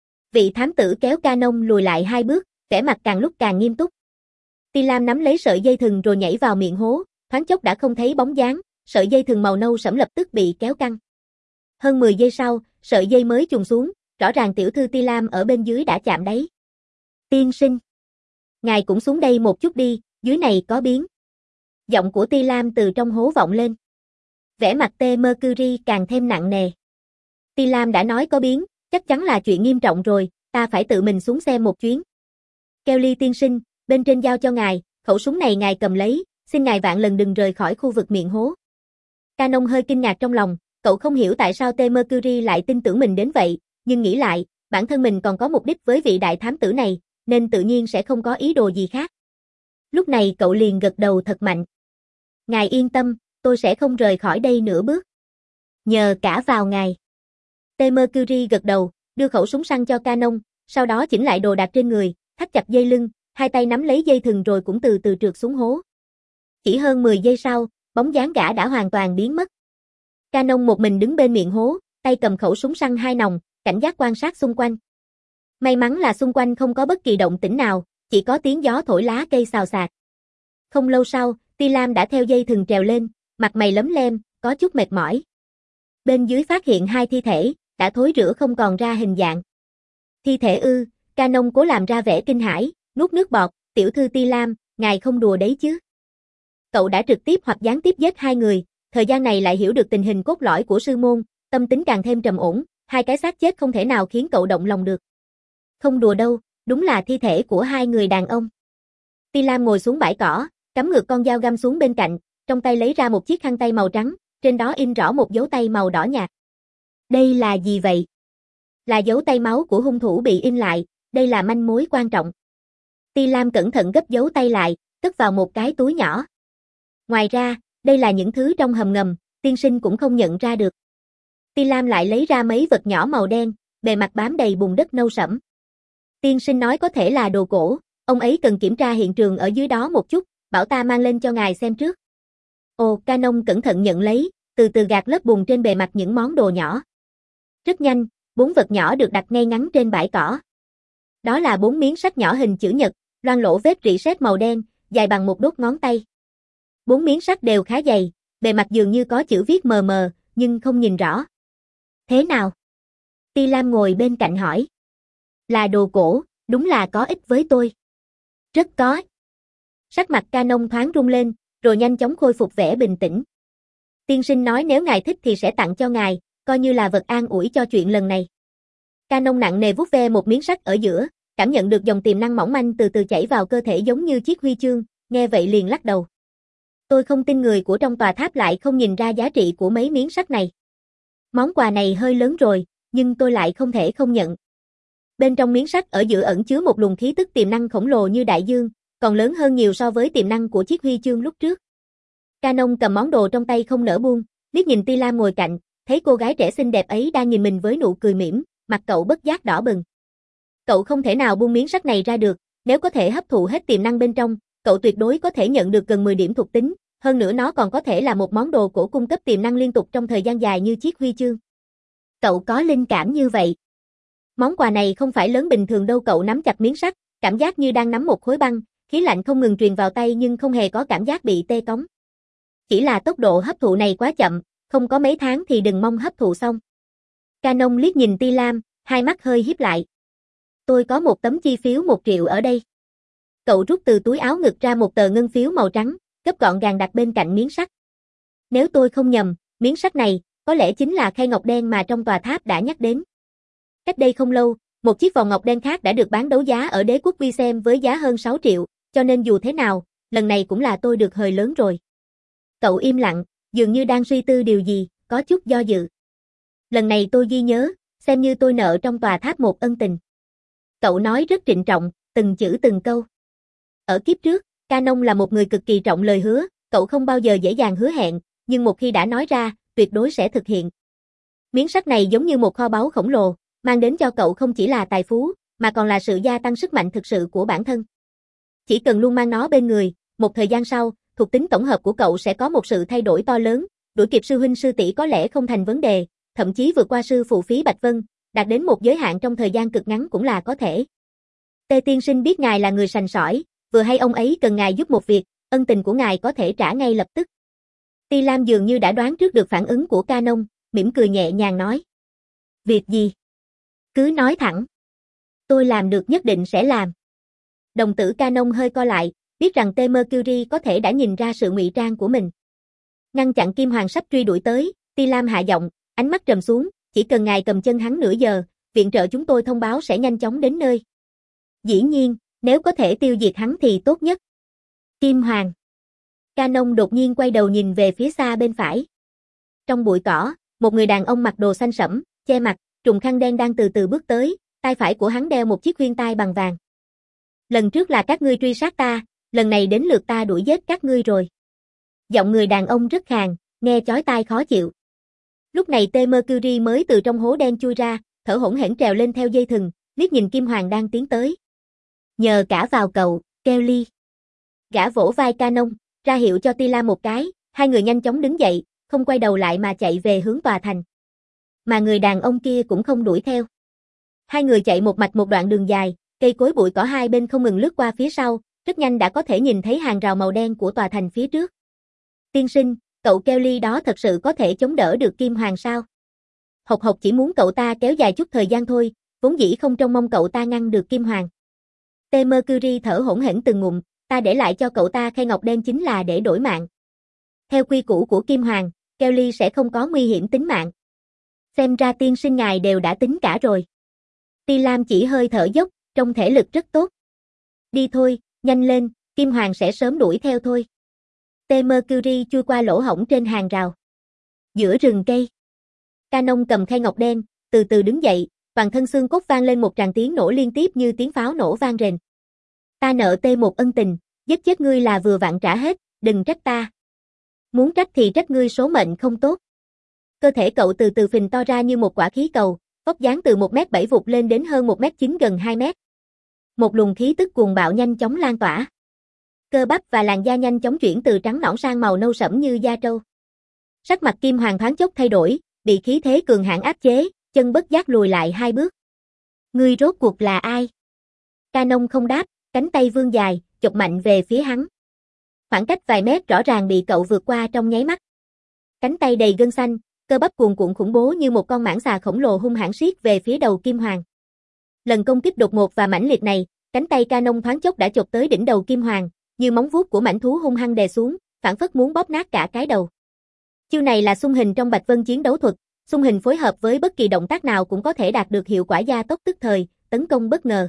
Vị thám tử kéo Canon lùi lại hai bước, vẻ mặt càng lúc càng nghiêm túc. Ti Lam nắm lấy sợi dây thừng rồi nhảy vào miệng hố, thoáng chốc đã không thấy bóng dáng, sợi dây thừng màu nâu sẫm lập tức bị kéo căng. Hơn mười giây sau, sợi dây mới chùng xuống, rõ ràng tiểu thư Ti Lam ở bên dưới đã chạm đáy. Tiên sinh, ngài cũng xuống đây một chút đi, dưới này có biến. Giọng của Ti Lam từ trong hố vọng lên. Vẻ mặt T. Mercury càng thêm nặng nề. Ti Lam đã nói có biến, chắc chắn là chuyện nghiêm trọng rồi, ta phải tự mình xuống xem một chuyến. Kelly tiên sinh, bên trên giao cho ngài, khẩu súng này ngài cầm lấy, xin ngài vạn lần đừng rời khỏi khu vực miệng hố. Canon hơi kinh ngạc trong lòng, cậu không hiểu tại sao T. Mercury lại tin tưởng mình đến vậy, nhưng nghĩ lại, bản thân mình còn có mục đích với vị đại thám tử này, nên tự nhiên sẽ không có ý đồ gì khác. Lúc này cậu liền gật đầu thật mạnh. Ngài yên tâm, tôi sẽ không rời khỏi đây nửa bước. Nhờ cả vào ngài. T. Mercury gật đầu, đưa khẩu súng săn cho Canon, sau đó chỉnh lại đồ đạc trên người, thắt chặt dây lưng, hai tay nắm lấy dây thừng rồi cũng từ từ trượt xuống hố. Chỉ hơn mười giây sau, bóng dáng gã đã hoàn toàn biến mất. Canon một mình đứng bên miệng hố, tay cầm khẩu súng săn hai nòng, cảnh giác quan sát xung quanh. May mắn là xung quanh không có bất kỳ động tĩnh nào, chỉ có tiếng gió thổi lá cây xào xạc. Không lâu sau, Ti Lam đã theo dây thừng trèo lên, mặt mày lấm lem, có chút mệt mỏi. Bên dưới phát hiện hai thi thể, đã thối rữa không còn ra hình dạng. Thi thể ư? Canon cố làm ra vẻ kinh hãi, nuốt nước bọt, tiểu thư Ti Lam, ngài không đùa đấy chứ? Cậu đã trực tiếp hoặc gián tiếp giết hai người, thời gian này lại hiểu được tình hình cốt lõi của sư môn, tâm tính càng thêm trầm ổn, hai cái xác chết không thể nào khiến cậu động lòng được. Không đùa đâu, đúng là thi thể của hai người đàn ông. Ti Lam ngồi xuống bãi cỏ, cắm ngược con dao găm xuống bên cạnh, trong tay lấy ra một chiếc khăn tay màu trắng, trên đó in rõ một dấu tay màu đỏ nhạt. Đây là gì vậy? Là dấu tay máu của hung thủ bị in lại, đây là manh mối quan trọng. Ti Lam cẩn thận gấp dấu tay lại, cất vào một cái túi nhỏ. Ngoài ra, đây là những thứ trong hầm ngầm, tiên sinh cũng không nhận ra được. Ti Lam lại lấy ra mấy vật nhỏ màu đen, bề mặt bám đầy bùn đất nâu sẫm. Tiên sinh nói có thể là đồ cổ, ông ấy cần kiểm tra hiện trường ở dưới đó một chút, bảo ta mang lên cho ngài xem trước. Ồ, Canon cẩn thận nhận lấy, từ từ gạt lớp bùn trên bề mặt những món đồ nhỏ. Rất nhanh, bốn vật nhỏ được đặt ngay ngắn trên bãi cỏ. Đó là bốn miếng sắt nhỏ hình chữ nhật, loang lỗ vết rỉ sét màu đen, dài bằng một đốt ngón tay. Bốn miếng sắt đều khá dày, bề mặt dường như có chữ viết mờ mờ, nhưng không nhìn rõ. Thế nào? Ti Lam ngồi bên cạnh hỏi. Là đồ cổ, đúng là có ích với tôi. Rất có. Sắc mặt Canon thoáng rung lên, rồi nhanh chóng khôi phục vẻ bình tĩnh. Tiên sinh nói nếu ngài thích thì sẽ tặng cho ngài, coi như là vật an ủi cho chuyện lần này. Canon nặng nề vuốt ve một miếng sắt ở giữa, cảm nhận được dòng tiềm năng mỏng manh từ từ chảy vào cơ thể giống như chiếc huy chương, nghe vậy liền lắc đầu. Tôi không tin người của trong tòa tháp lại không nhìn ra giá trị của mấy miếng sắt này. Món quà này hơi lớn rồi, nhưng tôi lại không thể không nhận. Bên trong miếng sắt ở giữa ẩn chứa một luồng khí tức tiềm năng khổng lồ như đại dương, còn lớn hơn nhiều so với tiềm năng của chiếc huy chương lúc trước. Canon cầm món đồ trong tay không nỡ buông, liếc nhìn Ti Lam ngồi cạnh, thấy cô gái trẻ xinh đẹp ấy đang nhìn mình với nụ cười mỉm, mặt cậu bất giác đỏ bừng. Cậu không thể nào buông miếng sắt này ra được, nếu có thể hấp thụ hết tiềm năng bên trong, cậu tuyệt đối có thể nhận được gần mười điểm thuộc tính, hơn nữa nó còn có thể là một món đồ cổ cung cấp tiềm năng liên tục trong thời gian dài như chiếc huy chương. Cậu có linh cảm như vậy. Món quà này không phải lớn bình thường đâu, cậu nắm chặt miếng sắt, cảm giác như đang nắm một khối băng, khí lạnh không ngừng truyền vào tay nhưng không hề có cảm giác bị tê cống. Chỉ là tốc độ hấp thụ này quá chậm, không có mấy tháng thì đừng mong hấp thụ xong. Canon liếc nhìn Ti Lam, hai mắt hơi híp lại. Tôi có một tấm chi phiếu một triệu ở đây. Cậu rút từ túi áo ngực ra một tờ ngân phiếu màu trắng, gấp gọn gàng đặt bên cạnh miếng sắt. Nếu tôi không nhầm, miếng sắt này, có lẽ chính là khay ngọc đen mà trong tòa tháp đã nhắc đến. Cách đây không lâu, một chiếc vòng ngọc đen khác đã được bán đấu giá ở đế quốc Visem với giá hơn sáu triệu, cho nên dù thế nào, lần này cũng là tôi được hời lớn rồi. Cậu im lặng, dường như đang suy tư điều gì, có chút do dự. Lần này tôi ghi nhớ, xem như tôi nợ trong tòa tháp một ân tình. Cậu nói rất trịnh trọng, từng chữ từng câu. Ở kiếp trước, Canon là một người cực kỳ trọng lời hứa, cậu không bao giờ dễ dàng hứa hẹn, nhưng một khi đã nói ra, tuyệt đối sẽ thực hiện. Miếng sắt này giống như một kho báu khổng lồ, mang đến cho cậu không chỉ là tài phú, mà còn là sự gia tăng sức mạnh thực sự của bản thân. Chỉ cần luôn mang nó bên người, một thời gian sau, thuộc tính tổng hợp của cậu sẽ có một sự thay đổi to lớn, đuổi kịp sư huynh sư tỷ có lẽ không thành vấn đề, thậm chí vượt qua sư phụ Phí Bạch Vân, đạt đến một giới hạn trong thời gian cực ngắn cũng là có thể. Tê tiên sinh biết ngài là người sành sỏi, vừa hay ông ấy cần ngài giúp một việc, ân tình của ngài có thể trả ngay lập tức. Ti Lam dường như đã đoán trước được phản ứng của Canon, mỉm cười nhẹ nhàng nói. Việc gì? Cứ nói thẳng. Tôi làm được nhất định sẽ làm. Đồng tử Canon hơi co lại, biết rằng T Mercury có thể đã nhìn ra sự ngụy trang của mình. Ngăn chặn Kim Hoàng sắp truy đuổi tới, Ti Lam hạ giọng, ánh mắt trầm xuống, chỉ cần ngài cầm chân hắn nửa giờ, viện trợ chúng tôi thông báo sẽ nhanh chóng đến nơi. Dĩ nhiên, nếu có thể tiêu diệt hắn thì tốt nhất. Kim Hoàng. Canon đột nhiên quay đầu nhìn về phía xa bên phải. Trong bụi cỏ, một người đàn ông mặc đồ xanh sẫm, che mặt, trùm khăn đen đang từ từ bước tới, tay phải của hắn đeo một chiếc khuyên tai bằng vàng. Lần trước là các ngươi truy sát ta, lần này đến lượt ta đuổi giết các ngươi rồi. Giọng người đàn ông rất khàn, nghe chói tai khó chịu. Lúc này T Mercury mới từ trong hố đen chui ra, thở hổn hển trèo lên theo dây thừng, liếc nhìn Kim Hoàng đang tiến tới. Nhờ cả vào cậu, Kelly. Gã vỗ vai Canon, ra hiệu cho Ti Lam một cái, hai người nhanh chóng đứng dậy, không quay đầu lại mà chạy về hướng tòa thành. Mà người đàn ông kia cũng không đuổi theo. Hai người chạy một mạch một đoạn đường dài, cây cối bụi cỏ hai bên không ngừng lướt qua phía sau, rất nhanh đã có thể nhìn thấy hàng rào màu đen của tòa thành phía trước. Tiên sinh, cậu Kelly đó thật sự có thể chống đỡ được Kim Hoàng sao? Hộc Hộc chỉ muốn cậu ta kéo dài chút thời gian thôi, vốn dĩ không trông mong cậu ta ngăn được Kim Hoàng. T Mercury thở hổn hển từng ngụm, ta để lại cho cậu ta khay ngọc đen chính là để đổi mạng. Theo quy củ của Kim Hoàng, Kelly sẽ không có nguy hiểm tính mạng. Xem ra tiên sinh ngài đều đã tính cả rồi. Ti Lam chỉ hơi thở dốc, trông thể lực rất tốt. Đi thôi, nhanh lên, Kim Hoàng sẽ sớm đuổi theo thôi. T Mercury chui qua lỗ hổng trên hàng rào. Giữa rừng cây. Canon cầm khay ngọc đen, từ từ đứng dậy, toàn thân xương cốt vang lên một tràng tiếng nổ liên tiếp như tiếng pháo nổ vang rền. Ta nợ T một ân tình, giết chết ngươi là vừa vặn trả hết, đừng trách ta. Muốn trách thì trách ngươi số mệnh không tốt. Cơ thể cậu từ từ phình to ra như một quả khí cầu, vóc dáng từ một mét bảy vụt lên đến hơn một mét chín gần hai mét. Một luồng khí tức cuồng bạo nhanh chóng lan tỏa. Cơ bắp và làn da nhanh chóng chuyển từ trắng nõn sang màu nâu sẫm như da trâu. Sắc mặt Kim Hoàng thoáng chốc thay đổi, bị khí thế cường hãn áp chế, chân bất giác lùi lại hai bước. Ngươi rốt cuộc là ai? Canon không đáp, cánh tay vươn dài, chộp mạnh về phía hắn. Khoảng cách vài mét rõ ràng bị cậu vượt qua trong nháy mắt. Cánh tay đầy gân xanh, cơ bắp cuồn cuộn khủng bố như một con mãng xà khổng lồ hung hãn siết về phía đầu Kim Hoàng. Lần công kích đột ngột và mãnh liệt này, cánh tay Canon thoáng chốc đã chộp tới đỉnh đầu Kim Hoàng, như móng vuốt của mãnh thú hung hăng đè xuống, phảng phất muốn bóp nát cả cái đầu. Chiêu này là xung hình trong Bạch Vân chiến đấu thuật, xung hình phối hợp với bất kỳ động tác nào cũng có thể đạt được hiệu quả gia tốc tức thời, tấn công bất ngờ.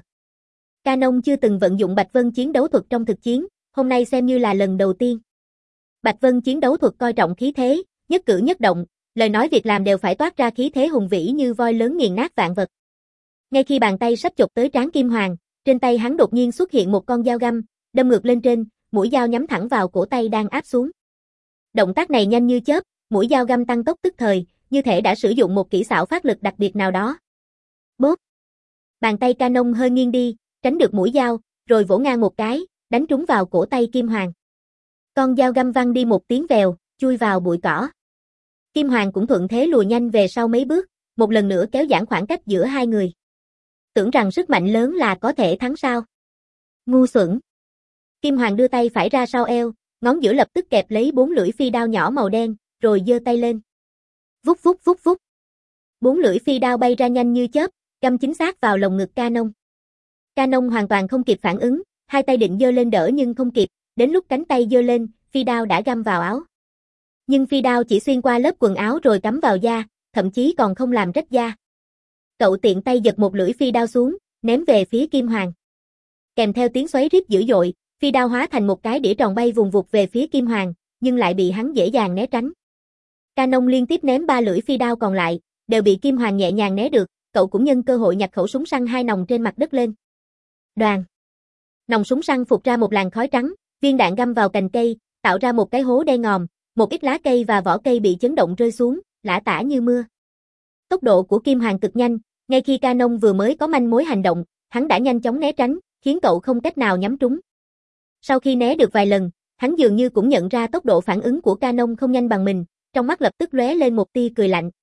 Canon chưa từng vận dụng Bạch Vân chiến đấu thuật trong thực chiến, hôm nay xem như là lần đầu tiên. Bạch Vân chiến đấu thuật coi trọng khí thế, nhất cử nhất động, lời nói việc làm đều phải toát ra khí thế hùng vĩ như voi lớn nghiền nát vạn vật. Ngay khi bàn tay sắp chụp tới trán Kim Hoàng, trên tay hắn đột nhiên xuất hiện một con dao găm, đâm ngược lên trên, mũi dao nhắm thẳng vào cổ tay đang áp xuống. Động tác này nhanh như chớp, mũi dao găm tăng tốc tức thời, như thể đã sử dụng một kỹ xảo phát lực đặc biệt nào đó. Bốp. Bàn tay Canon hơi nghiêng đi, tránh được mũi dao, rồi vỗ ngang một cái, đánh trúng vào cổ tay Kim Hoàng. Con dao găm văng đi một tiếng vèo, chui vào bụi cỏ. Kim Hoàng cũng thuận thế lùi nhanh về sau mấy bước, một lần nữa kéo giãn khoảng cách giữa hai người. Tưởng rằng sức mạnh lớn là có thể thắng sao? Ngu xuẩn. Kim Hoàng đưa tay phải ra sau eo, ngón giữa lập tức kẹp lấy bốn lưỡi phi đao nhỏ màu đen, rồi giơ tay lên. Vút vút vút vút. Bốn lưỡi phi đao bay ra nhanh như chớp, găm chính xác vào lồng ngực Canon. Canon hoàn toàn không kịp phản ứng, hai tay định giơ lên đỡ nhưng không kịp, đến lúc cánh tay giơ lên, phi đao đã găm vào áo. Nhưng phi đao chỉ xuyên qua lớp quần áo rồi cắm vào da, thậm chí còn không làm rách da. Cậu tiện tay giật một lưỡi phi đao xuống, ném về phía Kim Hoàng. Kèm theo tiếng xoáy rít dữ dội, phi đao hóa thành một cái đĩa tròn bay vùng vụt về phía Kim Hoàng, nhưng lại bị hắn dễ dàng né tránh. Canon liên tiếp ném ba lưỡi phi đao còn lại, đều bị Kim Hoàng nhẹ nhàng né được, cậu cũng nhân cơ hội nhặt khẩu súng săn hai nòng trên mặt đất lên. Đoàn. Nòng súng săn phụt ra một làn khói trắng, viên đạn găm vào cành cây, tạo ra một cái hố đen ngòm, một ít lá cây và vỏ cây bị chấn động rơi xuống, lả tả như mưa. Tốc độ của Kim Hoàng cực nhanh, ngay khi Canon vừa mới có manh mối hành động, hắn đã nhanh chóng né tránh, khiến cậu không cách nào nhắm trúng. Sau khi né được vài lần, hắn dường như cũng nhận ra tốc độ phản ứng của Canon không nhanh bằng mình, trong mắt lập tức lóe lên một tia cười lạnh.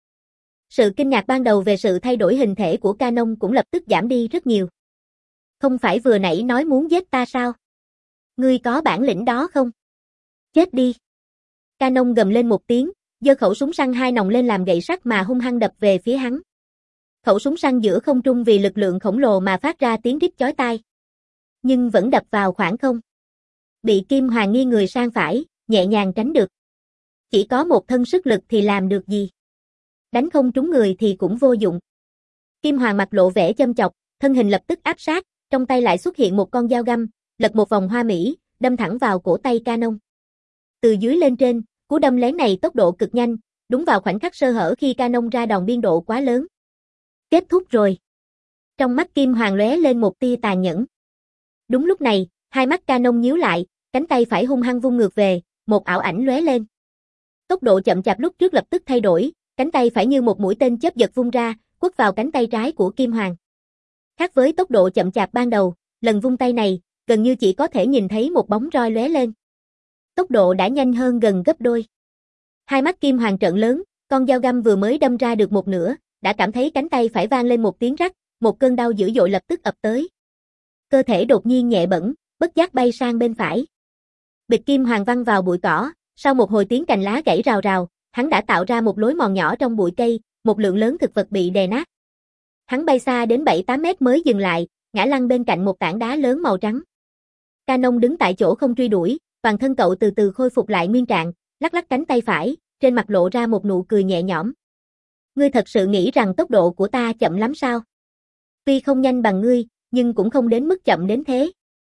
Sự kinh ngạc ban đầu về sự thay đổi hình thể của Canon cũng lập tức giảm đi rất nhiều. Không phải vừa nãy nói muốn giết ta sao? Ngươi có bản lĩnh đó không? Chết đi! Canon gầm lên một tiếng, giơ khẩu súng săn hai nòng lên làm gậy sắt mà hung hăng đập về phía hắn. Khẩu súng săn giữa không trung vì lực lượng khổng lồ mà phát ra tiếng rít chói tai. Nhưng vẫn đập vào khoảng không. Bị Kim Hoàng nghiêng người sang phải, nhẹ nhàng tránh được. Chỉ có một thân sức lực thì làm được gì? Đánh không trúng người thì cũng vô dụng. Kim Hoàng mặt lộ vẻ châm chọc, thân hình lập tức áp sát, trong tay lại xuất hiện một con dao găm, lật một vòng hoa mỹ, đâm thẳng vào cổ tay Canon. Từ dưới lên trên, cú đâm lén này tốc độ cực nhanh, đúng vào khoảnh khắc sơ hở khi Canon ra đòn biên độ quá lớn. Kết thúc rồi. Trong mắt Kim Hoàng lóe lên một tia tàn nhẫn. Đúng lúc này, hai mắt Canon nhíu lại, cánh tay phải hung hăng vung ngược về, một ảo ảnh lóe lên. Tốc độ chậm chạp lúc trước lập tức thay đổi, cánh tay phải như một mũi tên chớp giật vung ra, quất vào cánh tay trái của Kim Hoàng. Khác với tốc độ chậm chạp ban đầu, lần vung tay này, gần như chỉ có thể nhìn thấy một bóng roi lóe lên. Tốc độ đã nhanh hơn gần gấp đôi. Hai mắt Kim Hoàng trợn lớn, con dao găm vừa mới đâm ra được một nửa, đã cảm thấy cánh tay phải vang lên một tiếng rắc, một cơn đau dữ dội lập tức ập tới. Cơ thể đột nhiên nhẹ bẫng, bất giác bay sang bên phải. Bịch Kim Hoàng văng vào bụi cỏ, sau một hồi tiếng cành lá gãy rào rào, hắn đã tạo ra một lối mòn nhỏ trong bụi cây, một lượng lớn thực vật bị đè nát. Hắn bay xa đến bảy tám mét mới dừng lại, ngã lăn bên cạnh một tảng đá lớn màu trắng. Canon đứng tại chỗ không truy đuổi, toàn thân cậu từ từ khôi phục lại nguyên trạng, lắc lắc cánh tay phải, trên mặt lộ ra một nụ cười nhẹ nhõm. Ngươi thật sự nghĩ rằng tốc độ của ta chậm lắm sao? Tuy không nhanh bằng ngươi, nhưng cũng không đến mức chậm đến thế.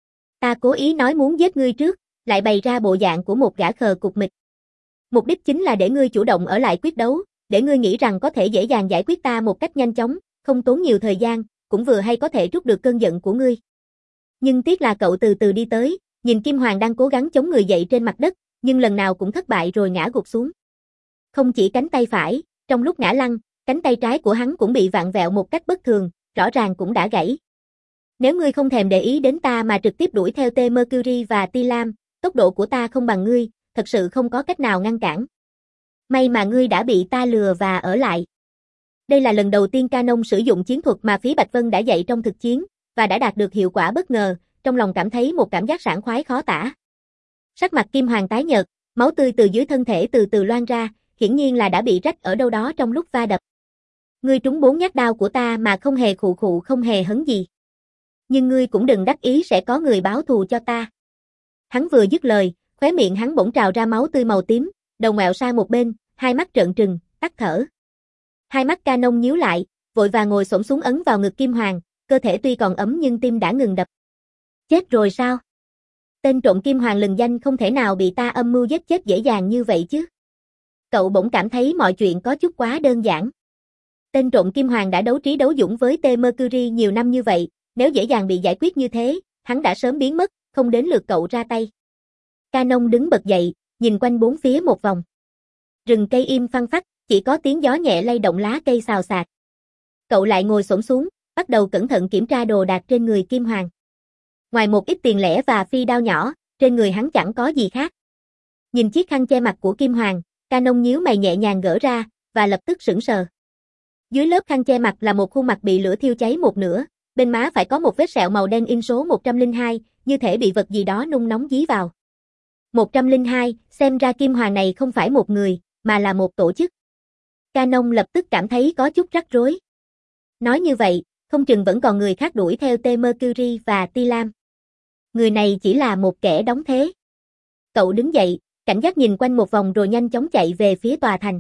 Ta cố ý nói muốn giết ngươi trước, lại bày ra bộ dạng của một gã khờ cục mịch. Mục đích chính là để ngươi chủ động ở lại quyết đấu, để ngươi nghĩ rằng có thể dễ dàng giải quyết ta một cách nhanh chóng, không tốn nhiều thời gian, cũng vừa hay có thể trút được cơn giận của ngươi. Nhưng tiếc là cậu từ từ đi tới, nhìn Kim Hoàng đang cố gắng chống người dậy trên mặt đất, nhưng lần nào cũng thất bại rồi ngã gục xuống. Không chỉ cánh tay phải, trong lúc ngã lăn, cánh tay trái của hắn cũng bị vặn vẹo một cách bất thường, rõ ràng cũng đã gãy. Nếu ngươi không thèm để ý đến ta mà trực tiếp đuổi theo T Mercury và Ti Lam, tốc độ của ta không bằng ngươi, thật sự không có cách nào ngăn cản. May mà ngươi đã bị ta lừa và ở lại. Đây là lần đầu tiên Canon sử dụng chiến thuật mà phía Bạch Vân đã dạy trong thực chiến, và đã đạt được hiệu quả bất ngờ, trong lòng cảm thấy một cảm giác sảng khoái khó tả. Sắc mặt Kim Hoàng tái nhợt, máu tươi từ dưới thân thể từ từ loang ra, hiển nhiên là đã bị rách ở đâu đó trong lúc va đập. Ngươi trúng bốn nhát đao của ta mà không hề khụ khụ không hề hấn gì. Nhưng ngươi cũng đừng đắc ý sẽ có người báo thù cho ta. Hắn vừa dứt lời, khóe miệng hắn bỗng trào ra máu tươi màu tím, đầu ngoẹo sang một bên, hai mắt trợn trừng, tắt thở. Hai mắt Canon nhíu lại, vội vàng ngồi xổm xuống ấn vào ngực Kim Hoàng, cơ thể tuy còn ấm nhưng tim đã ngừng đập. Chết rồi sao? Tên trộm Kim Hoàng lừng danh không thể nào bị ta âm mưu giết chết dễ dàng như vậy chứ. Cậu bỗng cảm thấy mọi chuyện có chút quá đơn giản. Tên trộm Kim Hoàng đã đấu trí đấu dũng với T Mercury nhiều năm như vậy, nếu dễ dàng bị giải quyết như thế, hắn đã sớm biến mất, không đến lượt cậu ra tay. Canon đứng bật dậy, nhìn quanh bốn phía một vòng. Rừng cây im phăng phắc, chỉ có tiếng gió nhẹ lay động lá cây xào xạc. Cậu lại ngồi xổm xuống, bắt đầu cẩn thận kiểm tra đồ đạc trên người Kim Hoàng. Ngoài một ít tiền lẻ và phi đao nhỏ, trên người hắn chẳng có gì khác. Nhìn chiếc khăn che mặt của Kim Hoàng, Canon nhíu mày nhẹ nhàng gỡ ra, và lập tức sững sờ. Dưới lớp khăn che mặt là một khuôn mặt bị lửa thiêu cháy một nửa, bên má phải có một vết sẹo màu đen in số một trăm lẻ hai, như thể bị vật gì đó nung nóng dí vào. một trăm lẻ hai, xem ra Kim Hoàng này không phải một người, mà là một tổ chức. Canon lập tức cảm thấy có chút rắc rối. Nói như vậy, không chừng vẫn còn người khác đuổi theo T Mercury và Ti Lam. Người này chỉ là một kẻ đóng thế. Cậu đứng dậy, cảnh giác nhìn quanh một vòng rồi nhanh chóng chạy về phía tòa thành.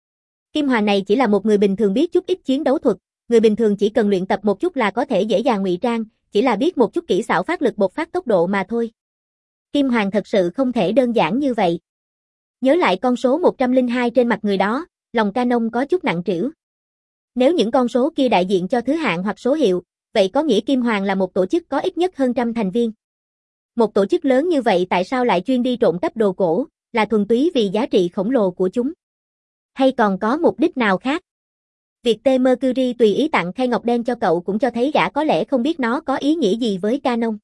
Kim Hoàng này chỉ là một người bình thường biết chút ít chiến đấu thuật, người bình thường chỉ cần luyện tập một chút là có thể dễ dàng ngụy trang, chỉ là biết một chút kỹ xảo phát lực bộc phát tốc độ mà thôi. Kim Hoàng thật sự không thể đơn giản như vậy. Nhớ lại con số một trăm lẻ hai trên mặt người đó, lòng Canon có chút nặng trĩu. Nếu những con số kia đại diện cho thứ hạng hoặc số hiệu, vậy có nghĩa Kim Hoàng là một tổ chức có ít nhất hơn trăm thành viên. Một tổ chức lớn như vậy tại sao lại chuyên đi trộm cắp đồ cổ, là thuần túy vì giá trị khổng lồ của chúng? Hay còn có mục đích nào khác? Việc T Mercury tùy ý tặng khay ngọc đen cho cậu cũng cho thấy gã có lẽ không biết nó có ý nghĩa gì với Canon.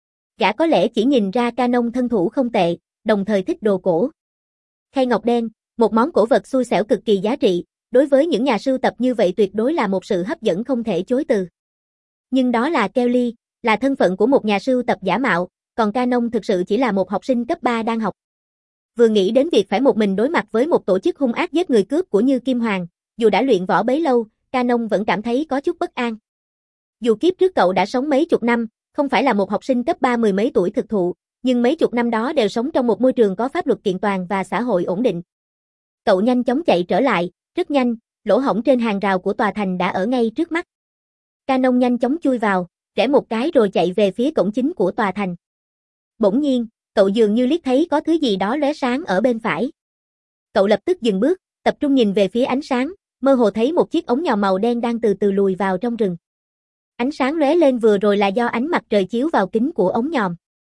Gã có lẽ chỉ nhìn ra Canon thân thủ không tệ, đồng thời thích đồ cổ. Khay ngọc đen, một món cổ vật xui xẻo cực kỳ giá trị, đối với những nhà sưu tập như vậy tuyệt đối là một sự hấp dẫn không thể chối từ. Nhưng đó là Kelly, là thân phận của một nhà sưu tập giả mạo, còn Canon thực sự chỉ là một học sinh cấp ba đang học. Vừa nghĩ đến việc phải một mình đối mặt với một tổ chức hung ác giết người cướp của như Kim Hoàng, dù đã luyện võ bấy lâu, Canon vẫn cảm thấy có chút bất an. Dù kiếp trước cậu đã sống mấy chục năm, không phải là một học sinh cấp ba mười mấy tuổi thực thụ, nhưng mấy chục năm đó đều sống trong một môi trường có pháp luật kiện toàn và xã hội ổn định. Cậu nhanh chóng chạy trở lại, rất nhanh, lỗ hổng trên hàng rào của tòa thành đã ở ngay trước mắt. Canon nhanh chóng chui vào, rẽ một cái rồi chạy về phía cổng chính của tòa thành. Bỗng nhiên, cậu dường như liếc thấy có thứ gì đó lóe sáng ở bên phải. Cậu lập tức dừng bước, tập trung nhìn về phía ánh sáng, mơ hồ thấy một chiếc ống nhòm màu đen đang từ từ lùi vào trong rừng. Ánh sáng lóe lên vừa rồi là do ánh mặt trời chiếu vào kính của ống nhòm.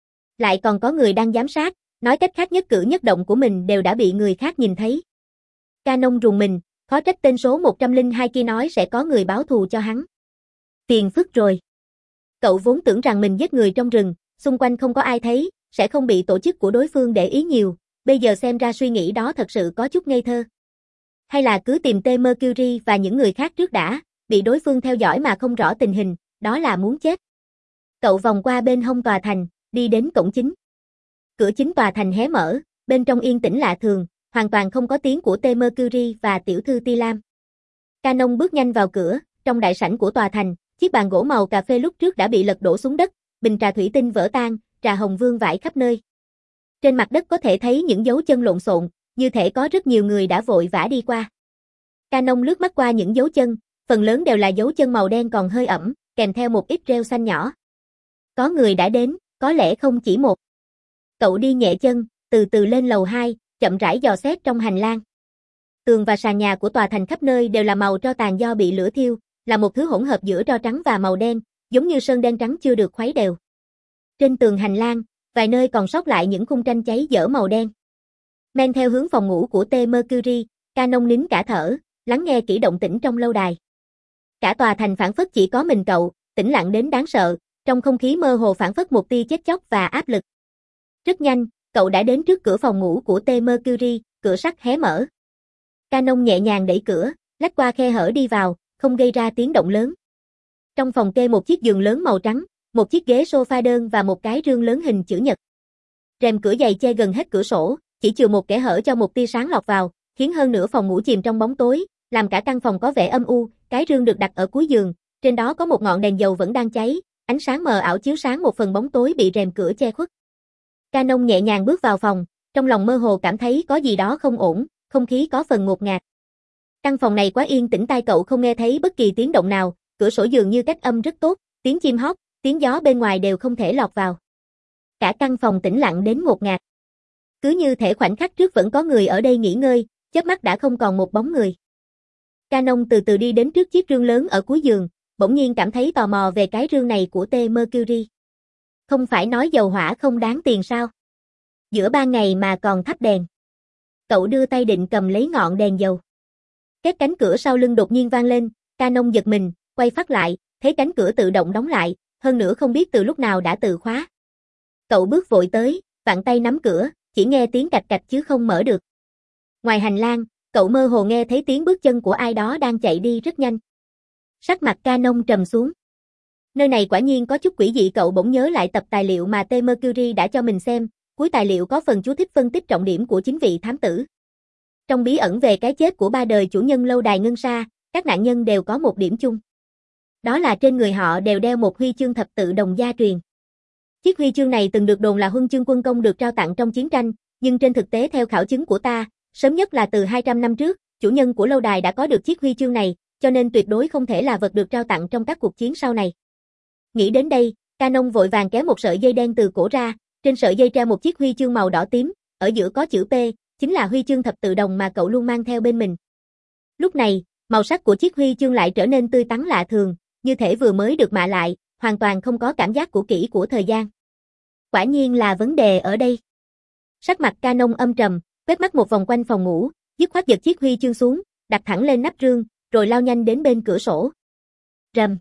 Lại còn có người đang giám sát, nói cách khác nhất cử nhất động của mình đều đã bị người khác nhìn thấy. Canon rùng mình, khó trách tên số một trăm lẻ hai kia nói sẽ có người báo thù cho hắn. Tiền phức rồi. Cậu vốn tưởng rằng mình giết người trong rừng, xung quanh không có ai thấy, sẽ không bị tổ chức của đối phương để ý nhiều, bây giờ xem ra suy nghĩ đó thật sự có chút ngây thơ. Hay là cứ tìm T Mercury và những người khác trước đã, bị đối phương theo dõi mà không rõ tình hình, đó là muốn chết. Cậu vòng qua bên hông tòa thành, đi đến cổng chính. Cửa chính tòa thành hé mở, bên trong yên tĩnh lạ thường, hoàn toàn không có tiếng của T Mercury và tiểu thư Ti Lam. Canon bước nhanh vào cửa, trong đại sảnh của tòa thành, chiếc bàn gỗ màu cà phê lúc trước đã bị lật đổ xuống đất, bình trà thủy tinh vỡ tan, trà hồng vương vãi khắp nơi. Trên mặt đất có thể thấy những dấu chân lộn xộn, như thể có rất nhiều người đã vội vã đi qua. Canon lướt mắt qua những dấu chân, phần lớn đều là dấu chân màu đen còn hơi ẩm, kèm theo một ít rêu xanh nhỏ. Có người đã đến, có lẽ không chỉ một. Cậu đi nhẹ chân, từ từ lên lầu hai, chậm rãi dò xét trong hành lang. Tường và sàn nhà của tòa thành khắp nơi đều là màu tro tàn do bị lửa thiêu, là một thứ hỗn hợp giữa tro trắng và màu đen, giống như sơn đen trắng chưa được khuấy đều. Trên tường hành lang, vài nơi còn sót lại những khung tranh cháy dở màu đen. Men theo hướng phòng ngủ của T Mercury, Canon nín cả thở, lắng nghe kỹ động tĩnh trong lâu đài. Cả tòa thành phảng phất chỉ có mình cậu, tĩnh lặng đến đáng sợ, trong không khí mơ hồ phảng phất một tia chết chóc và áp lực. Rất nhanh, cậu đã đến trước cửa phòng ngủ của T Mercury, cửa sắt hé mở. Canon nhẹ nhàng đẩy cửa, lách qua khe hở đi vào, không gây ra tiếng động lớn. Trong phòng kê một chiếc giường lớn màu trắng, một chiếc ghế sofa đơn và một cái rương lớn hình chữ nhật. Rèm cửa dày che gần hết cửa sổ, chỉ chừa một kẽ hở cho một tia sáng lọt vào, khiến hơn nửa phòng ngủ chìm trong bóng tối, làm cả căn phòng có vẻ âm u. Cái rương được đặt ở cuối giường, trên đó có một ngọn đèn dầu vẫn đang cháy, ánh sáng mờ ảo chiếu sáng một phần bóng tối bị rèm cửa che khuất. Canon nhẹ nhàng bước vào phòng, trong lòng mơ hồ cảm thấy có gì đó không ổn, không khí có phần ngột ngạt. Căn phòng này quá yên tĩnh, tai cậu không nghe thấy bất kỳ tiếng động nào, cửa sổ dường như cách âm rất tốt, tiếng chim hót, tiếng gió bên ngoài đều không thể lọt vào. Cả căn phòng tĩnh lặng đến ngột ngạt. Cứ như thể khoảnh khắc trước vẫn có người ở đây nghỉ ngơi, chớp mắt đã không còn một bóng người. Canon từ từ đi đến trước chiếc rương lớn ở cuối giường, bỗng nhiên cảm thấy tò mò về cái rương này của T Mercury. Không phải nói dầu hỏa không đáng tiền sao? Giữa ban ngày mà còn thắp đèn. Cậu đưa tay định cầm lấy ngọn đèn dầu. Két cánh cửa sau lưng đột nhiên vang lên, Canon giật mình, quay phát lại, thấy cánh cửa tự động đóng lại, hơn nữa không biết từ lúc nào đã tự khóa. Cậu bước vội tới, vặn tay nắm cửa, chỉ nghe tiếng cạch cạch chứ không mở được. Ngoài hành lang, cậu mơ hồ nghe thấy tiếng bước chân của ai đó đang chạy đi rất nhanh. Sắc mặt Canon trầm xuống. Nơi này quả nhiên có chút quỷ dị, cậu bỗng nhớ lại tập tài liệu mà T Mercury đã cho mình xem, cuối tài liệu có phần chú thích phân tích trọng điểm của chính vị thám tử. Trong bí ẩn về cái chết của ba đời chủ nhân lâu đài Ngân Sa, các nạn nhân đều có một điểm chung. Đó là trên người họ đều đeo một huy chương thập tự đồng gia truyền. Chiếc huy chương này từng được đồn là huân chương quân công được trao tặng trong chiến tranh, nhưng trên thực tế theo khảo chứng của ta, sớm nhất là từ hai trăm năm trước, chủ nhân của lâu đài đã có được chiếc huy chương này, cho nên tuyệt đối không thể là vật được trao tặng trong các cuộc chiến sau này. Nghĩ đến đây, Canon vội vàng kéo một sợi dây đen từ cổ ra, trên sợi dây treo một chiếc huy chương màu đỏ tím, ở giữa có chữ P, chính là huy chương thập tự đồng mà cậu luôn mang theo bên mình. Lúc này, màu sắc của chiếc huy chương lại trở nên tươi tắn lạ thường, như thể vừa mới được mạ lại, hoàn toàn không có cảm giác cũ kỹ của thời gian. Quả nhiên là vấn đề ở đây. Sắc mặt Canon âm trầm, quét mắt một vòng quanh phòng ngủ, dứt khoát giật chiếc huy chương xuống, đặt thẳng lên nắp rương, rồi lao nhanh đến bên cửa sổ. Rầm.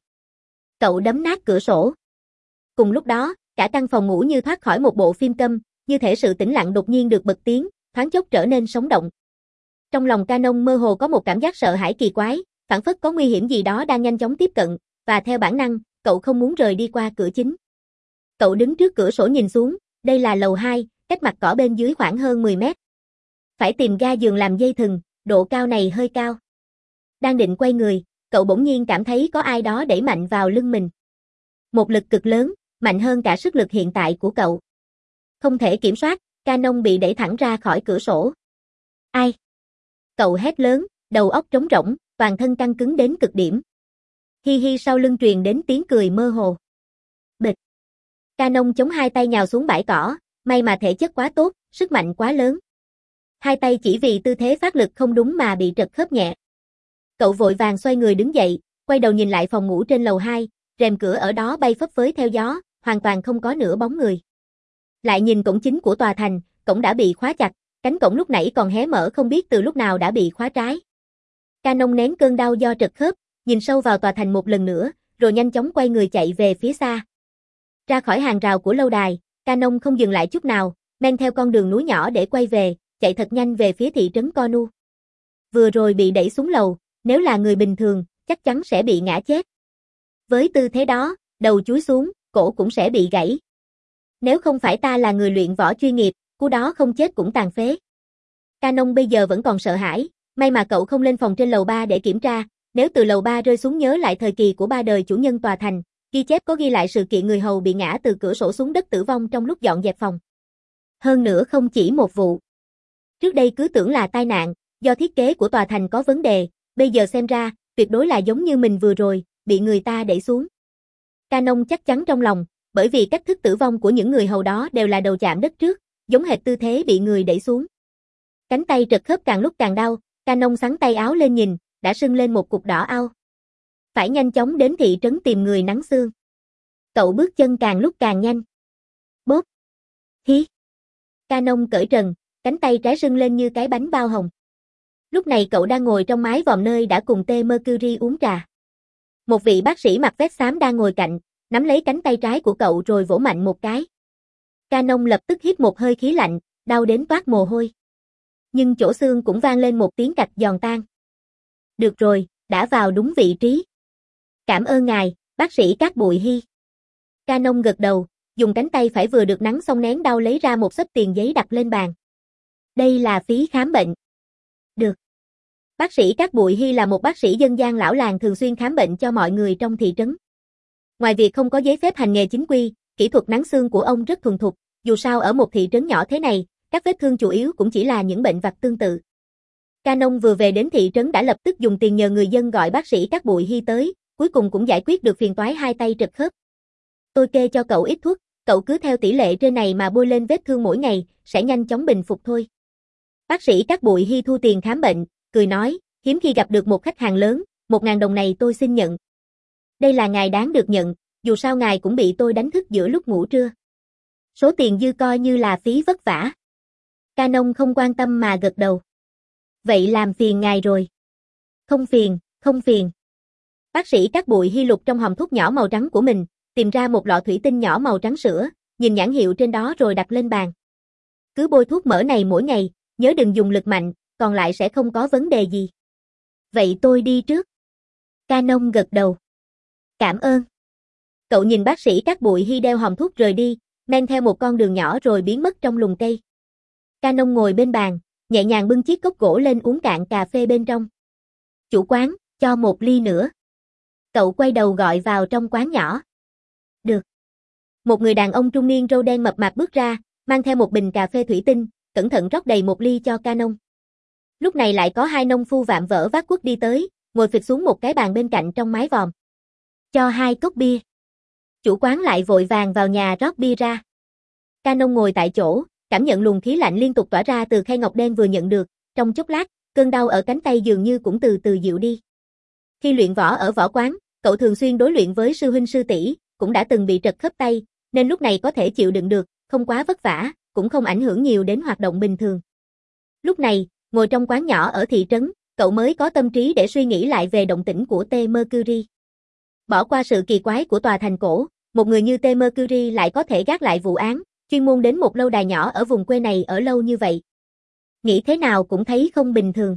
Cậu đấm nát cửa sổ. Cùng lúc đó, cả căn phòng ngủ như thoát khỏi một bộ phim câm, như thể sự tĩnh lặng đột nhiên được bật tiếng, thoáng chốc trở nên sống động. Trong lòng Canon mơ hồ có một cảm giác sợ hãi kỳ quái, phảng phất có nguy hiểm gì đó đang nhanh chóng tiếp cận, và theo bản năng, cậu không muốn rời đi qua cửa chính. Cậu đứng trước cửa sổ nhìn xuống, đây là lầu hai, cách mặt cỏ bên dưới khoảng hơn mười mét. Phải tìm ga giường làm dây thừng, độ cao này hơi cao. Đang định quay người, cậu bỗng nhiên cảm thấy có ai đó đẩy mạnh vào lưng mình. Một lực cực lớn, mạnh hơn cả sức lực hiện tại của cậu. Không thể kiểm soát, Canon bị đẩy thẳng ra khỏi cửa sổ. Ai? Cậu hét lớn, đầu óc trống rỗng, toàn thân căng cứng đến cực điểm. Hi hi sau lưng truyền đến tiếng cười mơ hồ. Bịch. Canon chống hai tay nhào xuống bãi cỏ, may mà thể chất quá tốt, sức mạnh quá lớn. Hai tay chỉ vì tư thế phát lực không đúng mà bị trật khớp nhẹ. Cậu vội vàng xoay người đứng dậy, quay đầu nhìn lại phòng ngủ trên lầu hai, rèm cửa ở đó bay phấp phới theo gió, hoàn toàn không có nửa bóng người. Lại nhìn cổng chính của tòa thành, cổng đã bị khóa chặt, cánh cổng lúc nãy còn hé mở không biết từ lúc nào đã bị khóa trái. Canon nén cơn đau do trật khớp, nhìn sâu vào tòa thành một lần nữa, rồi nhanh chóng quay người chạy về phía xa. Ra khỏi hàng rào của lâu đài, Canon không dừng lại chút nào, men theo con đường núi nhỏ để quay về, chạy thật nhanh về phía thị trấn Konu. Vừa rồi bị đẩy xuống lầu, nếu là người bình thường, chắc chắn sẽ bị ngã chết. Với tư thế đó, đầu chúi xuống, cổ cũng sẽ bị gãy. Nếu không phải ta là người luyện võ chuyên nghiệp, cú đó không chết cũng tàn phế. Canon bây giờ vẫn còn sợ hãi, may mà cậu không lên phòng trên lầu ba để kiểm tra, nếu từ lầu ba rơi xuống nhớ lại thời kỳ của ba đời chủ nhân tòa thành, ghi chép có ghi lại sự kiện người hầu bị ngã từ cửa sổ xuống đất tử vong trong lúc dọn dẹp phòng. Hơn nữa không chỉ một vụ. Trước đây cứ tưởng là tai nạn, do thiết kế của tòa thành có vấn đề, bây giờ xem ra, tuyệt đối là giống như mình vừa rồi, bị người ta đẩy xuống. Canon chắc chắn trong lòng, bởi vì cách thức tử vong của những người hầu đó đều là đầu chạm đất trước, giống hệt tư thế bị người đẩy xuống. Cánh tay trật khớp càng lúc càng đau, Canon xắn tay áo lên nhìn, đã sưng lên một cục đỏ au. Phải nhanh chóng đến thị trấn tìm người nắng xương. Cậu bước chân càng lúc càng nhanh. Bốp. Hí. Canon cởi trần, cánh tay trái sưng lên như cái bánh bao hồng. Lúc này cậu đang ngồi trong mái vòm nơi đã cùng T Mercury uống trà. Một vị bác sĩ mặc vest xám đang ngồi cạnh, nắm lấy cánh tay trái của cậu rồi vỗ mạnh một cái. Canon lập tức hít một hơi khí lạnh, đau đến toát mồ hôi. Nhưng chỗ xương cũng vang lên một tiếng cạch giòn tan. Được rồi, đã vào đúng vị trí. Cảm ơn ngài, bác sĩ Cát Bụi Hy. Canon gật đầu, dùng cánh tay phải vừa được nắn xong nén đau lấy ra một xấp tiền giấy đặt lên bàn. Đây là phí khám bệnh. Được. Bác sĩ Cát Bụi Hy là một bác sĩ dân gian lão làng thường xuyên khám bệnh cho mọi người trong thị trấn. Ngoài việc không có giấy phép hành nghề chính quy, kỹ thuật nắn xương của ông rất thuần thục, dù sao ở một thị trấn nhỏ thế này, các vết thương chủ yếu cũng chỉ là những bệnh vặt tương tự. Canon vừa về đến thị trấn đã lập tức dùng tiền nhờ người dân gọi bác sĩ Cát Bụi Hy tới, cuối cùng cũng giải quyết được phiền toái hai tay trật khớp. Tôi kê cho cậu ít thuốc, cậu cứ theo tỷ lệ trên này mà bôi lên vết thương mỗi ngày, sẽ nhanh chóng bình phục thôi. Bác sĩ Cát Bụi Hy thu tiền khám bệnh, cười nói, hiếm khi gặp được một khách hàng lớn, một ngàn đồng này tôi xin nhận. Đây là ngài đáng được nhận, dù sao ngài cũng bị tôi đánh thức giữa lúc ngủ trưa. Số tiền dư coi như là phí vất vả. Canon không quan tâm mà gật đầu. Vậy làm phiền ngài rồi. Không phiền, không phiền. Bác sĩ Cát Bụi Hy lục trong hòm thuốc nhỏ màu trắng của mình, tìm ra một lọ thủy tinh nhỏ màu trắng sữa, nhìn nhãn hiệu trên đó rồi đặt lên bàn. Cứ bôi thuốc mỡ này mỗi ngày, nhớ đừng dùng lực mạnh, còn lại sẽ không có vấn đề gì. Vậy tôi đi trước. Canon gật đầu. Cảm ơn. Cậu nhìn bác sĩ Cát Bụi Hy đeo hòm thuốc rời đi, men theo một con đường nhỏ rồi biến mất trong lùm cây. Canon ngồi bên bàn, nhẹ nhàng bưng chiếc cốc gỗ lên uống cạn cà phê bên trong. Chủ quán, cho một ly nữa. Cậu quay đầu gọi vào trong quán nhỏ. Được. Một người đàn ông trung niên râu đen mập mạp bước ra, mang theo một bình cà phê thủy tinh, cẩn thận rót đầy một ly cho Canon. Lúc này lại có hai nông phu vạm vỡ vác cuốc đi tới, ngồi phịch xuống một cái bàn bên cạnh trong mái vòm. Cho hai cốc bia. Chủ quán lại vội vàng vào nhà rót bia ra. Canon ngồi tại chỗ, cảm nhận luồng khí lạnh liên tục tỏa ra từ khay ngọc đen vừa nhận được, trong chốc lát, cơn đau ở cánh tay dường như cũng từ từ dịu đi. Khi luyện võ ở võ quán, cậu thường xuyên đối luyện với sư huynh sư tỷ, cũng đã từng bị trật khớp tay, nên lúc này có thể chịu đựng được, không quá vất vả, cũng không ảnh hưởng nhiều đến hoạt động bình thường. Lúc này, ngồi trong quán nhỏ ở thị trấn, cậu mới có tâm trí để suy nghĩ lại về động tĩnh của T Mercury. Bỏ qua sự kỳ quái của tòa thành cổ, một người như T Mercury lại có thể gác lại vụ án, chuyên môn đến một lâu đài nhỏ ở vùng quê này ở lâu như vậy. Nghĩ thế nào cũng thấy không bình thường.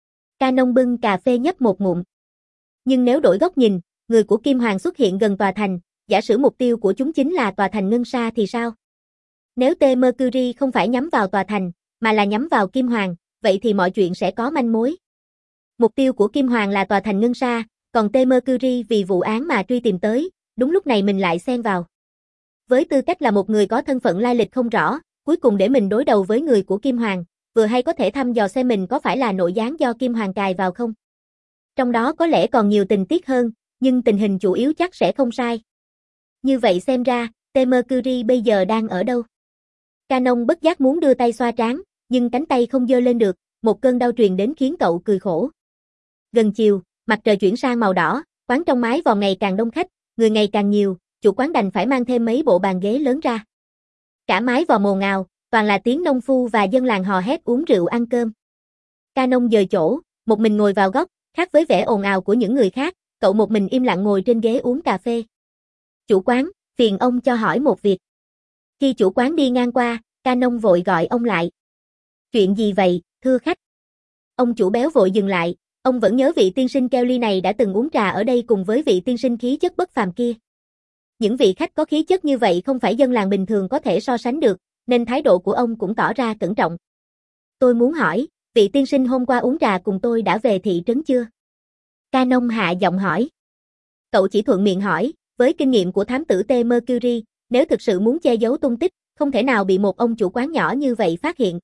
Canon bưng cà phê nhấp một ngụm. Nhưng nếu đổi góc nhìn, người của Kim Hoàng xuất hiện gần tòa thành, giả sử mục tiêu của chúng chính là tòa thành Ngân Sa thì sao? Nếu T Mercury không phải nhắm vào tòa thành, mà là nhắm vào Kim Hoàng, vậy thì mọi chuyện sẽ có manh mối. Mục tiêu của Kim Hoàng là tòa thành Ngân Sa, còn T Mercury vì vụ án mà truy tìm tới, đúng lúc này mình lại xen vào. Với tư cách là một người có thân phận lai lịch không rõ, cuối cùng để mình đối đầu với người của Kim Hoàng, vừa hay có thể thăm dò xem mình có phải là nội gián do Kim Hoàng cài vào không. Trong đó có lẽ còn nhiều tình tiết hơn, nhưng tình hình chủ yếu chắc sẽ không sai. Như vậy xem ra, T Mercury bây giờ đang ở đâu? Canon bất giác muốn đưa tay xoa trán, nhưng cánh tay không giơ lên được, một cơn đau truyền đến khiến cậu cười khổ. Gần chiều, mặt trời chuyển sang màu đỏ, quán trong mái vòm ngày càng đông khách, người ngày càng nhiều, chủ quán đành phải mang thêm mấy bộ bàn ghế lớn ra. Cả mái vòm ồn ào, toàn là tiếng nông phu và dân làng hò hét uống rượu ăn cơm. Canon dời chỗ, một mình ngồi vào góc, khác với vẻ ồn ào của những người khác, cậu một mình im lặng ngồi trên ghế uống cà phê. Chủ quán, phiền ông cho hỏi một việc. Khi chủ quán đi ngang qua, Canon vội gọi ông lại. Chuyện gì vậy, thưa khách? Ông chủ béo vội dừng lại, ông vẫn nhớ vị tiên sinh Kelly này đã từng uống trà ở đây cùng với vị tiên sinh khí chất bất phàm kia. Những vị khách có khí chất như vậy không phải dân làng bình thường có thể so sánh được, nên thái độ của ông cũng tỏ ra cẩn trọng. Tôi muốn hỏi, vị tiên sinh hôm qua uống trà cùng tôi đã về thị trấn chưa? Canon hạ giọng hỏi. Cậu chỉ thuận miệng hỏi, với kinh nghiệm của thám tử T Mercury, nếu thực sự muốn che giấu tung tích, không thể nào bị một ông chủ quán nhỏ như vậy phát hiện.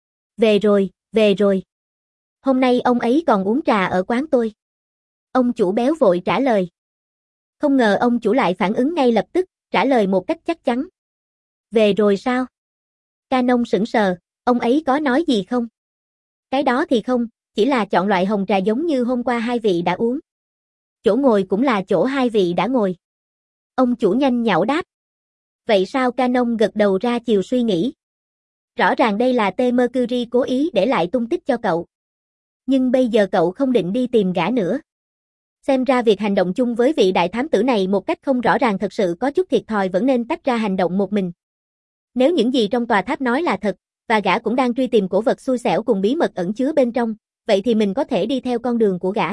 Về rồi, về rồi. Hôm nay ông ấy còn uống trà ở quán tôi. Ông chủ béo vội trả lời. Không ngờ ông chủ lại phản ứng ngay lập tức, trả lời một cách chắc chắn. Về rồi sao? Canon sững sờ, ông ấy có nói gì không? Cái đó thì không, chỉ là chọn loại hồng trà giống như hôm qua hai vị đã uống. Chỗ ngồi cũng là chỗ hai vị đã ngồi. Ông chủ nhanh nhảu đáp. Vậy sao? Canon gật đầu ra chiều suy nghĩ. Rõ ràng đây là T Mercury cố ý để lại tung tích cho cậu. Nhưng bây giờ cậu không định đi tìm gã nữa. Xem ra việc hành động chung với vị đại thám tử này một cách không rõ ràng thật sự có chút thiệt thòi, vẫn nên tách ra hành động một mình. Nếu những gì trong tòa tháp nói là thật, và gã cũng đang truy tìm cổ vật xui xẻo cùng bí mật ẩn chứa bên trong, vậy thì mình có thể đi theo con đường của gã.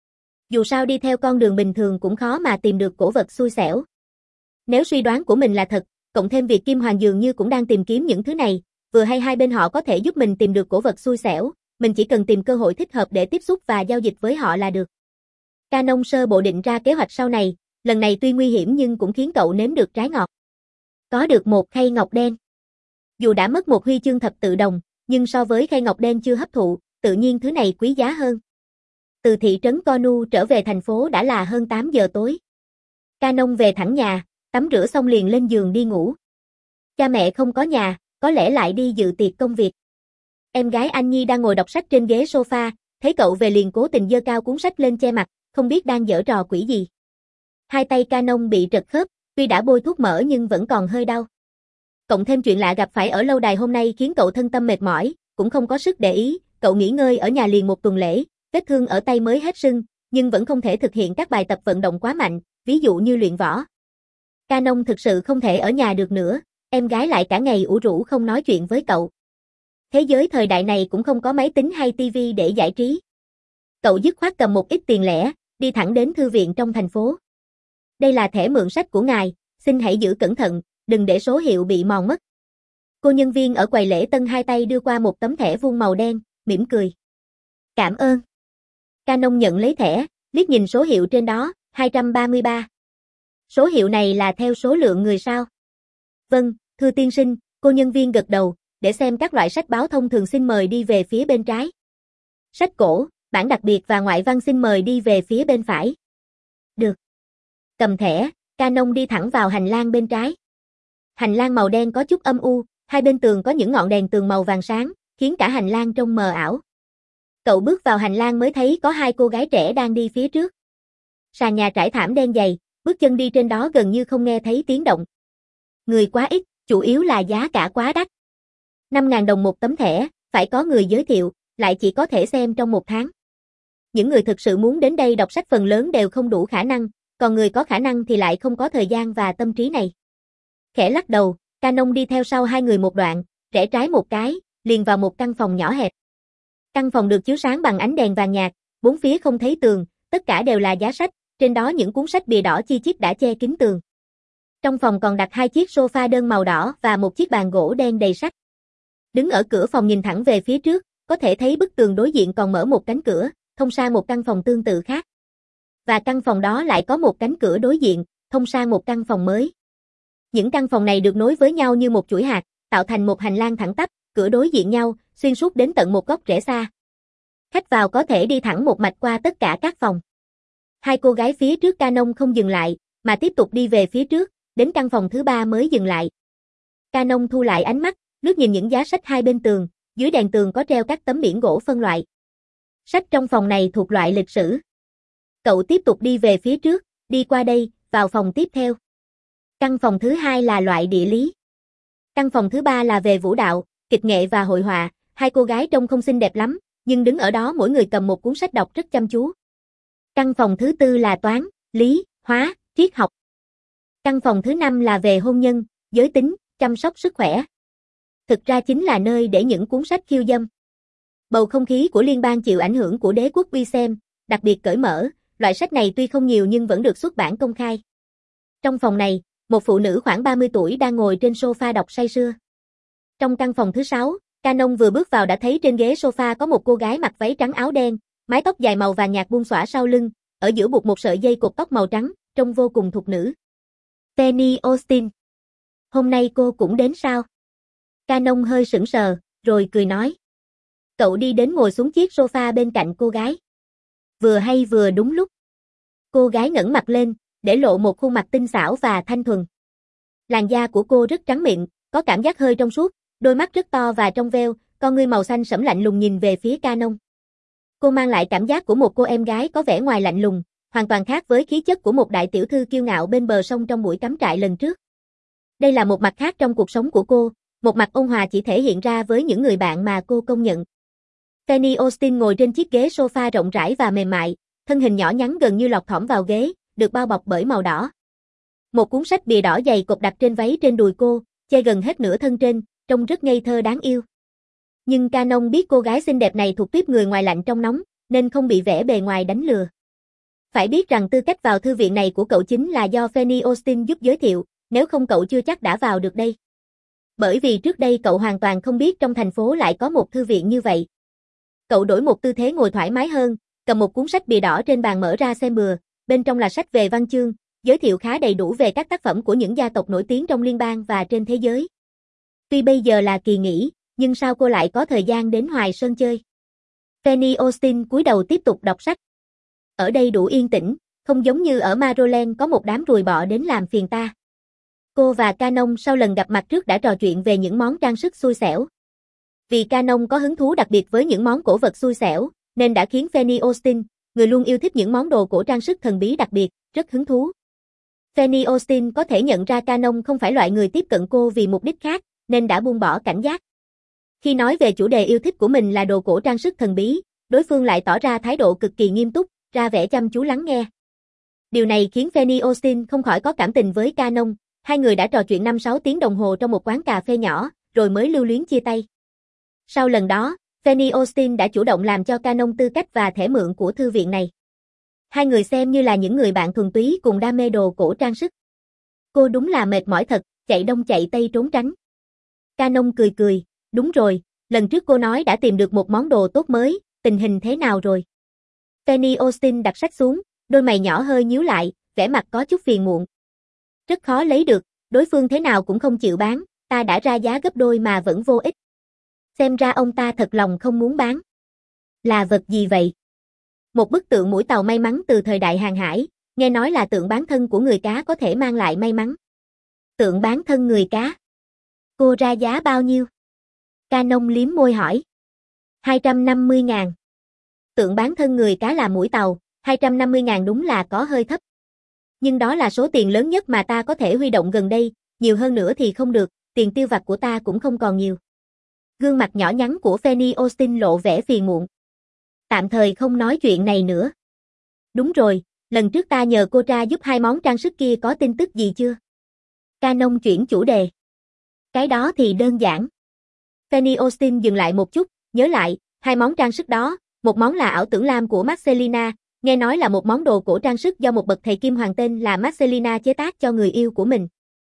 Dù sao đi theo con đường bình thường cũng khó mà tìm được cổ vật xui xẻo. Nếu suy đoán của mình là thật, cộng thêm việc Kim Hoàng dường như cũng đang tìm kiếm những thứ này, vừa hay hai bên họ có thể giúp mình tìm được cổ vật xui xẻo, mình chỉ cần tìm cơ hội thích hợp để tiếp xúc và giao dịch với họ là được. Canon sơ bộ định ra kế hoạch sau này, lần này tuy nguy hiểm nhưng cũng khiến cậu nếm được trái ngọt. Có được một khay ngọc đen. Dù đã mất một huy chương thập tự đồng, nhưng so với khay ngọc đen chưa hấp thụ, tự nhiên thứ này quý giá hơn. Từ thị trấn Cornu trở về thành phố đã là hơn tám giờ tối. Canon về thẳng nhà, tắm rửa xong liền lên giường đi ngủ. Cha mẹ không có nhà, có lẽ lại đi dự tiệc công việc. Em gái Anh Nhi đang ngồi đọc sách trên ghế sofa, thấy cậu về liền cố tình giơ cao cuốn sách lên che mặt, không biết đang giở trò quỷ gì. Hai tay Canon bị trật khớp, tuy đã bôi thuốc mỡ nhưng vẫn còn hơi đau. Cộng thêm chuyện lạ gặp phải ở lâu đài hôm nay khiến cậu thân tâm mệt mỏi, cũng không có sức để ý, cậu nghỉ ngơi ở nhà liền một tuần lễ, vết thương ở tay mới hết sưng, nhưng vẫn không thể thực hiện các bài tập vận động quá mạnh, ví dụ như luyện võ. Canon thực sự không thể ở nhà được nữa, em gái lại cả ngày ủ rũ không nói chuyện với cậu. Thế giới thời đại này cũng không có máy tính hay tivi để giải trí. Cậu dứt khoát cầm một ít tiền lẻ, đi thẳng đến thư viện trong thành phố. Đây là thẻ mượn sách của ngài, xin hãy giữ cẩn thận, đừng để số hiệu bị mòn mất. Cô nhân viên ở quầy lễ tân hai tay đưa qua một tấm thẻ vuông màu đen, mỉm cười. Cảm ơn. Canon nhận lấy thẻ, liếc nhìn số hiệu trên đó, hai trăm ba mươi ba. Số hiệu này là theo số lượng người sao? Vâng, thưa tiên sinh, cô nhân viên gật đầu, để xem các loại sách báo thông thường xin mời đi về phía bên trái. Sách cổ, bản đặc biệt và ngoại văn xin mời đi về phía bên phải. Được. Cầm thẻ, Canon đi thẳng vào hành lang bên trái. Hành lang màu đen có chút âm u, hai bên tường có những ngọn đèn tường màu vàng sáng, khiến cả hành lang trông mờ ảo. Cậu bước vào hành lang mới thấy có hai cô gái trẻ đang đi phía trước. Sàn nhà trải thảm đen dày, bước chân đi trên đó gần như không nghe thấy tiếng động. Người quá ít, chủ yếu là giá cả quá đắt. năm nghìn đồng một tấm thẻ, phải có người giới thiệu, lại chỉ có thể xem trong một tháng. Những người thực sự muốn đến đây đọc sách phần lớn đều không đủ khả năng, còn người có khả năng thì lại không có thời gian và tâm trí này. Khẽ lắc đầu, Canon đi theo sau hai người một đoạn, rẽ trái một cái, liền vào một căn phòng nhỏ hẹp. Căn phòng được chiếu sáng bằng ánh đèn vàng nhạt, bốn phía không thấy tường, tất cả đều là giá sách, trên đó những cuốn sách bìa đỏ chi chít đã che kín tường. Trong phòng còn đặt hai chiếc sofa đơn màu đỏ và một chiếc bàn gỗ đen đầy sách. Đứng ở cửa phòng nhìn thẳng về phía trước, có thể thấy bức tường đối diện còn mở một cánh cửa, thông sang một căn phòng tương tự khác. Và căn phòng đó lại có một cánh cửa đối diện, thông sang một căn phòng mới. Những căn phòng này được nối với nhau như một chuỗi hạt, tạo thành một hành lang thẳng tắp, cửa đối diện nhau, xuyên suốt đến tận một góc rẽ xa. Khách vào có thể đi thẳng một mạch qua tất cả các phòng. Hai cô gái phía trước Canon không dừng lại, mà tiếp tục đi về phía trước, đến căn phòng thứ ba mới dừng lại. Canon thu lại ánh mắt, lướt nhìn những giá sách hai bên tường, dưới đèn tường có treo các tấm biển gỗ phân loại. Sách trong phòng này thuộc loại lịch sử. Cậu tiếp tục đi về phía trước, đi qua đây, vào phòng tiếp theo. Căn phòng thứ hai là loại địa lý. Căn phòng thứ ba là về vũ đạo, kịch nghệ và hội họa, hai cô gái trông không xinh đẹp lắm, nhưng đứng ở đó mỗi người cầm một cuốn sách đọc rất chăm chú. Căn phòng thứ tư là toán, lý, hóa, triết học. Căn phòng thứ năm là về hôn nhân, giới tính, chăm sóc sức khỏe. Thực ra chính là nơi để những cuốn sách khiêu dâm. Bầu không khí của liên bang chịu ảnh hưởng của đế quốc uy xem, đặc biệt cởi mở, loại sách này tuy không nhiều nhưng vẫn được xuất bản công khai. Trong phòng này, một phụ nữ khoảng ba mươi tuổi đang ngồi trên sofa đọc say sưa. Trong căn phòng thứ sáu, Canon vừa bước vào đã thấy trên ghế sofa có một cô gái mặc váy trắng áo đen, mái tóc dài màu vàng nhạt buông xõa sau lưng, ở giữa buộc một sợi dây cột tóc màu trắng, trông vô cùng thục nữ. Penny Austin. Hôm nay cô cũng đến sao? Canon hơi sững sờ, rồi cười nói. Cậu đi đến ngồi xuống chiếc sofa bên cạnh cô gái. Vừa hay vừa đúng lúc. Cô gái ngẩng mặt lên, để lộ một khuôn mặt tinh xảo và thanh thuần. Làn da của cô rất trắng mịn, có cảm giác hơi trong suốt, đôi mắt rất to và trong veo, con ngươi màu xanh sẫm lạnh lùng nhìn về phía Canon. Cô mang lại cảm giác của một cô em gái có vẻ ngoài lạnh lùng, hoàn toàn khác với khí chất của một đại tiểu thư kiêu ngạo bên bờ sông trong buổi cắm trại lần trước. Đây là một mặt khác trong cuộc sống của cô, một mặt ôn hòa chỉ thể hiện ra với những người bạn mà cô công nhận. Penny Austin ngồi trên chiếc ghế sofa rộng rãi và mềm mại, thân hình nhỏ nhắn gần như lọt thỏm vào ghế, được bao bọc bởi màu đỏ. Một cuốn sách bìa đỏ dày cộp đặt trên váy trên đùi cô, che gần hết nửa thân trên, trông rất ngây thơ đáng yêu. Nhưng Canon biết cô gái xinh đẹp này thuộc tuýp người ngoài lạnh trong nóng, nên không bị vẻ bề ngoài đánh lừa. Phải biết rằng tư cách vào thư viện này của cậu chính là do Penny Austin giúp giới thiệu, nếu không cậu chưa chắc đã vào được đây. Bởi vì trước đây cậu hoàn toàn không biết trong thành phố lại có một thư viện như vậy. Cậu đổi một tư thế ngồi thoải mái hơn, cầm một cuốn sách bìa đỏ trên bàn mở ra xem bừa, bên trong là sách về văn chương, giới thiệu khá đầy đủ về các tác phẩm của những gia tộc nổi tiếng trong liên bang và trên thế giới. Tuy bây giờ là kỳ nghỉ, nhưng sao cô lại có thời gian đến Hoài Sơn chơi? Penny Austin cúi đầu tiếp tục đọc sách. Ở đây đủ yên tĩnh, không giống như ở Maroland có một đám ruồi bọ đến làm phiền ta. Cô và Canon sau lần gặp mặt trước đã trò chuyện về những món trang sức xui xẻo. Vì Canon có hứng thú đặc biệt với những món cổ vật xui xẻo, nên đã khiến Penny Austin, người luôn yêu thích những món đồ cổ trang sức thần bí đặc biệt, rất hứng thú. Penny Austin có thể nhận ra Canon không phải loại người tiếp cận cô vì mục đích khác, nên đã buông bỏ cảnh giác. Khi nói về chủ đề yêu thích của mình là đồ cổ trang sức thần bí, đối phương lại tỏ ra thái độ cực kỳ nghiêm túc, ra vẻ chăm chú lắng nghe. Điều này khiến Penny Austin không khỏi có cảm tình với Canon, hai người đã trò chuyện năm sáu tiếng đồng hồ trong một quán cà phê nhỏ, rồi mới lưu luyến chia tay. Sau lần đó, Penny Austin đã chủ động làm cho Canon tư cách và thẻ mượn của thư viện này. Hai người xem như là những người bạn thuần túy cùng đam mê đồ cổ trang sức. Cô đúng là mệt mỏi thật, chạy đông chạy tây trốn tránh. Canon cười cười, đúng rồi, lần trước cô nói đã tìm được một món đồ tốt mới, tình hình thế nào rồi? Fanny Austin đặt sách xuống, đôi mày nhỏ hơi nhíu lại, vẻ mặt có chút phiền muộn. Rất khó lấy được, đối phương thế nào cũng không chịu bán, ta đã ra giá gấp đôi mà vẫn vô ích. Xem ra ông ta thật lòng không muốn bán. Là vật gì vậy? Một bức tượng mũi tàu may mắn từ thời đại hàng hải, nghe nói là tượng bán thân của người cá có thể mang lại may mắn. Tượng bán thân người cá? Cô ra giá bao nhiêu? Canon liếm môi hỏi. hai trăm năm mươi ngàn. Tượng bán thân người cá là mũi tàu, hai trăm năm mươi ngàn đúng là có hơi thấp. Nhưng đó là số tiền lớn nhất mà ta có thể huy động gần đây, nhiều hơn nữa thì không được, tiền tiêu vặt của ta cũng không còn nhiều. Gương mặt nhỏ nhắn của Fanny Austin lộ vẻ phiền muộn. Tạm thời không nói chuyện này nữa. Đúng rồi, lần trước ta nhờ cô tra giúp hai món trang sức kia có tin tức gì chưa? Canon chuyển chủ đề. Cái đó thì đơn giản. Fanny Austin dừng lại một chút, nhớ lại, hai món trang sức đó, một món là ảo tưởng lam của Marcelina, nghe nói là một món đồ cổ trang sức do một bậc thầy kim hoàng tên là Marcelina chế tác cho người yêu của mình.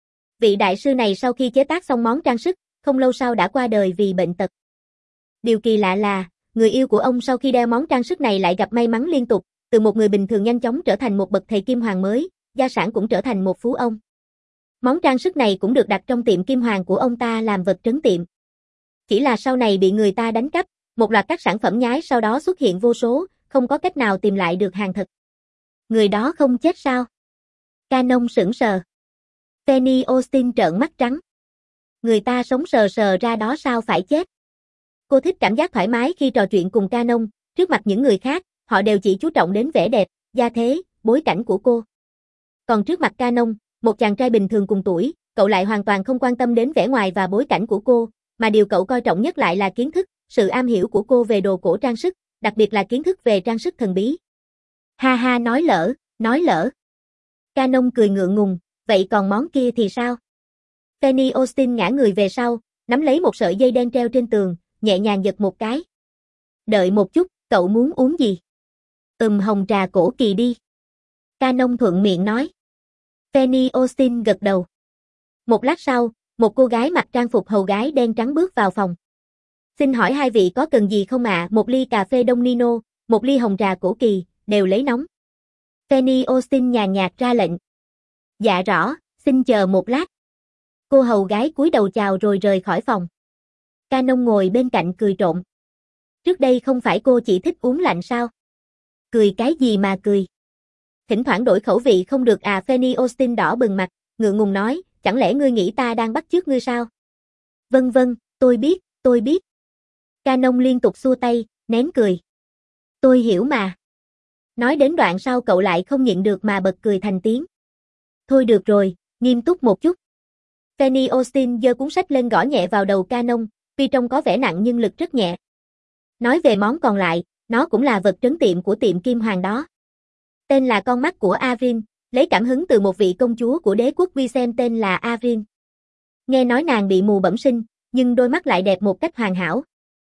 Vị đại sư này sau khi chế tác xong món trang sức, không lâu sau đã qua đời vì bệnh tật. Điều kỳ lạ là, người yêu của ông sau khi đeo món trang sức này lại gặp may mắn liên tục, từ một người bình thường nhanh chóng trở thành một bậc thầy kim hoàng mới, gia sản cũng trở thành một phú ông. Món trang sức này cũng được đặt trong tiệm kim hoàng của ông ta làm vật trấn tiệm. Chỉ là sau này bị người ta đánh cắp, một loạt các sản phẩm nhái sau đó xuất hiện vô số, không có cách nào tìm lại được hàng thật. Người đó không chết sao? Canon sững sờ. Fanny Austin trợn mắt trắng. Người ta sống sờ sờ ra đó sao phải chết? Cô thích cảm giác thoải mái khi trò chuyện cùng Canon, trước mặt những người khác, họ đều chỉ chú trọng đến vẻ đẹp, gia thế, bối cảnh của cô. Còn trước mặt Canon, một chàng trai bình thường cùng tuổi, cậu lại hoàn toàn không quan tâm đến vẻ ngoài và bối cảnh của cô, mà điều cậu coi trọng nhất lại là kiến thức, sự am hiểu của cô về đồ cổ trang sức, đặc biệt là kiến thức về trang sức thần bí. Ha ha nói lỡ, nói lỡ. Canon cười ngượng ngùng, vậy còn món kia thì sao? Fanny Austin ngã người về sau, nắm lấy một sợi dây đen treo trên tường, nhẹ nhàng giật một cái. Đợi một chút, cậu muốn uống gì? Ừm hồng trà cổ kỳ đi. Canon thuận miệng nói. Fanny Austin gật đầu. Một lát sau, một cô gái mặc trang phục hầu gái đen trắng bước vào phòng. Xin hỏi hai vị có cần gì không ạ? À? Một ly cà phê Đông Nino, một ly hồng trà cổ kỳ, đều lấy nóng. Fanny Austin nhàn nhạt ra lệnh. Dạ rõ, xin chờ một lát. Cô hầu gái cúi đầu chào rồi rời khỏi phòng. Canon ngồi bên cạnh cười trộm. Trước đây không phải cô chỉ thích uống lạnh sao? Cười cái gì mà cười? Thỉnh thoảng đổi khẩu vị không được à? Fanny Austin đỏ bừng mặt, ngượng ngùng nói, chẳng lẽ ngươi nghĩ ta đang bắt chước ngươi sao? Vâng vâng, tôi biết, tôi biết. Canon liên tục xua tay, nén cười. Tôi hiểu mà. Nói đến đoạn sau cậu lại không nhịn được mà bật cười thành tiếng. Thôi được rồi, nghiêm túc một chút. Fanny Austin giơ cuốn sách lên gõ nhẹ vào đầu Canon, tuy trông có vẻ nặng nhưng lực rất nhẹ. Nói về món còn lại, nó cũng là vật trấn tiệm của tiệm kim hoàng đó. Tên là con mắt của Avin, lấy cảm hứng từ một vị công chúa của đế quốc Wisen tên là Avin. Nghe nói nàng bị mù bẩm sinh, nhưng đôi mắt lại đẹp một cách hoàn hảo.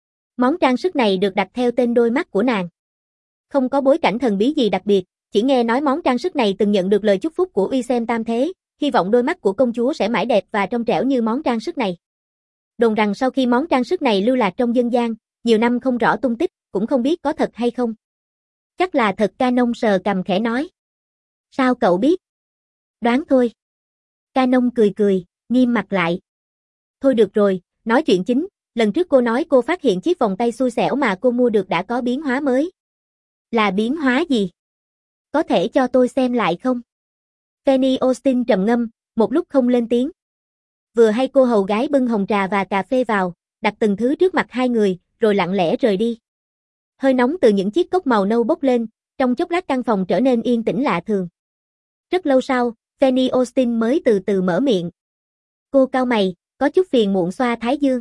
Món trang sức này được đặt theo tên đôi mắt của nàng. Không có bối cảnh thần bí gì đặc biệt, chỉ nghe nói món trang sức này từng nhận được lời chúc phúc của Wisen Tam Thế, hy vọng đôi mắt của công chúa sẽ mãi đẹp và trong trẻo như món trang sức này. Đồn rằng sau khi món trang sức này lưu lạc trong dân gian, nhiều năm không rõ tung tích, cũng không biết có thật hay không. Chắc là thật. Canon sờ cằm khẽ nói. Sao cậu biết? Đoán thôi. Canon cười cười, nghiêm mặt lại. Thôi được rồi, nói chuyện chính, lần trước cô nói cô phát hiện chiếc vòng tay xui xẻo mà cô mua được đã có biến hóa mới. Là biến hóa gì? Có thể cho tôi xem lại không? Fanny Austin trầm ngâm, một lúc không lên tiếng. Vừa hay cô hầu gái bưng hồng trà và cà phê vào, đặt từng thứ trước mặt hai người, rồi lặng lẽ rời đi. Hơi nóng từ những chiếc cốc màu nâu bốc lên, trong chốc lát căn phòng trở nên yên tĩnh lạ thường. Rất lâu sau, Fanny Austin mới từ từ mở miệng. Cô cau mày, có chút phiền muộn xoa thái dương.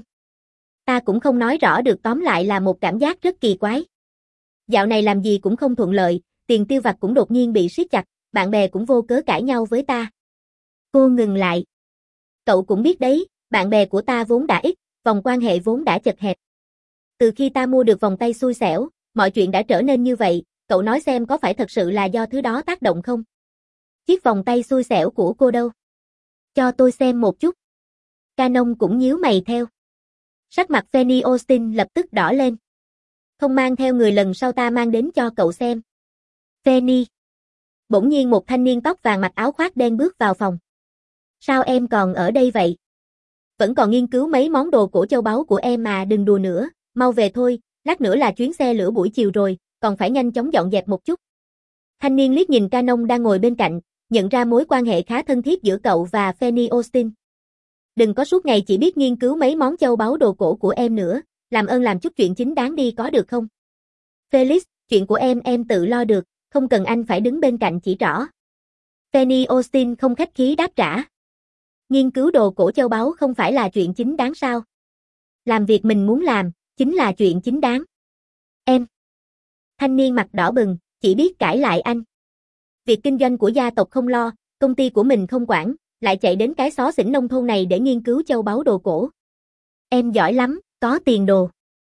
Ta cũng không nói rõ được, tóm lại là một cảm giác rất kỳ quái. Dạo này làm gì cũng không thuận lợi, tiền tiêu vặt cũng đột nhiên bị siết chặt, bạn bè cũng vô cớ cãi nhau với ta. Cô ngừng lại. Cậu cũng biết đấy, bạn bè của ta vốn đã ít, vòng quan hệ vốn đã chật hẹp. Từ khi ta mua được vòng tay xui xẻo, mọi chuyện đã trở nên như vậy, cậu nói xem có phải thật sự là do thứ đó tác động không? Chiếc vòng tay xui xẻo của cô đâu? Cho tôi xem một chút. Canon cũng nhíu mày theo. Sắc mặt Fanny Austin lập tức đỏ lên. Không mang theo người lần sau ta mang đến cho cậu xem. Fanny. Bỗng nhiên một thanh niên tóc vàng mặc áo khoác đen bước vào phòng. Sao em còn ở đây vậy? Vẫn còn nghiên cứu mấy món đồ cổ châu báu của em mà, đừng đùa nữa, mau về thôi, lát nữa là chuyến xe lửa buổi chiều rồi, còn phải nhanh chóng dọn dẹp một chút. Thanh niên liếc nhìn Canon đang ngồi bên cạnh, nhận ra mối quan hệ khá thân thiết giữa cậu và Fanny Austin. Đừng có suốt ngày chỉ biết nghiên cứu mấy món châu báu đồ cổ của em nữa, làm ơn làm chút chuyện chính đáng đi có được không? Felix, chuyện của em em tự lo được, không cần anh phải đứng bên cạnh chỉ rõ. Fanny Austin không khách khí đáp trả. Nghiên cứu đồ cổ châu báu không phải là chuyện chính đáng sao? Làm việc mình muốn làm, chính là chuyện chính đáng. Em. Thanh niên mặt đỏ bừng, chỉ biết cãi lại anh. Việc kinh doanh của gia tộc không lo, công ty của mình không quản, lại chạy đến cái xó xỉnh nông thôn này để nghiên cứu châu báu đồ cổ. Em giỏi lắm, có tiền đồ.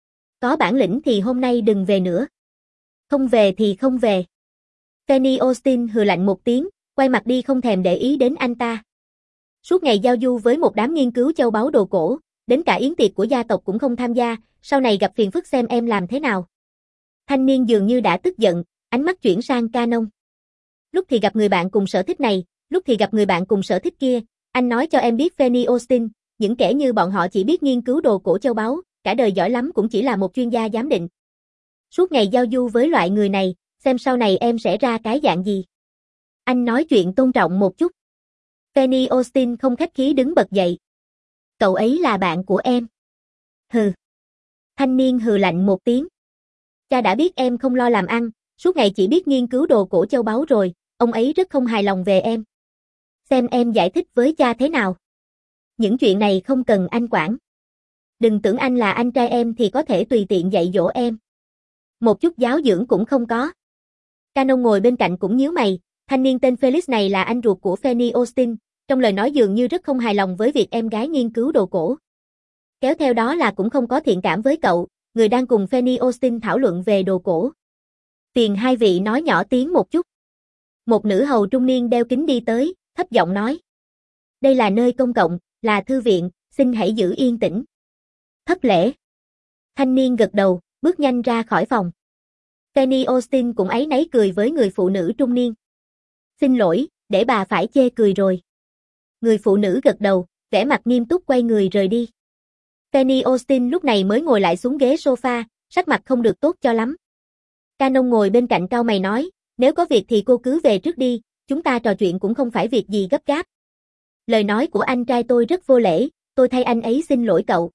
Có bản lĩnh thì hôm nay đừng về nữa. Không về thì không về. Fanny Austin hừ lạnh một tiếng, quay mặt đi không thèm để ý đến anh ta. Suốt ngày giao du với một đám nghiên cứu châu báu đồ cổ, đến cả yến tiệc của gia tộc cũng không tham gia, sau này gặp phiền phức xem em làm thế nào. Thanh niên dường như đã tức giận, ánh mắt chuyển sang Canon. Lúc thì gặp người bạn cùng sở thích này, lúc thì gặp người bạn cùng sở thích kia, anh nói cho em biết Fanny Austin, những kẻ như bọn họ chỉ biết nghiên cứu đồ cổ châu báu, cả đời giỏi lắm cũng chỉ là một chuyên gia giám định. Suốt ngày giao du với loại người này, xem sau này em sẽ ra cái dạng gì. Anh nói chuyện tôn trọng một chút. Fanny Austin không khách khí đứng bật dậy. Cậu ấy là bạn của em. Hừ. Thanh niên hừ lạnh một tiếng. Cha đã biết em không lo làm ăn, suốt ngày chỉ biết nghiên cứu đồ cổ châu báu rồi, ông ấy rất không hài lòng về em. Xem em giải thích với cha thế nào. Những chuyện này không cần anh quản. Đừng tưởng anh là anh trai em thì có thể tùy tiện dạy dỗ em. Một chút giáo dưỡng cũng không có. Canon ngồi bên cạnh cũng nhíu mày, thanh niên tên Felix này là anh ruột của Fanny Austin, trong lời nói dường như rất không hài lòng với việc em gái nghiên cứu đồ cổ. Kéo theo đó là cũng không có thiện cảm với cậu, người đang cùng Fanny Austin thảo luận về đồ cổ. Phiền hai vị nói nhỏ tiếng một chút. Một nữ hầu trung niên đeo kính đi tới, thấp giọng nói. Đây là nơi công cộng, là thư viện, xin hãy giữ yên tĩnh. Thất lễ. Thanh niên gật đầu, bước nhanh ra khỏi phòng. Fanny Austin cũng áy náy cười với người phụ nữ trung niên. Xin lỗi, để bà phải chê cười rồi. Người phụ nữ gật đầu, vẻ mặt nghiêm túc quay người rời đi. Fanny Austin lúc này mới ngồi lại xuống ghế sofa, sắc mặt không được tốt cho lắm. Canon ngồi bên cạnh cau mày nói, nếu có việc thì cô cứ về trước đi, chúng ta trò chuyện cũng không phải việc gì gấp gáp. Lời nói của anh trai tôi rất vô lễ, tôi thay anh ấy xin lỗi cậu.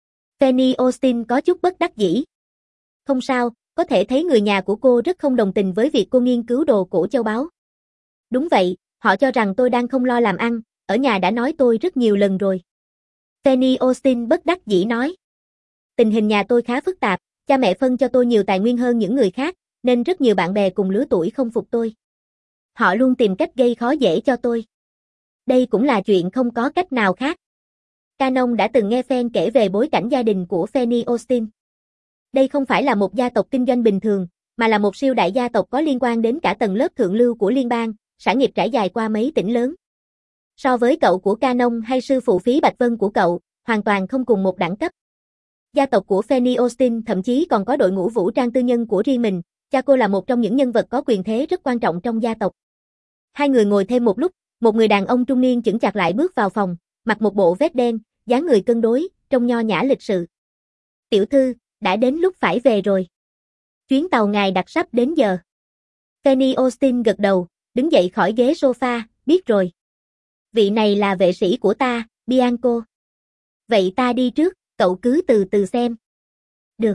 Fanny Austin có chút bất đắc dĩ. Không sao, có thể thấy người nhà của cô rất không đồng tình với việc cô nghiên cứu đồ cổ châu báu. Đúng vậy, họ cho rằng tôi đang không lo làm ăn, ở nhà đã nói tôi rất nhiều lần rồi. Fanny Austin bất đắc dĩ nói. Tình hình nhà tôi khá phức tạp, cha mẹ phân cho tôi nhiều tài nguyên hơn những người khác, nên rất nhiều bạn bè cùng lứa tuổi không phục tôi. Họ luôn tìm cách gây khó dễ cho tôi. Đây cũng là chuyện không có cách nào khác. Canon đã từng nghe Fan kể về bối cảnh gia đình của Fanny Austin. Đây không phải là một gia tộc kinh doanh bình thường, mà là một siêu đại gia tộc có liên quan đến cả tầng lớp thượng lưu của liên bang, sản nghiệp trải dài qua mấy tỉnh lớn. So với cậu của Canon hay sư phụ Phí Bạch Vân của cậu, hoàn toàn không cùng một đẳng cấp. Gia tộc của Fanny Austin thậm chí còn có đội ngũ vũ trang tư nhân của riêng mình, cha cô là một trong những nhân vật có quyền thế rất quan trọng trong gia tộc. Hai người ngồi thêm một lúc, một người đàn ông trung niên chững chạc lại bước vào phòng, mặc một bộ vest đen, dáng người cân đối, trông nho nhã lịch sự. Tiểu thư, đã đến lúc phải về rồi. Chuyến tàu ngài đặt sắp đến giờ. Fanny Austin gật đầu, đứng dậy khỏi ghế sofa, biết rồi. Vị này là vệ sĩ của ta, Bianco. Vậy ta đi trước, cậu cứ từ từ xem. Được.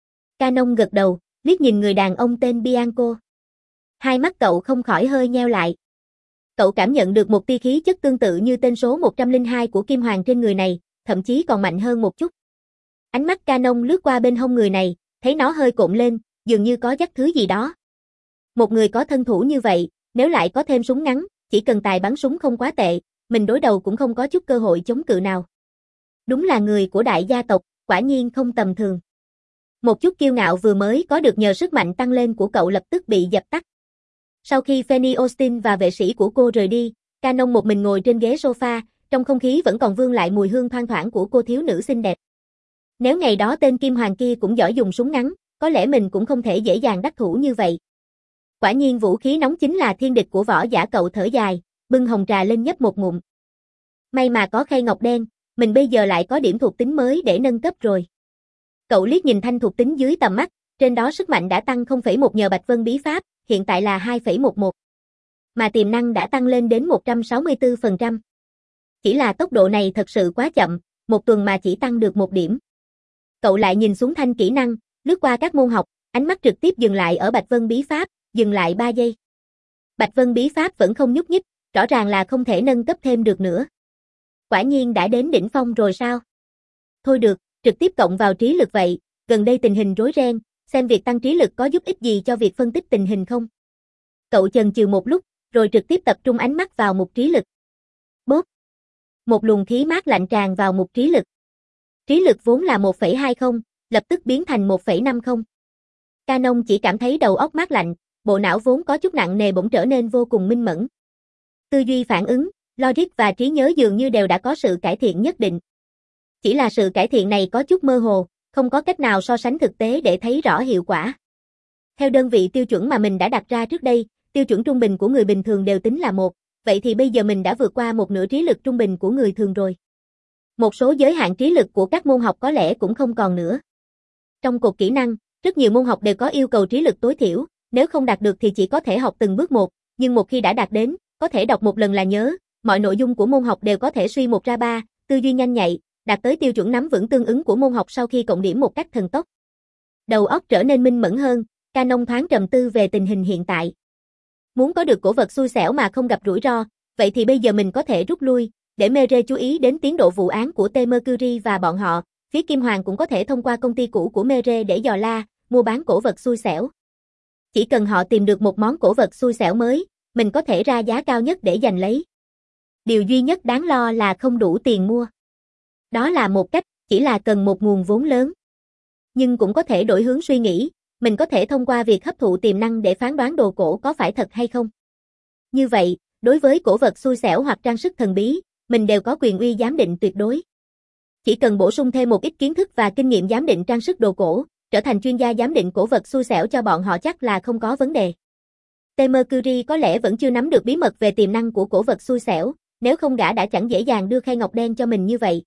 Canon gật đầu, liếc nhìn người đàn ông tên Bianco. Hai mắt cậu không khỏi hơi nheo lại. Cậu cảm nhận được một tia khí chất tương tự như tên số một trăm lẻ hai của Kim Hoàng trên người này, thậm chí còn mạnh hơn một chút. Ánh mắt Canon lướt qua bên hông người này, thấy nó hơi cộm lên, dường như có dắt thứ gì đó. Một người có thân thủ như vậy, nếu lại có thêm súng ngắn, chỉ cần tài bắn súng không quá tệ, mình đối đầu cũng không có chút cơ hội chống cự nào. Đúng là người của đại gia tộc, quả nhiên không tầm thường. Một chút kiêu ngạo vừa mới có được nhờ sức mạnh tăng lên của cậu lập tức bị dập tắt. Sau khi Fanny Austin và vệ sĩ của cô rời đi, Canon một mình ngồi trên ghế sofa, trong không khí vẫn còn vương lại mùi hương thoang thoảng của cô thiếu nữ xinh đẹp. Nếu ngày đó tên Kim Hoàng kia cũng giỏi dùng súng ngắn, có lẽ mình cũng không thể dễ dàng đắc thủ như vậy. Quả nhiên vũ khí nóng chính là thiên địch của võ giả. Cậu thở dài, bưng hồng trà lên nhấp một ngụm. May mà có khay ngọc đen, mình bây giờ lại có điểm thuộc tính mới để nâng cấp rồi. Cậu liếc nhìn thanh thuộc tính dưới tầm mắt, trên đó sức mạnh đã tăng không phẩy một nhờ Bạch Vân bí pháp, hiện tại là hai phẩy mười một. Mà tiềm năng đã tăng lên đến một trăm sáu mươi tư phần trăm. Chỉ là tốc độ này thật sự quá chậm, một tuần mà chỉ tăng được một điểm. Cậu lại nhìn xuống thanh kỹ năng, lướt qua các môn học, ánh mắt trực tiếp dừng lại ở Bạch Vân bí pháp, dừng lại ba giây. Bạch Vân bí pháp vẫn không nhúc nhích, rõ ràng là không thể nâng cấp thêm được nữa. Quả nhiên đã đến đỉnh phong rồi sao? Thôi được, trực tiếp cộng vào trí lực vậy, gần đây tình hình rối ren, xem việc tăng trí lực có giúp ích gì cho việc phân tích tình hình không? Cậu chần chừ một lúc, rồi trực tiếp tập trung ánh mắt vào mục trí lực. Bốp! Một luồng khí mát lạnh tràn vào mục trí lực. Trí lực vốn là một phẩy hai mươi, lập tức biến thành một phẩy năm mươi. Canon chỉ cảm thấy đầu óc mát lạnh, bộ não vốn có chút nặng nề bỗng trở nên vô cùng minh mẫn. Tư duy phản ứng, logic và trí nhớ dường như đều đã có sự cải thiện nhất định. Chỉ là sự cải thiện này có chút mơ hồ, không có cách nào so sánh thực tế để thấy rõ hiệu quả. Theo đơn vị tiêu chuẩn mà mình đã đặt ra trước đây, tiêu chuẩn trung bình của người bình thường đều tính là một, vậy thì bây giờ mình đã vượt qua một nửa trí lực trung bình của người thường rồi. Một số giới hạn trí lực của các môn học có lẽ cũng không còn nữa. Trong cột kỹ năng, rất nhiều môn học đều có yêu cầu trí lực tối thiểu, nếu không đạt được thì chỉ có thể học từng bước một, nhưng một khi đã đạt đến, có thể đọc một lần là nhớ, mọi nội dung của môn học đều có thể suy một ra ba, tư duy nhanh nhạy, đạt tới tiêu chuẩn nắm vững tương ứng của môn học sau khi cộng điểm một cách thần tốc. Đầu óc trở nên minh mẫn hơn, Canon thoáng trầm tư về tình hình hiện tại. Muốn có được cổ vật xui xẻo mà không gặp rủi ro, vậy thì bây giờ mình có thể rút lui, để Mere chú ý đến tiến độ vụ án của T Mercury và bọn họ, phía Kim Hoàng cũng có thể thông qua công ty cũ của Mere để dò la, mua bán cổ vật xui xẻo. Chỉ cần họ tìm được một món cổ vật xui xẻo mới, mình có thể ra giá cao nhất để giành lấy. Điều duy nhất đáng lo là không đủ tiền mua. Đó là một cách, chỉ là cần một nguồn vốn lớn. Nhưng cũng có thể đổi hướng suy nghĩ, mình có thể thông qua việc hấp thụ tiềm năng để phán đoán đồ cổ có phải thật hay không. Như vậy, đối với cổ vật xui xẻo hoặc trang sức thần bí, mình đều có quyền uy giám định tuyệt đối. Chỉ cần bổ sung thêm một ít kiến thức và kinh nghiệm giám định trang sức đồ cổ, trở thành chuyên gia giám định cổ vật xui xẻo cho bọn họ chắc là không có vấn đề. T Mercury có lẽ vẫn chưa nắm được bí mật về tiềm năng của cổ vật xui xẻo, nếu không gã đã chẳng dễ dàng đưa khay ngọc đen cho mình như vậy.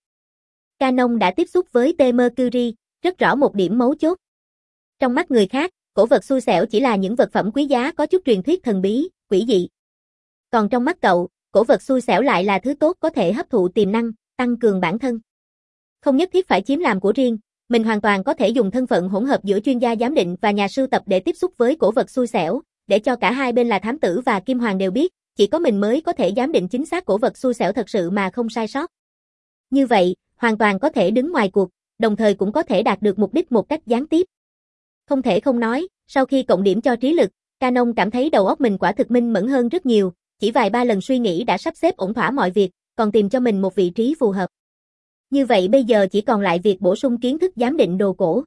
Canon đã tiếp xúc với T Mercury, rất rõ một điểm mấu chốt. Trong mắt người khác, cổ vật xui xẻo chỉ là những vật phẩm quý giá có chút truyền thuyết thần bí, quỷ dị. Còn trong mắt cậu, cổ vật xui xẻo lại là thứ tốt có thể hấp thụ tiềm năng, tăng cường bản thân. Không nhất thiết phải chiếm làm của riêng, mình hoàn toàn có thể dùng thân phận hỗn hợp giữa chuyên gia giám định và nhà sưu tập để tiếp xúc với cổ vật xui xẻo, để cho cả hai bên là thám tử và Kim Hoàng đều biết, chỉ có mình mới có thể giám định chính xác cổ vật xui xẻo thật sự mà không sai sót. Như vậy, hoàn toàn có thể đứng ngoài cuộc, đồng thời cũng có thể đạt được mục đích một cách gián tiếp. Không thể không nói, sau khi cộng điểm cho trí lực, Canon cảm thấy đầu óc mình quả thực minh mẫn hơn rất nhiều, chỉ vài ba lần suy nghĩ đã sắp xếp ổn thỏa mọi việc, còn tìm cho mình một vị trí phù hợp. Như vậy bây giờ chỉ còn lại việc bổ sung kiến thức giám định đồ cổ.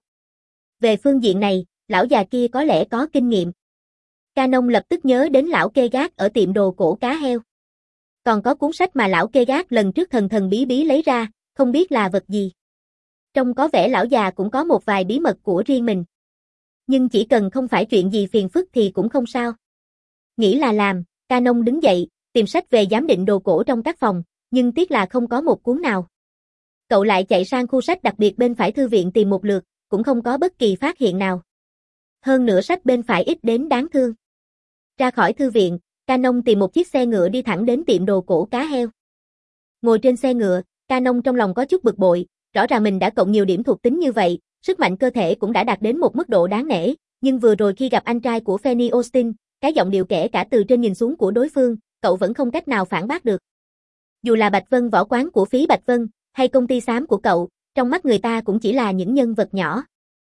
Về phương diện này, lão già kia có lẽ có kinh nghiệm. Canon lập tức nhớ đến lão kê gác ở tiệm đồ cổ cá heo. Còn có cuốn sách mà lão kê gác lần trước thần thần bí bí lấy ra, không biết là vật gì. Trông có vẻ lão già cũng có một vài bí mật của riêng mình. Nhưng chỉ cần không phải chuyện gì phiền phức thì cũng không sao. Nghĩ là làm, Canon đứng dậy, tìm sách về giám định đồ cổ trong các phòng, nhưng tiếc là không có một cuốn nào. Cậu lại chạy sang khu sách đặc biệt bên phải thư viện tìm một lượt, cũng không có bất kỳ phát hiện nào. Hơn nữa sách bên phải ít đến đáng thương. Ra khỏi thư viện, Canon tìm một chiếc xe ngựa đi thẳng đến tiệm đồ cổ cá heo. Ngồi trên xe ngựa, Canon trong lòng có chút bực bội, rõ ràng mình đã cộng nhiều điểm thuộc tính như vậy, sức mạnh cơ thể cũng đã đạt đến một mức độ đáng nể, nhưng vừa rồi khi gặp anh trai của Fanny Austin, cái giọng điệu kể cả từ trên nhìn xuống của đối phương, cậu vẫn không cách nào phản bác được. Dù là Bạch Vân võ quán của phí Bạch Vân, hay công ty xám của cậu, trong mắt người ta cũng chỉ là những nhân vật nhỏ.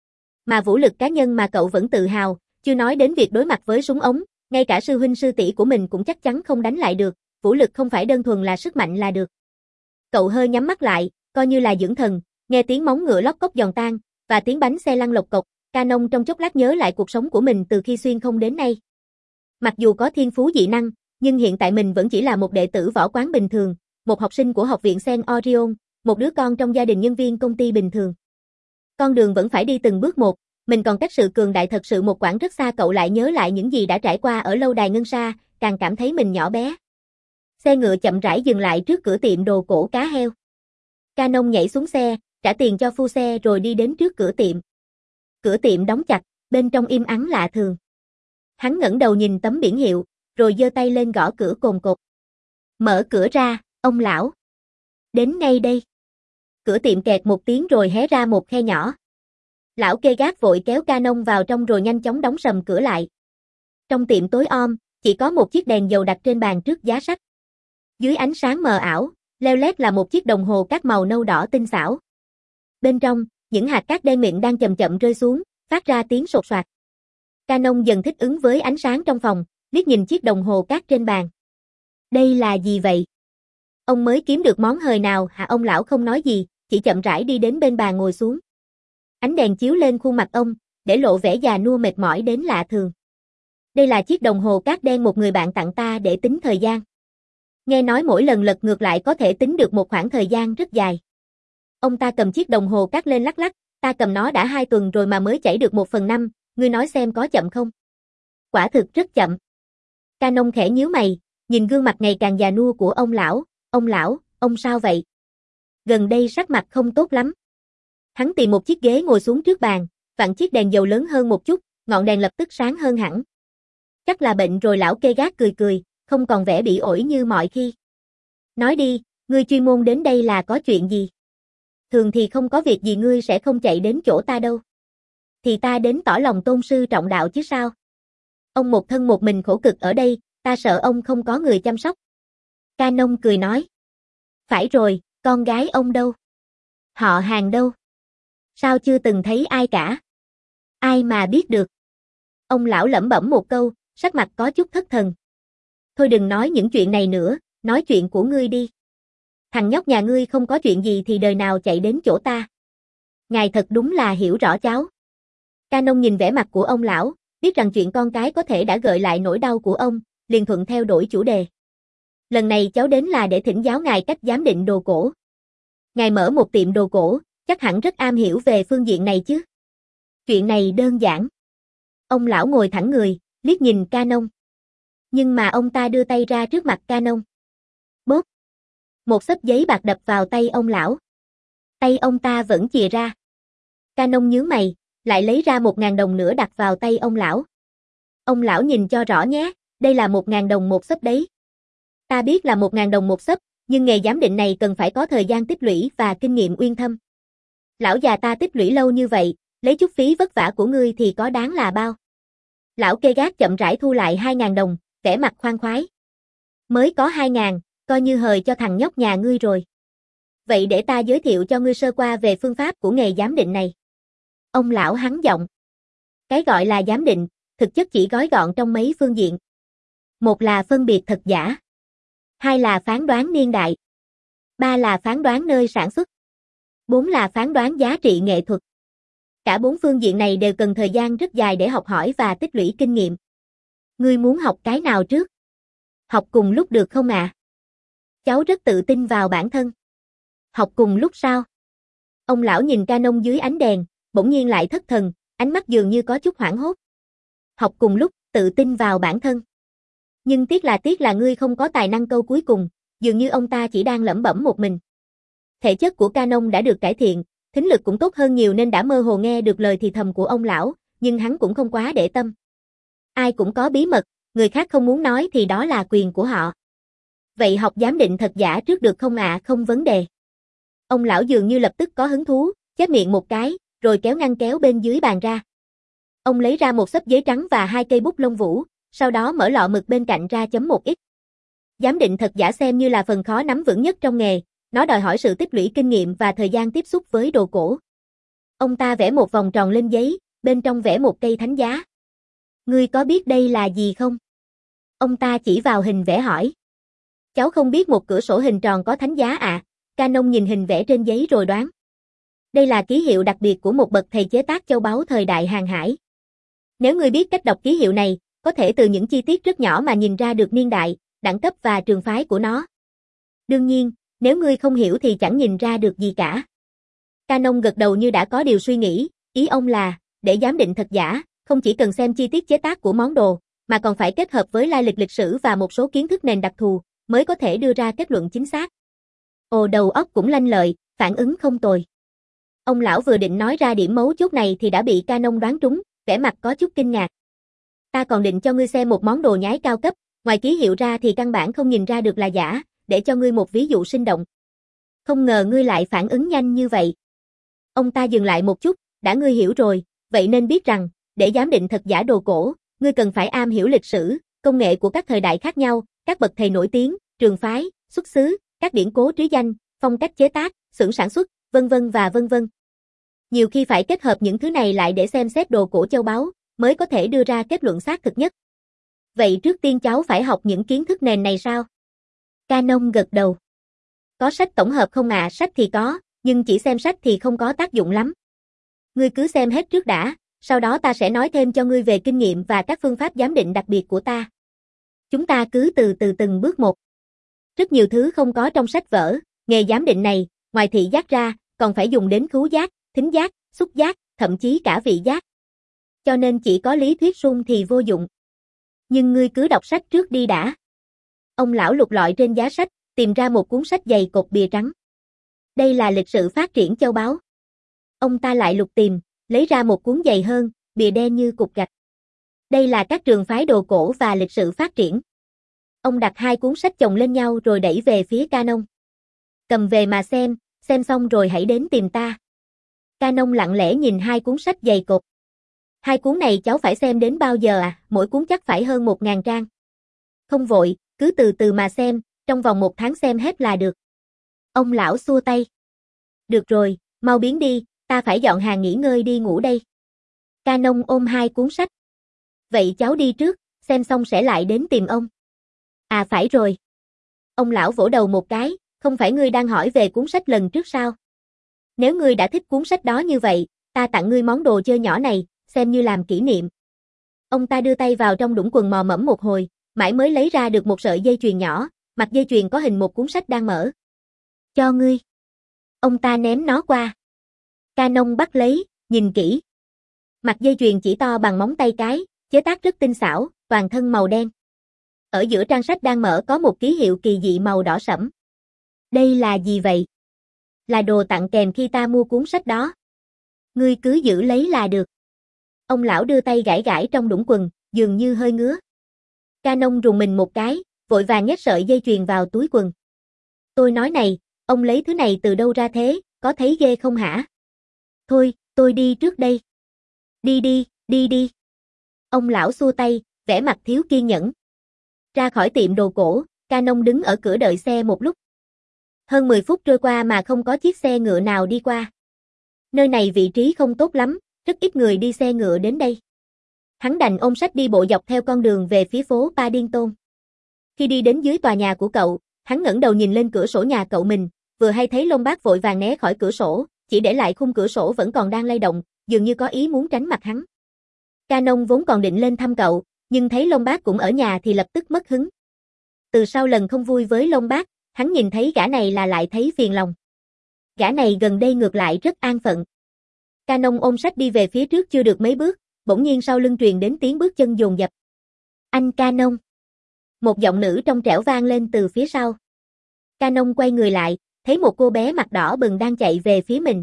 Mà vũ lực cá nhân mà cậu vẫn tự hào, chưa nói đến việc đối mặt với súng ống, ngay cả sư huynh sư tỷ của mình cũng chắc chắn không đánh lại được, vũ lực không phải đơn thuần là sức mạnh là được. Cậu hơi nhắm mắt lại, coi như là dưỡng thần, nghe tiếng móng ngựa lóc cốc giòn tan, và tiếng bánh xe lăn lộc cộc, Canon trong chốc lát nhớ lại cuộc sống của mình từ khi xuyên không đến nay. Mặc dù có thiên phú dị năng, nhưng hiện tại mình vẫn chỉ là một đệ tử võ quán bình thường, một học sinh của học viện Saint Orion, một đứa con trong gia đình nhân viên công ty bình thường. Con đường vẫn phải đi từng bước một, mình còn cách sự cường đại thật sự một quãng rất xa. Cậu lại nhớ lại những gì đã trải qua ở lâu đài ngân sa, càng cảm thấy mình nhỏ bé. Xe ngựa chậm rãi dừng lại trước cửa tiệm đồ cổ cá heo. Canon nhảy xuống xe, trả tiền cho phu xe rồi đi đến trước cửa tiệm. Cửa tiệm đóng chặt, bên trong im ắng lạ thường. Hắn ngẩng đầu nhìn tấm biển hiệu, rồi giơ tay lên gõ cửa cồn cột. Mở cửa ra, ông lão. Đến ngay đây. Cửa tiệm kẹt một tiếng rồi hé ra một khe nhỏ. Lão kê gác vội kéo Canon vào trong rồi nhanh chóng đóng sầm cửa lại. Trong tiệm tối om, chỉ có một chiếc đèn dầu đặt trên bàn trước giá sách. Dưới ánh sáng mờ ảo, leo lét là một chiếc đồng hồ các màu nâu đỏ tinh xảo. Bên trong, những hạt cát đen mịn đang chậm chậm rơi xuống, phát ra tiếng sột soạt. Canon dần thích ứng với ánh sáng trong phòng, liếc nhìn chiếc đồng hồ cát trên bàn. Đây là gì vậy? Ông mới kiếm được món hời nào hả? Ông lão không nói gì, chỉ chậm rãi đi đến bên bàn ngồi xuống. Ánh đèn chiếu lên khuôn mặt ông, để lộ vẻ già nua mệt mỏi đến lạ thường. Đây là chiếc đồng hồ cát đen một người bạn tặng ta để tính thời gian. Nghe nói mỗi lần lật ngược lại có thể tính được một khoảng thời gian rất dài. Ông ta cầm chiếc đồng hồ cát lên lắc lắc, ta cầm nó đã hai tuần rồi mà mới chảy được một phần năm, ngươi nói xem có chậm không? Quả thực rất chậm. Canon khẽ nhíu mày, nhìn gương mặt ngày càng già nua của ông lão, ông lão, ông sao vậy? Gần đây sắc mặt không tốt lắm. Hắn tìm một chiếc ghế ngồi xuống trước bàn, vặn chiếc đèn dầu lớn hơn một chút, ngọn đèn lập tức sáng hơn hẳn. Chắc là bệnh rồi. Lão kê gác cười cười, không còn vẻ bị ổi như mọi khi. Nói đi, ngươi chuyên môn đến đây là có chuyện gì? Thường thì không có việc gì ngươi sẽ không chạy đến chỗ ta đâu. Thì ta đến tỏ lòng tôn sư trọng đạo chứ sao? Ông một thân một mình khổ cực ở đây, ta sợ ông không có người chăm sóc. Canon cười nói. Phải rồi, con gái ông đâu? Họ hàng đâu? Sao chưa từng thấy ai cả? Ai mà biết được? Ông lão lẩm bẩm một câu, sắc mặt có chút thất thần. Thôi đừng nói những chuyện này nữa, nói chuyện của ngươi đi. Thằng nhóc nhà ngươi không có chuyện gì thì đời nào chạy đến chỗ ta. Ngài thật đúng là hiểu rõ cháu. Canon nhìn vẻ mặt của ông lão, biết rằng chuyện con cái có thể đã gợi lại nỗi đau của ông, liền thuận theo đổi chủ đề. Lần này cháu đến là để thỉnh giáo ngài cách giám định đồ cổ. Ngài mở một tiệm đồ cổ, chắc hẳn rất am hiểu về phương diện này chứ. Chuyện này đơn giản. Ông lão ngồi thẳng người, liếc nhìn Canon. Nhưng mà ông ta đưa tay ra trước mặt Canon. Bốp. Một xấp giấy bạc đập vào tay ông lão. Tay ông ta vẫn chìa ra. Canon nhướng mày, lại lấy ra một ngàn đồng nữa đặt vào tay ông lão. Ông lão nhìn cho rõ nhé, đây là một ngàn đồng một xấp đấy. Ta biết là một ngàn đồng một xấp, nhưng nghề giám định này cần phải có thời gian tích lũy và kinh nghiệm uyên thâm. Lão già ta tích lũy lâu như vậy, lấy chút phí vất vả của ngươi thì có đáng là bao? Lão kê gác chậm rãi thu lại hai ngàn đồng, vẻ mặt khoan khoái. Mới có hai ngàn, coi như hời cho thằng nhóc nhà ngươi rồi. Vậy để ta giới thiệu cho ngươi sơ qua về phương pháp của nghề giám định này. Ông lão hắn giọng. Cái gọi là giám định, thực chất chỉ gói gọn trong mấy phương diện. Một là phân biệt thật giả. Hai là phán đoán niên đại. Ba là phán đoán nơi sản xuất. Bốn là phán đoán giá trị nghệ thuật. Cả bốn phương diện này đều cần thời gian rất dài để học hỏi và tích lũy kinh nghiệm. Ngươi muốn học cái nào trước? Học cùng lúc được không ạ? À? Cháu rất tự tin vào bản thân. Học cùng lúc sao? Ông lão nhìn Canon dưới ánh đèn, bỗng nhiên lại thất thần, ánh mắt dường như có chút hoảng hốt. Học cùng lúc, tự tin vào bản thân. Nhưng tiếc là tiếc là ngươi không có tài năng câu cuối cùng, dường như ông ta chỉ đang lẩm bẩm một mình. Thể chất của Canon đã được cải thiện, thính lực cũng tốt hơn nhiều nên đã mơ hồ nghe được lời thì thầm của ông lão, nhưng hắn cũng không quá để tâm. Ai cũng có bí mật, người khác không muốn nói thì đó là quyền của họ. Vậy học giám định thật giả trước được không ạ? À? Không vấn đề. Ông lão dường như lập tức có hứng thú, chép miệng một cái, rồi kéo ngăn kéo bên dưới bàn ra. Ông lấy ra một xấp giấy trắng và hai cây bút lông vũ, sau đó mở lọ mực bên cạnh ra chấm một ít. Giám định thật giả xem như là phần khó nắm vững nhất trong nghề, nó đòi hỏi sự tích lũy kinh nghiệm và thời gian tiếp xúc với đồ cổ. Ông ta vẽ một vòng tròn lên giấy, bên trong vẽ một cây thánh giá. Ngươi có biết đây là gì không? Ông ta chỉ vào hình vẽ hỏi. Cháu không biết một cửa sổ hình tròn có thánh giá ạ. À? Canon nhìn hình vẽ trên giấy rồi đoán. Đây là ký hiệu đặc biệt của một bậc thầy chế tác châu báu thời đại hàng hải. Nếu ngươi biết cách đọc ký hiệu này, có thể từ những chi tiết rất nhỏ mà nhìn ra được niên đại, đẳng cấp và trường phái của nó. Đương nhiên, nếu ngươi không hiểu thì chẳng nhìn ra được gì cả. Canon gật đầu như đã có điều suy nghĩ, ý ông là, để giám định thật giả, không chỉ cần xem chi tiết chế tác của món đồ, mà còn phải kết hợp với lai lịch lịch sử và một số kiến thức nền đặc thù, mới có thể đưa ra kết luận chính xác. Ồ, đầu óc cũng lanh lợi, phản ứng không tồi. Ông lão vừa định nói ra điểm mấu chốt này thì đã bị Canon đoán trúng, vẻ mặt có chút kinh ngạc. Ta còn định cho ngươi xem một món đồ nhái cao cấp, ngoài ký hiệu ra thì căn bản không nhìn ra được là giả, để cho ngươi một ví dụ sinh động. Không ngờ ngươi lại phản ứng nhanh như vậy. Ông ta dừng lại một chút, đã ngươi hiểu rồi, vậy nên biết rằng, để giám định thật giả đồ cổ, ngươi cần phải am hiểu lịch sử, công nghệ của các thời đại khác nhau, các bậc thầy nổi tiếng, trường phái, xuất xứ, các điển cố trứ danh, phong cách chế tác, xưởng sản xuất, vân vân và vân vân. Nhiều khi phải kết hợp những thứ này lại để xem xét đồ cổ châu báu, mới có thể đưa ra kết luận xác thực nhất. Vậy trước tiên cháu phải học những kiến thức nền này sao? Canon gật đầu. Có sách tổng hợp không ạ? À? Sách thì có, nhưng chỉ xem sách thì không có tác dụng lắm. Ngươi cứ xem hết trước đã, sau đó ta sẽ nói thêm cho ngươi về kinh nghiệm và các phương pháp giám định đặc biệt của ta. Chúng ta cứ từ từ từng bước một. Rất nhiều thứ không có trong sách vở, nghề giám định này, ngoài thị giác ra, còn phải dùng đến khứu giác, thính giác, xúc giác, thậm chí cả vị giác. Cho nên chỉ có lý thuyết suông thì vô dụng. Nhưng ngươi cứ đọc sách trước đi đã. Ông lão lục lọi trên giá sách, tìm ra một cuốn sách dày cột bìa trắng. Đây là lịch sử phát triển châu báu. Ông ta lại lục tìm, lấy ra một cuốn dày hơn, bìa đen như cục gạch. Đây là các trường phái đồ cổ và lịch sử phát triển. Ông đặt hai cuốn sách chồng lên nhau rồi đẩy về phía Canon. Cầm về mà xem, xem xong rồi hãy đến tìm ta. Canon lặng lẽ nhìn hai cuốn sách dày cộp. Hai cuốn này cháu phải xem đến bao giờ à? Mỗi cuốn chắc phải hơn một ngàn trang. Không vội, cứ từ từ mà xem, trong vòng một tháng xem hết là được. Ông lão xua tay. Được rồi, mau biến đi, ta phải dọn hàng nghỉ ngơi đi ngủ đây. Canon ôm hai cuốn sách. Vậy cháu đi trước, xem xong sẽ lại đến tìm ông. À phải rồi. Ông lão vỗ đầu một cái, không phải ngươi đang hỏi về cuốn sách lần trước sao? Nếu ngươi đã thích cuốn sách đó như vậy, ta tặng ngươi món đồ chơi nhỏ này, xem như làm kỷ niệm. Ông ta đưa tay vào trong đũng quần mò mẫm một hồi, mãi mới lấy ra được một sợi dây chuyền nhỏ, mặt dây chuyền có hình một cuốn sách đang mở. Cho ngươi. Ông ta ném nó qua. Canon bắt lấy, nhìn kỹ. Mặt dây chuyền chỉ to bằng móng tay cái, chế tác rất tinh xảo, toàn thân màu đen. Ở giữa trang sách đang mở có một ký hiệu kỳ dị màu đỏ sẫm. Đây là gì vậy? Là đồ tặng kèm khi ta mua cuốn sách đó. Ngươi cứ giữ lấy là được. Ông lão đưa tay gãi gãi trong đũng quần, dường như hơi ngứa. Canon rùng mình một cái, vội vàng nhét sợi dây chuyền vào túi quần. Tôi nói này, ông lấy thứ này từ đâu ra thế, có thấy ghê không hả? Thôi, tôi đi trước đây. Đi đi, đi đi. Ông lão xua tay, vẻ mặt thiếu kiên nhẫn. Ra khỏi tiệm đồ cổ, Canon đứng ở cửa đợi xe một lúc. Hơn mười phút trôi qua mà không có chiếc xe ngựa nào đi qua. Nơi này vị trí không tốt lắm, rất ít người đi xe ngựa đến đây. Hắn đành ôm sách đi bộ dọc theo con đường về phía phố Paddington. Khi đi đến dưới tòa nhà của cậu, hắn ngẩng đầu nhìn lên cửa sổ nhà cậu mình, vừa hay thấy Lombard vội vàng né khỏi cửa sổ, chỉ để lại khung cửa sổ vẫn còn đang lay động, dường như có ý muốn tránh mặt hắn. Canon vốn còn định lên thăm cậu, nhưng thấy Lombard cũng ở nhà thì lập tức mất hứng. Từ sau lần không vui với Lombard, hắn nhìn thấy gã này là lại thấy phiền lòng. Gã này gần đây ngược lại rất an phận. Canon ôm sách đi về phía trước chưa được mấy bước, bỗng nhiên sau lưng truyền đến tiếng bước chân dồn dập. Anh Canon. Một giọng nữ trong trẻo vang lên từ phía sau. Canon quay người lại, thấy một cô bé mặt đỏ bừng đang chạy về phía mình.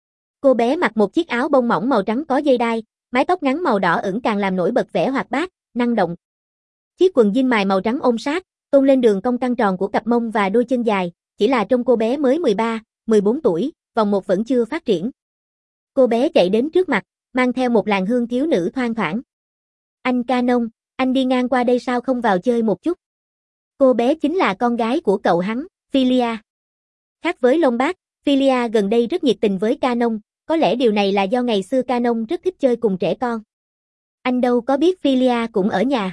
Cô bé mặc một chiếc áo bông mỏng màu trắng có dây đai, mái tóc ngắn màu đỏ ửng càng làm nổi bật vẻ hoạt bát, năng động. Chiếc quần jean mài màu trắng ôm sát, tôn lên đường cong căng tròn của cặp mông và đôi chân dài, chỉ là trông cô bé mới mười ba, mười bốn tuổi, vòng một vẫn chưa phát triển. Cô bé chạy đến trước mặt, mang theo một làn hương thiếu nữ thoang thoảng. Anh Canon, anh đi ngang qua đây sao không vào chơi một chút? Cô bé chính là con gái của cậu hắn, Philia. Khác với Lombard, Philia gần đây rất nhiệt tình với Canon, có lẽ điều này là do ngày xưa Canon rất thích chơi cùng trẻ con. Anh đâu có biết Philia cũng ở nhà.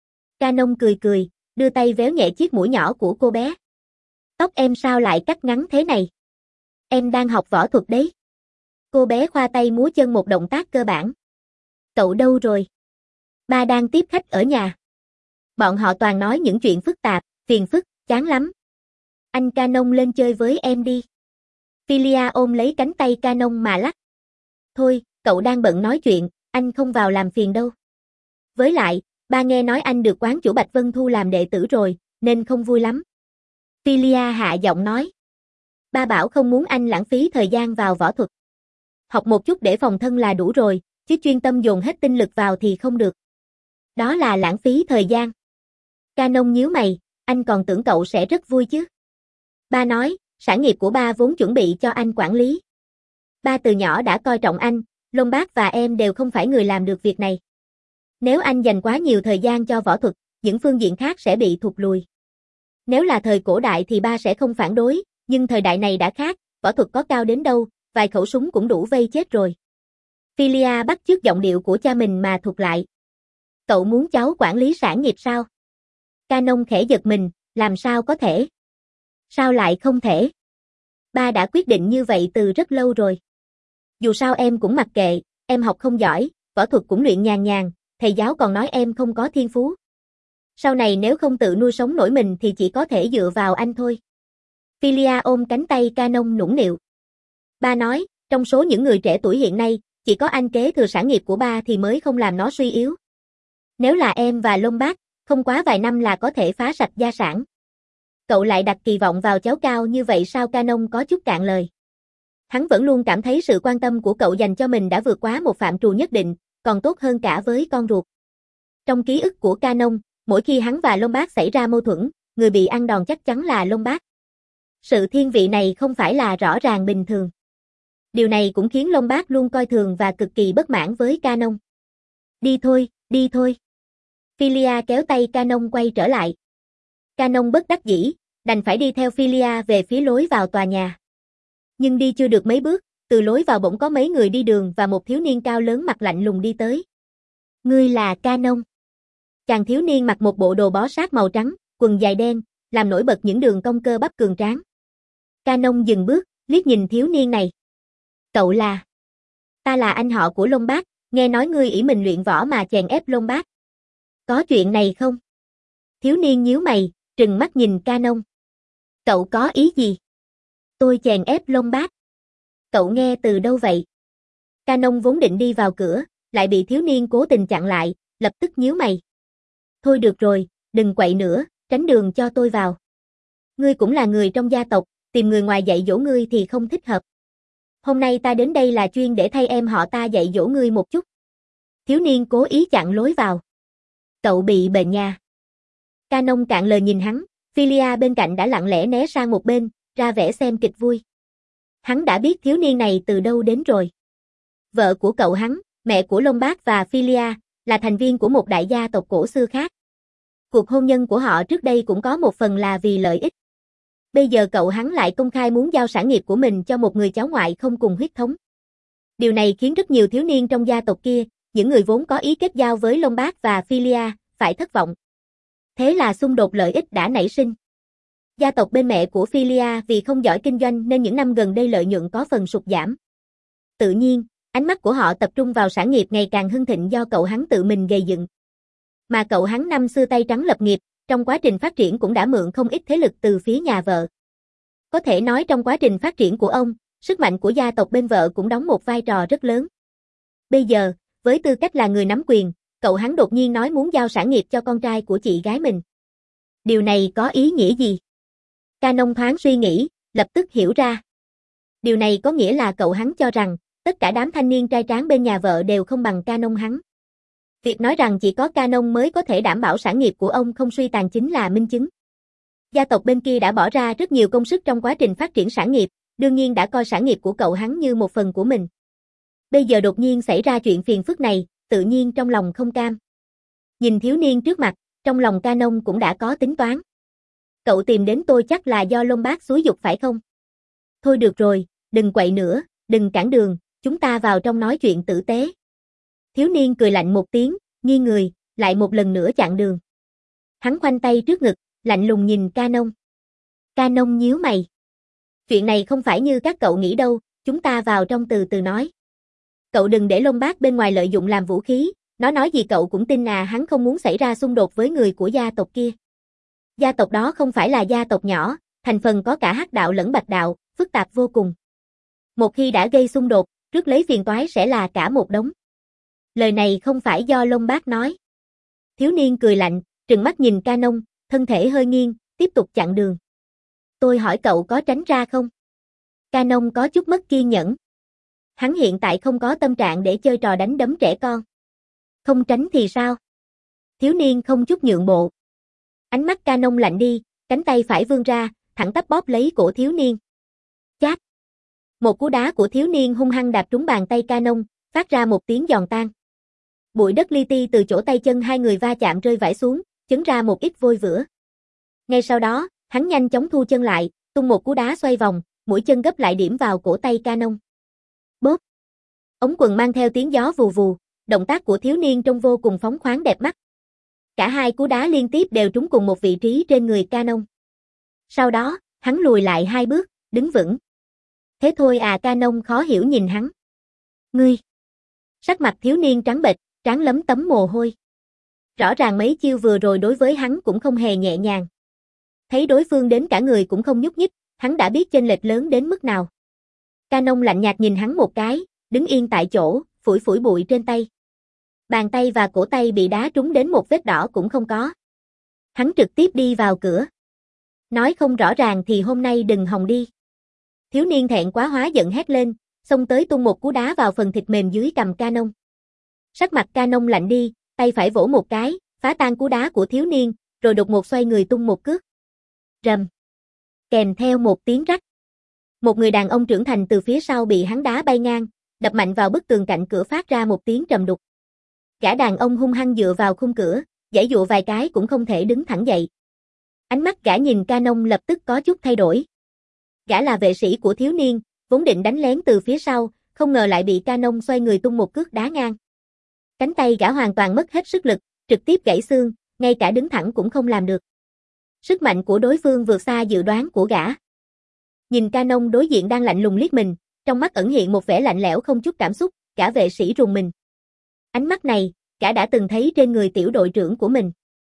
Canon cười cười, đưa tay véo nhẹ chiếc mũi nhỏ của cô bé. Tóc em sao lại cắt ngắn thế này? Em đang học võ thuật đấy. Cô bé khoa tay múa chân một động tác cơ bản. Cậu đâu rồi? Ba đang tiếp khách ở nhà. Bọn họ toàn nói những chuyện phức tạp, phiền phức, chán lắm. Anh Canon lên chơi với em đi. Philia ôm lấy cánh tay Canon mà lắc. Thôi, cậu đang bận nói chuyện, anh không vào làm phiền đâu. Với lại, ba nghe nói anh được quán chủ Bạch Vân thu làm đệ tử rồi, nên không vui lắm. Philia hạ giọng nói. Ba bảo không muốn anh lãng phí thời gian vào võ thuật. Học một chút để phòng thân là đủ rồi, chứ chuyên tâm dồn hết tinh lực vào thì không được. Đó là lãng phí thời gian. Canon nhíu mày, anh còn tưởng cậu sẽ rất vui chứ. Ba nói, sản nghiệp của ba vốn chuẩn bị cho anh quản lý. Ba từ nhỏ đã coi trọng anh, Lông Bác và em đều không phải người làm được việc này. Nếu anh dành quá nhiều thời gian cho võ thuật, những phương diện khác sẽ bị thụt lùi. Nếu là thời cổ đại thì ba sẽ không phản đối, nhưng thời đại này đã khác, võ thuật có cao đến đâu, vài khẩu súng cũng đủ vây chết rồi. Philia bắt chước giọng điệu của cha mình mà thuật lại. Cậu muốn cháu quản lý sản nghiệp sao? Canon khẽ giật mình, làm sao có thể? Sao lại không thể? Ba đã quyết định như vậy từ rất lâu rồi. Dù sao em cũng mặc kệ, em học không giỏi, võ thuật cũng luyện nhàn nhàn, thầy giáo còn nói em không có thiên phú. Sau này nếu không tự nuôi sống nổi mình thì chỉ có thể dựa vào anh thôi. Philia ôm cánh tay Canon nũng nịu. Ba nói, trong số những người trẻ tuổi hiện nay, chỉ có anh kế thừa sản nghiệp của ba thì mới không làm nó suy yếu. Nếu là em và Lông Bác, không quá vài năm là có thể phá sạch gia sản. Cậu lại đặt kỳ vọng vào cháu cao như vậy sao? Canon có chút cạn lời. Hắn vẫn luôn cảm thấy sự quan tâm của cậu dành cho mình đã vượt quá một phạm trù nhất định, còn tốt hơn cả với con ruột. Trong ký ức của Canon, mỗi khi hắn và Lông Bác xảy ra mâu thuẫn, người bị ăn đòn chắc chắn là Lông Bác. Sự thiên vị này không phải là rõ ràng bình thường. Điều này cũng khiến Lông Bác luôn coi thường và cực kỳ bất mãn với Canon. Đi thôi, đi thôi. Philia kéo tay Canon quay trở lại. Canon bất đắc dĩ, đành phải đi theo Philia về phía lối vào tòa nhà. Nhưng đi chưa được mấy bước, từ lối vào bỗng có mấy người đi đường và một thiếu niên cao lớn mặt lạnh lùng đi tới. Ngươi là Canon. Chàng thiếu niên mặc một bộ đồ bó sát màu trắng, quần dài đen, làm nổi bật những đường cong cơ bắp cường tráng. Canon dừng bước, liếc nhìn thiếu niên này. Cậu là? Ta là anh họ của Lông Bác, nghe nói ngươi ỷ mình luyện võ mà chèn ép Lông Bác. Có chuyện này không? Thiếu niên nhíu mày, trừng mắt nhìn Canon. Cậu có ý gì? Tôi chèn ép Lông Bác. Cậu nghe từ đâu vậy? Canon vốn định đi vào cửa, lại bị thiếu niên cố tình chặn lại, lập tức nhíu mày. Thôi được rồi, đừng quậy nữa, tránh đường cho tôi vào. Ngươi cũng là người trong gia tộc, tìm người ngoài dạy dỗ ngươi thì không thích hợp. Hôm nay ta đến đây là chuyên để thay em họ ta dạy dỗ ngươi một chút. Thiếu niên cố ý chặn lối vào. Cậu bị bệnh nha. Canon cạn lời nhìn hắn, Philia bên cạnh đã lặng lẽ né sang một bên, ra vẻ xem kịch vui. Hắn đã biết thiếu niên này từ đâu đến rồi. Vợ của cậu hắn, mẹ của Lông Bác và Philia, là thành viên của một đại gia tộc cổ xưa khác. Cuộc hôn nhân của họ trước đây cũng có một phần là vì lợi ích. Bây giờ cậu hắn lại công khai muốn giao sản nghiệp của mình cho một người cháu ngoại không cùng huyết thống. Điều này khiến rất nhiều thiếu niên trong gia tộc kia, những người vốn có ý kết giao với Lông Bác và Philia, phải thất vọng. Thế là xung đột lợi ích đã nảy sinh. Gia tộc bên mẹ của Philia vì không giỏi kinh doanh nên những năm gần đây lợi nhuận có phần sụt giảm. Tự nhiên, ánh mắt của họ tập trung vào sản nghiệp ngày càng hưng thịnh do cậu hắn tự mình gây dựng. Mà cậu hắn năm xưa tay trắng lập nghiệp, trong quá trình phát triển cũng đã mượn không ít thế lực từ phía nhà vợ. Có thể nói trong quá trình phát triển của ông, sức mạnh của gia tộc bên vợ cũng đóng một vai trò rất lớn. Bây giờ, với tư cách là người nắm quyền, cậu hắn đột nhiên nói muốn giao sản nghiệp cho con trai của chị gái mình. Điều này có ý nghĩa gì? Canon thoáng suy nghĩ, lập tức hiểu ra. Điều này có nghĩa là cậu hắn cho rằng, tất cả đám thanh niên trai tráng bên nhà vợ đều không bằng Canon hắn. Việc nói rằng chỉ có Canon mới có thể đảm bảo sản nghiệp của ông không suy tàn chính là minh chứng. Gia tộc bên kia đã bỏ ra rất nhiều công sức trong quá trình phát triển sản nghiệp, đương nhiên đã coi sản nghiệp của cậu hắn như một phần của mình. Bây giờ đột nhiên xảy ra chuyện phiền phức này, tự nhiên trong lòng không cam. Nhìn thiếu niên trước mặt, trong lòng Canon cũng đã có tính toán. Cậu tìm đến tôi chắc là do Lông Bác xúi giục phải không? Thôi được rồi, đừng quậy nữa, đừng cản đường, chúng ta vào trong nói chuyện tử tế. Thiếu niên cười lạnh một tiếng, nghiêng người, lại một lần nữa chặn đường. Hắn khoanh tay trước ngực, lạnh lùng nhìn Canon. Canon nhíu mày. Chuyện này không phải như các cậu nghĩ đâu, chúng ta vào trong từ từ nói. Cậu đừng để Lông Bác bên ngoài lợi dụng làm vũ khí, nó nói gì cậu cũng tin à, hắn không muốn xảy ra xung đột với người của gia tộc kia. Gia tộc đó không phải là gia tộc nhỏ, thành phần có cả hắc đạo lẫn bạch đạo, phức tạp vô cùng. Một khi đã gây xung đột, rước lấy phiền toái sẽ là cả một đống. Lời này không phải do Long Bác nói. Thiếu niên cười lạnh, trừng mắt nhìn Canon, thân thể hơi nghiêng, tiếp tục chặn đường. Tôi hỏi cậu có tránh ra không? Canon có chút mất kiên nhẫn. Hắn hiện tại không có tâm trạng để chơi trò đánh đấm trẻ con. Không tránh thì sao? Thiếu niên không chút nhượng bộ. Ánh mắt Canon lạnh đi, cánh tay phải vươn ra, thẳng tắp bóp lấy cổ thiếu niên. Chát! Một cú đá của thiếu niên hung hăng đạp trúng bàn tay Canon, phát ra một tiếng giòn tan. Bụi đất li ti từ chỗ tay chân hai người va chạm rơi vãi xuống, chấn ra một ít vôi vữa. Ngay sau đó, hắn nhanh chóng thu chân lại, tung một cú đá xoay vòng, mũi chân gấp lại điểm vào cổ tay Canon. Bóp! Ống quần mang theo tiếng gió vù vù, động tác của thiếu niên trông vô cùng phóng khoáng đẹp mắt. Cả hai cú đá liên tiếp đều trúng cùng một vị trí trên người Canon. Sau đó, hắn lùi lại hai bước, đứng vững. Thế thôi à, Canon khó hiểu nhìn hắn. Ngươi! Sắc mặt thiếu niên trắng bệch, trán lấm tấm mồ hôi. Rõ ràng mấy chiêu vừa rồi đối với hắn cũng không hề nhẹ nhàng. Thấy đối phương đến cả người cũng không nhúc nhích, hắn đã biết chênh lệch lớn đến mức nào. Canon lạnh nhạt nhìn hắn một cái, đứng yên tại chỗ, phủi phủi bụi trên tay. Bàn tay và cổ tay bị đá trúng đến một vết đỏ cũng không có. Hắn trực tiếp đi vào cửa. Nói không rõ ràng thì hôm nay đừng hòng đi. Thiếu niên thẹn quá hóa giận hét lên, xông tới tung một cú đá vào phần thịt mềm dưới cằm Canon. Sắc mặt Canon lạnh đi, tay phải vỗ một cái, phá tan cú đá của thiếu niên, rồi đột ngột xoay người tung một cước. Rầm. Kèm theo một tiếng rắc. Một người đàn ông trưởng thành từ phía sau bị hắn đá bay ngang, đập mạnh vào bức tường cạnh cửa phát ra một tiếng trầm đục. Gã đàn ông hung hăng dựa vào khung cửa, giãy dụa vài cái cũng không thể đứng thẳng dậy. Ánh mắt gã nhìn Canon lập tức có chút thay đổi. Gã là vệ sĩ của thiếu niên, vốn định đánh lén từ phía sau, không ngờ lại bị Canon xoay người tung một cước đá ngang. Cánh tay gã hoàn toàn mất hết sức lực, trực tiếp gãy xương, ngay cả đứng thẳng cũng không làm được. Sức mạnh của đối phương vượt xa dự đoán của gã. Nhìn Canon đối diện đang lạnh lùng liếc mình, trong mắt ẩn hiện một vẻ lạnh lẽo không chút cảm xúc, cả vệ sĩ rùng mình. Ánh mắt này, gã đã từng thấy trên người tiểu đội trưởng của mình.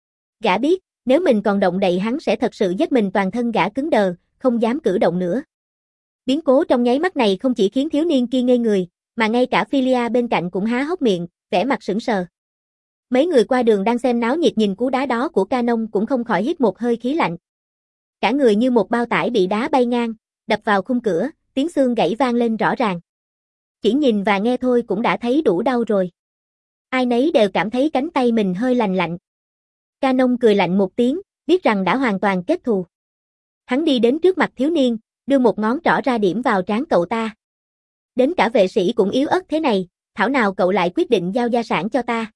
Gã biết, nếu mình còn động đậy hắn sẽ thật sự giết mình, toàn thân gã cứng đờ, không dám cử động nữa. Biến cố trong nháy mắt này không chỉ khiến thiếu niên kia ngây người, mà ngay cả Philia bên cạnh cũng há hốc miệng, vẻ mặt sững sờ. Mấy người qua đường đang xem náo nhiệt nhìn cú đá đó của Canon cũng không khỏi hít một hơi khí lạnh. Cả người như một bao tải bị đá bay ngang, đập vào khung cửa, tiếng xương gãy vang lên rõ ràng. Chỉ nhìn và nghe thôi cũng đã thấy đủ đau rồi. Ai nấy đều cảm thấy cánh tay mình hơi lành lạnh. Canon cười lạnh một tiếng, biết rằng đã hoàn toàn kết thù. Hắn đi đến trước mặt thiếu niên, đưa một ngón trỏ ra điểm vào trán cậu ta. Đến cả vệ sĩ cũng yếu ớt thế này, thảo nào cậu lại quyết định giao gia sản cho ta.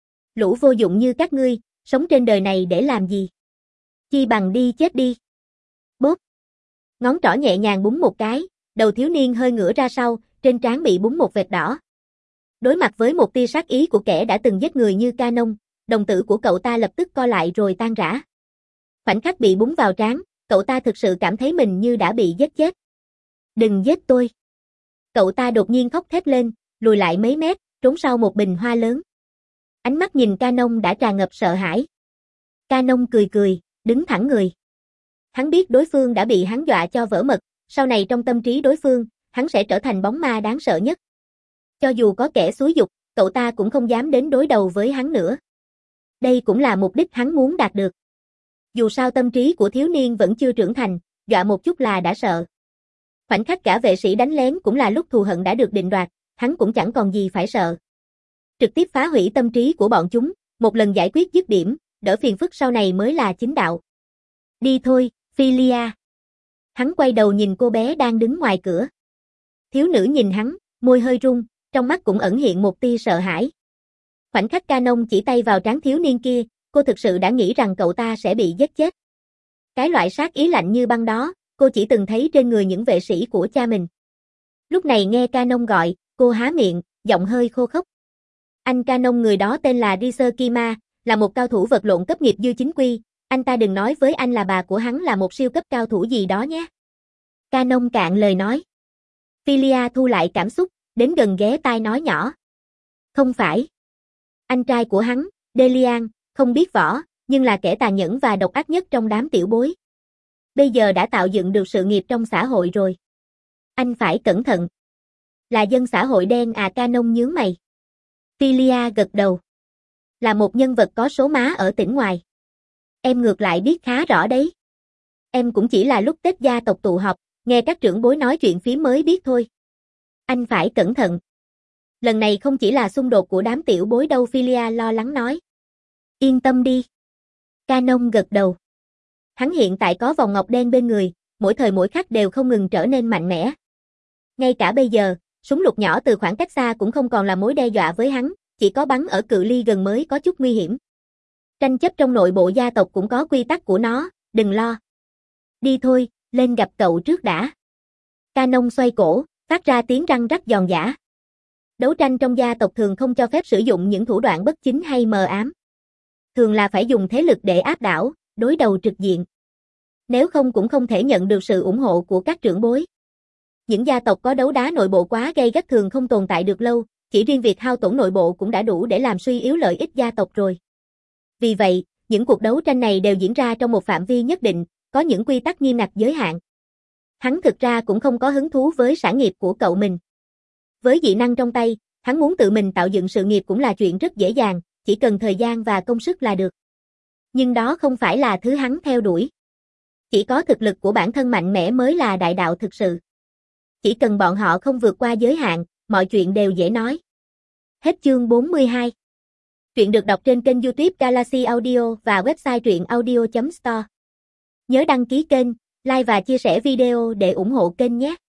Lũ vô dụng như các ngươi, sống trên đời này để làm gì? Chi bằng đi chết đi. Bốp. Ngón trỏ nhẹ nhàng búng một cái, đầu thiếu niên hơi ngửa ra sau, trên trán bị búng một vệt đỏ. Đối mặt với một tia sát ý của kẻ đã từng giết người như Canon, đồng tử của cậu ta lập tức co lại rồi tan rã. Khoảnh khắc bị búng vào trán, cậu ta thực sự cảm thấy mình như đã bị giết chết. Đừng giết tôi. Cậu ta đột nhiên khóc thét lên, lùi lại mấy mét, trốn sau một bình hoa lớn. Ánh mắt nhìn Canon đã tràn ngập sợ hãi. Canon cười cười, đứng thẳng người. Hắn biết đối phương đã bị hắn dọa cho vỡ mật, sau này trong tâm trí đối phương, hắn sẽ trở thành bóng ma đáng sợ nhất. Cho dù có kẻ xúi giục, cậu ta cũng không dám đến đối đầu với hắn nữa. Đây cũng là mục đích hắn muốn đạt được. Dù sao tâm trí của thiếu niên vẫn chưa trưởng thành, dọa một chút là đã sợ. Khoảnh khắc cả vệ sĩ đánh lén cũng là lúc thù hận đã được định đoạt, hắn cũng chẳng còn gì phải sợ. Trực tiếp phá hủy tâm trí của bọn chúng, một lần giải quyết dứt điểm, đỡ phiền phức sau này mới là chính đạo. Đi thôi, Philia. Hắn quay đầu nhìn cô bé đang đứng ngoài cửa. Thiếu nữ nhìn hắn, môi hơi rung, trong mắt cũng ẩn hiện một tia sợ hãi. Khoảnh khắc Canon chỉ tay vào trán thiếu niên kia, cô thực sự đã nghĩ rằng cậu ta sẽ bị giết chết. Cái loại sát ý lạnh như băng đó, cô chỉ từng thấy trên người những vệ sĩ của cha mình. Lúc này nghe Canon gọi, cô há miệng, giọng hơi khô khốc. Anh Canon, người đó tên là Riser Kima, là một cao thủ vật lộn cấp nghiệp dư chính quy, anh ta đừng nói với anh là bà của hắn là một siêu cấp cao thủ gì đó nhé. Canon cạn lời nói. Philia thu lại cảm xúc, đến gần ghé tai nói nhỏ. Không phải. Anh trai của hắn, Delian, không biết võ, nhưng là kẻ tàn nhẫn và độc ác nhất trong đám tiểu bối. bây giờ đã tạo dựng được sự nghiệp trong xã hội rồi. Anh phải cẩn thận. Là dân xã hội đen à? Canon nhướng mày. Philia gật đầu. Là một nhân vật có số má ở tỉnh ngoài. Em ngược lại biết khá rõ đấy. Em cũng chỉ là lúc Tết gia tộc tụ họp, nghe các trưởng bối nói chuyện phím mới biết thôi. Anh phải cẩn thận. Lần này không chỉ là xung đột của đám tiểu bối đâu, Philia lo lắng nói. Yên tâm đi. Canon gật đầu. Hắn hiện tại có vòng ngọc đen bên người, mỗi thời mỗi khắc đều không ngừng trở nên mạnh mẽ. Ngay cả bây giờ, súng lục nhỏ từ khoảng cách xa cũng không còn là mối đe dọa với hắn, chỉ có bắn ở cự ly gần mới có chút nguy hiểm. Tranh chấp trong nội bộ gia tộc cũng có quy tắc của nó, đừng lo. Đi thôi, lên gặp cậu trước đã. Canon xoay cổ, phát ra tiếng răng rắc giòn giã. Đấu tranh trong gia tộc thường không cho phép sử dụng những thủ đoạn bất chính hay mờ ám. Thường là phải dùng thế lực để áp đảo, đối đầu trực diện. Nếu không cũng không thể nhận được sự ủng hộ của các trưởng bối. Những gia tộc có đấu đá nội bộ quá gay gắt thường không tồn tại được lâu, chỉ riêng việc hao tổn nội bộ cũng đã đủ để làm suy yếu lợi ích gia tộc rồi. Vì vậy, những cuộc đấu tranh này đều diễn ra trong một phạm vi nhất định, có những quy tắc nghiêm ngặt giới hạn. Hắn thực ra cũng không có hứng thú với sản nghiệp của cậu mình. Với dị năng trong tay, hắn muốn tự mình tạo dựng sự nghiệp cũng là chuyện rất dễ dàng, chỉ cần thời gian và công sức là được. Nhưng đó không phải là thứ hắn theo đuổi. Chỉ có thực lực của bản thân mạnh mẽ mới là đại đạo thực sự. Chỉ cần bọn họ không vượt qua giới hạn, mọi chuyện đều dễ nói. Hết chương bốn mươi hai. Truyện được đọc trên kênh YouTube Galaxy Audio và website truyện audio chấm store. Nhớ đăng ký kênh, like và chia sẻ video để ủng hộ kênh nhé.